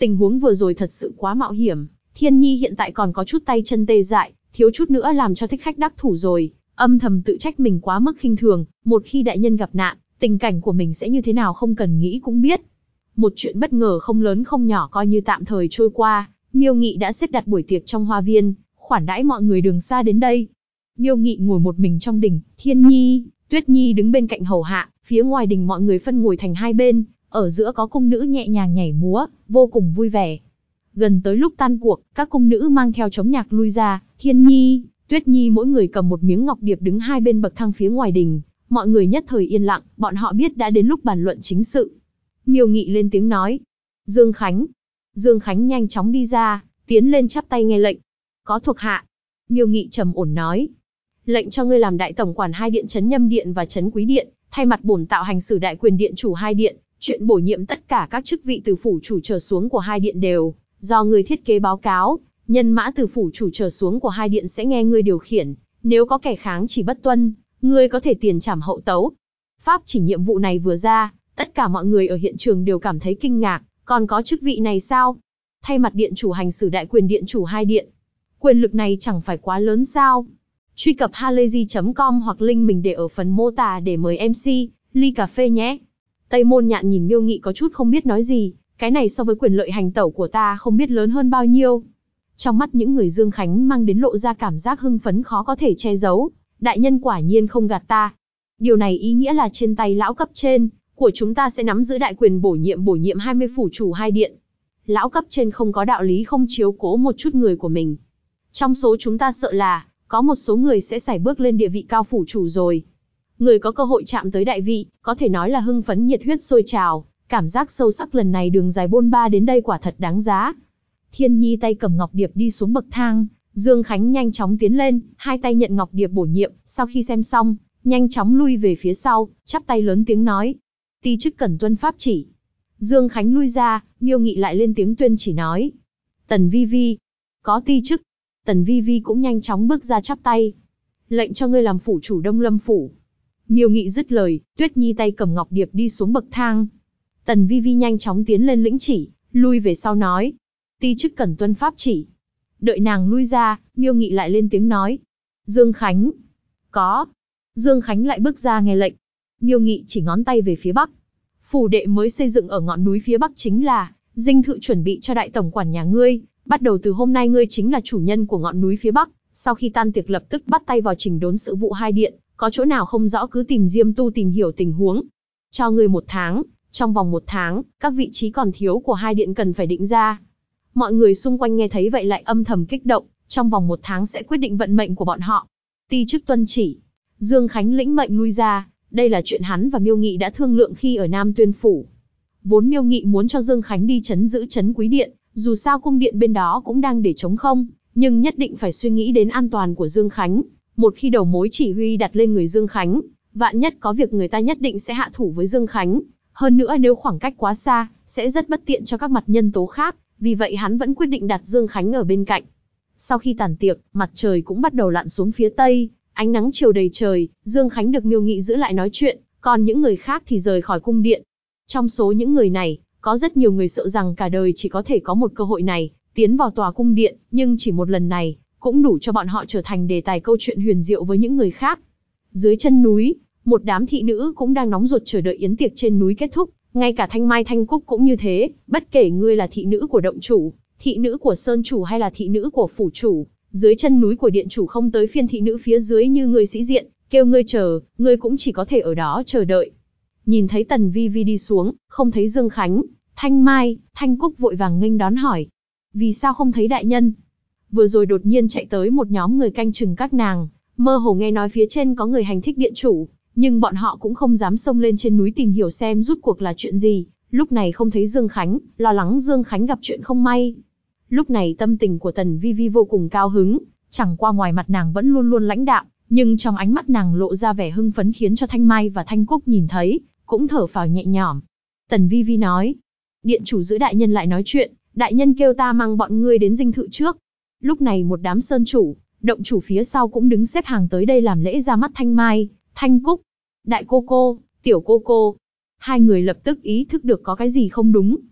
Tình huống vừa rồi thật sự quá mạo hiểm, Thiên Nhi hiện tại còn có chút tay chân tê dại, thiếu chút nữa làm cho thích khách đắc thủ rồi, âm thầm tự trách mình quá mức khinh thường, một khi đại nhân gặp nạn, tình cảnh của mình sẽ như thế nào không cần nghĩ cũng biết. Một chuyện bất ngờ không lớn không nhỏ coi như tạm thời trôi qua, Miêu Nghị đã xếp đặt buổi tiệc trong hoa viên, khoản đãi mọi người đường xa đến đây. Miêu Nghị ngồi một mình trong đình, Thiên Nhi, Tuyết Nhi đứng bên cạnh hầu hạ, phía ngoài đình mọi người phân ngồi thành hai bên, ở giữa có cung nữ nhẹ nhàng nhảy múa, vô cùng vui vẻ. Gần tới lúc tan cuộc, các cung nữ mang theo trống nhạc lui ra, Thiên Nhi, Tuyết Nhi mỗi người cầm một miếng ngọc điệp đứng hai bên bậc thang phía ngoài đình, mọi người nhất thời yên lặng, bọn họ biết đã đến lúc bàn luận chính sự. Miêu Nghị lên tiếng nói, Dương Khánh. Dương Khánh nhanh chóng đi ra, tiến lên chắp tay nghe lệnh. Có thuộc hạ. Miêu Nghị trầm ổn nói, lệnh cho ngươi làm đại tổng quản hai điện Trấn Nhâm Điện và Trấn Quý Điện, thay mặt bổn tạo hành xử đại quyền điện chủ hai điện, chuyện bổ nhiệm tất cả các chức vị từ phủ chủ trở xuống của hai điện đều do ngươi thiết kế báo cáo, nhân mã từ phủ chủ trở xuống của hai điện sẽ nghe ngươi điều khiển, nếu có kẻ kháng chỉ bất tuân, ngươi có thể tiền trảm hậu tấu. Pháp chỉ nhiệm vụ này vừa ra, tất cả mọi người ở hiện trường đều cảm thấy kinh ngạc, còn có chức vị này sao? Thay mặt điện chủ hành xử đại quyền điện chủ hai điện. Quyền lực này chẳng phải quá lớn sao? Truy cập halayzi.com hoặc link mình để ở phần mô tả để mời MC, ly cà phê nhé. Tây Môn Nhạn nhìn Miêu Nghị có chút không biết nói gì, cái này so với quyền lợi hành tẩu của ta không biết lớn hơn bao nhiêu. Trong mắt những người Dương Khánh mang đến lộ ra cảm giác hưng phấn khó có thể che giấu, đại nhân quả nhiên không gạt ta. Điều này ý nghĩa là trên tay lão cấp trên của chúng ta sẽ nắm giữ đại quyền bổ nhiệm 20 phủ chủ hai điện. Lão cấp trên không có đạo lý không chiếu cố một chút người của mình. Trong số chúng ta sợ là có một số người sẽ sải bước lên địa vị cao phủ chủ rồi. Người có cơ hội chạm tới đại vị, có thể nói là hưng phấn nhiệt huyết sôi trào, cảm giác sâu sắc lần này đường dài bôn ba đến đây quả thật đáng giá. Thiên Nhi tay cầm ngọc điệp đi xuống bậc thang, Dương Khánh nhanh chóng tiến lên, hai tay nhận ngọc điệp bổ nhiệm, sau khi xem xong, nhanh chóng lui về phía sau, chắp tay lớn tiếng nói, ti chức cần tuân pháp chỉ. Dương Khánh lui ra, Miêu Nghị lại lên tiếng tuyên chỉ nói, Tần Vi Vi, có ti chức. Tần Vi Vi cũng nhanh chóng bước ra chắp tay, lệnh cho ngươi làm phủ chủ Đông Lâm phủ. Miêu Nghị dứt lời, Tuyết Nhi tay cầm ngọc điệp đi xuống bậc thang. Tần Vi Vi nhanh chóng tiến lên lĩnh chỉ, lui về sau nói, ti chức cần tuân pháp chỉ. Đợi nàng lui ra, Miêu Nghị lại lên tiếng nói, Dương Khánh. Có. Dương Khánh lại bước ra nghe lệnh. Miêu Nghị chỉ ngón tay về phía bắc. Phủ đệ mới xây dựng ở ngọn núi phía bắc chính là dinh thự chuẩn bị cho đại tổng quản nhà ngươi. Bắt đầu từ hôm nay ngươi chính là chủ nhân của ngọn núi phía bắc. Sau khi tan tiệc lập tức bắt tay vào chỉnh đốn sự vụ hai điện. Có chỗ nào không rõ cứ tìm Diêm Tu tìm hiểu tình huống. Cho ngươi 1 tháng. Trong vòng 1 tháng, các vị trí còn thiếu của hai điện cần phải định ra. Mọi người xung quanh nghe thấy vậy lại âm thầm kích động. Trong vòng 1 tháng sẽ quyết định vận mệnh của bọn họ. Ti chức tuân chỉ. Dương Khánh lĩnh mệnh lui ra. Đây là chuyện hắn và Miêu Nghị đã thương lượng khi ở Nam Tuyên Phủ. Vốn Miêu Nghị muốn cho Dương Khánh đi trấn giữ Trấn Quý Điện, dù sao cung điện bên đó cũng đang để trống không, nhưng nhất định phải suy nghĩ đến an toàn của Dương Khánh. Một khi đầu mối chỉ huy đặt lên người Dương Khánh, vạn nhất có việc người ta nhất định sẽ hạ thủ với Dương Khánh. Hơn nữa nếu khoảng cách quá xa, sẽ rất bất tiện cho các mặt nhân tố khác, vì vậy hắn vẫn quyết định đặt Dương Khánh ở bên cạnh. Sau khi tàn tiệc, mặt trời cũng bắt đầu lặn xuống phía tây. Ánh nắng chiều đầy trời, Dương Khánh được Miêu Nghị giữ lại nói chuyện, còn những người khác thì rời khỏi cung điện. Trong số những người này, có rất nhiều người sợ rằng cả đời chỉ có thể có một cơ hội này, tiến vào tòa cung điện, nhưng chỉ một lần này, cũng đủ cho bọn họ trở thành đề tài câu chuyện huyền diệu với những người khác. Dưới chân núi, một đám thị nữ cũng đang nóng ruột chờ đợi yến tiệc trên núi kết thúc, ngay cả Thanh Mai Thanh Cúc cũng như thế, bất kể ngươi là thị nữ của động chủ, thị nữ của sơn chủ hay là thị nữ của phủ chủ. Dưới chân núi của điện chủ không tới phiên thị nữ phía dưới như người sĩ diện, kêu ngươi chờ, ngươi cũng chỉ có thể ở đó chờ đợi. Nhìn thấy Tần Vi Vi đi xuống, không thấy Dương Khánh, Thanh Mai, Thanh Cúc vội vàng nghênh đón hỏi. Vì sao không thấy đại nhân? Vừa rồi đột nhiên chạy tới một nhóm người canh chừng các nàng, mơ hồ nghe nói phía trên có người hành thích điện chủ, nhưng bọn họ cũng không dám xông lên trên núi tìm hiểu xem rút cuộc là chuyện gì. Lúc này không thấy Dương Khánh, lo lắng Dương Khánh gặp chuyện không may. Lúc này tâm tình của Tần Vi Vi vô cùng cao hứng, chẳng qua ngoài mặt nàng vẫn luôn luôn lãnh đạm, nhưng trong ánh mắt nàng lộ ra vẻ hưng phấn khiến cho Thanh Mai và Thanh Cúc nhìn thấy, cũng thở phào nhẹ nhõm. Tần Vi Vi nói, điện chủ giữ đại nhân lại nói chuyện, đại nhân kêu ta mang bọn ngươi đến dinh thự trước. Lúc này một đám sơn chủ, động chủ phía sau cũng đứng xếp hàng tới đây làm lễ ra mắt Thanh Mai, Thanh Cúc. Đại cô cô, tiểu cô cô. Hai người lập tức ý thức được có cái gì không đúng.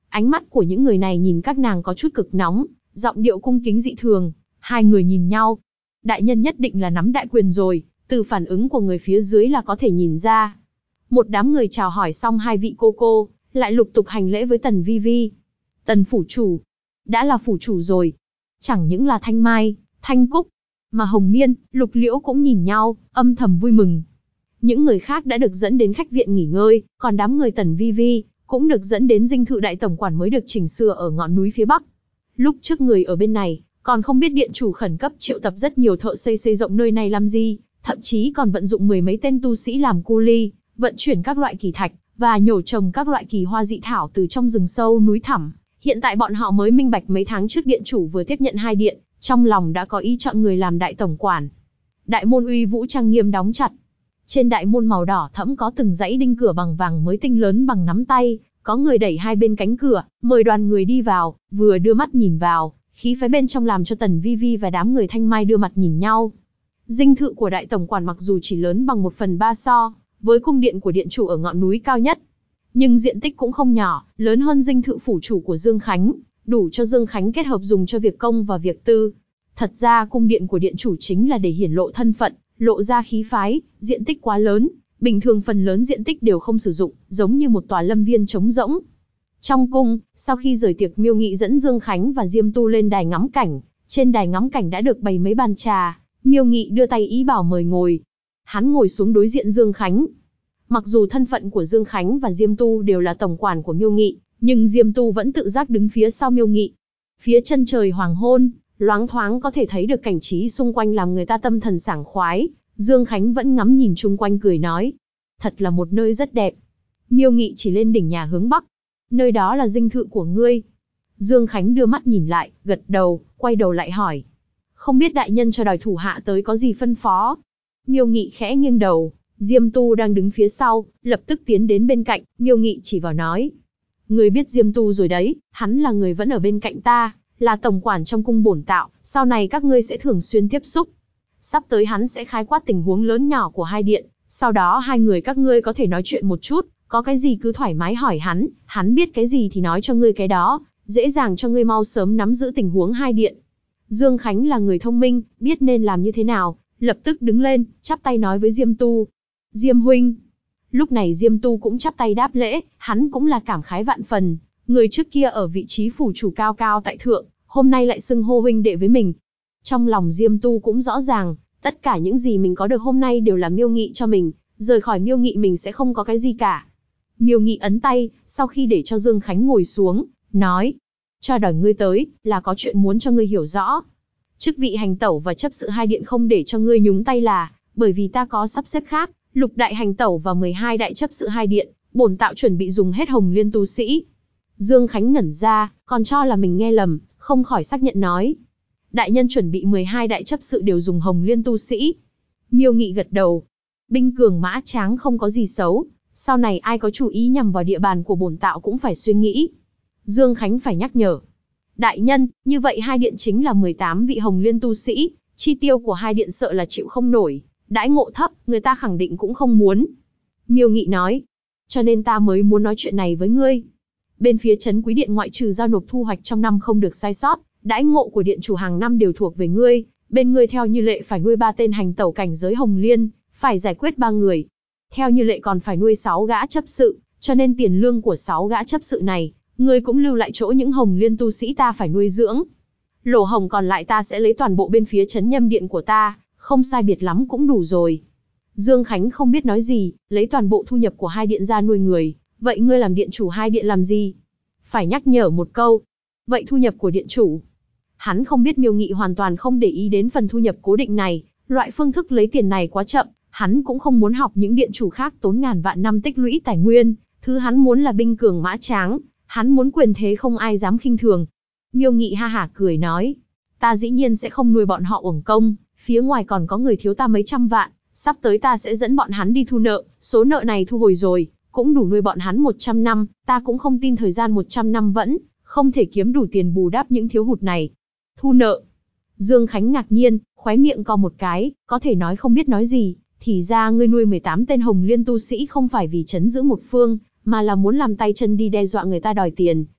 Ánh mắt của những người này nhìn các nàng có chút cực nóng, giọng điệu cung kính dị thường. Hai người nhìn nhau. Đại nhân nhất định là nắm đại quyền rồi, từ phản ứng của người phía dưới là có thể nhìn ra. Một đám người chào hỏi xong hai vị cô, lại lục tục hành lễ với Tần Vi Vi. Tần phủ chủ. Đã là phủ chủ rồi. Chẳng những là Thanh Mai, Thanh Cúc, mà Hồng Miên, Lục Liễu cũng nhìn nhau, âm thầm vui mừng. Những người khác đã được dẫn đến khách viện nghỉ ngơi, còn đám người Tần Vi Vi cũng được dẫn đến dinh thự đại tổng quản mới được chỉnh sửa ở ngọn núi phía bắc. Lúc trước người ở bên này còn không biết điện chủ khẩn cấp triệu tập rất nhiều thợ xây rộng nơi này làm gì, thậm chí còn vận dụng mười mấy tên tu sĩ làm cu ly, vận chuyển các loại kỳ thạch và nhổ trồng các loại kỳ hoa dị thảo từ trong rừng sâu núi thẳm. Hiện tại bọn họ mới minh bạch mấy tháng trước điện chủ vừa tiếp nhận hai điện, trong lòng đã có ý chọn người làm đại tổng quản. Đại môn uy vũ trang nghiêm đóng chặt. Trên đại môn màu đỏ thẫm có từng dãy đinh cửa bằng vàng mới tinh lớn bằng nắm tay, có người đẩy hai bên cánh cửa, mời đoàn người đi vào, vừa đưa mắt nhìn vào, khí phái bên trong làm cho Tần Vi Vi và đám người Thanh Mai đưa mặt nhìn nhau. Dinh thự của đại tổng quản mặc dù chỉ lớn bằng 1/3 so với cung điện của điện chủ ở ngọn núi cao nhất, nhưng diện tích cũng không nhỏ, lớn hơn dinh thự phủ chủ của Dương Khánh, đủ cho Dương Khánh kết hợp dùng cho việc công và việc tư. Thật ra cung điện của điện chủ chính là để hiển lộ thân phận, lộ ra khí phái, diện tích quá lớn, bình thường phần lớn diện tích đều không sử dụng, giống như một tòa lâm viên trống rỗng. Trong cung, sau khi rời tiệc, Miêu Nghị dẫn Dương Khánh và Diêm Tu lên đài ngắm cảnh, trên đài ngắm cảnh đã được bày mấy bàn trà, Miêu Nghị đưa tay ý bảo mời ngồi. Hắn ngồi xuống đối diện Dương Khánh. Mặc dù thân phận của Dương Khánh và Diêm Tu đều là tổng quản của Miêu Nghị, nhưng Diêm Tu vẫn tự giác đứng phía sau Miêu Nghị. Phía chân trời hoàng hôn, loáng thoáng có thể thấy được cảnh trí xung quanh làm người ta tâm thần sảng khoái. Dương Khánh vẫn ngắm nhìn chung quanh cười nói, thật là một nơi rất đẹp. Miêu Nghị chỉ lên đỉnh nhà hướng bắc. Nơi đó là dinh thự của ngươi. Dương Khánh đưa mắt nhìn lại, gật đầu, quay đầu lại hỏi, không biết đại nhân cho đòi thủ hạ tới có gì phân phó? Miêu Nghị khẽ nghiêng đầu. Diêm Tu đang đứng phía sau, lập tức tiến đến bên cạnh, Miêu Nghị chỉ vào nói, ngươi biết Diêm Tu rồi đấy, hắn là người vẫn ở bên cạnh ta, là tổng quản trong cung bổn tạo, sau này các ngươi sẽ thường xuyên tiếp xúc. Sắp tới hắn sẽ khái quát tình huống lớn nhỏ của hai điện, sau đó hai người các ngươi có thể nói chuyện một chút, có cái gì cứ thoải mái hỏi hắn biết cái gì thì nói cho ngươi cái đó, dễ dàng cho ngươi mau sớm nắm giữ tình huống hai điện. Dương Khánh là người thông minh, biết nên làm như thế nào, lập tức đứng lên, chắp tay nói với Diêm Tu, Diêm huynh. Lúc này Diêm Tu cũng chắp tay đáp lễ, hắn cũng là cảm khái vạn phần, người trước kia ở vị trí phủ chủ cao cao tại thượng, hôm nay lại xưng hô huynh đệ với mình. Trong lòng Diêm Tu cũng rõ ràng, tất cả những gì mình có được hôm nay đều là Miêu Nghị cho mình, rời khỏi Miêu Nghị mình sẽ không có cái gì cả. Miêu Nghị ấn tay, sau khi để cho Dương Khánh ngồi xuống, nói, cho đòi ngươi tới, là có chuyện muốn cho ngươi hiểu rõ. Chức vị hành tẩu và chấp sự hai điện không để cho ngươi nhúng tay là, bởi vì ta có sắp xếp khác, lục đại hành tẩu và 12 đại chấp sự hai điện, bổn tạo chuẩn bị dùng hết Hồng Liên tu sĩ. Dương Khánh ngẩn ra, còn cho là mình nghe lầm, không khỏi xác nhận nói, đại nhân chuẩn bị 12 đại chấp sự đều dùng Hồng Liên tu sĩ. Miêu Nghị gật đầu, binh cường mã tráng không có gì xấu, sau này ai có chủ ý nhằm vào địa bàn của bổn tạo cũng phải suy nghĩ. Dương Khánh phải nhắc nhở, đại nhân, như vậy hai điện chính là 18 vị Hồng Liên tu sĩ, chi tiêu của hai điện sợ là chịu không nổi, đãi ngộ thấp, người ta khẳng định cũng không muốn. Miêu Nghị nói, cho nên ta mới muốn nói chuyện này với ngươi. Bên phía trấn Quý Điện ngoại trừ giao nộp thu hoạch trong năm không được sai sót, đãi ngộ của điện chủ hàng năm đều thuộc về ngươi, bên ngươi theo như lệ phải nuôi 3 tên hành tẩu cảnh giới Hồng Liên, phải giải quyết 3 người. Theo như lệ còn phải nuôi 6 gã chấp sự, cho nên tiền lương của 6 gã chấp sự này, ngươi cũng lưu lại chỗ những Hồng Liên tu sĩ ta phải nuôi dưỡng. Lỗ hồng còn lại ta sẽ lấy toàn bộ bên phía trấn Nhâm Điện của ta, không sai biệt lắm cũng đủ rồi. Dương Khánh không biết nói gì, lấy toàn bộ thu nhập của hai điện ra nuôi người, vậy ngươi làm điện chủ hai điện làm gì? Phải nhắc nhở một câu, vậy thu nhập của điện chủ? Hắn không biết Miêu Nghị hoàn toàn không để ý đến phần thu nhập cố định này, loại phương thức lấy tiền này quá chậm, hắn cũng không muốn học những điện chủ khác tốn ngàn vạn năm tích lũy tài nguyên, thứ hắn muốn là binh cường mã tráng, hắn muốn quyền thế không ai dám khinh thường. Miêu Nghị ha hả cười nói, ta dĩ nhiên sẽ không nuôi bọn họ uổng công, phía ngoài còn có người thiếu ta mấy trăm vạn, sắp tới ta sẽ dẫn bọn hắn đi thu nợ, số nợ này thu hồi rồi, cũng đủ nuôi bọn hắn 100 năm, ta cũng không tin thời gian 100 năm vẫn không thể kiếm đủ tiền bù đắp những thiếu hụt này. Thu nợ? Dương Khánh ngạc nhiên, khóe miệng co một cái, có thể nói không biết nói gì, thì ra ngươi nuôi 18 tên Hồng Liên tu sĩ không phải vì trấn giữ một phương, mà là muốn làm tay chân đi đe dọa người ta đòi tiền,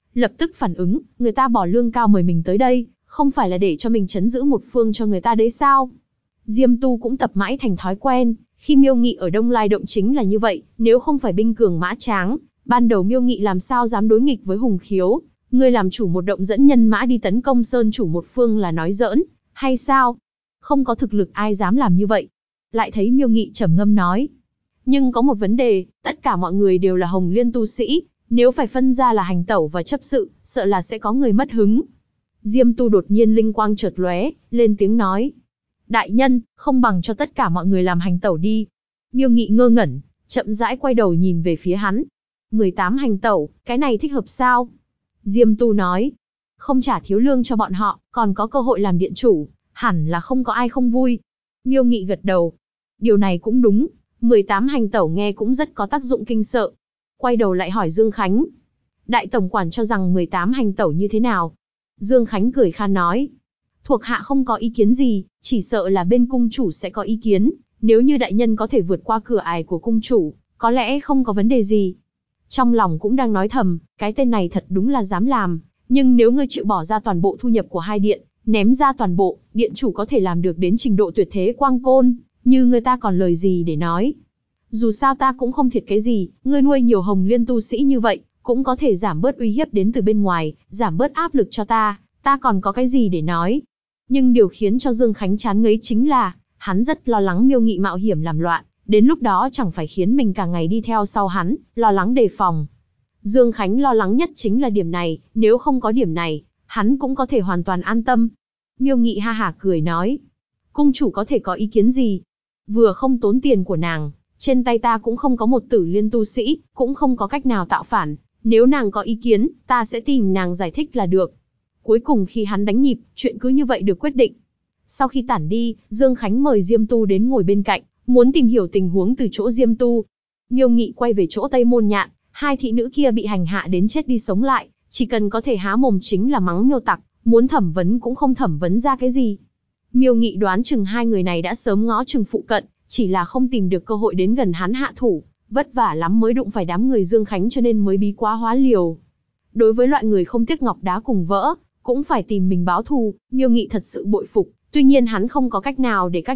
lập tức phản ứng, người ta bỏ lương cao mời mình tới đây, không phải là để cho mình trấn giữ một phương cho người ta đấy sao? Diêm Tu cũng tập mãi thành thói quen, khi Miêu Nghị ở Đông Lai Động chính là như vậy, nếu không phải binh cường mã tráng, ban đầu Miêu Nghị làm sao dám đối nghịch với Hùng Khiếu? Ngươi làm chủ một động dẫn nhân mã đi tấn công sơn chủ một phương là nói giỡn, hay sao? Không có thực lực ai dám làm như vậy. Lại thấy Miêu Nghị trầm ngâm nói. Nhưng có một vấn đề, tất cả mọi người đều là Hồng Liên tu sĩ, nếu phải phân ra là hành tẩu và chấp sự, sợ là sẽ có người mất hứng. Diêm Tu đột nhiên linh quang chợt lóe, lên tiếng nói. Đại nhân, không bằng cho tất cả mọi người làm hành tẩu đi. Miêu Nghị ngơ ngẩn, chậm rãi quay đầu nhìn về phía hắn. 18 hành tẩu, cái này thích hợp sao? Diêm Tu nói. Không trả thiếu lương cho bọn họ, còn có cơ hội làm điện chủ, hẳn là không có ai không vui. Miêu Nghị gật đầu. Điều này cũng đúng, 18 hành tẩu nghe cũng rất có tác dụng kinh sợ. Quay đầu lại hỏi Dương Khánh. Đại tổng quản cho rằng 18 hành tẩu như thế nào? Dương Khánh cười khan nói. Thuộc hạ không có ý kiến gì, chỉ sợ là bên cung chủ sẽ có ý kiến. Nếu như đại nhân có thể vượt qua cửa ải của cung chủ, có lẽ không có vấn đề gì. Trong lòng cũng đang nói thầm, cái tên này thật đúng là dám làm. Nhưng nếu ngươi chịu bỏ ra toàn bộ thu nhập của hai điện, ném ra toàn bộ, điện chủ có thể làm được đến trình độ tuyệt thế quang côn, như người ta còn lời gì để nói. Dù sao ta cũng không thiệt cái gì, ngươi nuôi nhiều Hồng Liên tu sĩ như vậy, cũng có thể giảm bớt uy hiếp đến từ bên ngoài, giảm bớt áp lực cho ta còn có cái gì để nói. Nhưng điều khiến cho Dương Khánh chán ngấy chính là, hắn rất lo lắng Miêu Nghị mạo hiểm làm loạn, đến lúc đó chẳng phải khiến mình cả ngày đi theo sau hắn, lo lắng đề phòng. Dương Khánh lo lắng nhất chính là điểm này, nếu không có điểm này, hắn cũng có thể hoàn toàn an tâm. Miêu Nghị ha hả cười nói, cung chủ có thể có ý kiến gì? Vừa không tốn tiền của nàng, trên tay ta cũng không có một Tử Liên tu sĩ, cũng không có cách nào tạo phản. Nếu nàng có ý kiến, ta sẽ tìm nàng giải thích là được. Cuối cùng khi hắn đánh nhịp, chuyện cứ như vậy được quyết định. Sau khi tản đi, Dương Khánh mời Diêm Tu đến ngồi bên cạnh, muốn tìm hiểu tình huống từ chỗ Diêm Tu. Miêu Nghị quay về chỗ Tây Môn Nhạn, hai thị nữ kia bị hành hạ đến chết đi sống lại, chỉ cần có thể há mồm chính là mắng Miêu Tặc, muốn thẩm vấn cũng không thẩm vấn ra cái gì. Miêu Nghị đoán chừng hai người này đã sớm ngó chừng phụ cận, chỉ là không tìm được cơ hội đến gần hắn hạ thủ, vất vả lắm mới đụng phải đám người Dương Khánh cho nên mới bí quá hóa liều. Đối với loại người không tiếc ngọc đá cùng vỡ, cũng phải tìm mình báo thù, Miêu Nghị thật sự bội phục, tuy nhiên hắn không có cách nào để các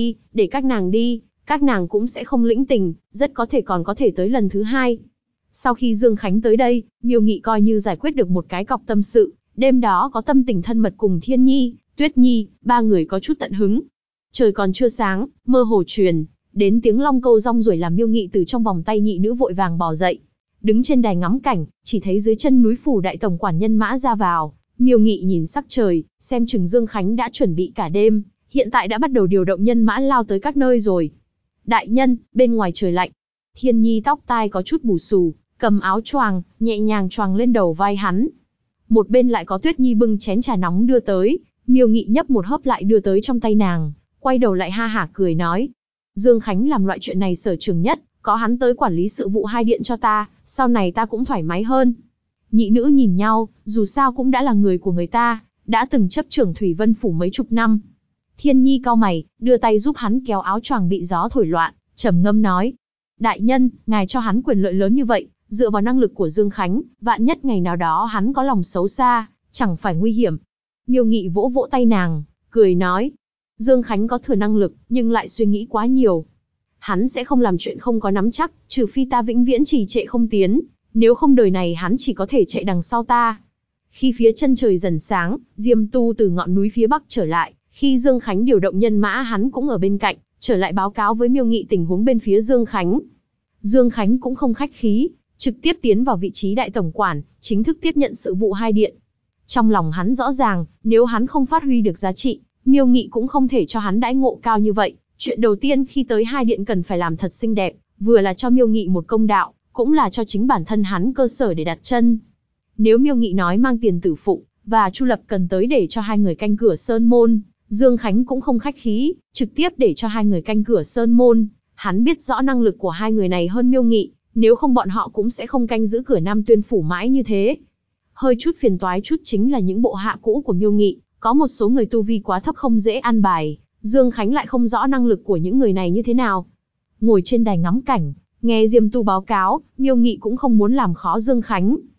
nàng đi, các nàng cũng sẽ không lĩnh tình, rất có thể còn có thể tới lần thứ hai. Sau khi Dương Khánh tới đây, Miêu Nghị coi như giải quyết được một cái cọc tâm sự, đêm đó có tâm tình thân mật cùng Thiên Nhi, Tuyết Nhi, ba người có chút tận hứng. Trời còn chưa sáng, mơ hồ truyền đến tiếng long câu rong ruổi làm Miêu Nghị từ trong vòng tay nhị nữ vội vàng bò dậy. Đứng trên đài ngắm cảnh, chỉ thấy dưới chân núi phủ đại tổng quản nhân mã ra vào. Miêu Nghị nhìn sắc trời, xem chừng Dương Khánh đã chuẩn bị cả đêm, hiện tại đã bắt đầu điều động nhân mã lao tới các nơi rồi. Đại nhân, bên ngoài trời lạnh. Thiên Nhi tóc tai có chút bù xù, cầm áo choàng, nhẹ nhàng choàng lên đầu vai hắn. Một bên lại có Tuyết Nhi bưng chén trà nóng đưa tới, Miêu Nghị nhấp một hớp lại đưa tới trong tay nàng, quay đầu lại ha hả cười nói. Dương Khánh làm loại chuyện này sở trường nhất, có hắn tới quản lý sự vụ hai điện cho ta, sau này ta cũng thoải mái hơn. Nhị nữ nhìn nhau, dù sao cũng đã là người của người ta, đã từng chấp trưởng Thủy Vân Phủ mấy chục năm. Thiên Nhi cau mày, đưa tay giúp hắn kéo áo choàng bị gió thổi loạn, trầm ngâm nói. Đại nhân, ngài cho hắn quyền lợi lớn như vậy, dựa vào năng lực của Dương Khánh, vạn nhất ngày nào đó hắn có lòng xấu xa, chẳng phải nguy hiểm. Miêu Nghị vỗ vỗ tay nàng, cười nói. Dương Khánh có thừa năng lực, nhưng lại suy nghĩ quá nhiều. Hắn sẽ không làm chuyện không có nắm chắc, trừ phi ta vĩnh viễn trì trệ không tiến, nếu không đời này hắn chỉ có thể chạy đằng sau ta. Khi phía chân trời dần sáng, Diêm Tu từ ngọn núi phía bắc trở lại, khi Dương Khánh điều động nhân mã hắn cũng ở bên cạnh, trở lại báo cáo với Miêu Nghị tình huống bên phía Dương Khánh. Dương Khánh cũng không khách khí, trực tiếp tiến vào vị trí đại tổng quản, chính thức tiếp nhận sự vụ hai điện. Trong lòng hắn rõ ràng, nếu hắn không phát huy được giá trị, Miêu Nghị cũng không thể cho hắn đãi ngộ cao như vậy. Chuyện đầu tiên khi tới hai điện cần phải làm thật xinh đẹp, vừa là cho Miêu Nghị một công đạo, cũng là cho chính bản thân hắn cơ sở để đặt chân. Nếu Miêu Nghị nói mang tiền tử phụ, và Chu Lập cần tới để cho hai người canh cửa sơn môn, Dương Khánh cũng không khách khí, trực tiếp để cho hai người canh cửa sơn môn. Hắn biết rõ năng lực của hai người này hơn Miêu Nghị, nếu không bọn họ cũng sẽ không canh giữ cửa Nam Tuyên Phủ mãi như thế. Hơi chút phiền toái chút chính là những bộ hạ cũ của Miêu Nghị, có một số người tu vi quá thấp không dễ an bài, Dương Khánh lại không rõ năng lực của những người này như thế nào. Ngồi trên đài ngắm cảnh, nghe Diêm Tu báo cáo, Miêu Nghị cũng không muốn làm khó Dương Khánh.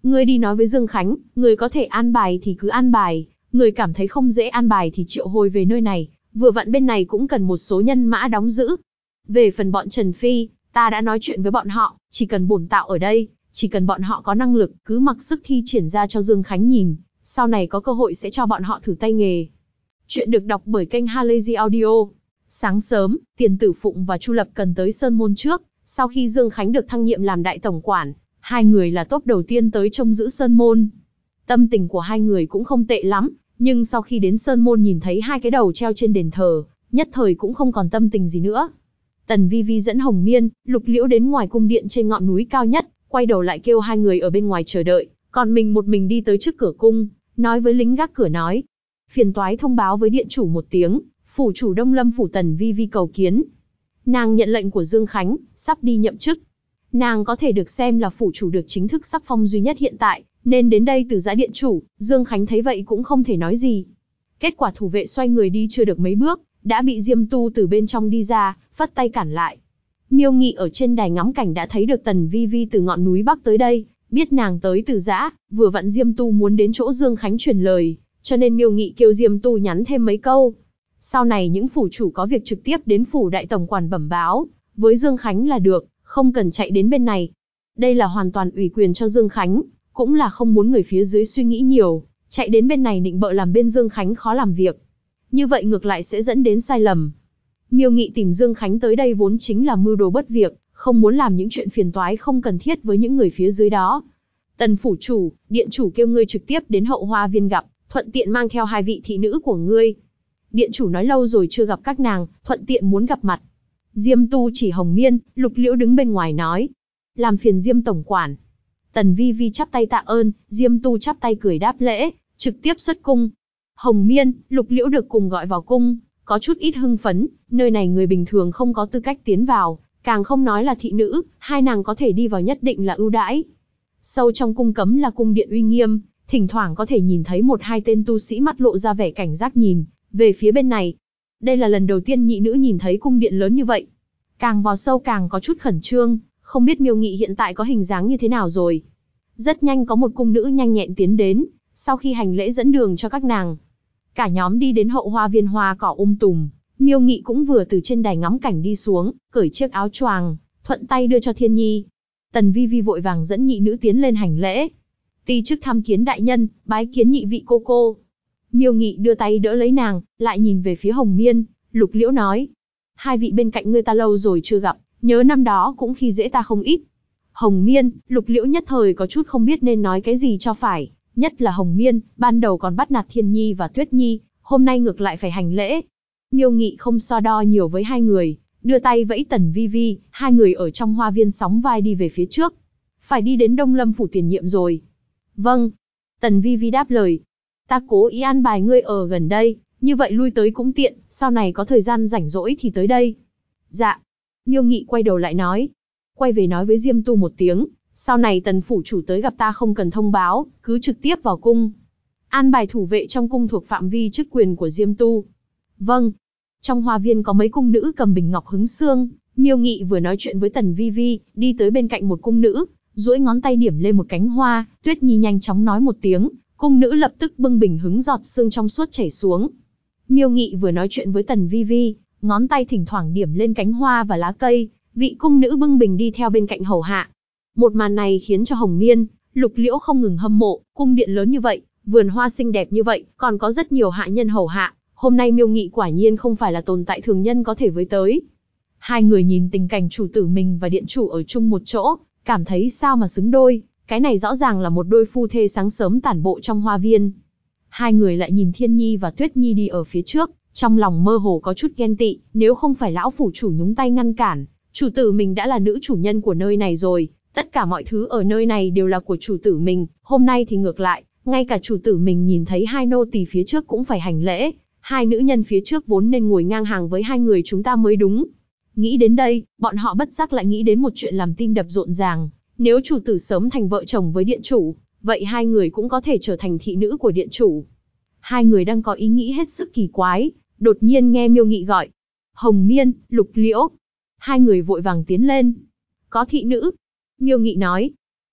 Ngươi đi nói với Dương Khánh, người có thể an bài thì cứ an bài, người cảm thấy không dễ an bài thì triệu hồi về nơi này, vừa vặn bên này cũng cần một số nhân mã đóng giữ. Về phần bọn Trần Phi, ta đã nói chuyện với bọn họ, chỉ cần bổn tạo ở đây, chỉ cần bọn họ có năng lực, cứ mặc sức thi triển ra cho Dương Khánh nhìn, sau này có cơ hội sẽ cho bọn họ thử tay nghề. Chuyện được đọc bởi kênh Halazy Audio. Sáng sớm, Tiền Tử Phụng và Chu Lập Cần tới Sơn Môn trước, sau khi Dương Khánh được thăng nhiệm làm đại tổng quản, hai người là top đầu tiên tới trông giữ Sơn Môn. Tâm tình của hai người cũng không tệ lắm, nhưng sau khi đến Sơn Môn nhìn thấy hai cái đầu treo trên đền thờ, nhất thời cũng không còn tâm tình gì nữa. Tần Vi Vi dẫn Hồng Miên, Lục Liễu đến ngoài cung điện trên ngọn núi cao nhất, quay đầu lại kêu hai người ở bên ngoài chờ đợi, còn mình một mình đi tới trước cửa cung, nói với lính gác cửa nói: phiền toái thông báo với điện chủ một tiếng, phủ chủ Đông Lâm phủ Tần Vi Vi cầu kiến. Nàng nhận lệnh của Dương Khánh, sắp đi nhậm chức. Nàng có thể được xem là phủ chủ được chính thức sắc phong duy nhất hiện tại, nên đến đây từ giã điện chủ. Dương Khánh thấy vậy cũng không thể nói gì. Kết quả thủ vệ xoay người đi chưa được mấy bước, đã bị Diêm Tu từ bên trong đi ra, phất tay cản lại. Miêu Nghị ở trên đài ngắm cảnh đã thấy được Tần Vi Vi từ ngọn núi Bắc tới đây, biết nàng tới từ giã, vừa vặn Diêm Tu muốn đến chỗ Dương Khánh truyền lời, cho nên Miêu Nghị kêu Diêm Tu nhắn thêm mấy câu. Sau này những phủ chủ có việc trực tiếp đến phủ đại tổng quản bẩm báo với Dương Khánh là được, không cần chạy đến bên này. Đây là hoàn toàn ủy quyền cho Dương Khánh, cũng là không muốn người phía dưới suy nghĩ nhiều, chạy đến bên này nịnh bợ làm bên Dương Khánh khó làm việc. Như vậy ngược lại sẽ dẫn đến sai lầm. Miêu Nghị tìm Dương Khánh tới đây vốn chính là mưu đồ bất việc, không muốn làm những chuyện phiền toái không cần thiết với những người phía dưới đó. Tần phủ chủ, điện chủ kêu ngươi trực tiếp đến Hậu Hoa Viên gặp, thuận tiện mang theo hai vị thị nữ của ngươi. Điện chủ nói lâu rồi chưa gặp các nàng, thuận tiện muốn gặp mặt. Diêm Tu chỉ Hồng Miên, Lục Liễu đứng bên ngoài nói: làm phiền Diêm tổng quản. Tần Vi Vi chắp tay tạ ơn, Diêm Tu chắp tay cười đáp lễ, trực tiếp xuất cung. Hồng Miên, Lục Liễu được cùng gọi vào cung, có chút ít hưng phấn, nơi này người bình thường không có tư cách tiến vào, càng không nói là thị nữ, hai nàng có thể đi vào nhất định là ưu đãi. Sâu trong cung cấm là cung điện uy nghiêm, thỉnh thoảng có thể nhìn thấy một hai tên tu sĩ mắt lộ ra vẻ cảnh giác nhìn về phía bên này. Đây là lần đầu tiên nhị nữ nhìn thấy cung điện lớn như vậy. Càng vào sâu càng có chút khẩn trương, không biết Miêu Nghị hiện tại có hình dáng như thế nào rồi. Rất nhanh có một cung nữ nhanh nhẹn tiến đến, sau khi hành lễ dẫn đường cho các nàng. Cả nhóm đi đến Hậu Hoa Viên hoa cỏ tùm, Miêu Nghị cũng vừa từ trên đài ngắm cảnh đi xuống, cởi chiếc áo choàng, thuận tay đưa cho Thiên Nhi. Tần Vi Vi vội vàng dẫn nhị nữ tiến lên hành lễ. Ti chức tham kiến đại nhân, bái kiến nhị vị cô cô. Miêu Nghị đưa tay đỡ lấy nàng, lại nhìn về phía Hồng Miên, Lục Liễu nói: hai vị bên cạnh ngươi ta lâu rồi chưa gặp, nhớ năm đó cũng khi dễ ta không ít. Hồng Miên, Lục Liễu nhất thời có chút không biết nên nói cái gì cho phải, nhất là Hồng Miên, ban đầu còn bắt nạt Thiên Nhi và Tuyết Nhi, hôm nay ngược lại phải hành lễ. Miêu Nghị không so đo nhiều với hai người, đưa tay vẫy Tần Vi Vi, hai người ở trong hoa viên sóng vai đi về phía trước. Phải đi đến Đông Lâm phủ tiền nhiệm rồi. Vâng. Tần Vi Vi đáp lời. Ta cố ý an bài ngươi ở gần đây, như vậy lui tới cũng tiện, sau này có thời gian rảnh rỗi thì tới đây. Dạ. Miêu Nghị quay đầu lại nói. Quay về nói với Diêm Tu một tiếng, sau này Tần phủ chủ tới gặp ta không cần thông báo, cứ trực tiếp vào cung. An bài thủ vệ trong cung thuộc phạm vi chức quyền của Diêm Tu. Vâng. Trong hoa viên có mấy cung nữ cầm bình ngọc hứng xương, Miêu Nghị vừa nói chuyện với Tần Vi Vi, đi tới bên cạnh một cung nữ, duỗi ngón tay điểm lên một cánh hoa, Tuyết Nhi nhanh chóng nói một tiếng, cung nữ lập tức bưng bình hứng giọt sương trong suốt chảy xuống. Miêu Nghị vừa nói chuyện với Tần Vi Vi, ngón tay thỉnh thoảng điểm lên cánh hoa và lá cây, vị cung nữ bưng bình đi theo bên cạnh hầu hạ. Một màn này khiến cho Hồng Miên, Lục Liễu không ngừng hâm mộ, cung điện lớn như vậy, vườn hoa xinh đẹp như vậy, còn có rất nhiều hạ nhân hầu hạ. Hôm nay Miêu Nghị quả nhiên không phải là tồn tại thường nhân có thể với tới. Hai người nhìn tình cảnh chủ tử mình và điện chủ ở chung một chỗ, cảm thấy sao mà xứng đôi, cái này rõ ràng là một đôi phu thê sáng sớm tản bộ trong hoa viên. Hai người lại nhìn Thiên Nhi và Tuyết Nhi đi ở phía trước, trong lòng mơ hồ có chút ghen tị, nếu không phải lão phủ chủ nhúng tay ngăn cản, chủ tử mình đã là nữ chủ nhân của nơi này rồi, tất cả mọi thứ ở nơi này đều là của chủ tử mình, hôm nay thì ngược lại, ngay cả chủ tử mình nhìn thấy hai nô tỳ phía trước cũng phải hành lễ, hai nữ nhân phía trước vốn nên ngồi ngang hàng với hai người chúng ta mới đúng. Nghĩ đến đây, bọn họ bất giác lại nghĩ đến một chuyện làm tim đập rộn ràng, nếu chủ tử sớm thành vợ chồng với điện chủ, vậy hai người cũng có thể trở thành thị nữ của điện chủ. Hai người đang có ý nghĩ hết sức kỳ quái, đột nhiên nghe Miêu Nghị gọi. Hồng Miên, Lục Liễu. Hai người vội vàng tiến lên. Có thị nữ. Miêu Nghị nói.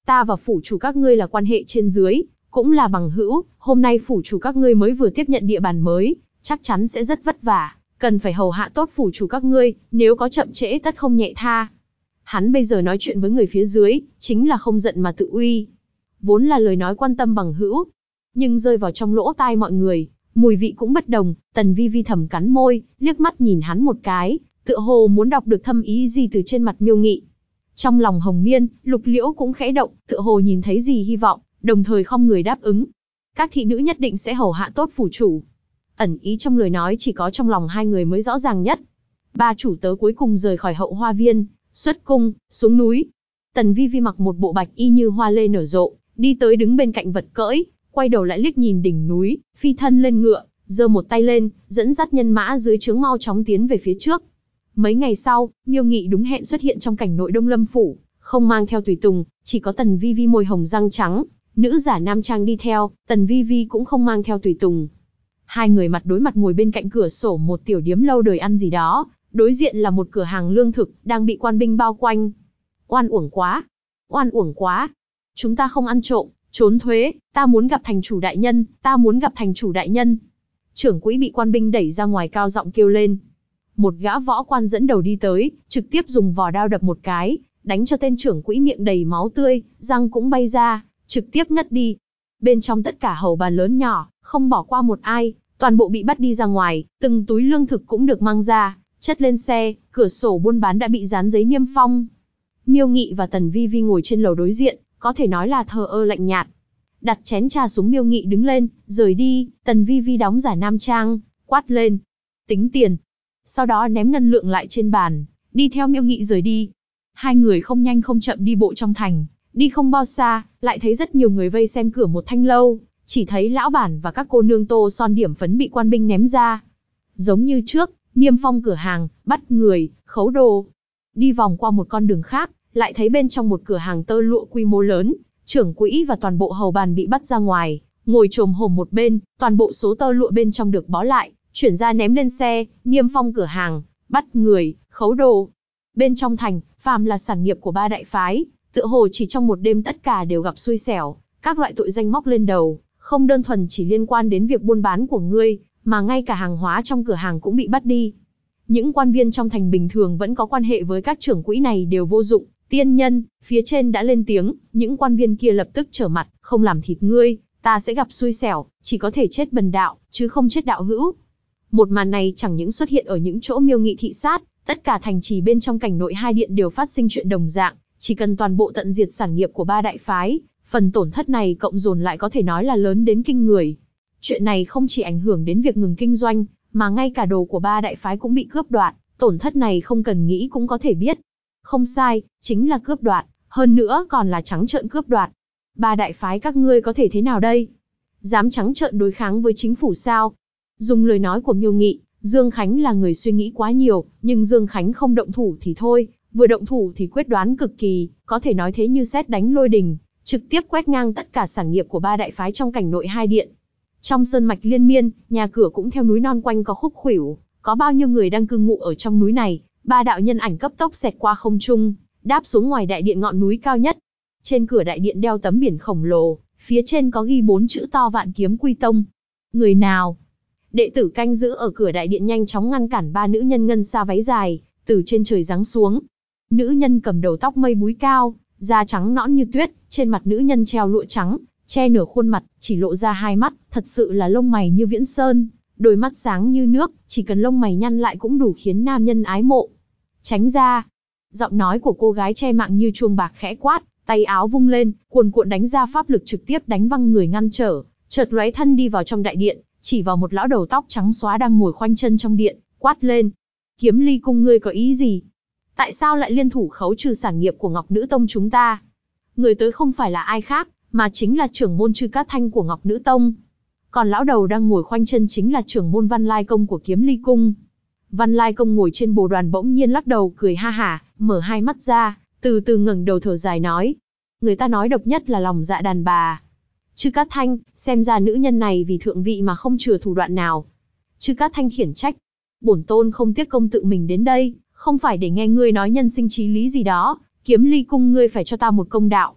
Ta và phủ chủ các ngươi là quan hệ trên dưới, cũng là bằng hữu, hôm nay phủ chủ các ngươi mới vừa tiếp nhận địa bàn mới, chắc chắn sẽ rất vất vả, cần phải hầu hạ tốt phủ chủ các ngươi, nếu có chậm trễ tất không nhẹ tha. Hắn bây giờ nói chuyện với người phía dưới, chính là không giận mà tự uy. Vốn là lời nói quan tâm bằng hữu, nhưng rơi vào trong lỗ tai mọi người, mùi vị cũng bất đồng. Tần Vi Vi thầm cắn môi, liếc mắt nhìn hắn một cái, tựa hồ muốn đọc được thâm ý gì từ trên mặt Miêu Nghị. Trong lòng Hồng Miên, Lục Liễu cũng khẽ động, tựa hồ nhìn thấy gì hy vọng, đồng thời không người đáp ứng. Các thị nữ nhất định sẽ hầu hạ tốt phủ chủ. Ẩn ý trong lời nói chỉ có trong lòng hai người mới rõ ràng nhất. Ba chủ tớ cuối cùng rời khỏi Hậu Hoa Viên, xuất cung, xuống núi. Tần Vi Vi mặc một bộ bạch y như hoa lê nở rộ, đi tới đứng bên cạnh vật cưỡi, quay đầu lại liếc nhìn đỉnh núi, phi thân lên ngựa, giơ một tay lên, dẫn dắt nhân mã dưới trướng mau chóng tiến về phía trước. Mấy ngày sau, Miêu Nghị đúng hẹn xuất hiện trong cảnh nội Đông Lâm phủ, không mang theo tùy tùng, chỉ có Tần Vi Vi môi hồng răng trắng, nữ giả nam trang đi theo, Tần Vi Vi cũng không mang theo tùy tùng. Hai người mặt đối mặt ngồi bên cạnh cửa sổ một tiểu điếm lâu đời ăn gì đó, đối diện là một cửa hàng lương thực, đang bị quan binh bao quanh. Oan uổng quá! Oan uổng quá! Chúng ta không ăn trộm, trốn thuế, ta muốn gặp thành chủ đại nhân, ta muốn gặp thành chủ đại nhân. Trưởng quỹ bị quan binh đẩy ra ngoài cao giọng kêu lên. Một gã võ quan dẫn đầu đi tới, trực tiếp dùng vò đao đập một cái, đánh cho tên trưởng quỹ miệng đầy máu tươi, răng cũng bay ra, trực tiếp ngất đi. Bên trong tất cả hầu bàn lớn nhỏ, không bỏ qua một ai, toàn bộ bị bắt đi ra ngoài, từng túi lương thực cũng được mang ra, chất lên xe, cửa sổ buôn bán đã bị dán giấy niêm phong. Miêu Nghị và Tần Vi Vi ngồi trên lầu đối diện, có thể nói là thờ ơ lạnh nhạt. Đặt chén trà xuống, Miêu Nghị đứng lên, rời đi. Tần Vi Vi đóng giả nam trang, quát lên. Tính tiền. Sau đó ném ngân lượng lại trên bàn, đi theo Miêu Nghị rời đi. Hai người không nhanh không chậm đi bộ trong thành, đi không bao xa, lại thấy rất nhiều người vây xem cửa một thanh lâu, chỉ thấy lão bản và các cô nương tô son điểm phấn bị quan binh ném ra. Giống như trước, niêm phong cửa hàng, bắt người, khấu đồ. Đi vòng qua một con đường khác, lại thấy bên trong một cửa hàng tơ lụa quy mô lớn, trưởng quỹ và toàn bộ hầu bàn bị bắt ra ngoài, ngồi chồm hổm một bên, toàn bộ số tơ lụa bên trong được bó lại, chuyển ra ném lên xe, niêm phong cửa hàng, bắt người, khấu đồ. Bên trong thành, phàm là sản nghiệp của ba đại phái, tựa hồ chỉ trong một đêm tất cả đều gặp xui xẻo, các loại tội danh móc lên đầu, không đơn thuần chỉ liên quan đến việc buôn bán của ngươi, mà ngay cả hàng hóa trong cửa hàng cũng bị bắt đi. Những quan viên trong thành bình thường vẫn có quan hệ với các trưởng quỹ này đều vô dụng. Tiên nhân, phía trên đã lên tiếng, những quan viên kia lập tức trở mặt, không làm thịt ngươi, ta sẽ gặp xui xẻo, chỉ có thể chết bần đạo, chứ không chết đạo hữu. Một màn này chẳng những xuất hiện ở những chỗ Miêu Nghị thị sát, tất cả thành trì bên trong cảnh nội hai điện đều phát sinh chuyện đồng dạng, chỉ cần toàn bộ tận diệt sản nghiệp của ba đại phái, phần tổn thất này cộng dồn lại có thể nói là lớn đến kinh người. Chuyện này không chỉ ảnh hưởng đến việc ngừng kinh doanh, mà ngay cả đồ của ba đại phái cũng bị cướp đoạt, tổn thất này không cần nghĩ cũng có thể biết. Không sai, chính là cướp đoạt, hơn nữa còn là trắng trợn cướp đoạt. Ba đại phái các ngươi có thể thế nào đây? Dám trắng trợn đối kháng với chính phủ sao? Dùng lời nói của Miêu Nghị, Dương Khánh là người suy nghĩ quá nhiều, nhưng Dương Khánh không động thủ thì thôi, vừa động thủ thì quyết đoán cực kỳ, có thể nói thế như sét đánh lôi đình, trực tiếp quét ngang tất cả sản nghiệp của ba đại phái trong cảnh nội hai điện. Trong sơn mạch liên miên, nhà cửa cũng theo núi non quanh có khúc khuỷu, có bao nhiêu người đang cư ngụ ở trong núi này. Ba đạo nhân ảnh cấp tốc xẹt qua không trung, đáp xuống ngoài đại điện ngọn núi cao nhất. Trên cửa đại điện đeo tấm biển khổng lồ, phía trên có ghi 4 chữ to Vạn Kiếm Quy Tông. Người nào? Đệ tử canh giữ ở cửa đại điện nhanh chóng ngăn cản ba nữ nhân ngân sa váy dài, từ trên trời giáng xuống. Nữ nhân cầm đầu tóc mây búi cao, da trắng nõn như tuyết, trên mặt nữ nhân treo lụa trắng, che nửa khuôn mặt, chỉ lộ ra hai mắt, thật sự là lông mày như viễn sơn. Đôi mắt sáng như nước, chỉ cần lông mày nhăn lại cũng đủ khiến nam nhân ái mộ. Tránh ra. Giọng nói của cô gái che mạng như chuông bạc khẽ quát, tay áo vung lên, cuồn cuộn đánh ra pháp lực trực tiếp đánh văng người ngăn trở, chợt lóe thân đi vào trong đại điện, chỉ vào một lão đầu tóc trắng xóa đang ngồi khoanh chân trong điện, quát lên. Kiếm Ly cung ngươi có ý gì? Tại sao lại liên thủ khấu trừ sản nghiệp của Ngọc Nữ Tông chúng ta? Người tới không phải là ai khác, mà chính là trưởng môn Trư Cát Thanh của Ngọc Nữ Tông. Còn lão đầu đang ngồi khoanh chân chính là trưởng môn Văn Lai Công của Kiếm Ly Cung. Văn Lai Công ngồi trên bồ đoàn bỗng nhiên lắc đầu cười ha hả, mở hai mắt ra, từ từ ngẩng đầu thở dài nói. Người ta nói độc nhất là lòng dạ đàn bà. Trư Cát Thanh, xem ra nữ nhân này vì thượng vị mà không chừa thủ đoạn nào. Trư Cát Thanh khiển trách. Bổn tôn không tiếc công tự mình đến đây, không phải để nghe ngươi nói nhân sinh chí lý gì đó, Kiếm Ly Cung ngươi phải cho ta một công đạo.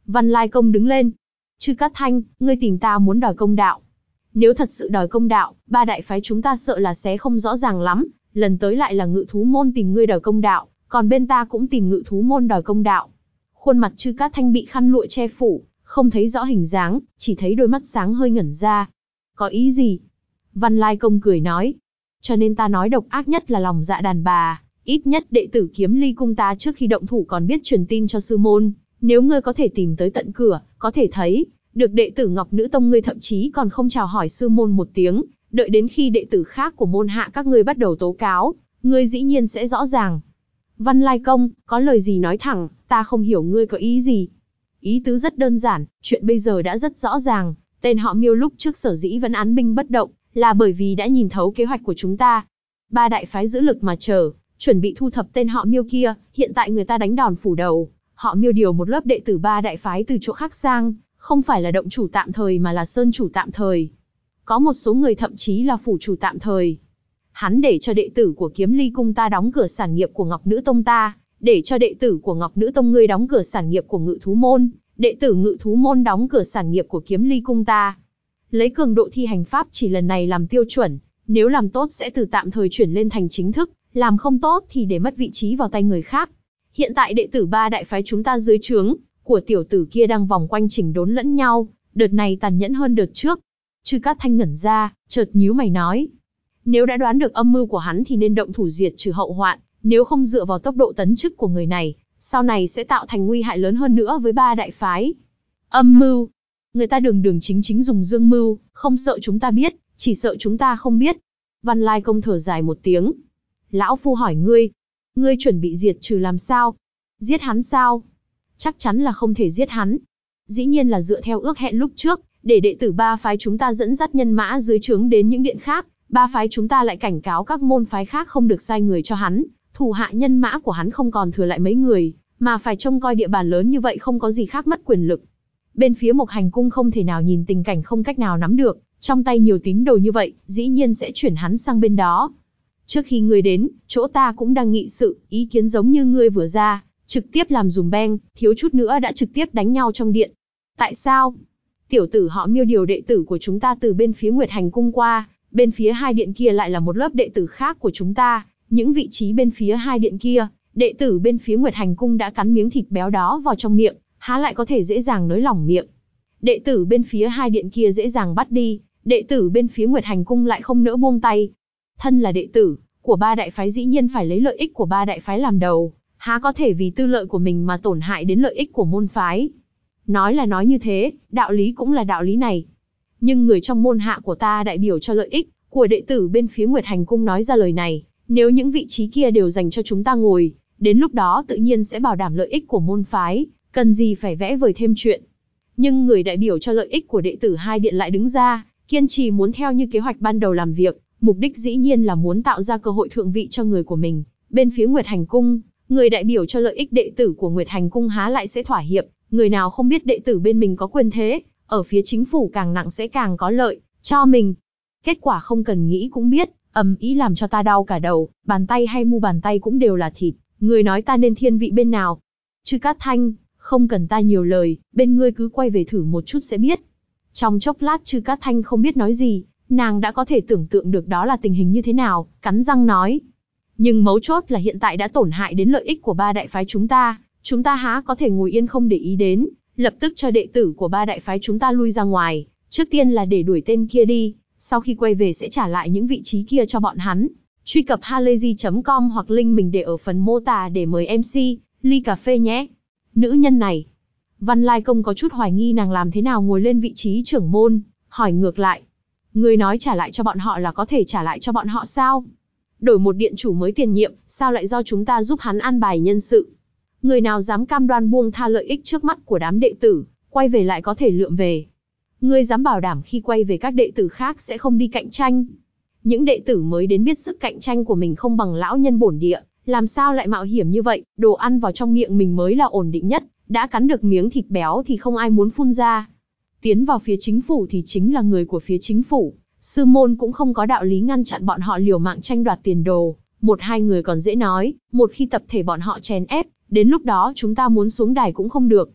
Văn Lai Công đứng lên. Chư Cát Thanh, ngươi tìm ta muốn đòi công đạo. Nếu thật sự đòi công đạo, ba đại phái chúng ta sợ là sẽ không rõ ràng lắm, lần tới lại là Ngự Thú Môn tìm ngươi đòi công đạo, còn bên ta cũng tìm Ngự Thú Môn đòi công đạo. Khuôn mặt Chư Cát Thanh bị khăn lụa che phủ, không thấy rõ hình dáng, chỉ thấy đôi mắt sáng hơi ngẩn ra. Có ý gì? Văn Lai Công cười nói. Cho nên ta nói độc ác nhất là lòng dạ đàn bà, ít nhất đệ tử Kiếm Ly cung ta trước khi động thủ còn biết truyền tin cho sư môn, nếu ngươi có thể tìm tới tận cửa, có thể thấy được đệ tử Ngọc Nữ Tông ngươi thậm chí còn không chào hỏi sư môn một tiếng, đợi đến khi đệ tử khác của môn hạ các ngươi bắt đầu tố cáo, ngươi dĩ nhiên sẽ rõ ràng. Văn Lai Công, có lời gì nói thẳng, ta không hiểu ngươi có ý gì. Ý tứ rất đơn giản, chuyện bây giờ đã rất rõ ràng, tên họ Miêu lúc trước sở dĩ vẫn án binh bất động, là bởi vì đã nhìn thấu kế hoạch của chúng ta. Ba đại phái giữ lực mà chờ, chuẩn bị thu thập tên họ Miêu kia, hiện tại người ta đánh đòn phủ đầu, họ Miêu điều một lớp đệ tử ba đại phái từ chỗ khác sang, không phải là động chủ tạm thời mà là sơn chủ tạm thời. Có một số người thậm chí là phủ chủ tạm thời. Hắn để cho đệ tử của Kiếm Ly cung ta đóng cửa sản nghiệp của Ngọc Nữ Tông ta, để cho đệ tử của Ngọc Nữ Tông ngươi đóng cửa sản nghiệp của Ngự Thú Môn, đệ tử Ngự Thú Môn đóng cửa sản nghiệp của Kiếm Ly cung ta. Lấy cường độ thi hành pháp chỉ lần này làm tiêu chuẩn, nếu làm tốt sẽ từ tạm thời chuyển lên thành chính thức, làm không tốt thì để mất vị trí vào tay người khác. Hiện tại đệ tử ba đại phái chúng ta dưới trướng của tiểu tử kia đang vòng quanh chỉnh đốn lẫn nhau, đợt này tàn nhẫn hơn đợt trước. Chư Cát Thanh ngẩn ra, chợt nhíu mày nói. Nếu đã đoán được âm mưu của hắn thì nên động thủ diệt trừ hậu hoạn, nếu không dựa vào tốc độ tấn chức của người này, sau này sẽ tạo thành nguy hại lớn hơn nữa với ba đại phái. Âm mưu? Người ta đường đường chính chính dùng dương mưu, không sợ chúng ta biết, chỉ sợ chúng ta không biết. Văn Lai Công thở dài một tiếng. Lão Phu hỏi ngươi chuẩn bị diệt trừ làm sao? Giết hắn sao? Chắc chắn là không thể giết hắn. Dĩ nhiên là dựa theo ước hẹn lúc trước, để đệ tử ba phái chúng ta dẫn dắt nhân mã dưới trướng đến những điện khác, ba phái chúng ta lại cảnh cáo các môn phái khác không được sai người cho hắn, thủ hạ nhân mã của hắn không còn thừa lại mấy người, mà phải trông coi địa bàn lớn như vậy không có gì khác mất quyền lực. Bên phía Mộc Hành Cung không thể nào nhìn tình cảnh không cách nào nắm được, trong tay nhiều tín đồ như vậy, dĩ nhiên sẽ chuyển hắn sang bên đó. Trước khi ngươi đến, chỗ ta cũng đang nghị sự, ý kiến giống như ngươi vừa ra, trực tiếp làm dùm beng, thiếu chút nữa đã trực tiếp đánh nhau trong điện. Tại sao? Tiểu tử họ Miêu điều đệ tử của chúng ta từ bên phía Nguyệt Hành Cung qua, bên phía hai điện kia lại là một lớp đệ tử khác của chúng ta, những vị trí bên phía hai điện kia, đệ tử bên phía Nguyệt Hành Cung đã cắn miếng thịt béo đó vào trong miệng, há lại có thể dễ dàng nới lỏng miệng. Đệ tử bên phía hai điện kia dễ dàng bắt đi, đệ tử bên phía Nguyệt Hành Cung lại không nỡ buông tay. Thân là đệ tử của ba đại phái dĩ nhiên phải lấy lợi ích của ba đại phái làm đầu, há có thể vì tư lợi của mình mà tổn hại đến lợi ích của môn phái. Nói là nói như thế, đạo lý cũng là đạo lý này. Nhưng người trong môn hạ của ta đại biểu cho lợi ích của đệ tử bên phía Nguyệt Hành Cung nói ra lời này, nếu những vị trí kia đều dành cho chúng ta ngồi, đến lúc đó tự nhiên sẽ bảo đảm lợi ích của môn phái, cần gì phải vẽ vời thêm chuyện. Nhưng người đại biểu cho lợi ích của đệ tử hai điện lại đứng ra, kiên trì muốn theo như kế hoạch ban đầu làm việc, mục đích dĩ nhiên là muốn tạo ra cơ hội thượng vị cho người của mình. Bên phía Nguyệt Hành Cung, người đại biểu cho lợi ích đệ tử của Nguyệt Hành Cung há lại sẽ thỏa hiệp, người nào không biết đệ tử bên mình có quyền thế, ở phía chính phủ càng nặng sẽ càng có lợi cho mình. Kết quả không cần nghĩ cũng biết, ầm ĩ làm cho ta đau cả đầu, bàn tay hay mu bàn tay cũng đều là thịt, người nói ta nên thiên vị bên nào? Chư Cát Thanh, không cần ta nhiều lời, bên ngươi cứ quay về thử một chút sẽ biết. Trong chốc lát Chư Cát Thanh không biết nói gì, nàng đã có thể tưởng tượng được đó là tình hình như thế nào, cắn răng nói. Nhưng mấu chốt là hiện tại đã tổn hại đến lợi ích của ba đại phái chúng ta há có thể ngồi yên không để ý đến, lập tức cho đệ tử của ba đại phái chúng ta lui ra ngoài, trước tiên là để đuổi tên kia đi, sau khi quay về sẽ trả lại những vị trí kia cho bọn hắn. Truy cập halayzi.com hoặc link mình để ở phần mô tả để mời MC, ly cà phê nhé. Nữ nhân này, Văn Lai Công có chút hoài nghi nàng làm thế nào ngồi lên vị trí trưởng môn, hỏi ngược lại. Ngươi nói trả lại cho bọn họ là có thể trả lại cho bọn họ sao? Đổi một điện chủ mới tiền nhiệm, sao lại do chúng ta giúp hắn an bài nhân sự? Người nào dám cam đoan buông tha lợi ích trước mắt của đám đệ tử, quay về lại có thể lượm về? Ngươi dám bảo đảm khi quay về các đệ tử khác sẽ không đi cạnh tranh? Những đệ tử mới đến biết sức cạnh tranh của mình không bằng lão nhân bổn địa, làm sao lại mạo hiểm như vậy? Đồ ăn vào trong miệng mình mới là ổn định nhất, đã cắn được miếng thịt béo thì không ai muốn phun ra. Tiến vào phía chính phủ thì chính là người của phía chính phủ, sư môn cũng không có đạo lý ngăn chặn bọn họ liều mạng tranh đoạt tiền đồ. Một hai người còn dễ nói, một khi tập thể bọn họ chèn ép, đến lúc đó chúng ta muốn xuống đài cũng không được.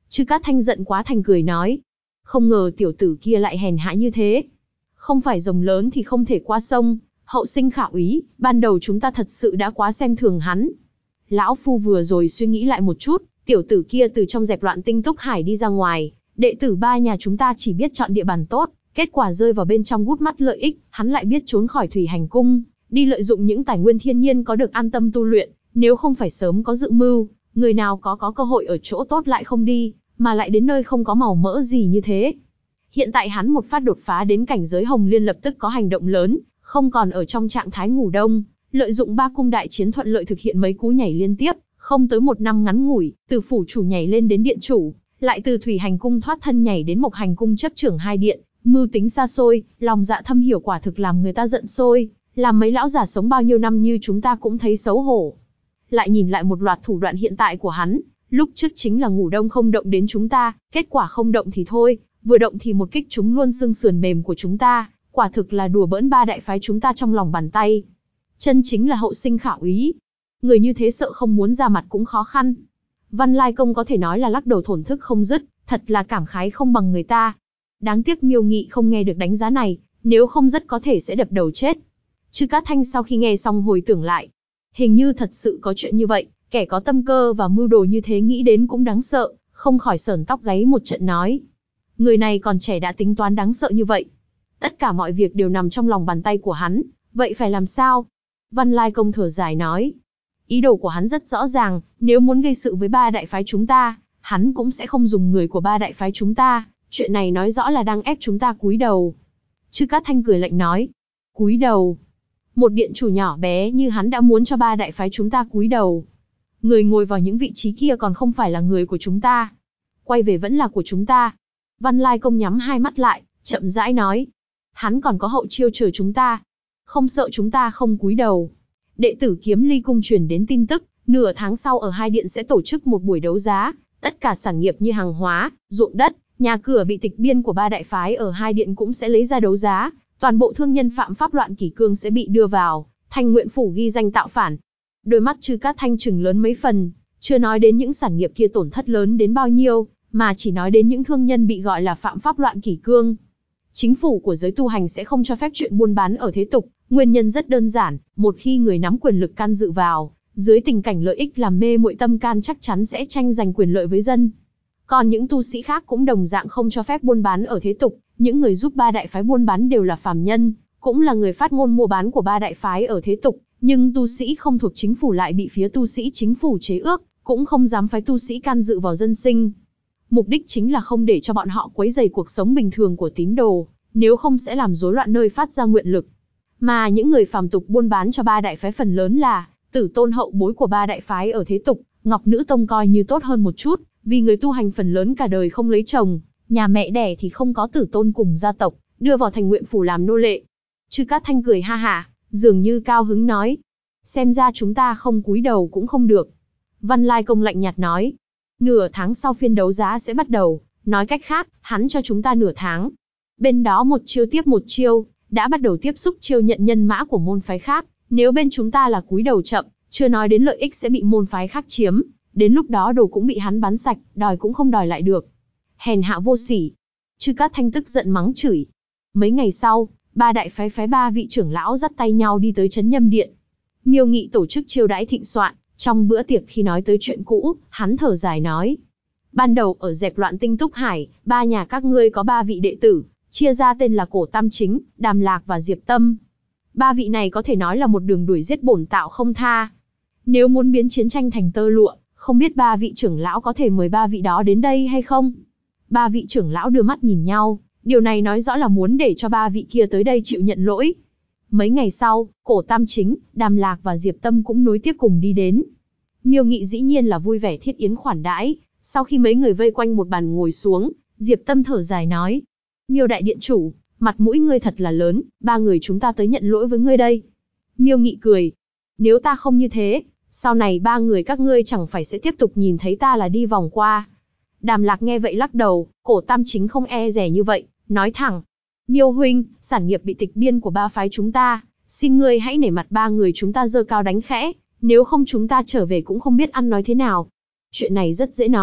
Chư Cát Thanh giận quá thành cười nói. Không ngờ tiểu tử kia lại hèn hạ như thế. Không phải rồng lớn thì không thể qua sông, hậu sinh khả úy, ban đầu chúng ta thật sự đã quá xem thường hắn. Lão Phu vừa rồi suy nghĩ lại một chút, tiểu tử kia từ trong dẹp loạn tinh túc hải đi ra ngoài, đệ tử ba nhà chúng ta chỉ biết chọn địa bàn tốt, kết quả rơi vào bên trong gút mắt lợi ích, hắn lại biết trốn khỏi thủy hành cung, đi lợi dụng những tài nguyên thiên nhiên có được an tâm tu luyện, nếu không phải sớm có dự mưu, người nào có cơ hội ở chỗ tốt lại không đi, mà lại đến nơi không có màu mỡ gì như thế. Hiện tại hắn một phát đột phá đến cảnh giới Hồng Liên lập tức có hành động lớn, không còn ở trong trạng thái ngủ đông, lợi dụng ba cung đại chiến thuận lợi thực hiện mấy cú nhảy liên tiếp, không tới một năm ngắn ngủi, từ phủ chủ nhảy lên đến điện chủ, lại từ thủy hành cung thoát thân nhảy đến mộc hành cung chấp trưởng hai điện, mưu tính xa xôi, lòng dạ thâm hiểu quả thực làm người ta giận sôi, làm mấy lão già sống bao nhiêu năm như chúng ta cũng thấy xấu hổ. Lại nhìn lại một loạt thủ đoạn hiện tại của hắn, lúc trước chính là ngủ đông không động đến chúng ta, kết quả không động thì thôi, vừa động thì một kích chúng luôn xương sườn mềm của chúng ta, quả thực là đùa bỡn ba đại phái chúng ta trong lòng bàn tay. Chân chính là hậu sinh khả úy. Người như thế sợ không muốn ra mặt cũng khó khăn. Văn Lai Công có thể nói là lắc đầu thổn thức không dứt, thật là cảm khái không bằng người ta. Đáng tiếc Miêu Nghị không nghe được đánh giá này, nếu không rất có thể sẽ đập đầu chết. Chư Cát Thanh sau khi nghe xong hồi tưởng lại, hình như thật sự có chuyện như vậy, kẻ có tâm cơ và mưu đồ như thế nghĩ đến cũng đáng sợ, không khỏi sởn tóc gáy một trận nói. Người này còn trẻ đã tính toán đáng sợ như vậy. Tất cả mọi việc đều nằm trong lòng bàn tay của hắn, vậy phải làm sao? Văn Lai Công thở dài nói. Ý đồ của hắn rất rõ ràng, nếu muốn gây sự với ba đại phái chúng ta, hắn cũng sẽ không dùng người của ba đại phái chúng ta, chuyện này nói rõ là đang ép chúng ta cúi đầu. Chư Cát Thanh cười lạnh nói. Cúi đầu? Một điện chủ nhỏ bé như hắn đã muốn cho ba đại phái chúng ta cúi đầu. Người ngồi vào những vị trí kia còn không phải là người của chúng ta. Quay về vẫn là của chúng ta. Văn Lai Công nhắm hai mắt lại, chậm rãi nói. Hắn còn có hậu chiêu chờ chúng ta. Không sợ chúng ta không cúi đầu. Đệ tử Kiếm Ly Cung truyền đến tin tức, nửa tháng sau ở hai điện sẽ tổ chức một buổi đấu giá. Tất cả sản nghiệp như hàng hóa, ruộng đất, nhà cửa bị tịch biên của ba đại phái ở hai điện cũng sẽ lấy ra đấu giá. Toàn bộ thương nhân phạm pháp loạn kỷ cương sẽ bị đưa vào, Thanh Nguyện Phủ ghi danh tạo phản. Đôi mắt Chư Cát Thanh trừng lớn mấy phần, chưa nói đến những sản nghiệp kia tổn thất lớn đến bao nhiêu, mà chỉ nói đến những thương nhân bị gọi là phạm pháp loạn kỷ cương. Chính phủ của giới tu hành sẽ không cho phép chuyện buôn bán ở thế tục, nguyên nhân rất đơn giản, một khi người nắm quyền lực can dự vào, dưới tình cảnh lợi ích làm mê muội tâm can chắc chắn sẽ tranh giành quyền lợi với dân. Còn những tu sĩ khác cũng đồng dạng không cho phép buôn bán ở thế tục, những người giúp ba đại phái buôn bán đều là phàm nhân, cũng là người phát ngôn mua bán của ba đại phái ở thế tục, nhưng tu sĩ không thuộc chính phủ lại bị phía tu sĩ chính phủ chế ước, cũng không dám phái tu sĩ can dự vào dân sinh. Mục đích chính là không để cho bọn họ quấy rầy cuộc sống bình thường của tín đồ, nếu không sẽ làm rối loạn nơi phát ra nguyện lực. Mà những người phàm tục buôn bán cho ba đại phái phần lớn là tử tôn hậu bối của ba đại phái ở thế tục, Ngọc Nữ Tông coi như tốt hơn một chút, vì người tu hành phần lớn cả đời không lấy chồng, nhà mẹ đẻ thì không có tử tôn cùng gia tộc, đưa vào Thành Nguyện Phủ làm nô lệ. Chư Cát Thanh cười ha hả, dường như cao hứng nói. Xem ra chúng ta không cúi đầu cũng không được. Văn Lai Công lạnh nhạt nói. Nửa tháng sau phiên đấu giá sẽ bắt đầu, nói cách khác, hắn cho chúng ta nửa tháng. Bên đó một chiêu tiếp một chiêu, đã bắt đầu tiếp xúc chiêu nhận nhân mã của môn phái khác, nếu bên chúng ta là cúi đầu chậm, chưa nói đến lợi ích sẽ bị môn phái khác chiếm, đến lúc đó đồ cũng bị hắn bán sạch, đòi cũng không đòi lại được. Hèn hạ vô sỉ. Chư Cát Thanh tức giận mắng chửi. Mấy ngày sau, ba đại phái ba vị trưởng lão dắt tay nhau đi tới Trấn Nhâm Điện. Miêu Nghị tổ chức chiêu đãi thịnh soạn, trong bữa tiệc khi nói tới chuyện cũ, hắn thở dài nói. Ban đầu ở dẹp loạn Tinh Túc Hải, ba nhà các ngươi có ba vị đệ tử, chia ra tên là Cổ Tam Chính, Đàm Lạc và Diệp Tâm. Ba vị này có thể nói là một đường đuổi giết bổn tạo không tha. Nếu muốn biến chiến tranh thành tơ lụa, không biết ba vị trưởng lão có thể mời ba vị đó đến đây hay không? Ba vị trưởng lão đưa mắt nhìn nhau, điều này nói rõ là muốn để cho ba vị kia tới đây chịu nhận lỗi. Mấy ngày sau, Cổ Tam Chính, Đàm Lạc và Diệp Tâm cũng nối tiếp cùng đi đến. Miêu Nghị dĩ nhiên là vui vẻ thiết yến khoản đãi, sau khi mấy người vây quanh một bàn ngồi xuống, Diệp Tâm thở dài nói. Miêu đại điện chủ, mặt mũi ngươi thật là lớn, ba người chúng ta tới nhận lỗi với ngươi đây. Miêu Nghị cười. Nếu ta không như thế, sau này ba người các ngươi chẳng phải sẽ tiếp tục nhìn thấy ta là đi vòng qua. Đàm Lạc nghe vậy lắc đầu, Cổ Tam Chính không e dè như vậy, nói thẳng. Miêu huynh, sản nghiệp bị tịch biên của ba phái chúng ta, xin ngươi hãy nể mặt ba người chúng ta giơ cao đánh khẽ, nếu không chúng ta trở về cũng không biết ăn nói thế nào. Chuyện này rất dễ nói,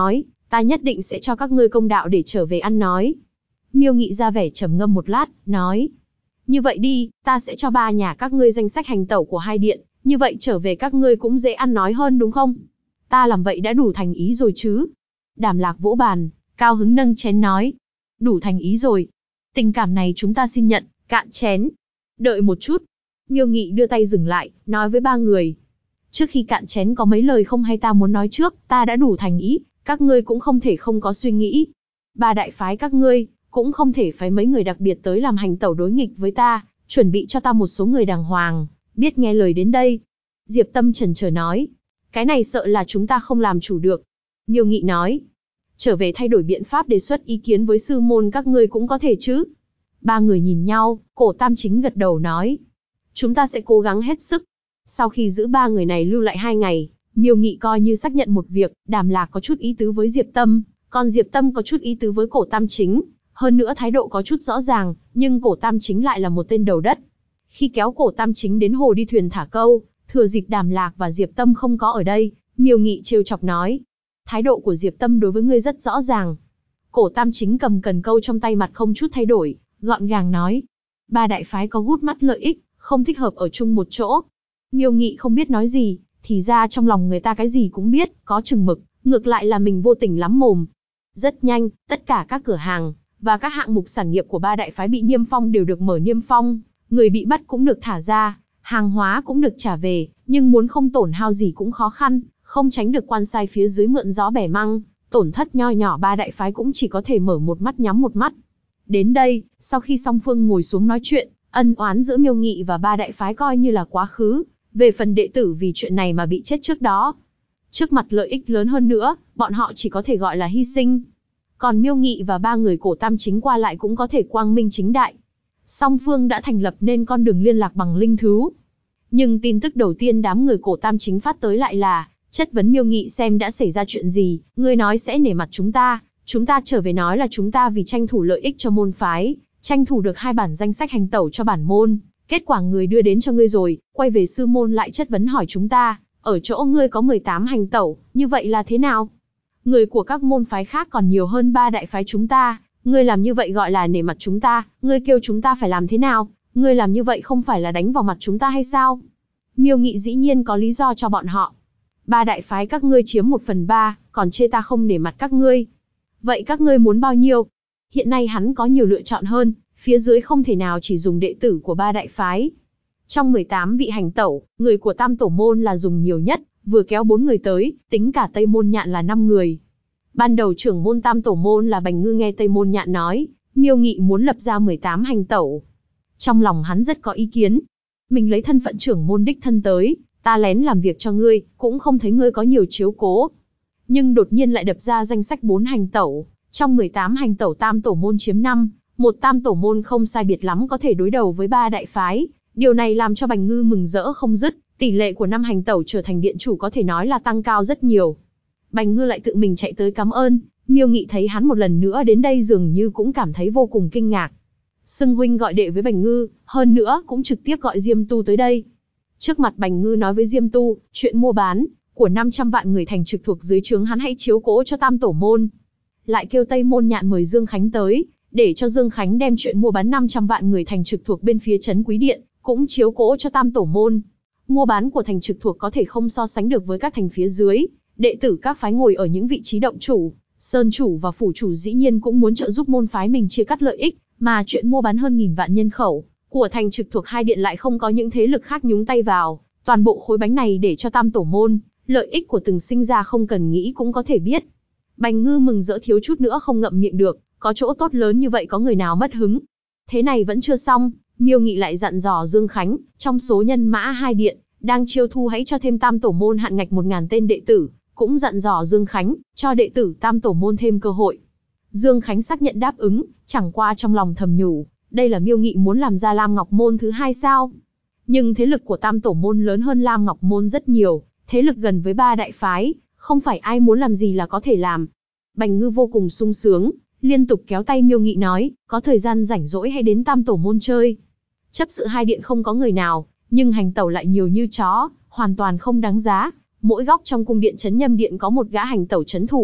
ta nhất định sẽ cho các ngươi công đạo để trở về ăn nói. Miêu Nghị ra vẻ trầm ngâm một lát, nói. Như vậy đi, ta sẽ cho ba nhà các ngươi danh sách hành tẩu của hai điện, như vậy trở về các ngươi cũng dễ ăn nói hơn đúng không? Ta làm vậy đã đủ thành ý rồi chứ? Đàm Lạc vỗ bàn, cao hứng nâng chén nói. Đủ thành ý rồi. Tình cảm này chúng ta xin nhận, cạn chén. Đợi một chút. Miêu Nghị đưa tay dừng lại, nói với ba người. Trước khi cạn chén có mấy lời không hay ta muốn nói trước, ta đã đủ thành ý, các ngươi cũng không thể không có suy nghĩ. Ba đại phái các ngươi, cũng không thể phái mấy người đặc biệt tới làm hành tẩu đối nghịch với ta, chuẩn bị cho ta một số người đàng hoàng, biết nghe lời đến đây. Diệp Tâm chần chờ nói. Cái này sợ là chúng ta không làm chủ được. Miêu Nghị nói. Trở về thay đổi biện pháp đề xuất ý kiến với sư môn các ngươi cũng có thể chứ. Ba người nhìn nhau, Cổ Tam Chính gật đầu nói. Chúng ta sẽ cố gắng hết sức. Sau khi giữ ba người này lưu lại 2 ngày, Miêu Nghị coi như xác nhận một việc, Đàm Lạc có chút ý tứ với Diệp Tâm, còn Diệp Tâm có chút ý tứ với Cổ Tam Chính. Hơn nữa thái độ có chút rõ ràng, nhưng Cổ Tam Chính lại là một tên đầu đất. Khi kéo Cổ Tam Chính đến hồ đi thuyền thả câu, thừa dịp Đàm Lạc và Diệp Tâm không có ở đây, Miêu Nghị trêu chọc nói. Thái độ của Diệp Tâm đối với ngươi rất rõ ràng. Cổ Tam Chính cầm cần câu trong tay mặt không chút thay đổi, gọn gàng nói. Ba đại phái có gút mắt lợi ích, không thích hợp ở chung một chỗ. Miêu Nghị không biết nói gì, thì ra trong lòng người ta cái gì cũng biết, có chừng mực, ngược lại là mình vô tình lắm mồm. Rất nhanh, tất cả các cửa hàng và các hạng mục sản nghiệp của ba đại phái bị niêm phong đều được mở niêm phong, người bị bắt cũng được thả ra, hàng hóa cũng được trả về, nhưng muốn không tổn hao gì cũng khó khăn, không tránh được quan sai phía dưới mượn gió bẻ măng, tổn thất nho nhỏ ba đại phái cũng chỉ có thể mở một mắt nhắm một mắt. Đến đây, sau khi song phương ngồi xuống nói chuyện, ân oán giữa Miêu Nghị và ba đại phái coi như là quá khứ, về phần đệ tử vì chuyện này mà bị chết trước đó. Trước mặt lợi ích lớn hơn nữa, bọn họ chỉ có thể gọi là hy sinh. Còn Miêu Nghị và ba người Cổ Tam Chính qua lại cũng có thể quang minh chính đại. Song phương đã thành lập nên con đường liên lạc bằng linh thú. Nhưng tin tức đầu tiên đám người Cổ Tam Chính phát tới lại là, chất vấn Miêu Nghị xem đã xảy ra chuyện gì, ngươi nói sẽ nể mặt chúng ta trở về nói là chúng ta vì tranh thủ lợi ích cho môn phái, tranh thủ được 2 bản danh sách hành tẩu cho bản môn, kết quả người đưa đến cho ngươi rồi, quay về sư môn lại chất vấn hỏi chúng ta, ở chỗ ngươi có 18 hành tẩu, như vậy là thế nào? Người của các môn phái khác còn nhiều hơn ba đại phái chúng ta, ngươi làm như vậy gọi là nể mặt chúng ta, ngươi kêu chúng ta phải làm thế nào? Ngươi làm như vậy không phải là đánh vào mặt chúng ta hay sao? Miêu Nghị dĩ nhiên có lý do cho bọn họ. Ba đại phái các ngươi chiếm 1/3, còn chê ta không nể mặt các ngươi. Vậy các ngươi muốn bao nhiêu? Hiện nay hắn có nhiều lựa chọn hơn, phía dưới không thể nào chỉ dùng đệ tử của ba đại phái. Trong 18 vị hành tẩu, người của Tam Tổ Môn là dùng nhiều nhất, vừa kéo 4 người tới, tính cả Tây Môn Nhạn là 5 người. Ban đầu trưởng môn Tam Tổ Môn là Bành Ngư nghe Tây Môn Nhạn nói, Miêu Nghị muốn lập ra 18 hành tẩu. Trong lòng hắn rất có ý kiến. Mình lấy thân phận trưởng môn đích thân tới, ta lén làm việc cho ngươi, cũng không thấy ngươi có nhiều chiếu cố. Nhưng đột nhiên lại đập ra danh sách 4 hành tẩu, trong 18 hành tẩu Tam Tổ Môn chiếm 5, một Tam Tổ Môn không sai biệt lắm có thể đối đầu với ba đại phái. Điều này làm cho Bành Ngư mừng rỡ không dứt, tỷ lệ của 5 hành tẩu trở thành điện chủ có thể nói là tăng cao rất nhiều. Bành Ngư lại tự mình chạy tới cảm ơn, Miêu Nghị thấy hắn một lần nữa đến đây dường như cũng cảm thấy vô cùng kinh ngạc. Xưng huynh gọi đệ với Bành Ngư, hơn nữa cũng trực tiếp gọi Diêm Tu tới đây. Trước mặt Bành Ngư nói với Diêm Tu, chuyện mua bán của 500 vạn người thành trực thuộc dưới trướng hắn hãy chiếu cố cho Tam Tổ Môn. Lại kêu Tây Môn Nhạn mời Dương Khánh tới, để cho Dương Khánh đem chuyện mua bán 500 vạn người thành trực thuộc bên phía trấn Quý Điện, cũng chiếu cố cho Tam Tổ Môn. Mua bán của thành trực thuộc có thể không so sánh được với các thành phía dưới, đệ tử các phái ngồi ở những vị trí động chủ, sơn chủ và phủ chủ dĩ nhiên cũng muốn trợ giúp môn phái mình chia cắt lợi ích, mà chuyện mua bán hơn 1000 vạn nhân khẩu của thành trực thuộc hai điện lại không có những thế lực khác nhúng tay vào, toàn bộ khối bánh này để cho Tam Tổ Môn, lợi ích của từng sinh ra không cần nghĩ cũng có thể biết. Bành Ngư mừng rỡ thiếu chút nữa không ngậm miệng được, có chỗ tốt lớn như vậy có người nào mất hứng. Thế này vẫn chưa xong, Miêu Nghị lại dặn dò Dương Khánh, trong số nhân mã hai điện, đang chiêu thu hãy cho thêm Tam Tổ Môn hạn ngạch 1000 tên đệ tử, cũng dặn dò Dương Khánh, cho đệ tử Tam Tổ Môn thêm cơ hội. Dương Khánh xác nhận đáp ứng, chẳng qua trong lòng thầm nhủ, đây là Miêu Nghị muốn làm ra Lam Ngọc Môn thứ 2 sao? Nhưng thế lực của Tam Tổ Môn lớn hơn Lam Ngọc Môn rất nhiều, thế lực gần với ba đại phái, không phải ai muốn làm gì là có thể làm. Bành Ngư vô cùng sung sướng, liên tục kéo tay Miêu Nghị nói, có thời gian rảnh rỗi hãy đến Tam Tổ Môn chơi. Chấp sự hai điện không có người nào, nhưng hành tẩu lại nhiều như chó, hoàn toàn không đáng giá. Mỗi góc trong cung điện trấn Nhâm Điện có một gã hành tẩu trấn thủ,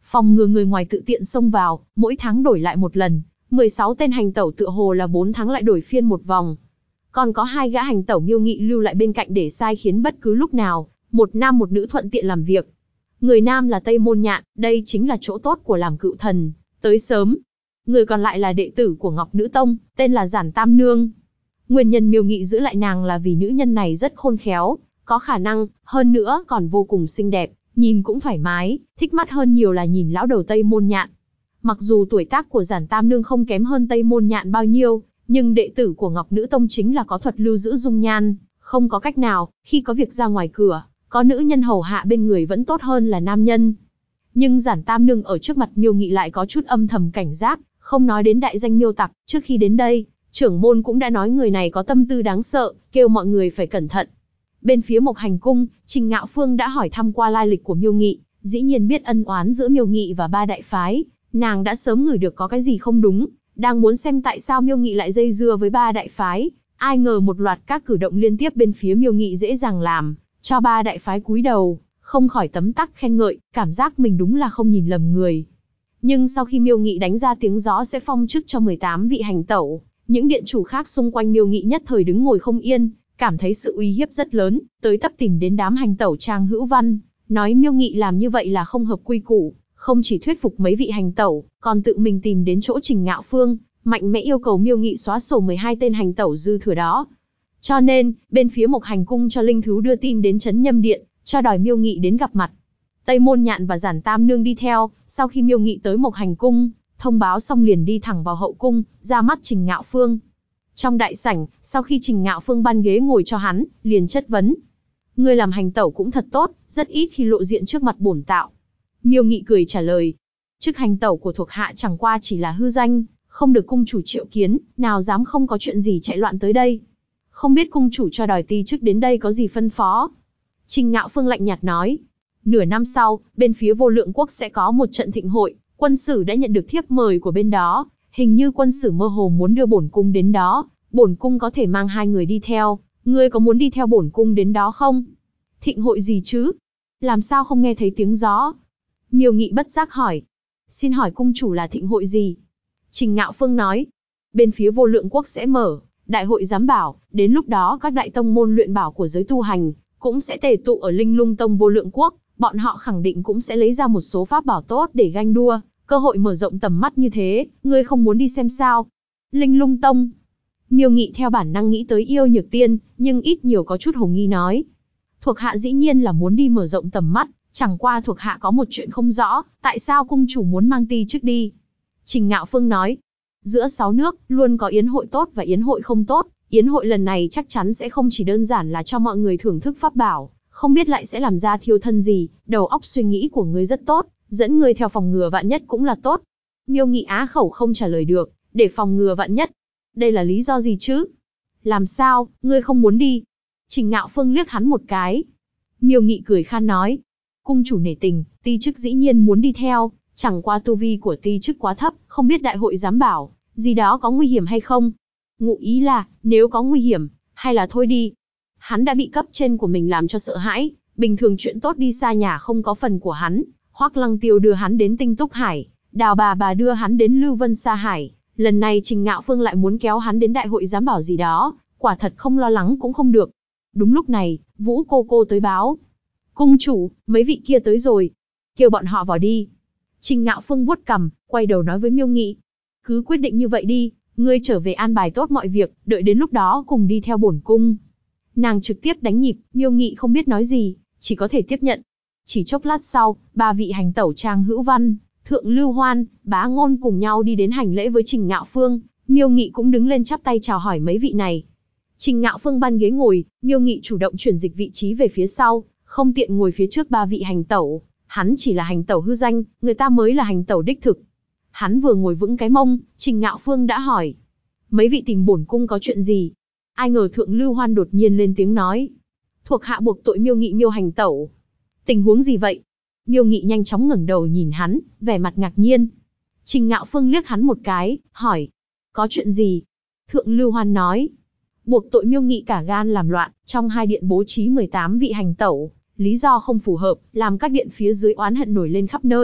phòng ngừa người ngoài tự tiện xông vào, mỗi tháng đổi lại một lần, 16 tên hành tẩu tựa hồ là 4 tháng lại đổi phiên một vòng. Còn có 2 gã hành tẩu Miêu Nghị lưu lại bên cạnh để sai khiến bất cứ lúc nào, một nam một nữ thuận tiện làm việc. Người nam là Tây Môn Nhạn, đây chính là chỗ tốt của làm cựu thần, tới sớm. Người còn lại là đệ tử của Ngọc Nữ Tông, tên là Giản Tam Nương. Nguyên nhân Miêu Nghị giữ lại nàng là vì nữ nhân này rất khôn khéo, có khả năng, hơn nữa còn vô cùng xinh đẹp, nhìn cũng thoải mái, thích mắt hơn nhiều là nhìn lão đầu Tây Môn Nhạn. Mặc dù tuổi tác của Giản Tam Nương không kém hơn Tây Môn Nhạn bao nhiêu, nhưng đệ tử của Ngọc Nữ Tông chính là có thuật lưu giữ dung nhan, không có cách nào, khi có việc ra ngoài cửa, có nữ nhân hầu hạ bên người vẫn tốt hơn là nam nhân. Nhưng Giản Tam Nương ở trước mặt Miêu Nghị lại có chút âm thầm cảnh giác, không nói đến đại danh Miêu Tặc, trước khi đến đây, trưởng môn cũng đã nói người này có tâm tư đáng sợ, kêu mọi người phải cẩn thận. Bên phía Mộc Hành Cung, Trình Ngạo Phương đã hỏi thăm qua lai lịch của Miêu Nghị, dĩ nhiên biết ân oán giữa Miêu Nghị và ba đại phái, nàng đã sớm ngửi được có cái gì không đúng, đang muốn xem tại sao Miêu Nghị lại dây dưa với ba đại phái, ai ngờ một loạt các cử động liên tiếp bên phía Miêu Nghị dễ dàng làm cho ba đại phái cúi đầu, không khỏi tấm tắc khen ngợi, cảm giác mình đúng là không nhìn lầm người. Nhưng sau khi Miêu Nghị đánh ra tiếng gió sẽ phong chức cho 18 vị hành tẩu, những điện chủ khác xung quanh Miêu Nghị nhất thời đứng ngồi không yên, cảm thấy sự uy hiếp rất lớn, tới tấp tìm đến đám hành tẩu Trang Hữu Văn, nói Miêu Nghị làm như vậy là không hợp quy củ, không chỉ thuyết phục mấy vị hành tẩu, còn tự mình tìm đến chỗ Trình Ngạo Phương, mạnh mẽ yêu cầu Miêu Nghị xóa sổ 12 tên hành tẩu dư thừa đó. Cho nên, bên phía Mộc Hành Cung cho linh thú đưa tin đến Trấn Nhâm Điện, cho đòi Miêu Nghị đến gặp mặt. Tây Môn Nhạn và Giản Tam Nương đi theo, sau khi Miêu Nghị tới Mộc Hành Cung, thông báo xong liền đi thẳng vào hậu cung, ra mắt Trình Ngạo Phương. Trong đại sảnh, sau khi Trình Ngạo Phương ban ghế ngồi cho hắn, liền chất vấn. Ngươi làm hành tẩu cũng thật tốt, rất ít khi lộ diện trước mặt bổn tạo. Miêu Nghị cười trả lời. Chức hành tẩu của thuộc hạ chẳng qua chỉ là hư danh, không được cung chủ triệu kiến, nào dám không có chuyện gì chạy loạn tới đây. Không biết cung chủ cho đòi ti chức đến đây có gì phân phó. Trình Ngạo Phương lạnh nhạt nói. Nửa năm sau, bên phía Vô Lượng Quốc sẽ có một trận thịnh hội, quân sử đã nhận được thiếp mời của bên đó. Hình như quân sử mơ hồ muốn đưa bổn cung đến đó, bổn cung có thể mang 2 người đi theo, ngươi có muốn đi theo bổn cung đến đó không? Thịnh hội gì chứ? Làm sao không nghe thấy tiếng gió? Miêu Nghị bất giác hỏi. Xin hỏi cung chủ là thịnh hội gì? Trình Ngạo Phương nói. Bên phía Vô Lượng Quốc sẽ mở đại hội giám bảo, đến lúc đó các đại tông môn luyện bảo của giới tu hành cũng sẽ tề tụ ở Linh Lung Tông Vô Lượng Quốc, bọn họ khẳng định cũng sẽ lấy ra một số pháp bảo tốt để ganh đua. Cơ hội mở rộng tầm mắt như thế, ngươi không muốn đi xem sao? Linh Lung Tông. Miêu Nghị theo bản năng nghĩ tới Yêu Nhược Tiên, nhưng ít nhiều có chút hồ nghi nói. Thuộc hạ dĩ nhiên là muốn đi mở rộng tầm mắt, chẳng qua thuộc hạ có một chuyện không rõ, tại sao cung chủ muốn mang ti chức đi? Trình Ngạo Phương nói. Giữa 6 nước, luôn có yến hội tốt và yến hội không tốt, yến hội lần này chắc chắn sẽ không chỉ đơn giản là cho mọi người thưởng thức pháp bảo, không biết lại sẽ làm ra thiêu thân gì, đầu óc suy nghĩ của ngươi rất tốt. Dẫn ngươi theo phòng ngừa vạn nhất cũng là tốt. Miêu Nghị á khẩu không trả lời được, để phòng ngừa vạn nhất. Đây là lý do gì chứ? Làm sao, ngươi không muốn đi? Trình Ngạo Phương liếc hắn một cái. Miêu Nghị cười khan nói. Cung chủ nể tình, ti chức dĩ nhiên muốn đi theo, chẳng qua tu vi của ti chức quá thấp, không biết đại hội giám bảo, gì đó có nguy hiểm hay không? Ngụ ý là, nếu có nguy hiểm, hay là thôi đi. Hắn đã bị cấp trên của mình làm cho sợ hãi, bình thường chuyện tốt đi xa nhà không có phần của hắn. Hoắc Lăng Tiêu đưa hắn đến Tinh Túc Hải, Đào bà đưa hắn đến Lưu Vân Sa Hải, lần này Trình Ngạo Phương lại muốn kéo hắn đến đại hội giám bảo gì đó, quả thật không lo lắng cũng không được. Đúng lúc này, Vũ cô tới báo. Cung chủ, mấy vị kia tới rồi. Kêu bọn họ vào đi. Trình Ngạo Phương vuốt cằm, quay đầu nói với Miêu Nghị. Cứ quyết định như vậy đi, ngươi trở về an bài tốt mọi việc, đợi đến lúc đó cùng đi theo bổn cung. Nàng trực tiếp đánh nhịp, Miêu Nghị không biết nói gì, chỉ có thể tiếp nhận. Chỉ chốc lát sau, 3 vị hành tẩu Trang Hữu Văn, Thượng Lưu Hoan, Bá Ngôn cùng nhau đi đến hành lễ với Trình Ngạo Phương, Miêu Nghị cũng đứng lên chắp tay chào hỏi mấy vị này. Trình Ngạo Phương ban ghế ngồi, Miêu Nghị chủ động chuyển dịch vị trí về phía sau, không tiện ngồi phía trước 3 vị hành tẩu, hắn chỉ là hành tẩu hư danh, người ta mới là hành tẩu đích thực. Hắn vừa ngồi vững cái mông, Trình Ngạo Phương đã hỏi. Mấy vị tìm bổn cung có chuyện gì? Ai ngờ Thượng Lưu Hoan đột nhiên lên tiếng nói. Thuộc hạ buộc tội Miêu Nghị Miêu hành tẩu. Tình huống gì vậy? Miêu Nghị nhanh chóng ngẩng đầu nhìn hắn, vẻ mặt ngạc nhiên. Trình Ngạo Phương liếc hắn một cái, hỏi. Có chuyện gì? Thượng Lưu Hoan nói. Buộc tội Miêu Nghị cả gan làm loạn, trong 2 điện bố trí 18 vị hành tẩu. Lý do không phù hợp, làm các điện phía dưới oán hận nổi lên khắp nơi.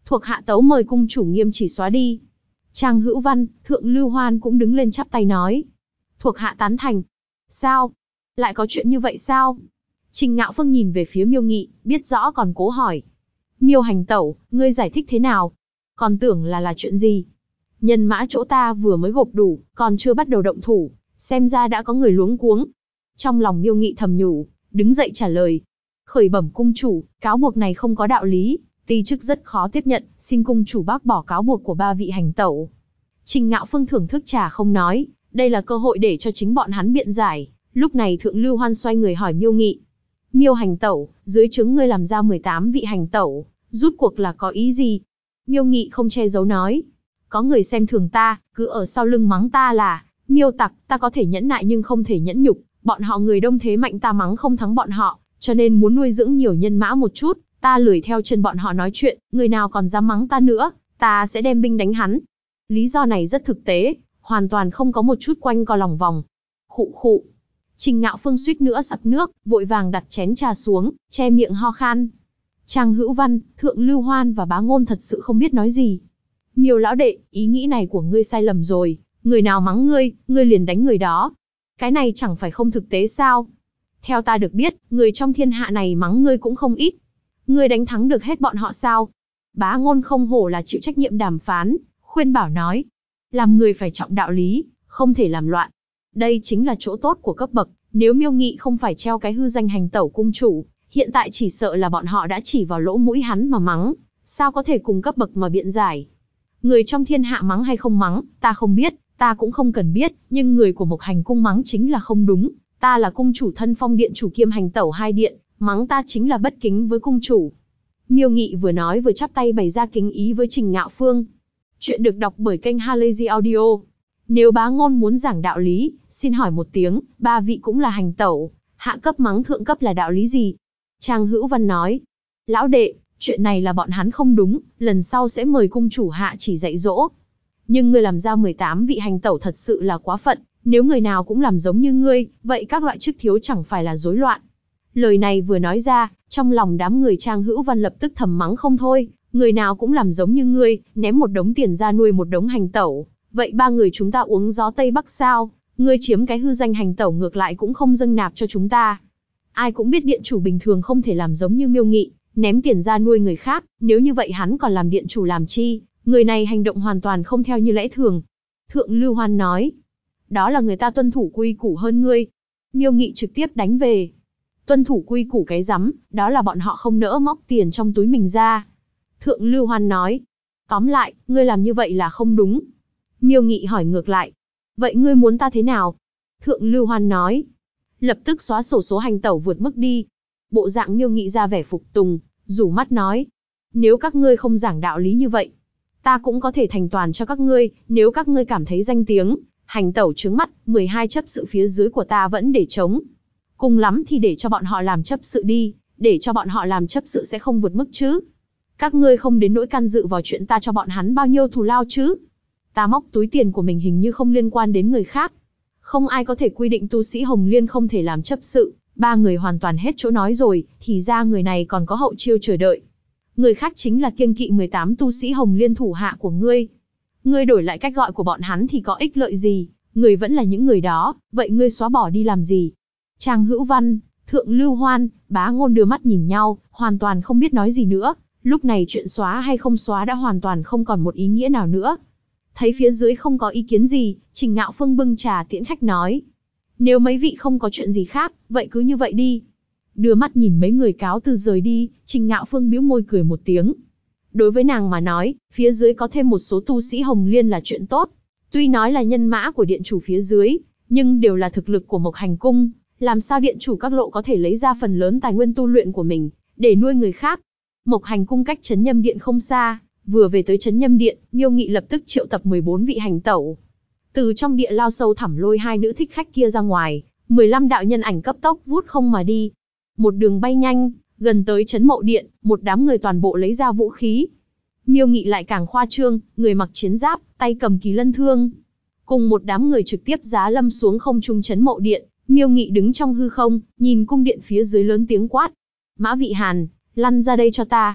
Thuộc hạ tấu mời cung chủ nghiêm chỉ xóa đi. Trang Hữu Văn, Thượng Lưu Hoan cũng đứng lên chắp tay nói. Thuộc hạ tán thành. Sao? Lại có chuyện như vậy sao? Trình Ngạo Phương nhìn về phía Miêu Nghị, biết rõ còn cố hỏi. Miêu hành tẩu, ngươi giải thích thế nào? Còn tưởng là chuyện gì? Nhân mã chỗ ta vừa mới gộp đủ, còn chưa bắt đầu động thủ, xem ra đã có người luống cuống. Trong lòng Miêu Nghị thầm nhủ, đứng dậy trả lời. Khởi bẩm cung chủ, cáo buộc này không có đạo lý, ti chức rất khó tiếp nhận, xin cung chủ bác bỏ cáo buộc của ba vị hành tẩu. Trình Ngạo Phương thưởng thức trà không nói, đây là cơ hội để cho chính bọn hắn biện giải. Lúc này Thượng Lưu Hoan xoay người hỏi Miêu Nghị. Miêu hành tẩu, dưới trướng ngươi làm ra 18 vị hành tẩu, rút cuộc là có ý gì? Miêu Nghị không che giấu nói. Có người xem thường ta, cứ ở sau lưng mắng ta là Miêu tặc, ta có thể nhẫn nại nhưng không thể nhẫn nhục, bọn họ người đông thế mạnh ta mắng không thắng bọn họ, cho nên muốn nuôi dưỡng nhiều nhân mã một chút, ta lười theo chân bọn họ nói chuyện, người nào còn dám mắng ta nữa, ta sẽ đem binh đánh hắn. Lý do này rất thực tế, hoàn toàn không có một chút quanh co lòng vòng. Khụ khụ. Trình Ngạo Phương suýt nữa sặc nước, vội vàng đặt chén trà xuống, che miệng ho khan. Trang Hữu Văn, Thượng Lưu Hoan và Bá Ngôn thật sự không biết nói gì. Miêu lão đệ, ý nghĩ này của ngươi sai lầm rồi, người nào mắng ngươi liền đánh người đó. Cái này chẳng phải không thực tế sao? Theo ta được biết, người trong thiên hạ này mắng ngươi cũng không ít. Ngươi đánh thắng được hết bọn họ sao? Bá Ngôn không hổ là chịu trách nhiệm đàm phán, khuyên bảo nói. Làm người phải trọng đạo lý, không thể làm loạn. Đây chính là chỗ tốt của cấp bậc, nếu Miêu Nghị không phải treo cái hư danh hành tẩu cung chủ, hiện tại chỉ sợ là bọn họ đã chỉ vào lỗ mũi hắn mà mắng, sao có thể cùng cấp bậc mà biện giải. Người trong thiên hạ mắng hay không mắng, ta không biết, ta cũng không cần biết, nhưng người của Mộc Hành cung mắng chính là không đúng, ta là cung chủ thân phong điện chủ kiêm hành tẩu hai điện, mắng ta chính là bất kính với cung chủ. Miêu Nghị vừa nói vừa chắp tay bày ra kính ý với Trình Ngạo Phương. Chuyện được đọc bởi kênh Halazy Audio. Nếu Bá Ngôn muốn giảng đạo lý, xin hỏi một tiếng, ba vị cũng là hành tẩu, hạ cấp mắng thượng cấp là đạo lý gì? Trang Hữu Văn nói, lão đệ, chuyện này là bọn hắn không đúng, lần sau sẽ mời cung chủ hạ chỉ dạy dỗ. Nhưng ngươi làm ra 18 vị hành tẩu thật sự là quá phận, nếu người nào cũng làm giống như ngươi, vậy các loại chức thiếu chẳng phải là rối loạn. Lời này vừa nói ra, trong lòng đám người Trang Hữu Văn lập tức thầm mắng không thôi, người nào cũng làm giống như ngươi, ném một đống tiền ra nuôi một đống hành tẩu, vậy ba người chúng ta uống gió Tây Bắc sao? Ngươi chiếm cái hư danh hành tẩu ngược lại cũng không dâng nạp cho chúng ta. Ai cũng biết điện chủ bình thường không thể làm giống như Miêu Nghị, ném tiền ra nuôi người khác, nếu như vậy hắn còn làm điện chủ làm chi, người này hành động hoàn toàn không theo như lẽ thường. Thượng Lưu Hoan nói, đó là người ta tuân thủ quy củ hơn ngươi. Miêu Nghị trực tiếp đánh về. Tuân thủ quy củ cái rắm, đó là bọn họ không nỡ móc tiền trong túi mình ra. Thượng Lưu Hoan nói, tóm lại, ngươi làm như vậy là không đúng. Miêu Nghị hỏi ngược lại, vậy ngươi muốn ta thế nào? Thượng Lưu Hoan nói, lập tức xóa sổ số hành tẩu vượt mức đi. Bộ dạng Miêu Nghị ra vẻ phục tùng, rủ mắt nói, nếu các ngươi không giảng đạo lý như vậy, ta cũng có thể thành toàn cho các ngươi, nếu các ngươi cảm thấy danh tiếng, hành tẩu trướng mắt, 12 chấp sự phía dưới của ta vẫn để trống. Cùng lắm thì để cho bọn họ làm chấp sự đi, để cho bọn họ làm chấp sự sẽ không vượt mức chứ. Các ngươi không đến nỗi can dự vào chuyện ta cho bọn hắn bao nhiêu thù lao chứ. Ta móc túi tiền của mình hình như không liên quan đến người khác. Không ai có thể quy định tu sĩ Hồng Liên không thể làm chấp sự, ba người hoàn toàn hết chỗ nói rồi, thì ra người này còn có hậu chiêu chờ đợi. Người khác chính là kiêng kỵ 18 tu sĩ Hồng Liên thủ hạ của ngươi. Ngươi đổi lại cách gọi của bọn hắn thì có ích lợi gì, người vẫn là những người đó, vậy ngươi xóa bỏ đi làm gì? Trang Hữu Văn, Thượng Lưu Hoan, Bá Ngôn đưa mắt nhìn nhau, hoàn toàn không biết nói gì nữa, lúc này chuyện xóa hay không xóa đã hoàn toàn không còn một ý nghĩa nào nữa. Thấy phía dưới không có ý kiến gì, Trình Ngạo Phương bưng trà tiễn khách nói. Nếu mấy vị không có chuyện gì khác, vậy cứ như vậy đi. Đưa mắt nhìn mấy người cáo từ rời đi, Trình Ngạo Phương bĩu môi cười một tiếng. Đối với nàng mà nói, phía dưới có thêm một số tu sĩ Hồng Liên là chuyện tốt. Tuy nói là nhân mã của điện chủ phía dưới, nhưng đều là thực lực của Mộc Hành cung. Làm sao điện chủ các lộ có thể lấy ra phần lớn tài nguyên tu luyện của mình, để nuôi người khác. Mộc Hành cung cách Trấn Nhâm Điện không xa, vừa về tới Trấn Nhâm Điện, Miêu Nghị lập tức triệu tập 14 vị hành tẩu. Từ trong địa lao sâu thẳm lôi hai nữ thích khách kia ra ngoài, 15 đạo nhân ảnh cấp tốc vút không mà đi. Một đường bay nhanh, gần tới Trấn Mậu Điện, một đám người toàn bộ lấy ra vũ khí. Miêu Nghị lại càng khoa trương, người mặc chiến giáp, tay cầm kỳ lân thương. Cùng một đám người trực tiếp giá lâm xuống không trung Trấn Mậu Điện. Miêu Nghị đứng trong hư không, nhìn cung điện phía dưới lớn tiếng quát. Mã Vị Hàn, lăn ra đây cho ta.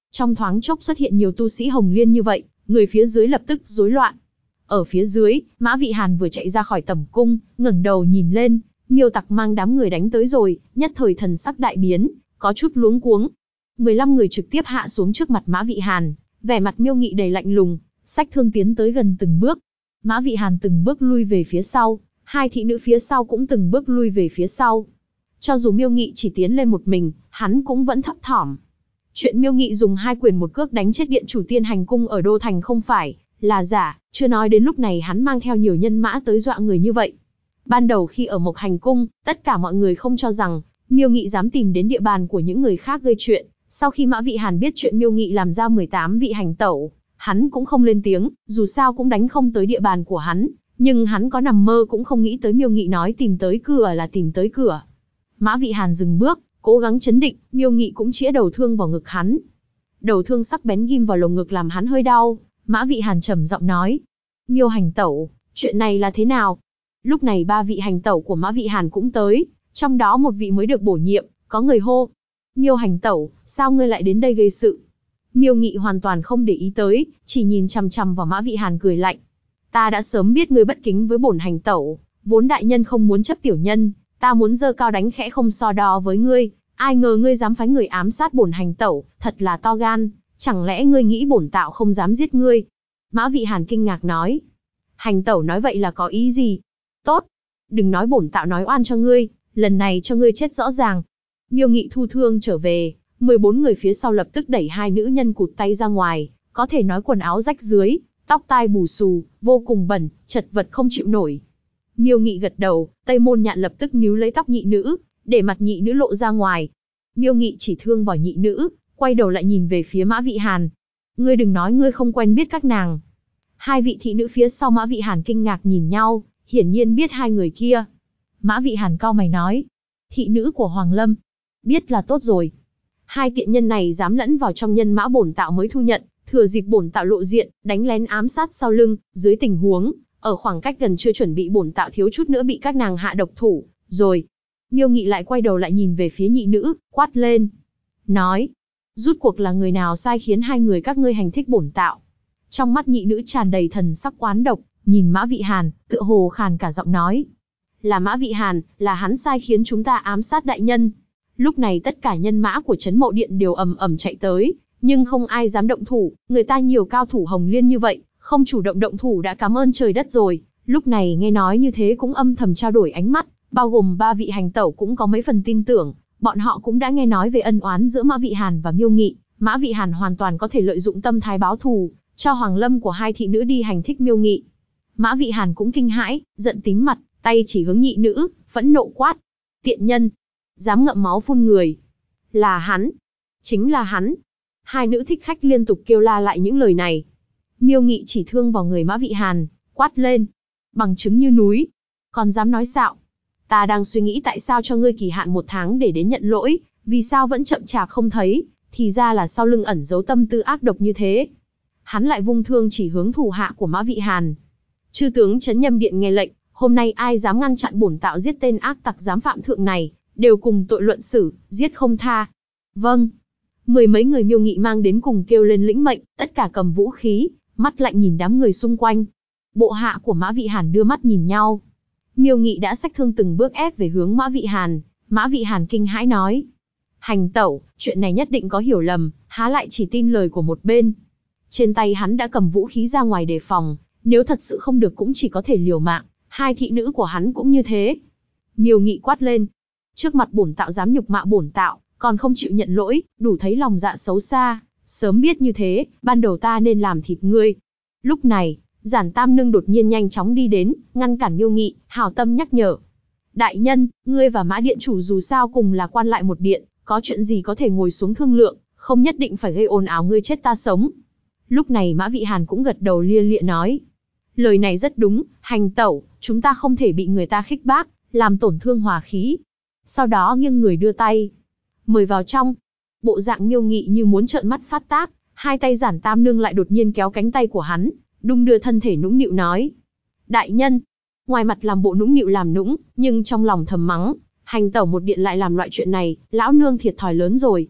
Trong thoáng chốc xuất hiện nhiều tu sĩ Hồng Liên như vậy, người phía dưới lập tức rối loạn. Ở phía dưới, Mã Vị Hàn vừa chạy ra khỏi tẩm cung, ngẩng đầu nhìn lên, Miêu Tặc mang đám người đánh tới rồi, nhất thời thần sắc đại biến, có chút luống cuống. 15 người trực tiếp hạ xuống trước mặt Mã Vị Hàn, vẻ mặt Miêu Nghị đầy lạnh lùng, xách thương tiến tới gần từng bước. Mã Vị Hàn từng bước lui về phía sau, hai thị nữ phía sau cũng từng bước lui về phía sau. Cho dù Miêu Nghị chỉ tiến lên một mình, hắn cũng vẫn thấp thỏm. Chuyện Miêu Nghị dùng 2 quyền 1 cước đánh chết điện chủ Tiên Hành Cung ở Đô Thành không phải là giả, chưa nói đến lúc này hắn mang theo nhiều nhân mã tới dọa người như vậy. Ban đầu khi ở Mộc Hành Cung, tất cả mọi người không cho rằng Miêu Nghị dám tìm đến địa bàn của những người khác gây chuyện. Sau khi Mã Vị Hàn biết chuyện Miêu Nghị làm ra 18 vị hành tẩu, hắn cũng không lên tiếng, dù sao cũng đánh không tới địa bàn của hắn, nhưng hắn có nằm mơ cũng không nghĩ tới Miêu Nghị nói tìm tới cửa là tìm tới cửa. Mã Vị Hàn dừng bước, cố gắng chấn định, Miêu Nghị cũng chĩa đầu thương vào ngực hắn. Đầu thương sắc bén ghim vào lồng ngực làm hắn hơi đau, Mã Vị Hàn trầm giọng nói: "Miêu hành tẩu, chuyện này là thế nào?" Lúc này 3 vị hành tẩu của Mã Vị Hàn cũng tới, trong đó một vị mới được bổ nhiệm, có người hô: "Miêu hành tẩu, sao ngươi lại đến đây gây sự?" Miêu Nghị hoàn toàn không để ý tới, chỉ nhìn chằm chằm vào Mã Vị Hàn cười lạnh: "Ta đã sớm biết ngươi bất kính với bổn hành tẩu, vốn đại nhân không muốn chấp tiểu nhân, ta muốn giơ cao đánh khẽ không so đo với ngươi, ai ngờ ngươi dám phái người ám sát bổn hành tẩu, thật là to gan, chẳng lẽ ngươi nghĩ bổn tạo không dám giết ngươi?" Mã Vị Hàn kinh ngạc nói: "Hành tẩu nói vậy là có ý gì? Tốt, đừng nói bổn tạo nói oan cho ngươi, lần này cho ngươi chết rõ ràng." Miêu Nghị thu thương trở về, 14 người phía sau lập tức đẩy 2 nữ nhân cụt tay ra ngoài, có thể nói quần áo rách dưới, tóc tai bù xù, vô cùng bẩn, chật vật không chịu nổi. Miêu Nghị gật đầu, Tây Môn Nhạn lập tức níu lấy tóc nhị nữ, để mặt nhị nữ lộ ra ngoài. Miêu Nghị chỉ thương vào nhị nữ, quay đầu lại nhìn về phía Mã Vị Hàn: "Ngươi đừng nói ngươi không quen biết các nàng." 2 vị thị nữ phía sau Mã Vị Hàn kinh ngạc nhìn nhau, hiển nhiên biết 2 người kia. Mã Vị Hàn cau mày nói: "Thị nữ của Hoàng Lâm." "Biết là tốt rồi. 2 tiện nhân này dám lẫn vào trong nhân mã bổn tạo mới thu nhận, thừa dịp bổn tạo lộ diện, đánh lén ám sát sau lưng, dưới tình huống ở khoảng cách gần chưa chuẩn bị bổn tạo thiếu chút nữa bị các nàng hạ độc thủ, rồi." Miêu Nghị lại quay đầu lại nhìn về phía nhị nữ, quát lên, nói: "Rút cuộc là người nào sai khiến 2 người các ngươi hành thích bổn tạo?" Trong mắt nhị nữ tràn đầy thần sắc oán độc, nhìn Mã Vị Hàn, tựa hồ khàn cả giọng nói: "Là Mã Vị Hàn, là hắn sai khiến chúng ta ám sát đại nhân." Lúc này tất cả nhân mã của Trấn Mộ Điện đều ầm ầm chạy tới, nhưng không ai dám động thủ, người ta nhiều cao thủ Hồng Liên như vậy, không chủ động động thủ đã cảm ơn trời đất rồi. Lúc này nghe nói như thế cũng âm thầm trao đổi ánh mắt, bao gồm 3 vị hành tẩu cũng có mấy phần tin tưởng, bọn họ cũng đã nghe nói về ân oán giữa Mã Vị Hàn và Miêu Nghị, Mã Vị Hàn hoàn toàn có thể lợi dụng tâm thái báo thù, cho Hoàng Lâm của 2 thị nữ đi hành thích Miêu Nghị. Mã Vị Hàn cũng kinh hãi, giận tím mặt, tay chỉ hướng nhị nữ, phẫn nộ quát: "Tiện nhân, dám ngậm máu phun người." "Là hắn, chính là hắn." 2 nữ thích khách liên tục kêu la lại những lời này. Miêu Nghị chỉ thương vào người Mã Vị Hàn, quát lên: "Bằng chứng như núi, còn dám nói xạo. Ta đang suy nghĩ tại sao cho ngươi kỳ hạn 1 tháng để đến nhận lỗi, vì sao vẫn chậm chạp không thấy, thì ra là sau lưng ẩn giấu tâm tư ác độc như thế." Hắn lại vung thương chỉ hướng thủ hạ của Mã Vị Hàn. "Chư tướng Trấn Nhâm Điện nghe lệnh, hôm nay ai dám ngăn chặn bổn tạo giết tên ác tặc dám phạm thượng này, đều cùng tội luận xử, giết không tha." "Vâng." 10 mấy người Miêu Nghị mang đến cùng kêu lên lĩnh mệnh, tất cả cầm vũ khí, mắt lạnh nhìn đám người xung quanh. Bộ hạ của Mã Vị Hàn đưa mắt nhìn nhau. Miêu Nghị đã xách thương từng bước ép về hướng Mã Vị Hàn. Mã Vị Hàn kinh hãi nói: "Hành tẩu, chuyện này nhất định có hiểu lầm, há lại chỉ tin lời của một bên." Trên tay hắn đã cầm vũ khí ra ngoài đề phòng, nếu thật sự không được cũng chỉ có thể liều mạng, 2 thị nữ của hắn cũng như thế. Miêu Nghị quát lên: "Trước mặt bổn tạo dám nhục mạ bổn tạo, còn không chịu nhận lỗi, đủ thấy lòng dạ xấu xa, sớm biết như thế, ban đầu ta nên làm thịt ngươi." Lúc này, Giản Tam Nương đột nhiên nhanh chóng đi đến, ngăn cản Miêu Nghị, hào tâm nhắc nhở: "Đại nhân, ngươi và Mã điện chủ dù sao cùng là quan lại một điện, có chuyện gì có thể ngồi xuống thương lượng, không nhất định phải gây ồn ào ngươi chết ta sống." Lúc này Mã Vị Hàn cũng gật đầu lia lịa nói: "Lời này rất đúng, hành tẩu, chúng ta không thể bị người ta khích bác, làm tổn thương hòa khí." Sau đó nghiêng người đưa tay: "Mời vào trong." Bộ dạng Miêu Nghị như muốn trợn mắt phát tác, 2 tay Giản Tam Nương lại đột nhiên kéo cánh tay của hắn, đung đưa thân thể nũng nịu nói: "Đại nhân." Ngoài mặt làm bộ nũng nịu làm nũng, nhưng trong lòng thầm mắng: hành tẩu một điện lại làm loại chuyện này, lão nương thiệt thòi lớn rồi.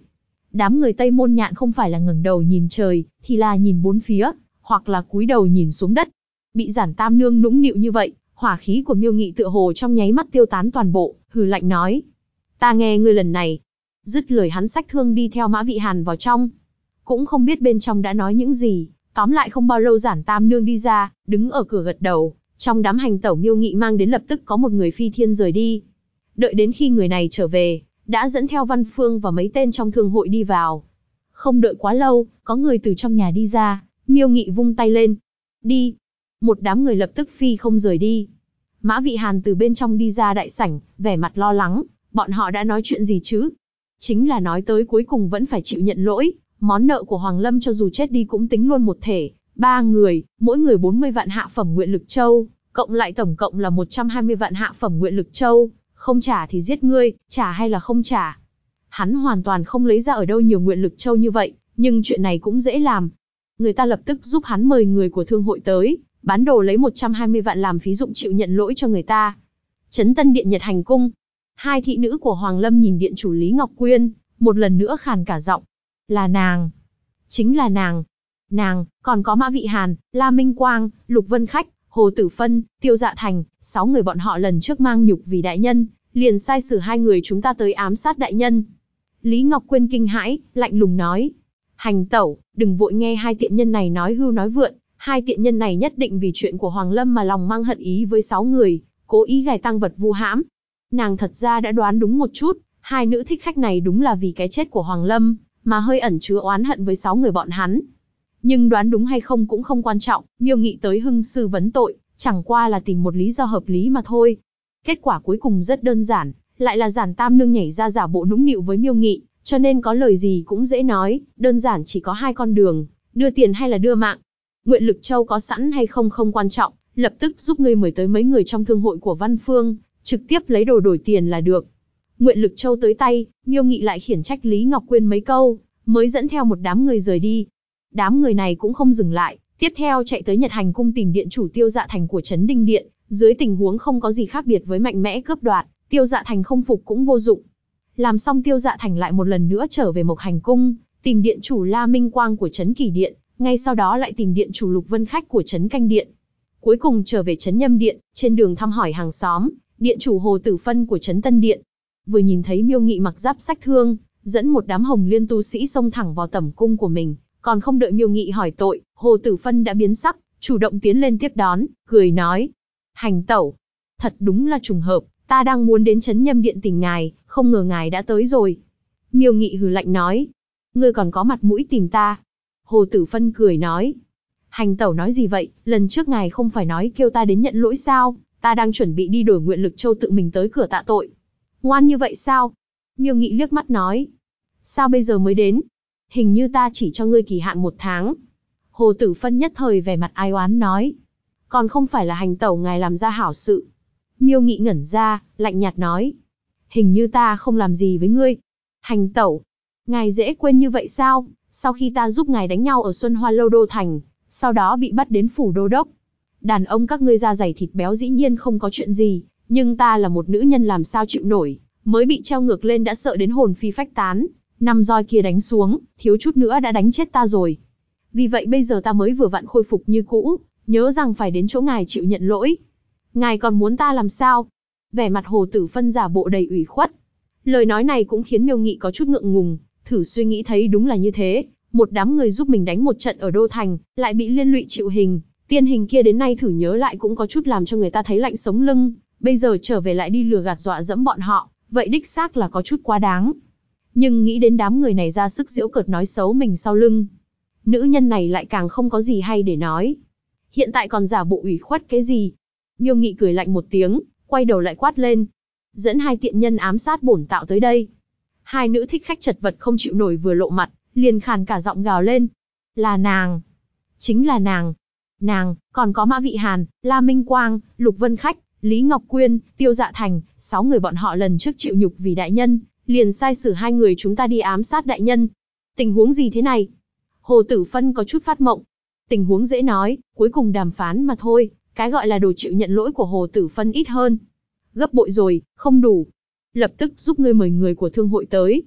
Đám người Tây Môn Nhạn không phải là ngẩng đầu nhìn trời, thì là nhìn bốn phía, hoặc là cúi đầu nhìn xuống đất. Bị Giản Tam Nương nũng nịu như vậy, hỏa khí của Miêu Nghị tựa hồ trong nháy mắt tiêu tán toàn bộ, hừ lạnh nói: "Ta nghe ngươi lần này." Dứt lời hắn xách thương đi theo Mã Vị Hàn vào trong. Cũng không biết bên trong đã nói những gì, tóm lại không bao lâu Giản Tam Nương đi ra, đứng ở cửa gật đầu. Trong đám hành tẩu Miêu Nghị mang đến lập tức có một người phi thiên rời đi. Đợi đến khi người này trở về, đã dẫn theo Văn Phương và mấy tên trong thương hội đi vào. Không đợi quá lâu, có người từ trong nhà đi ra, Miêu Nghị vung tay lên. "Đi." Một đám người lập tức phi không rời đi. Mã Vị Hàn từ bên trong đi ra đại sảnh, vẻ mặt lo lắng, bọn họ đã nói chuyện gì chứ? Chính là nói tới cuối cùng vẫn phải chịu nhận lỗi, món nợ của Hoàng Lâm cho dù chết đi cũng tính luôn một thể. 3 người, mỗi người 40 vạn hạ phẩm nguyện lực châu, cộng lại tổng cộng là 120 vạn hạ phẩm nguyện lực châu, không trả thì giết ngươi, trả hay là không trả. Hắn hoàn toàn không lấy ra ở đâu nhiều nguyện lực châu như vậy, nhưng chuyện này cũng dễ làm. Người ta lập tức giúp hắn mời người của thương hội tới, bán đồ lấy 120 vạn làm phí dụng chịu nhận lỗi cho người ta. Trấn Tân Điện Nhật Hành Cung. Hai thị nữ của Hoàng Lâm nhìn điện chủ Lý Ngọc Quyên, một lần nữa khàn cả giọng. Là nàng. Chính là nàng. Nàng, còn có Mã Vị Hàn, La Minh Quang, Lục Vân Khách, Hồ Tử Phân, Tiêu Dạ Thành, 6 người bọn họ lần trước mang nhục vì đại nhân, liền sai sử 2 người chúng ta tới ám sát đại nhân. Lý Ngọc Quyên kinh hãi, lạnh lùng nói. Hành tẩu, đừng vội nghe hai tiện nhân này nói hưu nói vượn, hai tiện nhân này nhất định vì chuyện của Hoàng Lâm mà lòng mang hận ý với 6 người, cố ý gài tăng vật vu hãm. Nàng thật ra đã đoán đúng một chút, hai nữ thích khách này đúng là vì cái chết của Hoàng Lâm, mà hơi ẩn chứa oán hận với 6 người bọn hắn. Nhưng đoán đúng hay không cũng không quan trọng, Miêu Nghị tới hưng sư vấn tội, chẳng qua là tìm một lý do hợp lý mà thôi. Kết quả cuối cùng rất đơn giản, lại là Giản Tam Nương nhảy ra giả bộ nũng nịu với Miêu Nghị, cho nên có lời gì cũng dễ nói, đơn giản chỉ có 2 con đường, đưa tiền hay là đưa mạng. Nguyện lực châu có sẵn hay không không quan trọng, lập tức giúp ngươi mời tới mấy người trong thương hội của Văn Phương, trực tiếp lấy đồ đổi tiền là được. Nguyện lực châu tới tay, Miêu Nghị lại khiển trách Lý Ngọc Quyên mấy câu, mới dẫn theo một đám người rời đi. Đám người này cũng không dừng lại, tiếp theo chạy tới Nhật Hành Cung tìm điện chủ Tiêu Dạ Thành của Trấn Đinh Điện, dưới tình huống không có gì khác biệt với mạnh mẽ cướp đoạt, Tiêu Dạ Thành không phục cũng vô dụng. Làm xong Tiêu Dạ Thành lại một lần nữa trở về Mộc Hành Cung, tìm điện chủ La Minh Quang của Trấn Kỳ Điện, ngay sau đó lại tìm điện chủ Lục Vân Khách của Trấn Canh Điện. Cuối cùng trở về Trấn Nhâm Điện, trên đường thăm hỏi hàng xóm, điện chủ Hồ Tử Phân của Trấn Tân Điện. Vừa nhìn thấy Miêu Nghị mặc giáp sách thương, dẫn một đám Hồng Liên tu sĩ xông thẳng vào tẩm cung của mình, còn không đợi Miêu Nghị hỏi tội, Hồ Tử Phân đã biến sắc, chủ động tiến lên tiếp đón, cười nói: "Hành tẩu, thật đúng là trùng hợp, ta đang muốn đến Trấn Nhâm Điện tìm ngài, không ngờ ngài đã tới rồi." Miêu Nghị hừ lạnh nói: "Ngươi còn có mặt mũi tìm ta?" Hồ Tử Phân cười nói: "Hành tẩu nói gì vậy, lần trước ngài không phải nói kêu ta đến nhận lỗi sao, ta đang chuẩn bị đi đổi nguyện lực châu tự mình tới cửa tạ tội. Ngoan như vậy sao?" Miêu Nghị liếc mắt nói: "Sao bây giờ mới đến? Hình như ta chỉ cho ngươi kỳ hạn 1 tháng. Hồ Tử Phân nhất thời vẻ mặt ai oán nói: "Còn không phải là hành tẩu ngài làm ra hảo sự." Miêu Nghị ngẩn ra, lạnh nhạt nói: "Hình như ta không làm gì với ngươi. Hành tẩu, ngài dễ quên như vậy sao? Sau khi ta giúp ngài đánh nhau ở Xuân Hoa Lâu Đô Thành, sau đó bị bắt đến phủ đô đốc. Đàn ông các ngươi da dày thịt béo dĩ nhiên không có chuyện gì, nhưng ta là một nữ nhân làm sao chịu nổi, mới bị treo ngược lên đã sợ đến hồn phi phách tán, 5 roi kia đánh xuống, thiếu chút nữa đã đánh chết ta rồi. Vì vậy bây giờ ta mới vừa vặn khôi phục như cũ, nhớ rằng phải đến chỗ ngài chịu nhận lỗi. Ngài còn muốn ta làm sao?" Vẻ mặt Hồ Tử Phân giả bộ đầy ủy khuất. Lời nói này cũng khiến Miêu Nghị có chút ngượng ngùng, thử suy nghĩ thấy đúng là như thế, một đám người giúp mình đánh một trận ở Đô Thành, lại bị liên lụy chịu hình, tiên hình kia đến nay thử nhớ lại cũng có chút làm cho người ta thấy lạnh sống lưng, bây giờ trở về lại đi lừa gạt dọa dẫm bọn họ, vậy đích xác là có chút quá đáng. Nhưng nghĩ đến đám người này ra sức giễu cợt nói xấu mình sau lưng, nữ nhân này lại càng không có gì hay để nói. Hiện tại còn giả bộ ủy khuất cái gì? Miêu Nghị cười lạnh một tiếng, quay đầu lại quát lên: "Dẫn 2 tiện nhân ám sát bổn tạo tới đây." 2 nữ thích khách chật vật không chịu nổi vừa lộ mặt, liền khàn cả giọng gào lên: "Là nàng! Chính là nàng! Nàng, còn có Mã Vị Hàn, La Minh Quang, Lục Vân Khách, Lý Ngọc Quyên, Tiêu Dạ Thành, 6 người bọn họ lần trước chịu nhục vì đại nhân, liền sai sử 2 người chúng ta đi ám sát đại nhân. Tình huống gì thế này?" Hồ Tử Phân có chút phát mộng. Tình huống dễ nói, cuối cùng đàm phán mà thôi, cái gọi là đồ chịu nhận lỗi của Hồ Tử Phân ít hơn. Gấp bội rồi, không đủ. Lập tức giúp ngươi mời người của thương hội tới.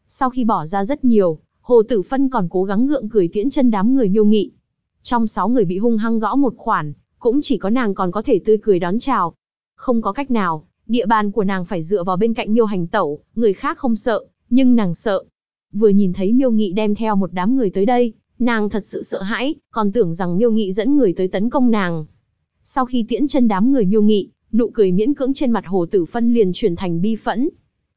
Sau khi bỏ ra rất nhiều, Hồ Tử Phân còn cố gắng gượng cười tiễn chân đám người Miêu Nghị. Trong 6 người bị hung hăng gõ một khoản, cũng chỉ có nàng còn có thể tươi cười đón chào. Không có cách nào, địa bàn của nàng phải dựa vào bên cạnh Miêu Hành Tẩu, người khác không sợ, nhưng nàng sợ. Vừa nhìn thấy Miêu Nghị đem theo một đám người tới đây, nàng thật sự sợ hãi, còn tưởng rằng Miêu Nghị dẫn người tới tấn công nàng. Sau khi tiễn chân đám người Miêu Nghị, nụ cười miễn cưỡng trên mặt Hồ Tử Phân liền chuyển thành bi phẫn.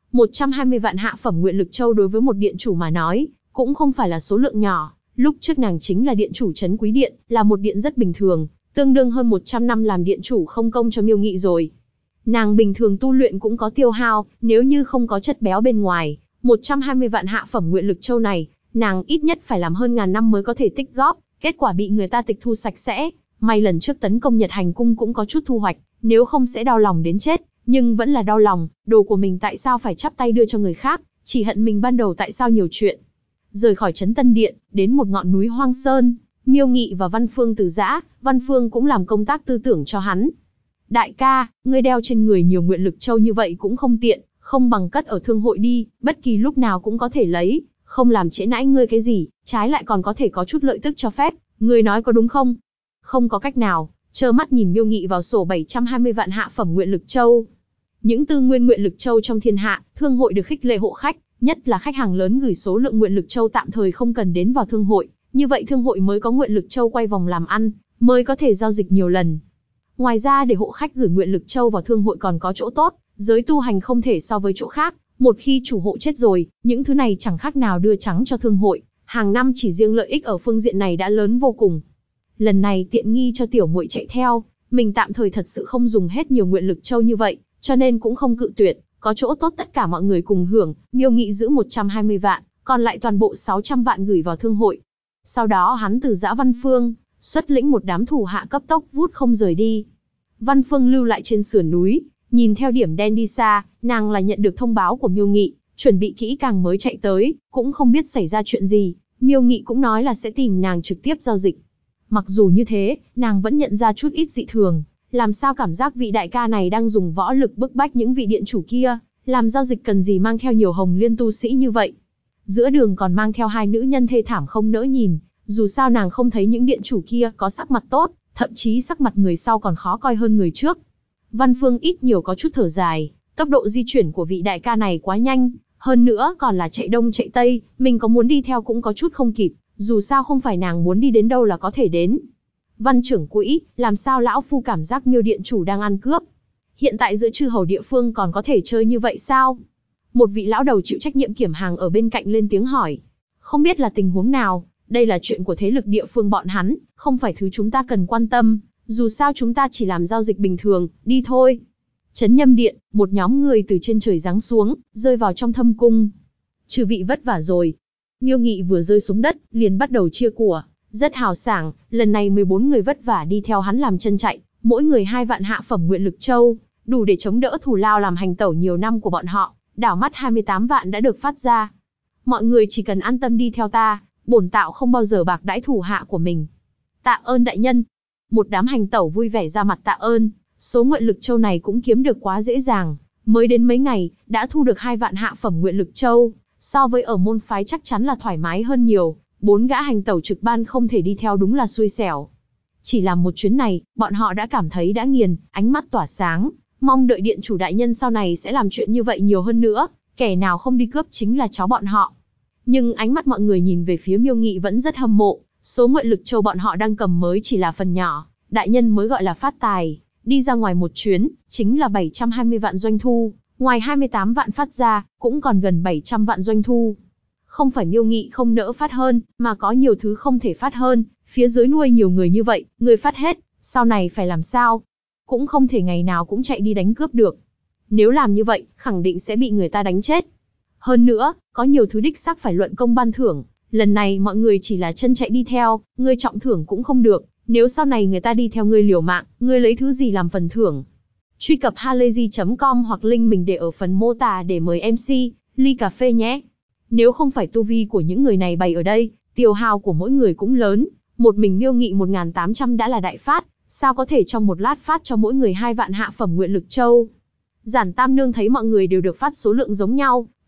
120 vạn hạ phẩm nguyện lực châu đối với một điện chủ mà nói, cũng không phải là số lượng nhỏ. Lúc trước nàng chính là điện chủ trấn Quý Điện, là một điện rất bình thường, tương đương hơn 100 năm làm điện chủ không công cho Miêu Nghị rồi. Nàng bình thường tu luyện cũng có tiêu hao, nếu như không có chất béo bên ngoài, 120 vạn hạ phẩm nguyện lực châu này, nàng ít nhất phải làm hơn ngàn năm mới có thể tích góp, kết quả bị người ta tịch thu sạch sẽ. May lần trước tấn công Nhật Hành Cung cũng có chút thu hoạch, nếu không sẽ đau lòng đến chết, nhưng vẫn là đau lòng, đồ của mình tại sao phải chắp tay đưa cho người khác, chỉ hận mình ban đầu tại sao nhiều chuyện. Rời khỏi trấn Tân Điện, đến một ngọn núi hoang sơn, Miêu Nghị và Văn Phương từ giã, Văn Phương cũng làm công tác tư tưởng cho hắn. Đại ca, ngươi đeo trên người nhiều nguyện lực châu như vậy cũng không tiện, không bằng cất ở thương hội đi, bất kỳ lúc nào cũng có thể lấy, không làm trễ nãi ngươi cái gì, trái lại còn có thể có chút lợi tức cho phép, ngươi nói có đúng không? Không có cách nào, trơ mắt nhìn Miêu Nghị vào sổ 720 vạn hạ phẩm nguyện lực châu. Những tư nguyên nguyện lực châu trong thiên hạ, thương hội được khích lệ hộ khách, nhất là khách hàng lớn gửi số lượng nguyện lực châu tạm thời không cần đến vào thương hội, như vậy thương hội mới có nguyện lực châu quay vòng làm ăn, mới có thể giao dịch nhiều lần. Ngoài ra để hộ khách gửi nguyện lực châu vào thương hội còn có chỗ tốt, giới tu hành không thể so với chỗ khác, một khi chủ hộ chết rồi, những thứ này chẳng khác nào đưa trắng cho thương hội, hàng năm chỉ riêng lợi ích ở phương diện này đã lớn vô cùng. Lần này tiện nghi cho tiểu muội chạy theo, mình tạm thời thật sự không dùng hết nhiều nguyện lực châu như vậy, cho nên cũng không cự tuyệt, có chỗ tốt tất cả mọi người cùng hưởng, Miêu Nghị giữ 120 vạn, còn lại toàn bộ 600 vạn gửi vào thương hội. Sau đó hắn từ giã Văn Phương, xuất lĩnh một đám thủ hạ cấp tốc vút không rời đi. Văn Phương lưu lại trên sườn núi, nhìn theo điểm đen đi xa, nàng là nhận được thông báo của Miêu Nghị, chuẩn bị kỹ càng mới chạy tới, cũng không biết xảy ra chuyện gì, Miêu Nghị cũng nói là sẽ tìm nàng trực tiếp giao dịch. Mặc dù như thế, nàng vẫn nhận ra chút ít dị thường, làm sao cảm giác vị đại ca này đang dùng võ lực bức bách những vị điện chủ kia, làm giao dịch cần gì mang theo nhiều hồng liên tu sĩ như vậy. Giữa đường còn mang theo 2 nữ nhân thê thảm không nỡ nhìn, dù sao nàng không thấy những điện chủ kia có sắc mặt tốt, thậm chí sắc mặt người sau còn khó coi hơn người trước. Văn Phương ít nhiều có chút thở dài, tốc độ di chuyển của vị đại ca này quá nhanh, hơn nữa còn là chạy đông chạy tây, mình có muốn đi theo cũng có chút không kịp, dù sao không phải nàng muốn đi đến đâu là có thể đến. Văn trưởng quỹ, làm sao lão phu cảm giác Miêu điện chủ đang ăn cướp? Hiện tại giữa chư hầu địa phương còn có thể chơi như vậy sao? Một vị lão đầu chịu trách nhiệm kiểm hàng ở bên cạnh lên tiếng hỏi. Không biết là tình huống nào, đây là chuyện của thế lực địa phương bọn hắn, không phải thứ chúng ta cần quan tâm, dù sao chúng ta chỉ làm giao dịch bình thường, đi thôi. Trấn Nhâm Điện, một nhóm người từ trên trời giáng xuống, rơi vào trong thâm cung. Chư vị vất vả rồi. Miêu Nghị vừa rơi xuống đất, liền bắt đầu chia của, rất hào sảng, lần này 14 người vất vả đi theo hắn làm chân chạy, mỗi người 2 vạn hạ phẩm nguyện lực châu, đủ để chống đỡ thù lao làm hành tẩu nhiều năm của bọn họ, đảo mắt 28 vạn đã được phát ra. Mọi người chỉ cần an tâm đi theo ta, bổn tạo không bao giờ bạc đãi thủ hạ của mình. Tạ ơn đại nhân. Một đám hành tẩu vui vẻ ra mặt tạ ơn, số nguyện lực châu này cũng kiếm được quá dễ dàng, mới đến mấy ngày, đã thu được 2 vạn hạ phẩm nguyện lực châu, so với ở môn phái chắc chắn là thoải mái hơn nhiều, 4 gã hành tẩu trực ban không thể đi theo đúng là xui xẻo. Chỉ làm một chuyến này, bọn họ đã cảm thấy đã nghiền, ánh mắt tỏa sáng, mong đợi điện chủ đại nhân sau này sẽ làm chuyện như vậy nhiều hơn nữa, kẻ nào không đi cướp chính là cháu bọn họ. Nhưng ánh mắt mọi người nhìn về phía Miêu Nghị vẫn rất hâm mộ, số nguyện lực châu bọn họ đang cầm mới chỉ là phần nhỏ, đại nhân mới gọi là phát tài, đi ra ngoài một chuyến, chính là 720 vạn doanh thu, ngoài 28 vạn phát ra, cũng còn gần 700 vạn doanh thu. Không phải Miêu Nghị không nỡ phát hơn, mà có nhiều thứ không thể phát hơn, phía dưới nuôi nhiều người như vậy, người phát hết, sau này phải làm sao? Cũng không thể ngày nào cũng chạy đi đánh cướp được. Nếu làm như vậy, khẳng định sẽ bị người ta đánh chết. Hơn nữa, có nhiều thứ đích xác phải luận công ban thưởng, lần này mọi người chỉ là chân chạy đi theo, ngươi trọng thưởng cũng không được, nếu sau này người ta đi theo ngươi liều mạng, ngươi lấy thứ gì làm phần thưởng? Truy cập halayzi.com hoặc link mình để ở phần mô tả để mời MC, ly cà phê nhé. Nếu không phải tu vi của những người này bày ở đây, tiêu hao của mỗi người cũng lớn, một mình Miêu Nghị 1.800 đã là đại phát, sao có thể trong một lát phát cho mỗi người 2 vạn hạ phẩm nguyện lực châu. Giản Tam Nương thấy mọi người đều được phát số lượng giống nhau,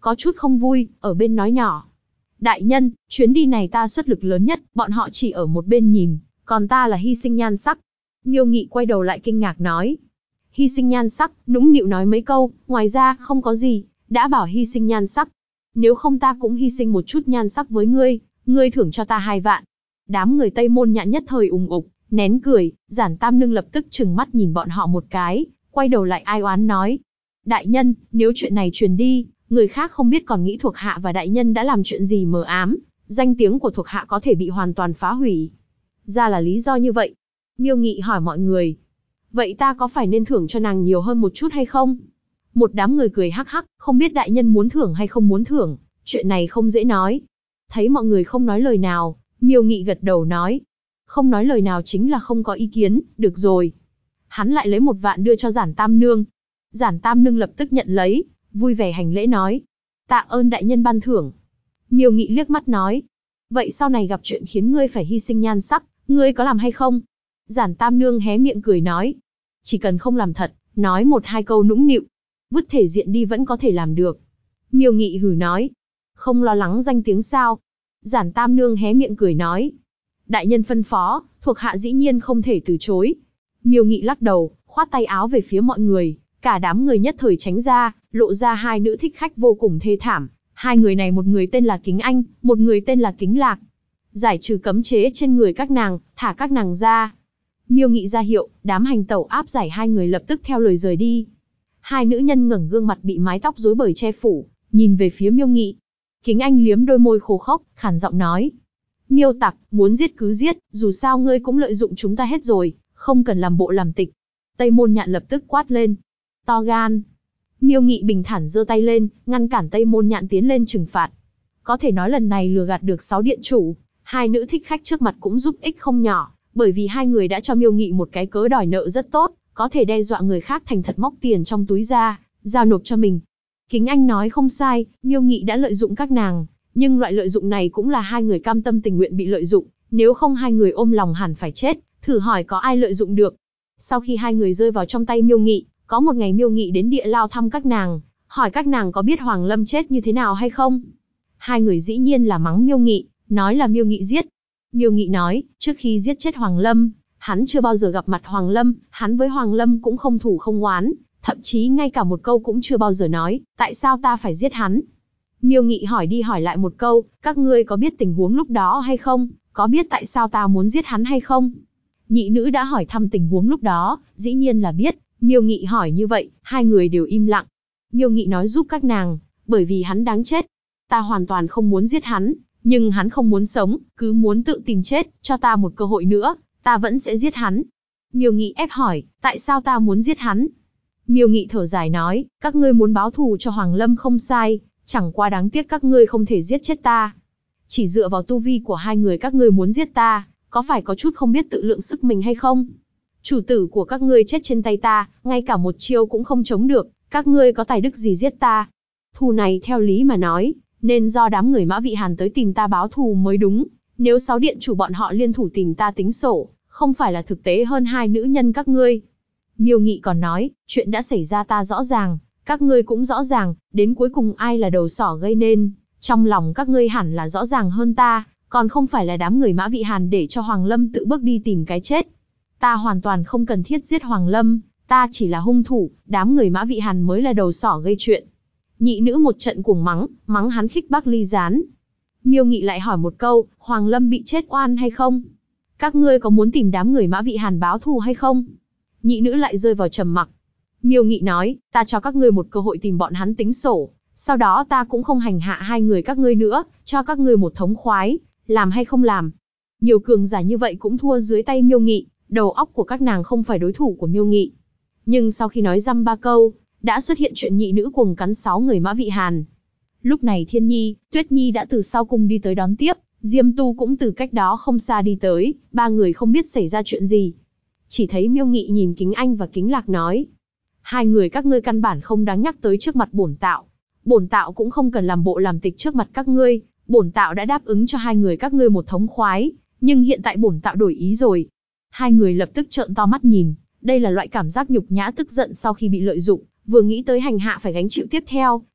có chút không vui, ở bên nói nhỏ. Đại nhân, chuyến đi này ta xuất lực lớn nhất, bọn họ chỉ ở một bên nhìn, còn ta là hy sinh nhan sắc. Miêu Nghị quay đầu lại kinh ngạc nói. Hy sinh nhan sắc, nũng nịu nói mấy câu, ngoài ra, không có gì, đã bảo hy sinh nhan sắc. Nếu không ta cũng hy sinh một chút nhan sắc với ngươi thưởng cho ta 2 vạn. Đám người Tây Môn Nhạn nhất thời ùng ục, nén cười, Giản Tam Nương lập tức trừng mắt nhìn bọn họ một cái, quay đầu lại ai oán nói. Đại nhân, nếu chuyện này truyền đi, người khác không biết còn nghĩ thuộc hạ và đại nhân đã làm chuyện gì mờ ám, danh tiếng của thuộc hạ có thể bị hoàn toàn phá hủy. Ra là lý do như vậy. Miêu Nghị hỏi mọi người. Vậy ta có phải nên thưởng cho nàng nhiều hơn một chút hay không? Một đám người cười hắc hắc, không biết đại nhân muốn thưởng hay không muốn thưởng, chuyện này không dễ nói. Thấy mọi người không nói lời nào, Miêu Nghị gật đầu nói. Không nói lời nào chính là không có ý kiến, được rồi. Hắn lại lấy 1 vạn đưa cho Giản Tam Nương. Giản Tam Nương lập tức nhận lấy, vui vẻ hành lễ nói. Tạ ơn đại nhân ban thưởng. Miêu Nghị liếc mắt nói. Vậy sau này gặp chuyện khiến ngươi phải hy sinh nhan sắc, ngươi có làm hay không? Giản Tam Nương hé miệng cười nói. Chỉ cần không làm thật, nói 1-2 câu nũng nịu, vứt thể diện đi vẫn có thể làm được. Miêu Nghị hừ nói. Không lo lắng danh tiếng sao? Giản Tam Nương hé miệng cười nói. Đại nhân phân phó, thuộc hạ dĩ nhiên không thể từ chối. Miêu Nghị lắc đầu, khoát tay áo về phía mọi người, cả đám người nhất thời tránh ra, lộ ra 2 nữ thích khách vô cùng thê thảm. 2 người này, một người tên là Kính Anh, một người tên là Kính Lạc. Giải trừ cấm chế trên người các nàng, thả các nàng ra. Miêu Nghị ra hiệu, đám hành tẩu áp giải 2 người lập tức theo lời rời đi. 2 nữ nhân ngẩng gương mặt bị mái tóc rối bời che phủ, nhìn về phía Miêu Nghị. Kính Anh liếm đôi môi khô khốc, khàn giọng nói. Miêu tặc, muốn giết cứ giết, dù sao ngươi cũng lợi dụng chúng ta hết rồi, không cần làm bộ làm tịch. Tây Môn Nhạn lập tức quát lên. To gan. Miêu Nghị bình thản giơ tay lên, ngăn cản Tây Môn Nhạn tiến lên trừng phạt. Có thể nói lần này lừa gạt được 6 điện chủ, 2 nữ thích khách trước mặt cũng giúp ích không nhỏ, bởi vì 2 người đã cho Miêu Nghị một cái cớ đòi nợ rất tốt, có thể đe dọa người khác thành thật móc tiền trong túi ra, giao nộp cho mình. Kính Anh nói không sai, Miêu Nghị đã lợi dụng các nàng, nhưng loại lợi dụng này cũng là 2 người cam tâm tình nguyện bị lợi dụng, nếu không 2 người ôm lòng hẳn phải chết, thử hỏi có ai lợi dụng được. Sau khi 2 người rơi vào trong tay Miêu Nghị, có một ngày Miêu Nghị đến Địa Lao thăm các nàng, hỏi các nàng có biết Hoàng Lâm chết như thế nào hay không. 2 người dĩ nhiên là mắng Miêu Nghị, nói là Miêu Nghị giết. Miêu Nghị nói, trước khi giết chết Hoàng Lâm, hắn chưa bao giờ gặp mặt Hoàng Lâm, hắn với Hoàng Lâm cũng không thù không oán, thậm chí ngay cả một câu cũng chưa bao giờ nói, tại sao ta phải giết hắn. Miêu Nghị hỏi đi hỏi lại một câu, các ngươi có biết tình huống lúc đó hay không, có biết tại sao ta muốn giết hắn hay không? Nhị nữ đã hỏi thăm tình huống lúc đó, dĩ nhiên là biết. Miêu Nghị hỏi như vậy, 2 người đều im lặng. Miêu Nghị nói giúp các nàng, bởi vì hắn đáng chết. Ta hoàn toàn không muốn giết hắn, nhưng hắn không muốn sống, cứ muốn tự tìm chết, cho ta một cơ hội nữa, ta vẫn sẽ giết hắn. Miêu Nghị ép hỏi, tại sao ta muốn giết hắn? Miêu Nghị thở dài nói, các ngươi muốn báo thù cho Hoàng Lâm không sai, chẳng qua đáng tiếc các ngươi không thể giết chết ta. Chỉ dựa vào tu vi của 2 người các ngươi muốn giết ta, có phải có chút không biết tự lượng sức mình hay không? Chủ tử của các ngươi chết trên tay ta, ngay cả một chiêu cũng không chống được, các ngươi có tài đức gì giết ta? Thù này theo lý mà nói, nên do đám người Mã Vị Hàn tới tìm ta báo thù mới đúng. Nếu 6 điện chủ bọn họ liên thủ tìm ta tính sổ, không phải là thực tế hơn 2 nữ nhân các ngươi. Miêu Nghị còn nói, chuyện đã xảy ra ta rõ ràng, các ngươi cũng rõ ràng, đến cuối cùng ai là đầu sỏ gây nên, trong lòng các ngươi hẳn là rõ ràng hơn ta, còn không phải là đám người Mã Vị Hàn để cho Hoàng Lâm tự bước đi tìm cái chết. Ta hoàn toàn không cần thiết giết Hoàng Lâm, ta chỉ là hung thủ, đám người Mã Vị Hàn mới là đầu sỏ gây chuyện. Nhị nữ một trận cuồng mắng hắn khích bác ly gián. Miêu Nghị lại hỏi một câu, Hoàng Lâm bị chết oan hay không? Các ngươi có muốn tìm đám người Mã Vị Hàn báo thù hay không? Nhị nữ lại rơi vào trầm mặc. Miêu Nghị nói, ta cho các ngươi một cơ hội tìm bọn hắn tính sổ, sau đó ta cũng không hành hạ 2 người các ngươi nữa, cho các ngươi một thống khoái, làm hay không làm. Nhiều cường giả như vậy cũng thua dưới tay Miêu Nghị, đầu óc của các nàng không phải đối thủ của Miêu Nghị. Nhưng sau khi nói dăm 3 câu, đã xuất hiện chuyện nhị nữ cuồng cắn 6 người Mã Vị Hàn. Lúc này Thiên Nhi, Tuyết Nhi đã từ sau cung đi tới đón tiếp, Diêm Tu cũng từ cách đó không xa đi tới, 3 người không biết xảy ra chuyện gì. Chỉ thấy Miêu Nghị nhìn Kính Anh và Kính Lạc nói, 2 người các ngươi căn bản không đáng nhắc tới trước mặt bổn tạo. Bổn tạo cũng không cần làm bộ làm tịch trước mặt các ngươi, bổn tạo đã đáp ứng cho 2 người các ngươi một thống khoái, nhưng hiện tại bổn tạo đổi ý rồi. 2 người lập tức trợn to mắt nhìn, đây là loại cảm giác nhục nhã tức giận sau khi bị lợi dụng, vừa nghĩ tới hành hạ phải gánh chịu tiếp theo,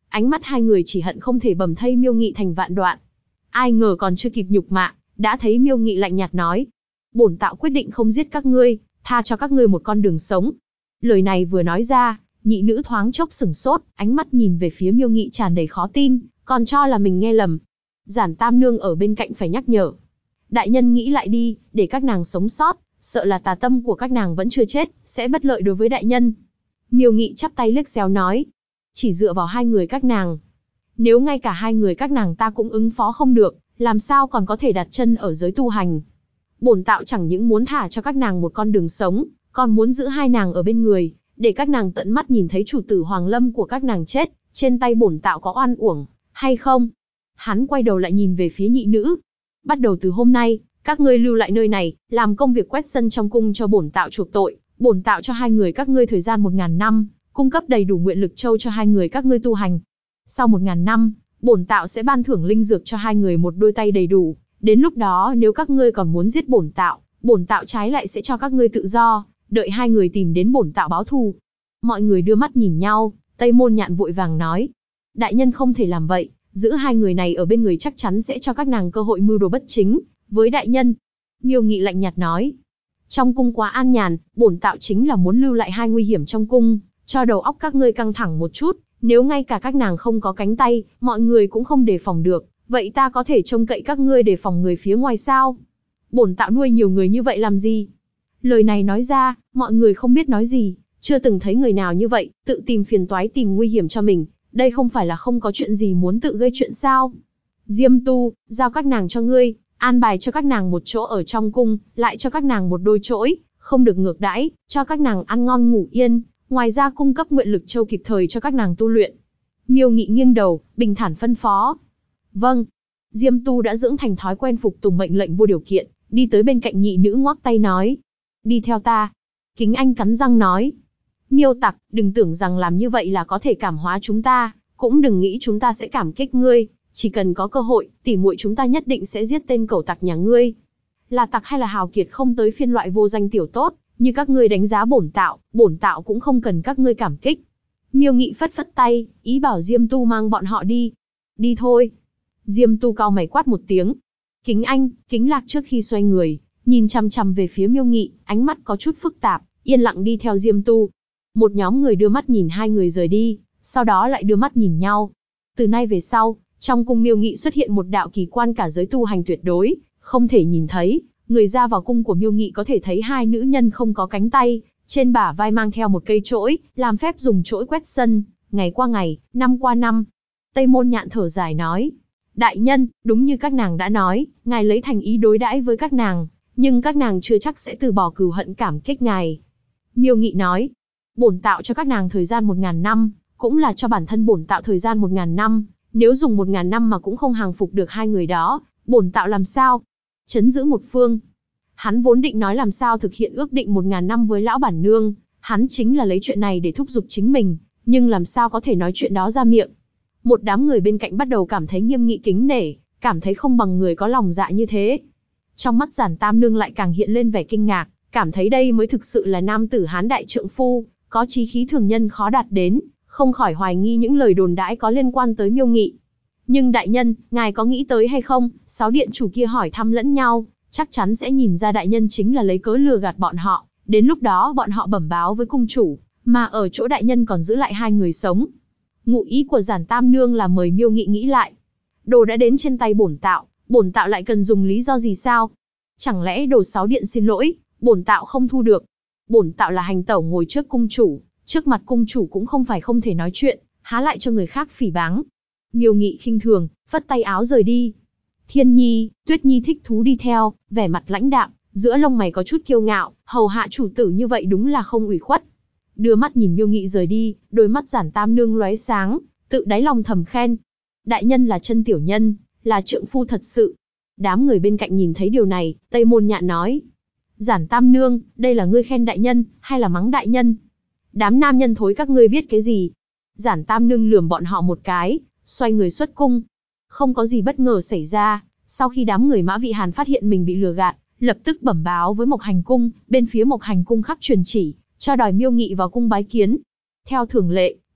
Ánh mắt hai người chỉ hận không thể bầm thây Miêu Nghị thành vạn đoạn. Ai ngờ còn chưa kịp nhục mạ, đã thấy Miêu Nghị lạnh nhạt nói: "Bổn tạo quyết định không giết các ngươi, tha cho các ngươi một con đường sống." Lời này vừa nói ra, nhị nữ thoáng chốc sửng sốt, ánh mắt nhìn về phía Miêu Nghị tràn đầy khó tin, còn cho là mình nghe lầm. Giản Tam Nương ở bên cạnh phải nhắc nhở: "Đại nhân nghĩ lại đi, để các nàng sống sót, sợ là tà tâm của các nàng vẫn chưa chết, sẽ bất lợi đối với đại nhân." Miêu Nghị chắp tay liếc xéo nói: "Chỉ dựa vào hai người các nàng, nếu ngay cả hai người các nàng ta cũng ứng phó không được, làm sao còn có thể đặt chân ở giới tu hành. Bổn tạo chẳng những muốn thả cho các nàng một con đường sống, còn muốn giữ hai nàng ở bên người, để các nàng tận mắt nhìn thấy chủ tử Hoàng Lâm của các nàng chết, trên tay bổn tạo có oan uổng, hay không?" Hắn quay đầu lại nhìn về phía nhị nữ. "Bắt đầu từ hôm nay, các ngươi lưu lại nơi này, làm công việc quét sân trong cung cho bổn tạo chuộc tội. Bổn tạo cho hai người các ngươi thời gian 1000 năm, cung cấp đầy đủ nguyện lực châu cho hai người các ngươi tu hành. Sau 1000 năm, bổn tạo sẽ ban thưởng linh dược cho hai người một đôi tay đầy đủ. Đến lúc đó nếu các ngươi còn muốn giết bổn tạo trái lại sẽ cho các ngươi tự do, đợi hai người tìm đến bổn tạo báo thù." Mọi người đưa mắt nhìn nhau, Tây Môn Nhạn vội vàng nói: "Đại nhân không thể làm vậy, giữ hai người này ở bên người chắc chắn sẽ cho các nàng cơ hội mưu đồ bất chính với đại nhân." Miêu Nghị lạnh nhạt nói: "Trong cung quá an nhàn, bổn tạo chính là muốn lưu lại hai nguy hiểm trong cung, cho đầu óc các ngươi căng thẳng một chút, nếu ngay cả các nàng không có cánh tay, mọi người cũng không đề phòng được, vậy ta có thể trông cậy các ngươi đề phòng người phía ngoài sao? Bổn tạo nuôi nhiều người như vậy làm gì?" Lời này nói ra, mọi người không biết nói gì, chưa từng thấy người nào như vậy, tự tìm phiền toái tìm nguy hiểm cho mình, đây không phải là không có chuyện gì muốn tự gây chuyện sao? "Diêm Tu, giao các nàng cho ngươi, an bài cho các nàng một chỗ ở trong cung, lại cho các nàng một đôi chỗi, không được ngược đãi, cho các nàng ăn ngon ngủ yên, ngoài ra cung cấp nguyện lực châu kịp thời cho các nàng tu luyện." Miêu Nghị nghiêng đầu, bình thản phân phó: "Vâng." Diêm Tu đã dưỡng thành thói quen phục tùng mệnh lệnh vô điều kiện, đi tới bên cạnh nhị nữ ngoắc tay nói: "Đi theo ta." Kính Anh cắn răng nói: "Miêu tặc, đừng tưởng rằng làm như vậy là có thể cảm hóa chúng ta, cũng đừng nghĩ chúng ta sẽ cảm kích ngươi, chỉ cần có cơ hội, tỉ muội chúng ta nhất định sẽ giết tên cẩu tặc nhà ngươi. Là tặc hay là hào kiệt không tới phiên loại vô danh tiểu tốt, như các ngươi đánh giá bổn tạo cũng không cần các ngươi cảm kích." Miêu Nghị phất phất tay, ý bảo Diêm Tu mang bọn họ đi. "Đi thôi." Diêm Tu cau mày quát một tiếng. Kính Anh, Kính Lạc trước khi xoay người, nhìn chằm chằm về phía Miêu Nghị, ánh mắt có chút phức tạp, yên lặng đi theo Diêm Tu. Một nhóm người đưa mắt nhìn hai người rời đi, sau đó lại đưa mắt nhìn nhau. Từ nay về sau, trong cung Miêu Nghị xuất hiện một đạo kỳ quan cả giới tu hành tuyệt đối, không thể nhìn thấy. Người ra vào cung của Miêu Nghị có thể thấy hai nữ nhân không có cánh tay, trên bả vai mang theo một cây chổi, làm phép dùng chổi quét sân. Ngày qua ngày, năm qua năm. Tây Môn Nhạn thở dài nói: "Đại nhân, đúng như các nàng đã nói, ngài lấy thành ý đối đãi với các nàng, nhưng các nàng chưa chắc sẽ từ bỏ cừu hận cảm kích ngài." Miêu Nghị nói: "Bổn tạo cho các nàng thời gian 1000 năm, cũng là cho bản thân bổn tạo thời gian 1000 năm, nếu dùng 1000 năm mà cũng không hàng phục được hai người đó, bổn tạo làm sao trấn giữ một phương?" Hắn vốn định nói làm sao thực hiện ước định 1000 năm với lão bản nương, hắn chính là lấy chuyện này để thúc giục chính mình, nhưng làm sao có thể nói chuyện đó ra miệng. Một đám người bên cạnh bắt đầu cảm thấy nghiêm nghị kính nể, cảm thấy không bằng người có lòng dạ như thế. Trong mắt Giản Tam Nương lại càng hiện lên vẻ kinh ngạc, cảm thấy đây mới thực sự là nam tử hán đại trượng phu, có chí khí thường nhân khó đạt đến, không khỏi hoài nghi những lời đồn đãi có liên quan tới Miêu Nghị. "Nhưng đại nhân, ngài có nghĩ tới hay không?" Sáu điện chủ kia hỏi thăm lẫn nhau, chắc chắn sẽ nhìn ra đại nhân chính là lấy cớ lừa gạt bọn họ, đến lúc đó bọn họ bẩm báo với cung chủ, mà ở chỗ đại nhân còn giữ lại hai người sống. Ngụ ý của Giản Tam Nương là mời Miêu Nghị nghĩ lại. Đồ đã đến trên tay bổn tạo lại cần dùng lý do gì sao? Chẳng lẽ đồ sáu điện xin lỗi, bổn tạo không thu được? Bổn tạo là hành tẩu ngồi trước cung chủ, trước mặt cung chủ cũng không phải không thể nói chuyện, há lại cho người khác phỉ báng. Miêu Nghị khinh thường, phất tay áo rời đi. Thiên Nhi, Tuyết Nhi thích thú đi theo, vẻ mặt lãnh đạm, giữa lông mày có chút kiêu ngạo, hầu hạ chủ tử như vậy đúng là không ủy khuất. Đưa mắt nhìn Miêu Nghị rời đi, đôi mắt Giản Tam Nương lóe sáng, tự đáy lòng thầm khen: đại nhân là chân tiểu nhân, là trượng phu thật sự. Đám người bên cạnh nhìn thấy điều này, Tây Môn Nhạn nói: Giản Tam Nương, đây là ngươi khen đại nhân, hay là mắng đại nhân? Đám nam nhân thối các ngươi biết cái gì? Giản Tam Nương lườm bọn họ một cái, xoay người xuất cung. Không có gì bất ngờ xảy ra, sau khi đám người Mã Vị Hàn phát hiện mình bị lừa gạt, lập tức bẩm báo với Mộc Hành Cung, bên phía Mộc Hành Cung khắc truyền chỉ, cho đòi Miêu Nghị vào cung bái kiến. Theo thường lệ,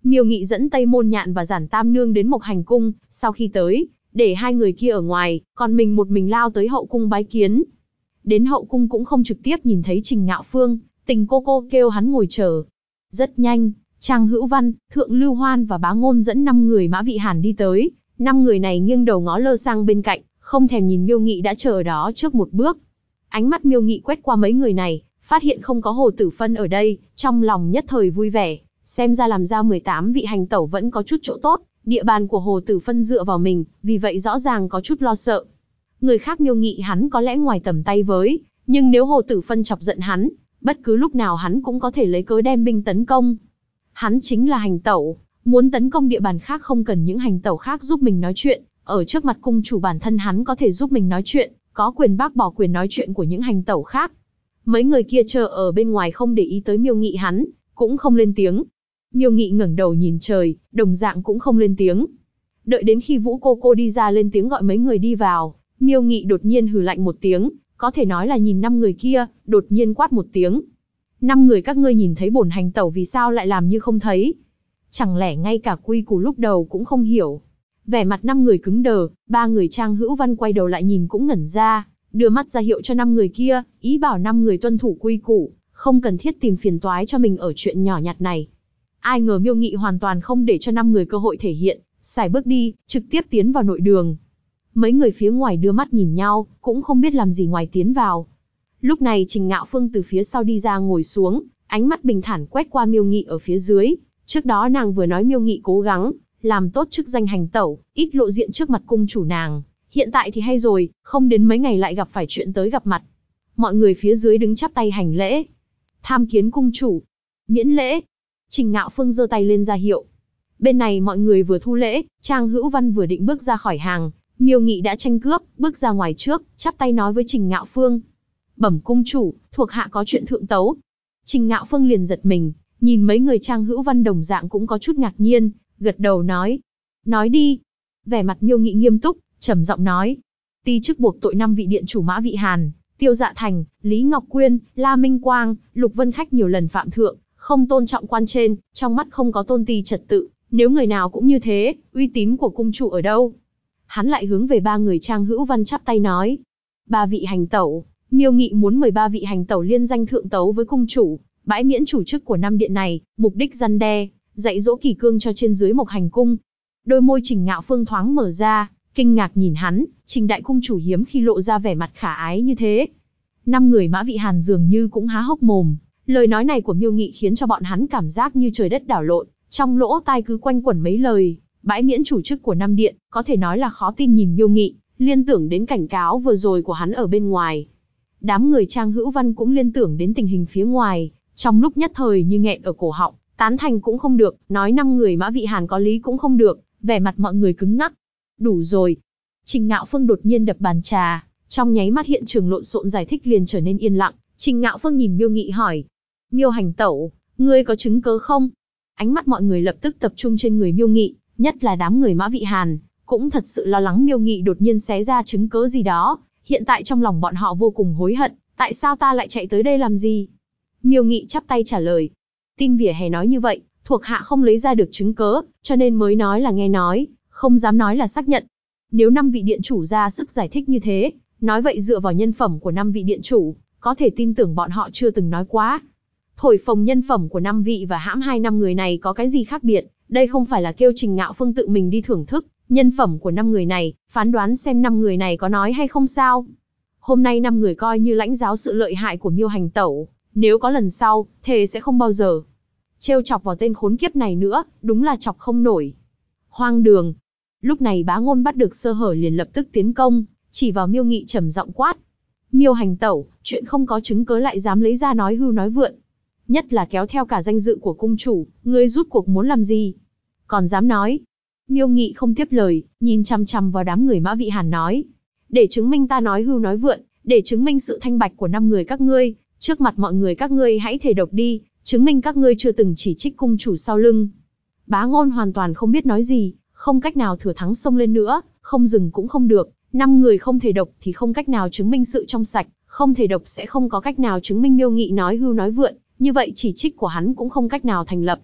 Miêu Nghị dẫn Tây Môn Nhạn và Giản Tam Nương đến Mộc Hành cung, sau khi tới, để hai người kia ở ngoài, còn mình một mình lao tới hậu cung bái kiến. Đến hậu cung cũng không trực tiếp nhìn thấy Trình Ngạo Phương, Tình cô cô kêu hắn ngồi chờ. Rất nhanh, Trang Hữu Văn, Thượng Lưu Hoan và Bá Ngôn dẫn 5 người Mã Vị Hàn đi tới. 5 người này nghiêng đầu ngó lơ sang bên cạnh, không thèm nhìn Miêu Nghị đã chờ ở đó trước một bước. Ánh mắt Miêu Nghị quét qua mấy người này, phát hiện không có Hồ Tử Phân ở đây, trong lòng nhất thời vui vẻ. Xem ra làm ra 18 vị hành tẩu vẫn có chút chỗ tốt, địa bàn của Hồ Tử Phân dựa vào mình, vì vậy rõ ràng có chút lo sợ. Người khác Miêu Nghị hắn có lẽ ngoài tầm tay với, nhưng nếu Hồ Tử Phân chọc giận hắn, bất cứ lúc nào hắn cũng có thể lấy cớ đem binh tấn công. Hắn chính là hành tẩu, muốn tấn công địa bàn khác không cần những hành tẩu khác giúp mình nói chuyện, ở trước mặt cung chủ bản thân hắn có thể giúp mình nói chuyện, có quyền bác bỏ quyền nói chuyện của những hành tẩu khác. Mấy người kia chờ ở bên ngoài không để ý tới Miêu Nghị hắn, cũng không lên tiếng. Miêu Nghị ngẩng đầu nhìn trời, đồng dạng cũng không lên tiếng. Đợi đến khi Vũ cô đi ra lên tiếng gọi mấy người đi vào, Miêu Nghị đột nhiên hừ lạnh một tiếng, có thể nói là nhìn 5 người kia, đột nhiên quát một tiếng. 5 người các ngươi nhìn thấy bổn hành tẩu vì sao lại làm như không thấy? Chẳng lẽ ngay cả quy củ lúc đầu cũng không hiểu? Vẻ mặt 5 người cứng đờ, 3 người Trang Hữu Văn quay đầu lại nhìn cũng ngẩn ra, đưa mắt ra hiệu cho 5 người kia, ý bảo 5 người tuân thủ quy củ, không cần thiết tìm phiền toái cho mình ở chuyện nhỏ nhặt này. Ai ngờ Miêu Nghị hoàn toàn không để cho 5 người cơ hội thể hiện, sải bước đi, trực tiếp tiến vào nội đường. Mấy người phía ngoài đưa mắt nhìn nhau, cũng không biết làm gì ngoài tiến vào. Lúc này Trình Ngạo Phương từ phía sau đi ra ngồi xuống, ánh mắt bình thản quét qua Miêu Nghị ở phía dưới. Trước đó nàng vừa nói Miêu Nghị cố gắng làm tốt chức danh hành tẩu, ít lộ diện trước mặt cung chủ nàng. Hiện tại thì hay rồi, không đến mấy ngày lại gặp phải chuyện tới gặp mặt. Mọi người phía dưới đứng chắp tay hành lễ. Tham kiến cung chủ. Miễn lễ. Trình Ngạo Phương giơ tay lên ra hiệu. Bên này mọi người vừa thu lễ, Trang Hữu Văn vừa định bước ra khỏi hàng, Miêu Nghị đã tranh cướp, bước ra ngoài trước, chắp tay nói với Trình Ngạo Phương. Bẩm cung chủ, thuộc hạ có chuyện thượng tấu. Trình Ngạo Phương liền giật mình, nhìn mấy người Trang Hữu Văn đồng dạng cũng có chút ngạc nhiên, gật đầu nói. Nói đi. Vẻ mặt Miêu Nghị nghiêm túc, trầm giọng nói. Ti chức buộc tội 5 vị điện chủ Mã Vị Hàn, Tiêu Dạ Thành, Lý Ngọc Quyên, La Minh Quang, Lục Vân Khách nhiều lần phạm thượng, không tôn trọng quan trên, trong mắt không có tôn ti trật tự. Nếu người nào cũng như thế, uy tín của cung chủ ở đâu? Hắn lại hướng về 3 người Trang Hữu Văn chắp tay nói. 3 vị hành tẩu, Miêu Nghị muốn mời 3 vị hành tẩu liên danh thượng tấu với cung chủ, bãi miễn chủ chức của 5 điện này, mục đích răn đe, dạy dỗ kỷ cương cho trên dưới Mộc Hành cung. Đôi môi Trình Ngạo Phương thoáng mở ra, kinh ngạc nhìn hắn, Trình đại cung chủ hiếm khi lộ ra vẻ mặt khả ái như thế. 5 người Mã Vị Hàn dường như cũng há hốc mồm, lời nói này của Miêu Nghị khiến cho bọn hắn cảm giác như trời đất đảo lộn, trong lỗ tai cứ quanh quẩn mấy lời, bãi miễn chủ chức của 5 điện, có thể nói là khó tin nhìn Miêu Nghị, liên tưởng đến cảnh cáo vừa rồi của hắn ở bên ngoài. Đám người Trang Hữu Văn cũng liên tưởng đến tình hình phía ngoài, trong lúc nhất thời như nghẹn ở cổ họng, tán thành cũng không được, nói 5 người Mã Vị Hàn có lý cũng không được, vẻ mặt mọi người cứng ngắc. Đủ rồi. Trình Ngạo Phương đột nhiên đập bàn trà, trong nháy mắt hiện trường lộn xộn giải thích liền trở nên yên lặng. Trình Ngạo Phương nhìn Miêu Nghị hỏi. Miêu hành tẩu, ngươi có chứng cớ không? Ánh mắt mọi người lập tức tập trung trên người Miêu Nghị, nhất là đám người Mã Vị Hàn, cũng thật sự lo lắng Miêu Nghị đột nhiên xé ra chứng cớ gì đó. Hiện tại trong lòng bọn họ vô cùng hối hận, tại sao ta lại chạy tới đây làm gì? Miêu Nghị chắp tay trả lời. Tin vỉa hè nói như vậy, thuộc hạ không lấy ra được chứng cớ, cho nên mới nói là nghe nói, không dám nói là xác nhận. Nếu 5 vị điện chủ ra sức giải thích như thế, nói vậy dựa vào nhân phẩm của 5 vị điện chủ, có thể tin tưởng bọn họ chưa từng nói quá. Thổi phồng nhân phẩm của 5 vị và hãm 2-5 người này có cái gì khác biệt, đây không phải là kêu Trình Ngạo Phương tự mình đi thưởng thức nhân phẩm của 5 người này, phán đoán xem 5 người này có nói hay không sao. Hôm nay 5 người coi như lãnh giáo sự lợi hại của Miêu hành tẩu, nếu có lần sau, thề sẽ không bao giờ trêu chọc vào tên khốn kiếp này nữa, đúng là chọc không nổi. Hoang đường. Lúc này Bá Ngôn bắt được sơ hở liền lập tức tiến công, chỉ vào Miêu Nghị trầm giọng quát. Miêu hành tẩu, chuyện không có chứng cớ lại dám lấy ra nói hưu nói vượn. Nhất là kéo theo cả danh dự của cung chủ, ngươi rút cuộc muốn làm gì? Còn dám nói. Miêu Nghị không tiếp lời, nhìn chằm chằm vào đám người Mã Vị Hàn nói. Để chứng minh ta nói hưu nói vượn, để chứng minh sự thanh bạch của 5 người các ngươi, trước mặt mọi người các ngươi hãy thề độc đi, chứng minh các ngươi chưa từng chỉ trích cung chủ sau lưng. Bá Ngôn hoàn toàn không biết nói gì, không cách nào thừa thắng xông lên nữa, không dừng cũng không được, 5 người không thể độc thì không cách nào chứng minh sự trong sạch, không thể độc sẽ không có cách nào chứng minh Miêu Nghị nói hưu nói vượn, như vậy chỉ trích của hắn cũng không cách nào thành lập.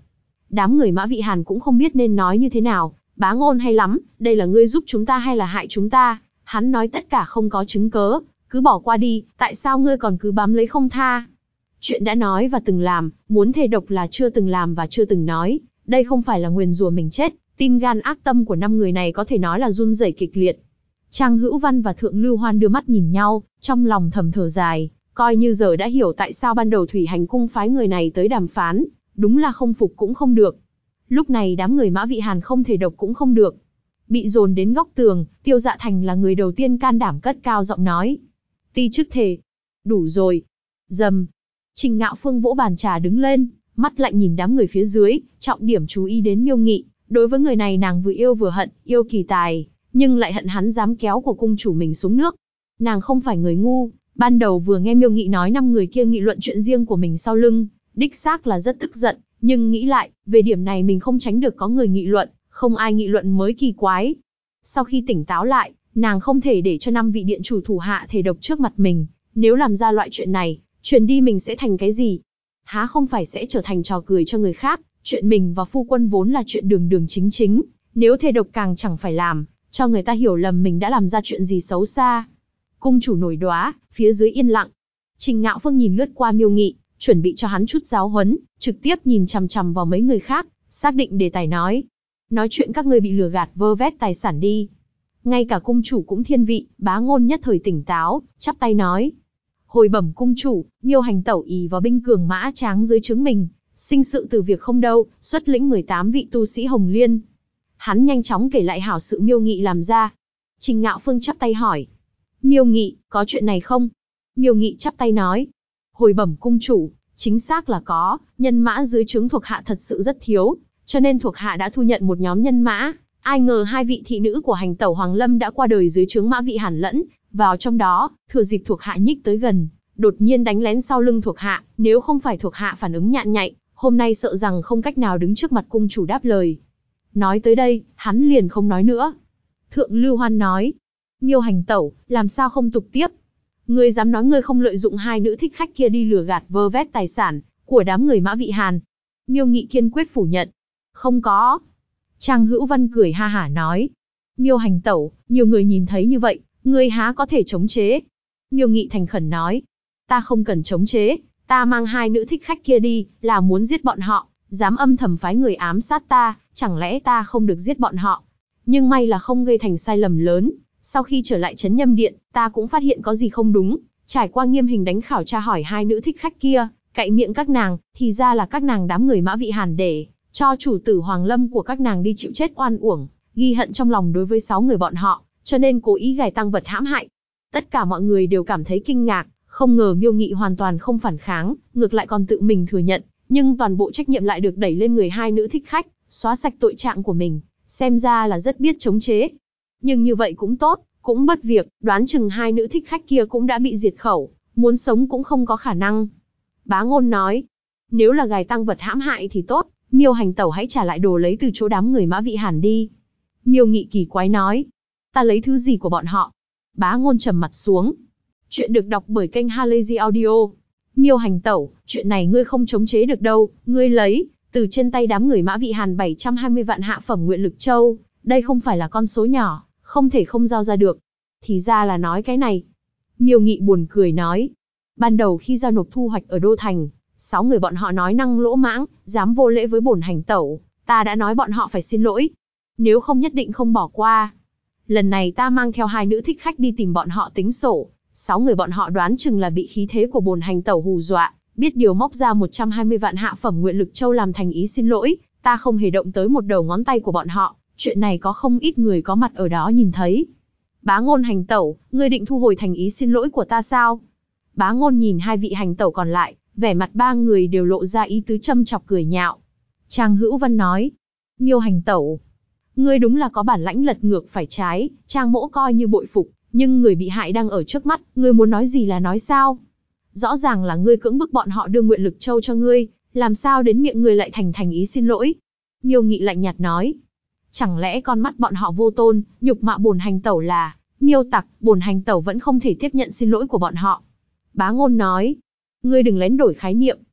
Đám người Mã Vị Hàn cũng không biết nên nói như thế nào. Bá Ngôn hay lắm, đây là ngươi giúp chúng ta hay là hại chúng ta? Hắn nói tất cả không có chứng cớ, cứ bỏ qua đi, tại sao ngươi còn cứ bám lấy không tha? Chuyện đã nói và từng làm, muốn thề độc là chưa từng làm và chưa từng nói, đây không phải là nguyền rủa mình chết, tim gan ác tâm của 5 người này có thể nói là run rẩy kịch liệt. Trang Hữu Văn và Thượng Lưu Hoan đưa mắt nhìn nhau, trong lòng thầm thở dài, coi như giờ đã hiểu tại sao ban đầu Thủy Hành Cung phái người này tới đàm phán, đúng là không phục cũng không được. Lúc này đám người Mã Vị Hàn không thể độc cũng không được. Bị dồn đến góc tường, Tiêu Dạ Thành là người đầu tiên can đảm cất cao giọng nói. Ti chức thề. Đủ rồi. Dầm. Trình Ngạo Phương vỗ bàn trà đứng lên, mắt lạnh nhìn đám người phía dưới, trọng điểm chú ý đến Miêu Nghị. Đối với người này nàng vừa yêu vừa hận, yêu kỳ tài, nhưng lại hận hắn dám kéo của cung chủ mình xuống nước. Nàng không phải người ngu, ban đầu vừa nghe Miêu Nghị nói 5 người kia nghị luận chuyện riêng của mình sau lưng, đích xác là rất tức giận, nhưng nghĩ lại, về điểm này mình không tránh được có người nghị luận, không ai nghị luận mới kỳ quái. Sau khi tỉnh táo lại, nàng không thể để cho 5 vị điện chủ thủ hạ thề độc trước mặt mình, nếu làm ra loại chuyện này, truyền đi mình sẽ thành cái gì? Há không phải sẽ trở thành trò cười cho người khác, chuyện mình và phu quân vốn là chuyện đường đường chính chính, nếu thề độc càng chẳng phải làm, cho người ta hiểu lầm mình đã làm ra chuyện gì xấu xa. Cung chủ nổi đoá, phía dưới yên lặng. Trình Ngạo Phương nhìn lướt qua Miêu Nghị, chuẩn bị cho hắn chút giáo huấn, trực tiếp nhìn chằm chằm vào mấy người khác, xác định đề tài nói. Nói chuyện các ngươi bị lừa gạt vơ vét tài sản đi. Ngay cả cung chủ cũng thiên vị, Bá Ngôn nhất thời tỉnh táo, chắp tay nói. Hồi bẩm cung chủ, Miêu Hành tẩu ỷ vào binh cường mã tráng dưới trướng mình, sinh sự từ việc không đâu, xuất lĩnh 18 vị tu sĩ Hồng Liên. Hắn nhanh chóng kể lại hảo sự Miêu Nghị làm ra. Trình Ngạo Phương chắp tay hỏi. Miêu Nghị, có chuyện này không? Miêu Nghị chắp tay nói. Hồi bẩm cung chủ, chính xác là có, nhân mã dưới trướng thuộc hạ thật sự rất thiếu, cho nên thuộc hạ đã thu nhận một nhóm nhân mã. Ai ngờ 2 vị thị nữ của hành tẩu Hoàng Lâm đã qua đời dưới trướng Mã Vị Hàn lẫn vào trong đó, thừa dịp thuộc hạ nhích tới gần, đột nhiên đánh lén sau lưng thuộc hạ, nếu không phải thuộc hạ phản ứng nhạn nhạy, hôm nay sợ rằng không cách nào đứng trước mặt cung chủ đáp lời. Nói tới đây, hắn liền không nói nữa. Thượng Lưu Hoan nói, Miêu Hành tẩu, làm sao không tục tiếp? Ngươi dám nói ngươi không lợi dụng 2 nữ thích khách kia đi lừa gạt vơ vét tài sản của đám người Mã Vị Hàn? Miêu Nghị kiên quyết phủ nhận. Không có. Trang Hữu Văn cười ha hả nói. Miêu Hành tẩu, nhiều người nhìn thấy như vậy, ngươi há có thể chống chế? Miêu Nghị thành khẩn nói. Ta không cần chống chế, ta mang 2 nữ thích khách kia đi, là muốn giết bọn họ, dám âm thầm phái người ám sát ta, chẳng lẽ ta không được giết bọn họ? Nhưng may là không gây thành sai lầm lớn. Sau khi trở lại Trấn Nhâm Điện, ta cũng phát hiện có gì không đúng, trải qua nghiêm hình đánh khảo tra hỏi 2 nữ thích khách kia, cậy miệng các nàng, thì ra là các nàng đám người Mã Vị Hàn để cho chủ tử Hoàng Lâm của các nàng đi chịu chết oan uổng, ghi hận trong lòng đối với 6 người bọn họ, cho nên cố ý gài tang vật hãm hại. Tất cả mọi người đều cảm thấy kinh ngạc, không ngờ Miêu Nghị hoàn toàn không phản kháng, ngược lại còn tự mình thừa nhận, nhưng toàn bộ trách nhiệm lại được đẩy lên người 2 nữ thích khách, xóa sạch tội trạng của mình, xem ra là rất biết chống chế. Nhưng như vậy cũng tốt, cũng bất việc, đoán chừng 2 nữ thích khách kia cũng đã bị diệt khẩu, muốn sống cũng không có khả năng. Bá Ngôn nói, nếu là gài tang vật hãm hại thì tốt, Miêu Hành tẩu hãy trả lại đồ lấy từ chỗ đám người Mã Vị Hàn đi. Miêu Nghị kỳ quái nói, ta lấy thứ gì của bọn họ? Bá Ngôn trầm mặt xuống. Chuyện được đọc bởi kênh Halazy Audio. Miêu Hành tẩu, chuyện này ngươi không chống chế được đâu, ngươi lấy từ trên tay đám người Mã Vị Hàn 720 vạn hạ phẩm nguyện lực châu, đây không phải là con số nhỏ, không thể không giao ra được. Thì ra là nói cái này. Miêu Nghị buồn cười nói, ban đầu khi giao nộp thu hoạch ở Đô Thành, 6 người bọn họ nói năng lỗ mãng, dám vô lễ với bổn hành tẩu, ta đã nói bọn họ phải xin lỗi, nếu không nhất định không bỏ qua. Lần này ta mang theo 2 nữ thích khách đi tìm bọn họ tính sổ, 6 người bọn họ đoán chừng là bị khí thế của bổn hành tẩu hù dọa, biết điều móc ra 120 vạn hạ phẩm nguyện lực châu làm thành ý xin lỗi, ta không hề động tới một đầu ngón tay của bọn họ, chuyện này có không ít người có mặt ở đó nhìn thấy. Bá Ngôn hành tẩu, ngươi định thu hồi thành ý xin lỗi của ta sao? Bá Ngôn nhìn 2 vị hành tẩu còn lại, vẻ mặt 3 người đều lộ ra ý tứ châm chọc cười nhạo. Trang Hữu Văn nói, Miêu Hành tẩu, ngươi đúng là có bản lãnh lật ngược phải trái, Trang mỗ coi như bội phục, nhưng người bị hại đang ở trước mắt, ngươi muốn nói gì là nói sao? Rõ ràng là ngươi cưỡng bức bọn họ đưa nguyện lực châu cho ngươi, làm sao đến miệng ngươi lại thành ý xin lỗi? Miêu Nghị lạnh nhạt nói, chẳng lẽ con mắt bọn họ vô tôn, nhục mạ bổn hành tẩu là Miêu tặc, bổn hành tẩu vẫn không thể tiếp nhận xin lỗi của bọn họ. Bá Ngôn nói, ngươi đừng lén đổi khái niệm.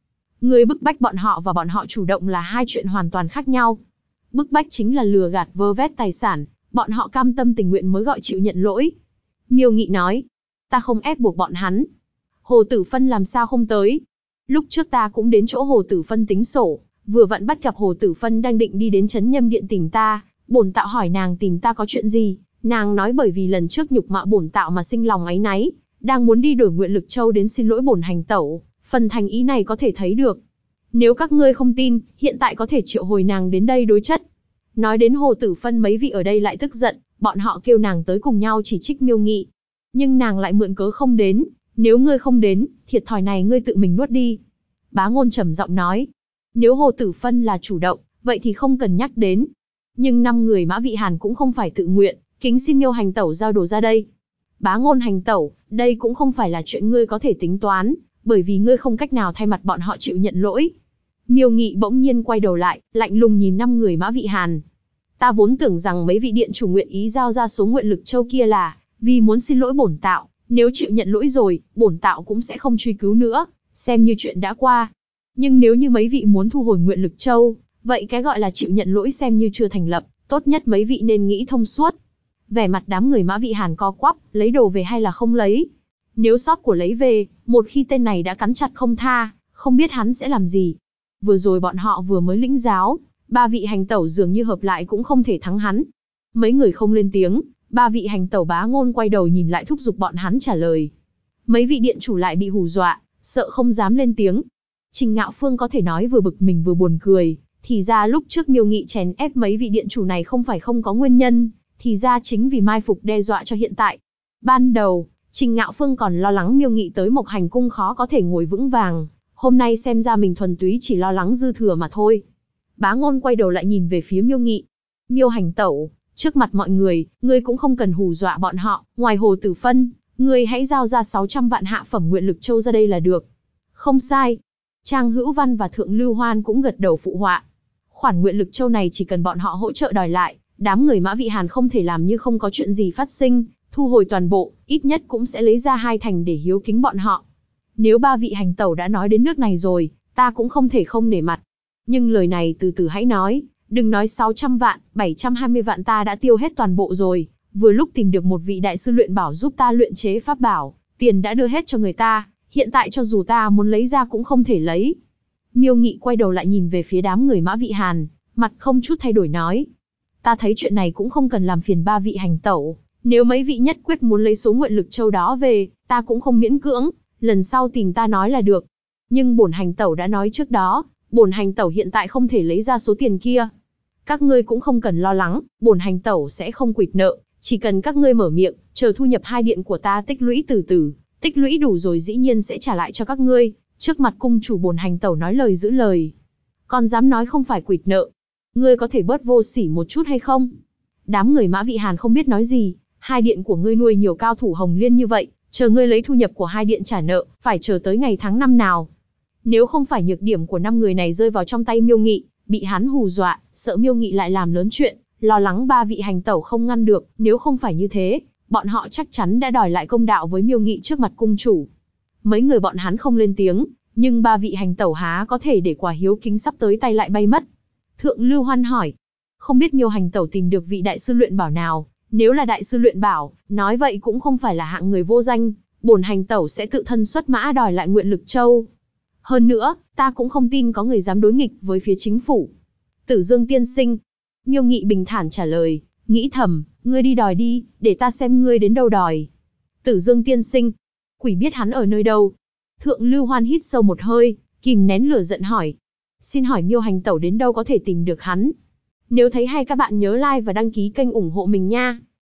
Ngươi bức bách bọn họ và bọn họ chủ động là hai chuyện hoàn toàn khác nhau. Bức bách chính là lừa gạt vơ vét tài sản, bọn họ cam tâm tình nguyện mới gọi chịu nhận lỗi. Miêu Nghị nói, ta không ép buộc bọn hắn. Hồ Tử Phân làm sao không tới? Lúc trước ta cũng đến chỗ Hồ Tử Phân tính sổ, vừa vặn bắt gặp Hồ Tử Phân đang định đi đến Trấn Nhâm Điện tìm ta, bổn tạo hỏi nàng tìm ta có chuyện gì, nàng nói bởi vì lần trước nhục mạ bổn tạo mà sinh lòng áy náy, đang muốn đi đổi Nguyện Lực Châu đến xin lỗi bổn hành tẩu, phần thành ý này có thể thấy được. Nếu các ngươi không tin, hiện tại có thể triệu hồi nàng đến đây đối chất. Nói đến Hồ Tử Phân, mấy vị ở đây lại tức giận, bọn họ kêu nàng tới cùng nhau chỉ trích Miêu Nghị. Nhưng nàng lại mượn cớ không đến, nếu ngươi không đến, thiệt thòi này ngươi tự mình nuốt đi. Bá Ngôn trầm giọng nói, nếu Hồ Tử Phân là chủ động, vậy thì không cần nhắc đến. Nhưng 5 người Mã Vị Hàn cũng không phải tự nguyện, kính xin Miêu hành tẩu giao đồ ra đây. Bá Ngôn hành tẩu, đây cũng không phải là chuyện ngươi có thể tính toán, bởi vì ngươi không cách nào thay mặt bọn họ chịu nhận lỗi. Miêu Nghị bỗng nhiên quay đầu lại, lạnh lùng nhìn 5 người Mã Vị Hàn. Ta vốn tưởng rằng mấy vị điện chủ nguyện ý giao ra số Nguyện Lực Châu kia là vì muốn xin lỗi bổn tạo, nếu chịu nhận lỗi rồi, bổn tạo cũng sẽ không truy cứu nữa, xem như chuyện đã qua. Nhưng nếu như mấy vị muốn thu hồi Nguyện Lực Châu, vậy cái gọi là chịu nhận lỗi xem như chưa thành lập, tốt nhất mấy vị nên nghĩ thông suốt. Vẻ mặt đám người Mã Vị Hàn co quắp, lấy đồ về hay là không lấy? Nếu sót của lấy về, một khi tên này đã cắn chặt không tha, không biết hắn sẽ làm gì. Vừa rồi bọn họ vừa mới lĩnh giáo, 3 vị hành tẩu dường như hợp lại cũng không thể thắng hắn. Mấy người không lên tiếng, 3 vị hành tẩu Bá Ngôn quay đầu nhìn lại thúc giục bọn hắn trả lời. Mấy vị điện chủ lại bị hù dọa, sợ không dám lên tiếng. Trình Ngạo Phương có thể nói vừa bực mình vừa buồn cười, thì ra lúc trước Miêu Nghị chèn ép mấy vị điện chủ này không phải không có nguyên nhân, thì ra chính vì mai phục đe dọa cho hiện tại. Ban đầu, Trình Ngạo Phương còn lo lắng Miêu Nghị tới Mộc Hành Cung khó có thể ngồi vững vàng, hôm nay xem ra mình thuần túy chỉ lo lắng dư thừa mà thôi. Bá Ngôn quay đầu lại nhìn về phía Miêu Nghị. Miêu hành tẩu, trước mặt mọi người, ngươi cũng không cần hù dọa bọn họ, ngoài Hồ Tử Phân, ngươi hãy giao ra 600 vạn hạ phẩm Nguyện Lực Châu ra đây là được. Không sai. Trang Hữu Văn và Thượng Lưu Hoan cũng gật đầu phụ họa. Khoản Nguyện Lực Châu này chỉ cần bọn họ hỗ trợ đòi lại, đám người Mã Vị Hàn không thể làm như không có chuyện gì phát sinh, thu hồi toàn bộ, ít nhất cũng sẽ lấy ra 2 thành để hiếu kính bọn họ. Nếu 3 vị hành tẩu đã nói đến nước này rồi, ta cũng không thể không nể mặt. Nhưng lời này từ từ hãy nói, đừng nói 600 vạn, 720 vạn ta đã tiêu hết toàn bộ rồi, vừa lúc tìm được một vị đại sư luyện bảo giúp ta luyện chế pháp bảo, tiền đã đưa hết cho người ta, hiện tại cho dù ta muốn lấy ra cũng không thể lấy. Miêu Nghị quay đầu lại nhìn về phía đám người Mã Vị Hàn, mặt không chút thay đổi nói. Ta thấy chuyện này cũng không cần làm phiền 3 vị hành tẩu, nếu mấy vị nhất quyết muốn lấy số Nguyện Lực Châu đó về, ta cũng không miễn cưỡng, lần sau tìm ta nói là được. Nhưng bổn hành tẩu đã nói trước đó, bổn hành tẩu hiện tại không thể lấy ra số tiền kia. Các ngươi cũng không cần lo lắng, bổn hành tẩu sẽ không quỵt nợ, chỉ cần các ngươi mở miệng, chờ thu nhập 2 điện của ta tích lũy từ từ, tích lũy đủ rồi dĩ nhiên sẽ trả lại cho các ngươi. Trước mặt cung chủ bổn hành tẩu nói lời giữ lời. Còn dám nói không phải quỵt nợ, ngươi có thể bớt vô sỉ một chút hay không? Đám người Mã Vị Hàn không biết nói gì, 2 điện của ngươi nuôi nhiều cao thủ Hồng Liên như vậy, chờ ngươi lấy thu nhập của 2 điện trả nợ, phải chờ tới ngày tháng năm nào? Nếu không phải nhược điểm của 5 người này rơi vào trong tay Miêu Nghị, bị hắn hù dọa, sợ Miêu Nghị lại làm lớn chuyện, lo lắng 3 vị hành tẩu không ngăn được, nếu không phải như thế, bọn họ chắc chắn đã đòi lại công đạo với Miêu Nghị trước mặt cung chủ. Mấy người bọn hắn không lên tiếng, nhưng 3 vị hành tẩu há có thể để quả hiếu kính sắp tới tay lại bay mất. Thượng Lưu Hoan hỏi, không biết Miêu hành tẩu tìm được vị đại sư luyện bảo nào, nếu là đại sư luyện bảo, nói vậy cũng không phải là hạng người vô danh, bổn hành tẩu sẽ tự thân xuất mã đòi lại Nguyện Lực Châu. Hơn nữa, ta cũng không tin có người dám đối nghịch với phía chính phủ. Tử Dương tiên sinh. Miêu Nghị bình thản trả lời, nghĩ thầm, ngươi đi đòi đi, để ta xem ngươi đến đâu đòi. Tử Dương tiên sinh. Quỷ biết hắn ở nơi đâu. Thượng Lưu Hoan hít sâu một hơi, kìm nén lửa giận hỏi. Xin hỏi Miêu hành tẩu đến đâu có thể tìm được hắn? Nếu thấy hay các bạn nhớ like và đăng ký kênh ủng hộ mình nha.